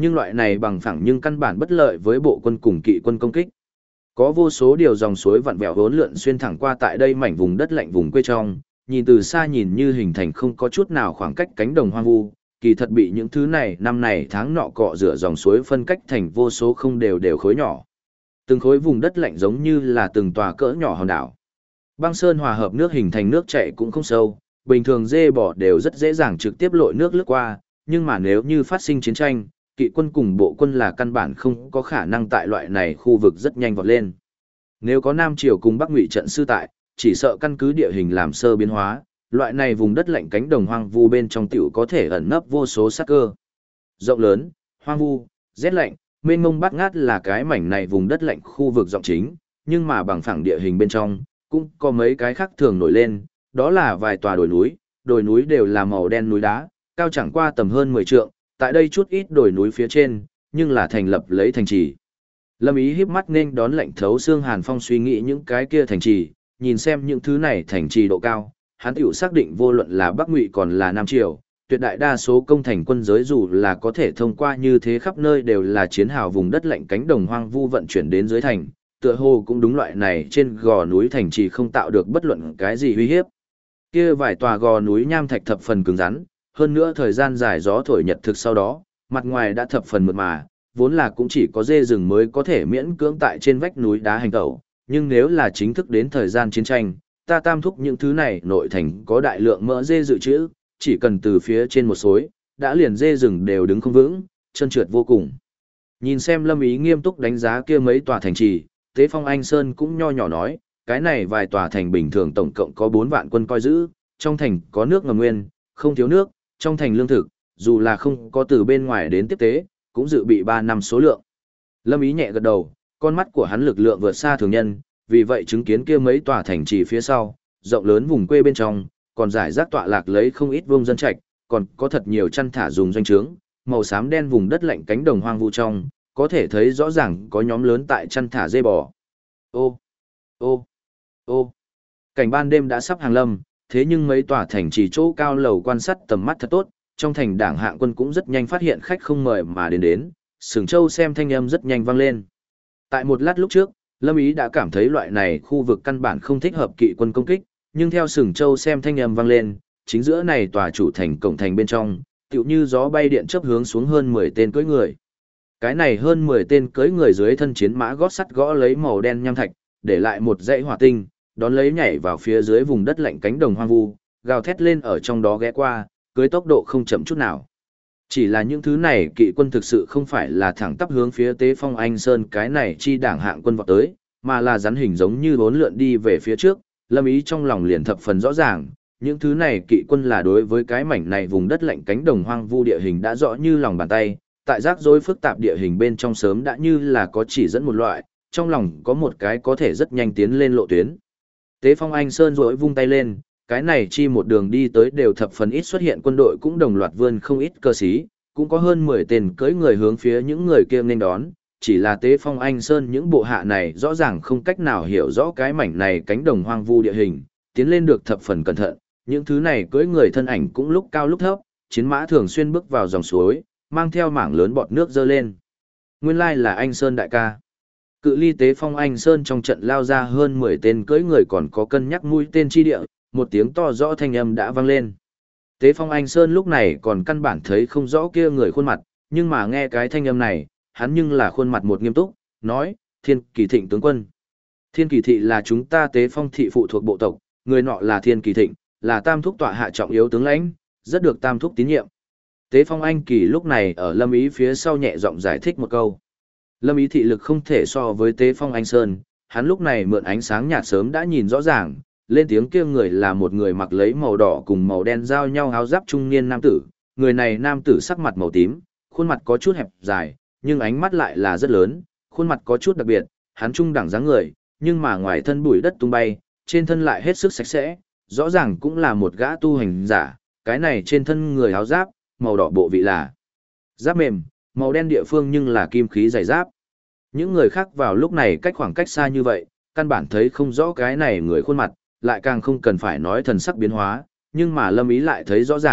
Nhưng loại này bằng phẳng nhưng căn bản bất lợi với bộ quân cùng kỵ quân công kích. Có vô số điều dòng suối vặn vẹo hỗn lượn xuyên thẳng qua tại đây mảnh vùng đất lạnh vùng quê trong, nhìn từ xa nhìn như hình thành không có chút nào khoảng cách cánh đồng hoang vu, kỳ thật bị những thứ này năm này tháng nọ cọ rửa dòng suối phân cách thành vô số không đều đều khối nhỏ. Từng khối vùng đất lạnh giống như là từng tòa cỡ nhỏ hòn đảo. Băng sơn hòa hợp nước hình thành nước chảy cũng không sâu, bình thường dê bò đều rất dễ dàng trực tiếp lội nước lướt qua, nhưng mà nếu như phát sinh chiến tranh, kỵ quân cùng bộ quân là căn bản không có khả năng tại loại này khu vực rất nhanh vọt lên. Nếu có Nam Triều cùng Bắc Ngụy trận sư tại, chỉ sợ căn cứ địa hình làm sơ biến hóa, loại này vùng đất lạnh cánh đồng hoang vu bên trong tiểu có thể ẩn nấp vô số sát cơ. Rộng lớn, hoang vu, rét lạnh, mênh mông bát ngát là cái mảnh này vùng đất lạnh khu vực rộng chính, nhưng mà bằng phẳng địa hình bên trong, cũng có mấy cái khác thường nổi lên, đó là vài tòa đồi núi đều là màu đen núi đá, cao chẳng qua tầm hơn 10 trượng, tại đây chút ít đồi núi phía trên, nhưng là thành lập lấy thành trì. Lâm Ý híp mắt nên đón lạnh thấu xương hàn phong suy nghĩ những cái kia thành trì, nhìn xem những thứ này thành trì độ cao, hắn tiểu xác định vô luận là Bắc Ngụy còn là Nam Triều, tuyệt đại đa số công thành quân giới dù là có thể thông qua như thế khắp nơi đều là chiến hào vùng đất lạnh cánh đồng hoang vu vận chuyển đến dưới thành, tựa hồ cũng đúng loại này trên gò núi thành trì không tạo được bất luận cái gì uy hiếp. Kia vài tòa gò núi nham thạch thập phần cứng rắn, hơn nữa thời gian dài gió thổi nhật thực sau đó, mặt ngoài đã thập phần mượt mà, vốn là cũng chỉ có dê rừng mới có thể miễn cưỡng tại trên vách núi đá hành tẩu, nhưng nếu là chính thức đến thời gian chiến tranh, ta tam thúc những thứ này nội thành có đại lượng mỡ dê dự trữ, chỉ cần từ phía trên một xối, đã liền dê rừng đều đứng không vững, chân trượt vô cùng. Nhìn xem Lâm Ý nghiêm túc đánh giá kia mấy tòa thành trì, Tế Phong Anh Sơn cũng nho nhỏ nói, cái này vài tòa thành bình thường tổng cộng có 4 vạn quân coi giữ, trong thành có nước ngầm nguyên, không thiếu nước, trong thành lương thực, dù là không có từ bên ngoài đến tiếp tế, cũng dự bị 3 năm số lượng. Lâm Ý nhẹ gật đầu, con mắt của hắn lực lượng vượt xa thường nhân, vì vậy chứng kiến kia mấy tòa thành trì phía sau, rộng lớn vùng quê bên trong, còn giải rác tọa lạc lấy không ít vương dân trạch, còn có thật nhiều chăn thả dùng doanh trướng, màu xám đen vùng đất lạnh cánh đồng hoang vu trong, có thể thấy rõ ràng có nhóm lớn tại chăn thả dê bò. Ô, ô, ô. Cảnh ban đêm đã sắp hàng lâm, thế nhưng mấy tòa thành trì chỗ cao lầu quan sát tầm mắt thật tốt, trong thành đảng hạng quân cũng rất nhanh phát hiện khách không mời mà đến, Sừng Châu xem thanh âm rất nhanh vang lên. Tại một lát lúc trước, Lâm Ý đã cảm thấy loại này khu vực căn bản không thích hợp kỵ quân công kích, nhưng theo Sừng Châu xem thanh âm vang lên, chính giữa này tòa chủ thành cổng thành bên trong, tựu như gió bay điện chớp hướng xuống hơn 10 tên cưỡi người. Cái này hơn 10 tên cưỡi người dưới thân chiến mã gót sắt gõ lấy màu đen nham thạch, để lại một dãy hỏa tinh, đón lấy nhảy vào phía dưới vùng đất lạnh cánh đồng hoang vu, gào thét lên ở trong đó ghé qua, cưới tốc độ không chậm chút nào. Chỉ là những thứ này kỵ quân thực sự không phải là thẳng tắp hướng phía Tế Phong Anh Sơn cái này chi đảng hạng quân vọt tới, mà là rắn hình giống như bốn lượn đi về phía trước, Lâm Ý trong lòng liền thập phần rõ ràng, những thứ này kỵ quân là đối với cái mảnh này vùng đất lạnh cánh đồng hoang vu địa hình đã rõ như lòng bàn tay, tại rắc rối phức tạp địa hình bên trong sớm đã như là có chỉ dẫn một loại, trong lòng có một cái có thể rất nhanh tiến lên lộ tuyến. Tế Phong Anh Sơn rỗi vung tay lên, cái này chi một đường đi tới đều thập phần ít xuất hiện quân đội cũng đồng loạt vươn không ít cơ sĩ, cũng có hơn 10 tên cưỡi người hướng phía những người kia nên đón, chỉ là Tế Phong Anh Sơn những bộ hạ này rõ ràng không cách nào hiểu rõ cái mảnh này cánh đồng hoang vu địa hình, tiến lên được thập phần cẩn thận, những thứ này cưỡi người thân ảnh cũng lúc cao lúc thấp, chiến mã thường xuyên bước vào dòng suối, mang theo mảng lớn bọt nước dơ lên. Nguyên lai là Anh Sơn đại ca. Cự ly Tế Phong Anh Sơn trong trận lao ra hơn 10 tên cưỡi người còn có cân nhắc mũi tên chi địa, một tiếng to rõ thanh âm đã vang lên. Tế Phong Anh Sơn lúc này còn căn bản thấy không rõ kia người khuôn mặt, nhưng mà nghe cái thanh âm này, hắn nhưng là khuôn mặt một nghiêm túc, nói, Thiên Kỳ Thịnh tướng quân. Thiên Kỳ Thị là chúng ta Tế Phong thị phụ thuộc bộ tộc, người nọ là Thiên Kỳ Thịnh, là tam thúc tọa hạ trọng yếu tướng lãnh, rất được tam thúc tín nhiệm. Tế Phong Anh Kỳ lúc này ở Lâm Ý phía sau nhẹ giọng giải thích một câu. Lâm Ý thị lực không thể so với Tế Phong Anh Sơn, hắn lúc này mượn ánh sáng nhạt sớm đã nhìn rõ ràng, lên tiếng kia người là một người mặc lấy màu đỏ cùng màu đen giao nhau áo giáp trung niên nam tử, người này nam tử sắc mặt màu tím, khuôn mặt có chút hẹp dài, nhưng ánh mắt lại là rất lớn, khuôn mặt có chút đặc biệt, hắn trung đẳng dáng người, nhưng mà ngoài thân bụi đất tung bay, trên thân lại hết sức sạch sẽ, rõ ràng cũng là một gã tu hành giả, cái này trên thân người áo giáp, màu đỏ bộ vị là giáp mềm, màu đen địa phương nhưng là kim khí dày giáp. Những người khác vào lúc này cách khoảng cách xa như vậy, căn bản thấy không rõ cái này người khuôn mặt, lại càng không cần phải nói thần sắc biến hóa, nhưng mà Lâm Ý lại thấy rõ ràng,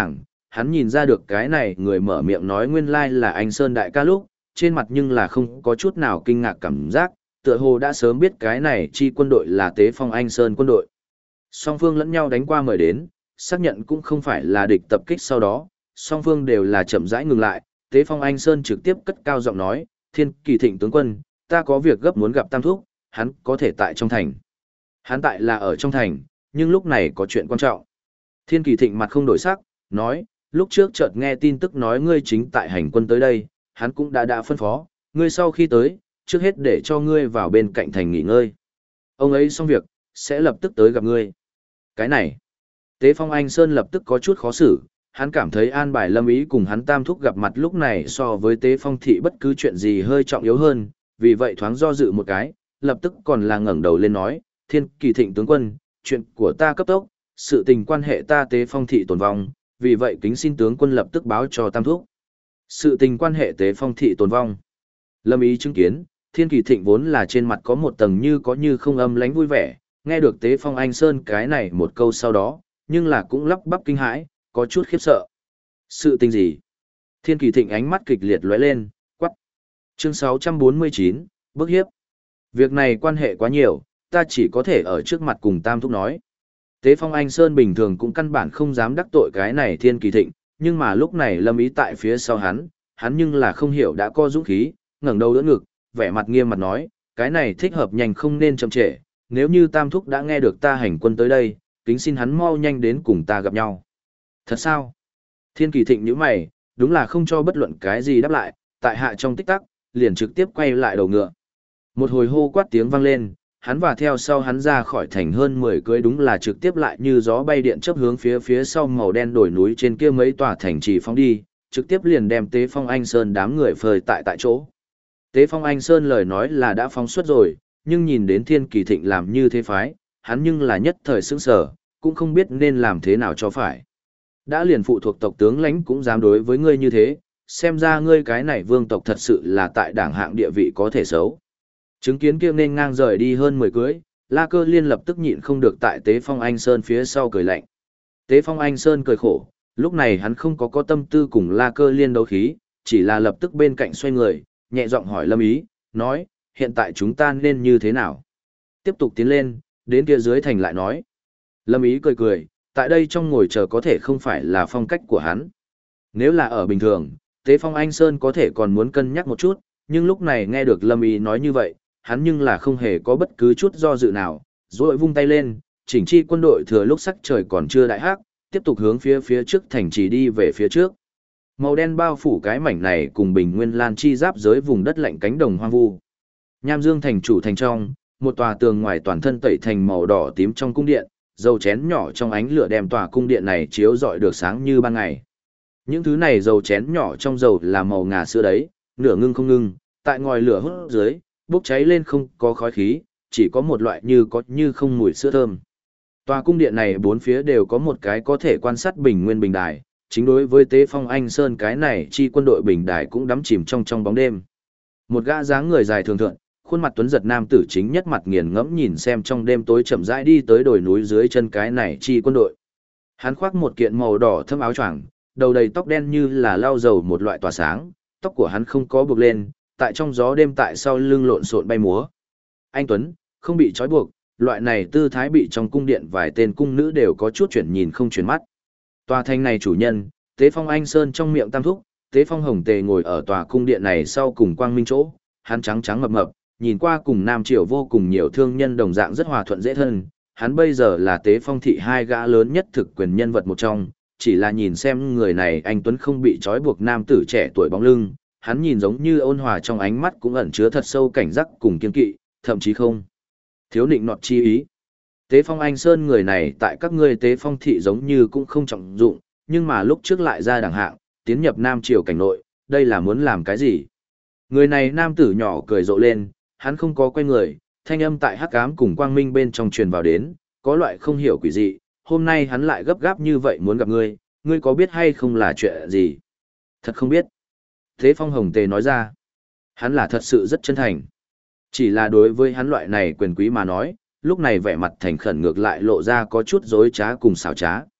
hắn nhìn ra được cái này người mở miệng nói nguyên lai là anh Sơn đại ca lúc, trên mặt nhưng là không có chút nào kinh ngạc cảm giác, tựa hồ đã sớm biết cái này chi quân đội là Tế Phong Anh Sơn quân đội. Song phương lẫn nhau đánh qua mời đến, xác nhận cũng không phải là địch tập kích sau đó, song phương đều là chậm rãi ngừng lại, Tế Phong Anh Sơn trực tiếp cất cao giọng nói, Thiên Kỳ Thịnh tướng quân, ta có việc gấp muốn gặp Tam Thúc, hắn có thể tại trong thành. Hắn tại là ở trong thành, nhưng lúc này có chuyện quan trọng. Thiên Kỳ Thịnh mặt không đổi sắc, nói, lúc trước chợt nghe tin tức nói ngươi chính tại hành quân tới đây, hắn cũng đã phân phó, ngươi sau khi tới, trước hết để cho ngươi vào bên cạnh thành nghỉ ngơi. Ông ấy xong việc, sẽ lập tức tới gặp ngươi. Cái này, Tế Phong Anh Sơn lập tức có chút khó xử, hắn cảm thấy an bài Lâm Ý cùng hắn Tam Thúc gặp mặt lúc này so với Tế Phong thị bất cứ chuyện gì hơi trọng yếu hơn, vì vậy thoáng do dự một cái, lập tức còn là ngẩng đầu lên nói, Thiên Kỳ Thịnh tướng quân, chuyện của ta cấp tốc, sự tình quan hệ ta Tế Phong thị tồn vong, vì vậy kính xin tướng quân lập tức báo cho Tam Thúc. Sự tình quan hệ Tế Phong thị tồn vong. Lâm Ý chứng kiến, Thiên Kỳ Thịnh vốn là trên mặt có một tầng như có như không âm lánh vui vẻ, nghe được Tế Phong Anh Sơn cái này một câu sau đó, nhưng là cũng lắp bắp kinh hãi, có chút khiếp sợ. Sự tình gì? Thiên Kỳ Thịnh ánh mắt kịch liệt lóe lên, quắc. Chương 649, bức hiếp. Việc này quan hệ quá nhiều, ta chỉ có thể ở trước mặt cùng Tam Thúc nói. Tế Phong Anh Sơn bình thường cũng căn bản không dám đắc tội cái này Thiên Kỳ Thịnh, nhưng mà lúc này Lâm Ý tại phía sau hắn nhưng là không hiểu đã có dũng khí, ngẩng đầu đỡ ngực, vẻ mặt nghiêm mặt nói, cái này thích hợp nhanh không nên chậm trễ, nếu như Tam Thúc đã nghe được ta hành quân tới đây, kính xin hắn mau nhanh đến cùng ta gặp nhau. Thật sao? Thiên Kỳ Thịnh nhíu mày, đúng là không cho bất luận cái gì đáp lại, tại hạ trong tích tắc, liền trực tiếp quay lại đầu ngựa. Một hồi hô quát tiếng vang lên, hắn và theo sau hắn ra khỏi thành hơn 10 cưỡi đúng là trực tiếp lại như gió bay điện chớp hướng phía sau màu đen đồi núi trên kia mấy tòa thành trì phóng đi, trực tiếp liền đem Tế Phong Anh Sơn đám người phơi tại chỗ. Tế Phong Anh Sơn lời nói là đã phóng xuất rồi, nhưng nhìn đến Thiên Kỳ Thịnh làm như thế phái, hắn nhưng là nhất thời sững sờ, cũng không biết nên làm thế nào cho phải. Đã liền phụ thuộc tộc tướng lãnh cũng dám đối với ngươi như thế, xem ra ngươi cái này vương tộc thật sự là tại đảng hạng địa vị có thể xấu. Chứng kiến kia nên ngang rời đi hơn 10 cưỡi, La Cơ Liên lập tức nhịn không được tại Tế Phong Anh Sơn phía sau cười lạnh. Tế Phong Anh Sơn cười khổ, lúc này hắn không có tâm tư cùng La Cơ Liên đấu khí, chỉ là lập tức bên cạnh xoay người, nhẹ giọng hỏi Lâm Ý, nói, hiện tại chúng ta nên như thế nào? Tiếp tục tiến lên, đến kia dưới thành lại nói. Lâm Ý cười cười, tại đây trong ngồi chờ có thể không phải là phong cách của hắn. Nếu là ở bình thường, Tế Phong Anh Sơn có thể còn muốn cân nhắc một chút, nhưng lúc này nghe được Lâm Ý nói như vậy, hắn nhưng là không hề có bất cứ chút do dự nào, rồi vung tay lên, chỉnh chi quân đội thừa lúc sắc trời còn chưa đại hắc, tiếp tục hướng phía trước thành trì đi về phía trước. Màu đen bao phủ cái mảnh này cùng Bình Nguyên Lan chi giáp giới vùng đất lạnh cánh đồng hoang vu. Nham Dương thành chủ thành trong, một tòa tường ngoài toàn thân tẩy thành màu đỏ tím trong cung điện, dầu chén nhỏ trong ánh lửa đem tòa cung điện này chiếu rọi được sáng như ban ngày. Những thứ này dầu chén nhỏ trong dầu là màu ngà sữa đấy, nửa ngưng không ngưng, tại ngòi lửa hút dưới, bốc cháy lên không có khói khí, chỉ có một loại như có như không mùi sữa thơm. Tòa cung điện này bốn phía đều có một cái có thể quan sát bình nguyên bình đài, chính đối với Tế Phong Anh Sơn cái này chi quân đội bình đài cũng đắm chìm trong bóng đêm. Một gã dáng người dài thường thượng, khuôn mặt tuấn giật nam tử chính nhất mặt nghiền ngẫm nhìn xem trong đêm tối chậm rãi đi tới đồi núi dưới chân cái này chi quân đội. Hắn khoác một kiện màu đỏ thâm áo choàng, đầu đầy tóc đen như là lau dầu một loại tỏa sáng, tóc của hắn không có buộc lên, tại trong gió đêm tại sau lưng lộn xộn bay múa. Anh Tuấn, không bị trói buộc, loại này tư thái bị trong cung điện vài tên cung nữ đều có chút chuyển nhìn không chuyển mắt. Tòa thành này chủ nhân, Tế Phong Anh Sơn trong miệng Tam Thúc, Tế Phong Hồng Tề ngồi ở tòa cung điện này sau cùng quang minh chỗ, hắn trắng trắng mập mập, nhìn qua cùng Nam Triều vô cùng nhiều thương nhân đồng dạng rất hòa thuận dễ thân, hắn bây giờ là Tế Phong thị hai gã lớn nhất thực quyền nhân vật một trong, chỉ là nhìn xem người này anh Tuấn không bị trói buộc nam tử trẻ tuổi bóng lưng, hắn nhìn giống như ôn hòa trong ánh mắt cũng ẩn chứa thật sâu cảnh giác cùng kiên kỵ, thậm chí không thiếu nịnh nọt chi ý. Tế Phong Anh Sơn người này tại các ngươi Tế Phong thị giống như cũng không trọng dụng, nhưng mà lúc trước lại ra đẳng hạng, tiến nhập Nam Triều cảnh nội, đây là muốn làm cái gì? Người này nam tử nhỏ cười rộ lên, hắn không có quay người, thanh âm tại hắc ám cùng quang minh bên trong truyền vào đến, có loại không hiểu quỷ dị, hôm nay hắn lại gấp gáp như vậy muốn gặp ngươi, ngươi có biết hay không là chuyện gì? Thật không biết. Tế Phong Hồng Tề nói ra, hắn là thật sự rất chân thành. Chỉ là đối với hắn loại này quyền quý mà nói, lúc này vẻ mặt thành khẩn ngược lại lộ ra có chút dối trá cùng xảo trá.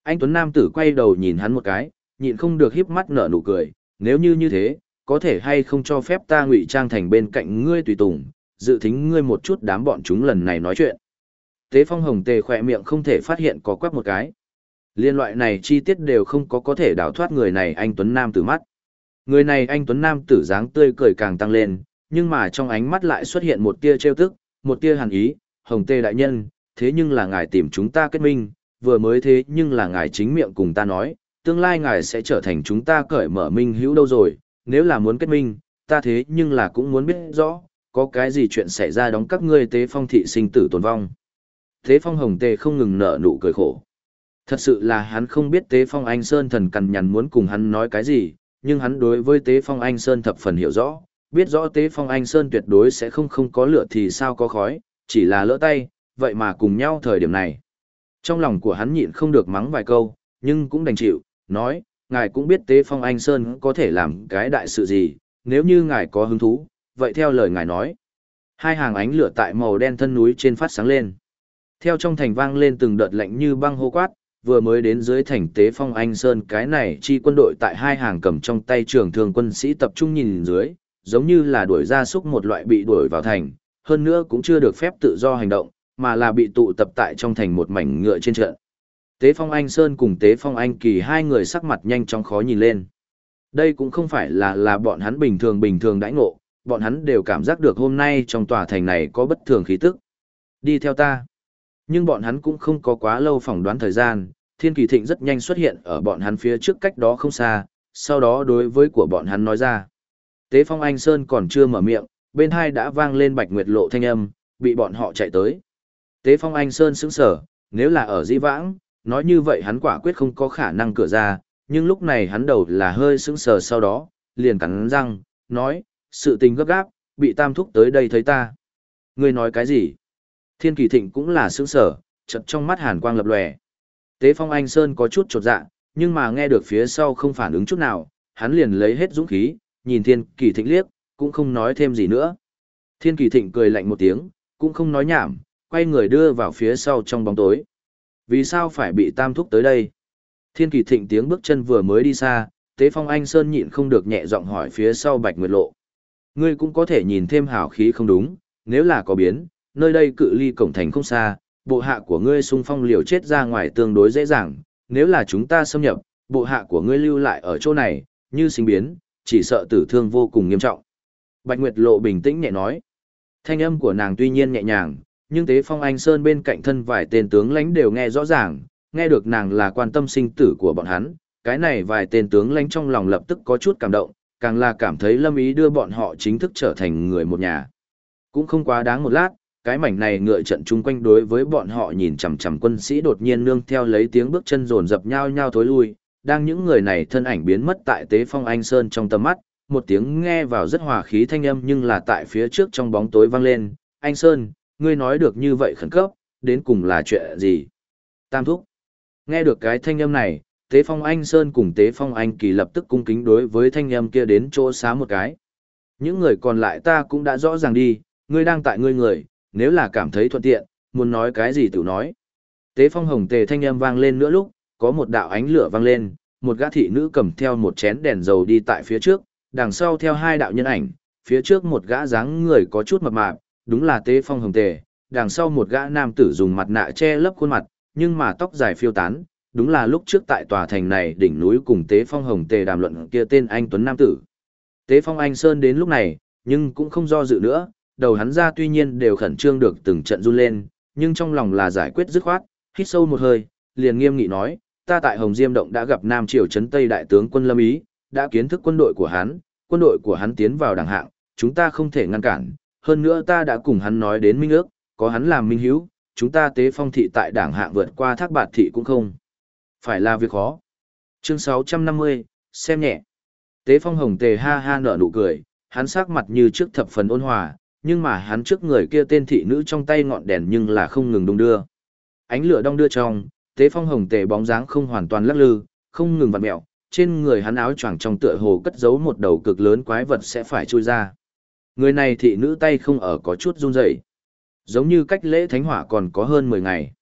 Anh Tuấn Nam tử quay đầu nhìn hắn một cái, nhịn không được híp mắt nở nụ cười, nếu như thế, có thể hay không cho phép ta ngụy trang thành bên cạnh ngươi tùy tùng, dự thính ngươi một chút đám bọn chúng lần này nói chuyện. Tế Phong Hồng Tề khỏe miệng không thể phát hiện có quắc một cái. Liên loại này chi tiết đều không có thể đào thoát người này anh Tuấn Nam tử mắt. Người này anh Tuấn Nam tử dáng tươi cười càng tăng lên, nhưng mà trong ánh mắt lại xuất hiện một tia trêu tức, một tia hàn ý, Hồng Tề đại nhân, thế nhưng là ngài tìm chúng ta kết minh, vừa mới thế nhưng là ngài chính miệng cùng ta nói, tương lai ngài sẽ trở thành chúng ta cởi mở minh hữu đâu rồi, nếu là muốn kết minh, ta thế nhưng là cũng muốn biết rõ, có cái gì chuyện xảy ra đóng các ngươi Tế Phong thị sinh tử tồn vong. Tế Phong Hồng Tề không ngừng nở nụ cười khổ. Thật sự là hắn không biết Tế Phong Anh Sơn thần cằn nhằn muốn cùng hắn nói cái gì, nhưng hắn đối với Tế Phong Anh Sơn thập phần hiểu rõ, biết rõ Tế Phong Anh Sơn tuyệt đối sẽ không có lửa thì sao có khói, chỉ là lỡ tay, vậy mà cùng nhau thời điểm này. Trong lòng của hắn nhịn không được mắng vài câu, nhưng cũng đành chịu, nói, ngài cũng biết Tế Phong Anh Sơn có thể làm cái đại sự gì, nếu như ngài có hứng thú, vậy theo lời ngài nói. Hai hàng ánh lửa tại màu đen thân núi trên phát sáng lên. Theo trong thành vang lên từng đợt lạnh như băng hô quát, vừa mới đến dưới thành Tế Phong Anh Sơn cái này chi quân đội tại hai hàng cầm trong tay trường thương quân sĩ tập trung nhìn dưới, giống như là đuổi gia súc một loại bị đuổi vào thành, hơn nữa cũng chưa được phép tự do hành động, mà là bị tụ tập tại trong thành một mảnh ngựa trên trận. Tế Phong Anh Sơn cùng Tế Phong Anh Kỳ hai người sắc mặt nhanh chóng khó nhìn lên. Đây cũng không phải là bọn hắn bình thường đãi ngộ, bọn hắn đều cảm giác được hôm nay trong tòa thành này có bất thường khí tức. Đi theo ta. Nhưng bọn hắn cũng không có quá lâu phỏng đoán thời gian, Thiên Kỳ Thịnh rất nhanh xuất hiện ở bọn hắn phía trước cách đó không xa, sau đó đối với của bọn hắn nói ra. Tế Phong Anh Sơn còn chưa mở miệng, bên hai đã vang lên Bạch Nguyệt Lộ thanh âm, bị bọn họ chạy tới. Tế Phong Anh Sơn sững sở, nếu là ở dĩ vãng, nói như vậy hắn quả quyết không có khả năng cửa ra, nhưng lúc này hắn đầu là hơi sững sờ sau đó, liền cắn răng, nói, sự tình gấp gáp, bị Tam Thúc tới đây thấy ta. Ngươi nói cái gì? Thiên Kỳ Thịnh cũng là sững sờ, chợt trong mắt hàn quang lập lòe. Tế Phong Anh Sơn có chút chột dạ, nhưng mà nghe được phía sau không phản ứng chút nào, hắn liền lấy hết dũng khí, nhìn Thiên Kỳ Thịnh liếc, cũng không nói thêm gì nữa. Thiên Kỳ Thịnh cười lạnh một tiếng, cũng không nói nhảm, quay người đưa vào phía sau trong bóng tối. Vì sao phải bị Tam Thúc tới đây? Thiên Kỳ Thịnh tiếng bước chân vừa mới đi xa, Tế Phong Anh Sơn nhịn không được nhẹ giọng hỏi phía sau Bạch Nguyệt Lộ. Ngươi cũng có thể nhìn thêm hào khí không đúng, nếu là có biến, nơi đây cự ly cổng thành không xa, bộ hạ của ngươi xung phong liều chết ra ngoài tương đối dễ dàng, nếu là chúng ta xâm nhập, bộ hạ của ngươi lưu lại ở chỗ này, như sinh biến, chỉ sợ tử thương vô cùng nghiêm trọng. Bạch Nguyệt Lộ bình tĩnh nhẹ nói. Thanh âm của nàng tuy nhiên nhẹ nhàng, nhưng Tế Phong Anh Sơn bên cạnh thân vài tên tướng lãnh đều nghe rõ ràng, nghe được nàng là quan tâm sinh tử của bọn hắn, cái này vài tên tướng lãnh trong lòng lập tức có chút cảm động, càng là cảm thấy Lâm Ý đưa bọn họ chính thức trở thành người một nhà. Cũng không quá đáng một lát, cái mảnh này ngựa trận chung quanh đối với bọn họ nhìn chằm chằm quân sĩ đột nhiên nương theo lấy tiếng bước chân rồn rập nhau nhau thối lui, đang những người này thân ảnh biến mất tại Tế Phong Anh Sơn trong tầm mắt, một tiếng nghe vào rất hòa khí thanh âm nhưng là tại phía trước trong bóng tối vang lên, "Anh Sơn, ngươi nói được như vậy khẩn cấp, đến cùng là chuyện gì?" Tam Thúc. Nghe được cái thanh âm này, Tế Phong Anh Sơn cùng Tế Phong Anh Kỳ lập tức cung kính đối với thanh âm kia đến chỗ xá một cái. Những người còn lại ta cũng đã rõ ràng đi, ngươi đang tại ngươi người, nếu là cảm thấy thuận tiện, muốn nói cái gì tự nói. Tế Phong Hồng Tề thanh âm vang lên nữa lúc, có một đạo ánh lửa vang lên, một gã thị nữ cầm theo một chén đèn dầu đi tại phía trước, đằng sau theo hai đạo nhân ảnh, phía trước một gã dáng người có chút mập mạp, đúng là Tế Phong Hồng Tề, đằng sau một gã nam tử dùng mặt nạ che lấp khuôn mặt, nhưng mà tóc dài phiêu tán, đúng là lúc trước tại tòa thành này đỉnh núi cùng Tế Phong Hồng Tề đàm luận kia tên anh tuấn nam tử. Tế Phong Anh Sơn đến lúc này, nhưng cũng không do dự nữa, đầu hắn ra tuy nhiên đều khẩn trương được từng trận run lên, nhưng trong lòng là giải quyết dứt khoát, hít sâu một hơi, liền nghiêm nghị nói, ta tại Hồng Diêm Động đã gặp Nam Triều trấn Tây đại tướng quân Lâm Ý, đã kiến thức quân đội của hắn tiến vào đẳng hạng, chúng ta không thể ngăn cản, hơn nữa ta đã cùng hắn nói đến minh ước, có hắn làm minh hữu, chúng ta Tế Phong thị tại đảng hạng vượt qua Thác Bạt thị cũng không phải là việc khó. Chương 650, xem nhẹ. Tế Phong Hồng Tề ha ha nở nụ cười, hắn sắc mặt như trước thập phần ôn hòa, nhưng mà hắn trước người kia tên thị nữ trong tay ngọn đèn nhưng là không ngừng đung đưa. Ánh lửa đong đưa trong, Tế Phong Hồng Tề bóng dáng không hoàn toàn lắc lư, không ngừng vặn mèo, trên người hắn áo choàng trong tựa hồ cất giấu một đầu cực lớn quái vật sẽ phải chui ra. Người này thị nữ tay không ở có chút run rẩy, giống như cách lễ thánh hỏa còn có hơn 10 ngày.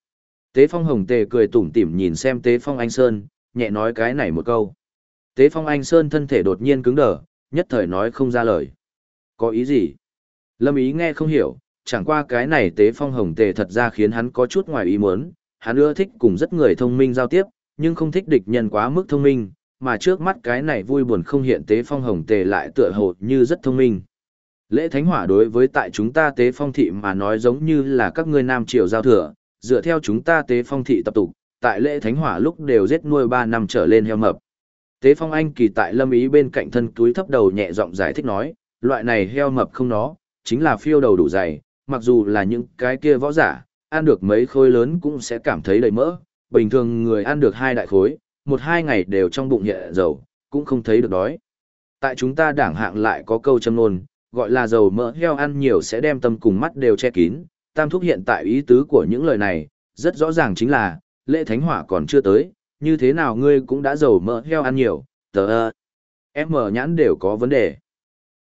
Tế Phong Hồng Tề cười tủm tỉm nhìn xem Tế Phong Anh Sơn, nhẹ nói cái này một câu. Tế Phong Anh Sơn thân thể đột nhiên cứng đờ, nhất thời nói không ra lời. Có ý gì? Lâm Ý nghe không hiểu, chẳng qua cái này Tế Phong Hồng Tề thật ra khiến hắn có chút ngoài ý muốn, hắn ưa thích cùng rất người thông minh giao tiếp, nhưng không thích địch nhân quá mức thông minh, mà trước mắt cái này vui buồn không hiện Tế Phong Hồng Tề lại tựa hồ như rất thông minh. Lễ Thánh Hỏa đối với tại chúng ta Tế Phong thị mà nói giống như là các ngươi Nam Triều giao thừa, dựa theo chúng ta Tế Phong thị tập tục, tại lễ Thánh Hỏa lúc đều giết nuôi 3 năm trở lên heo mập. Tế Phong Anh Kỳ tại Lâm Ý bên cạnh thân túi thấp đầu nhẹ giọng giải thích nói, loại này heo mập không nó, chính là phiêu đầu đủ dày, mặc dù là những cái kia võ giả, ăn được mấy khối lớn cũng sẽ cảm thấy đầy mỡ, bình thường người ăn được 2 đại khối, 1-2 ngày đều trong bụng nhẹ dầu, cũng không thấy được đói. Tại chúng ta đảng hạng lại có câu châm ngôn, gọi là dầu mỡ heo ăn nhiều sẽ đem tâm cùng mắt đều che kín. Tam thúc hiện tại ý tứ của những lời này, rất rõ ràng chính là, lễ Thánh Hỏa còn chưa tới, như thế nào ngươi cũng đã dầu mỡ heo ăn nhiều, em mở nhãn đều có vấn đề.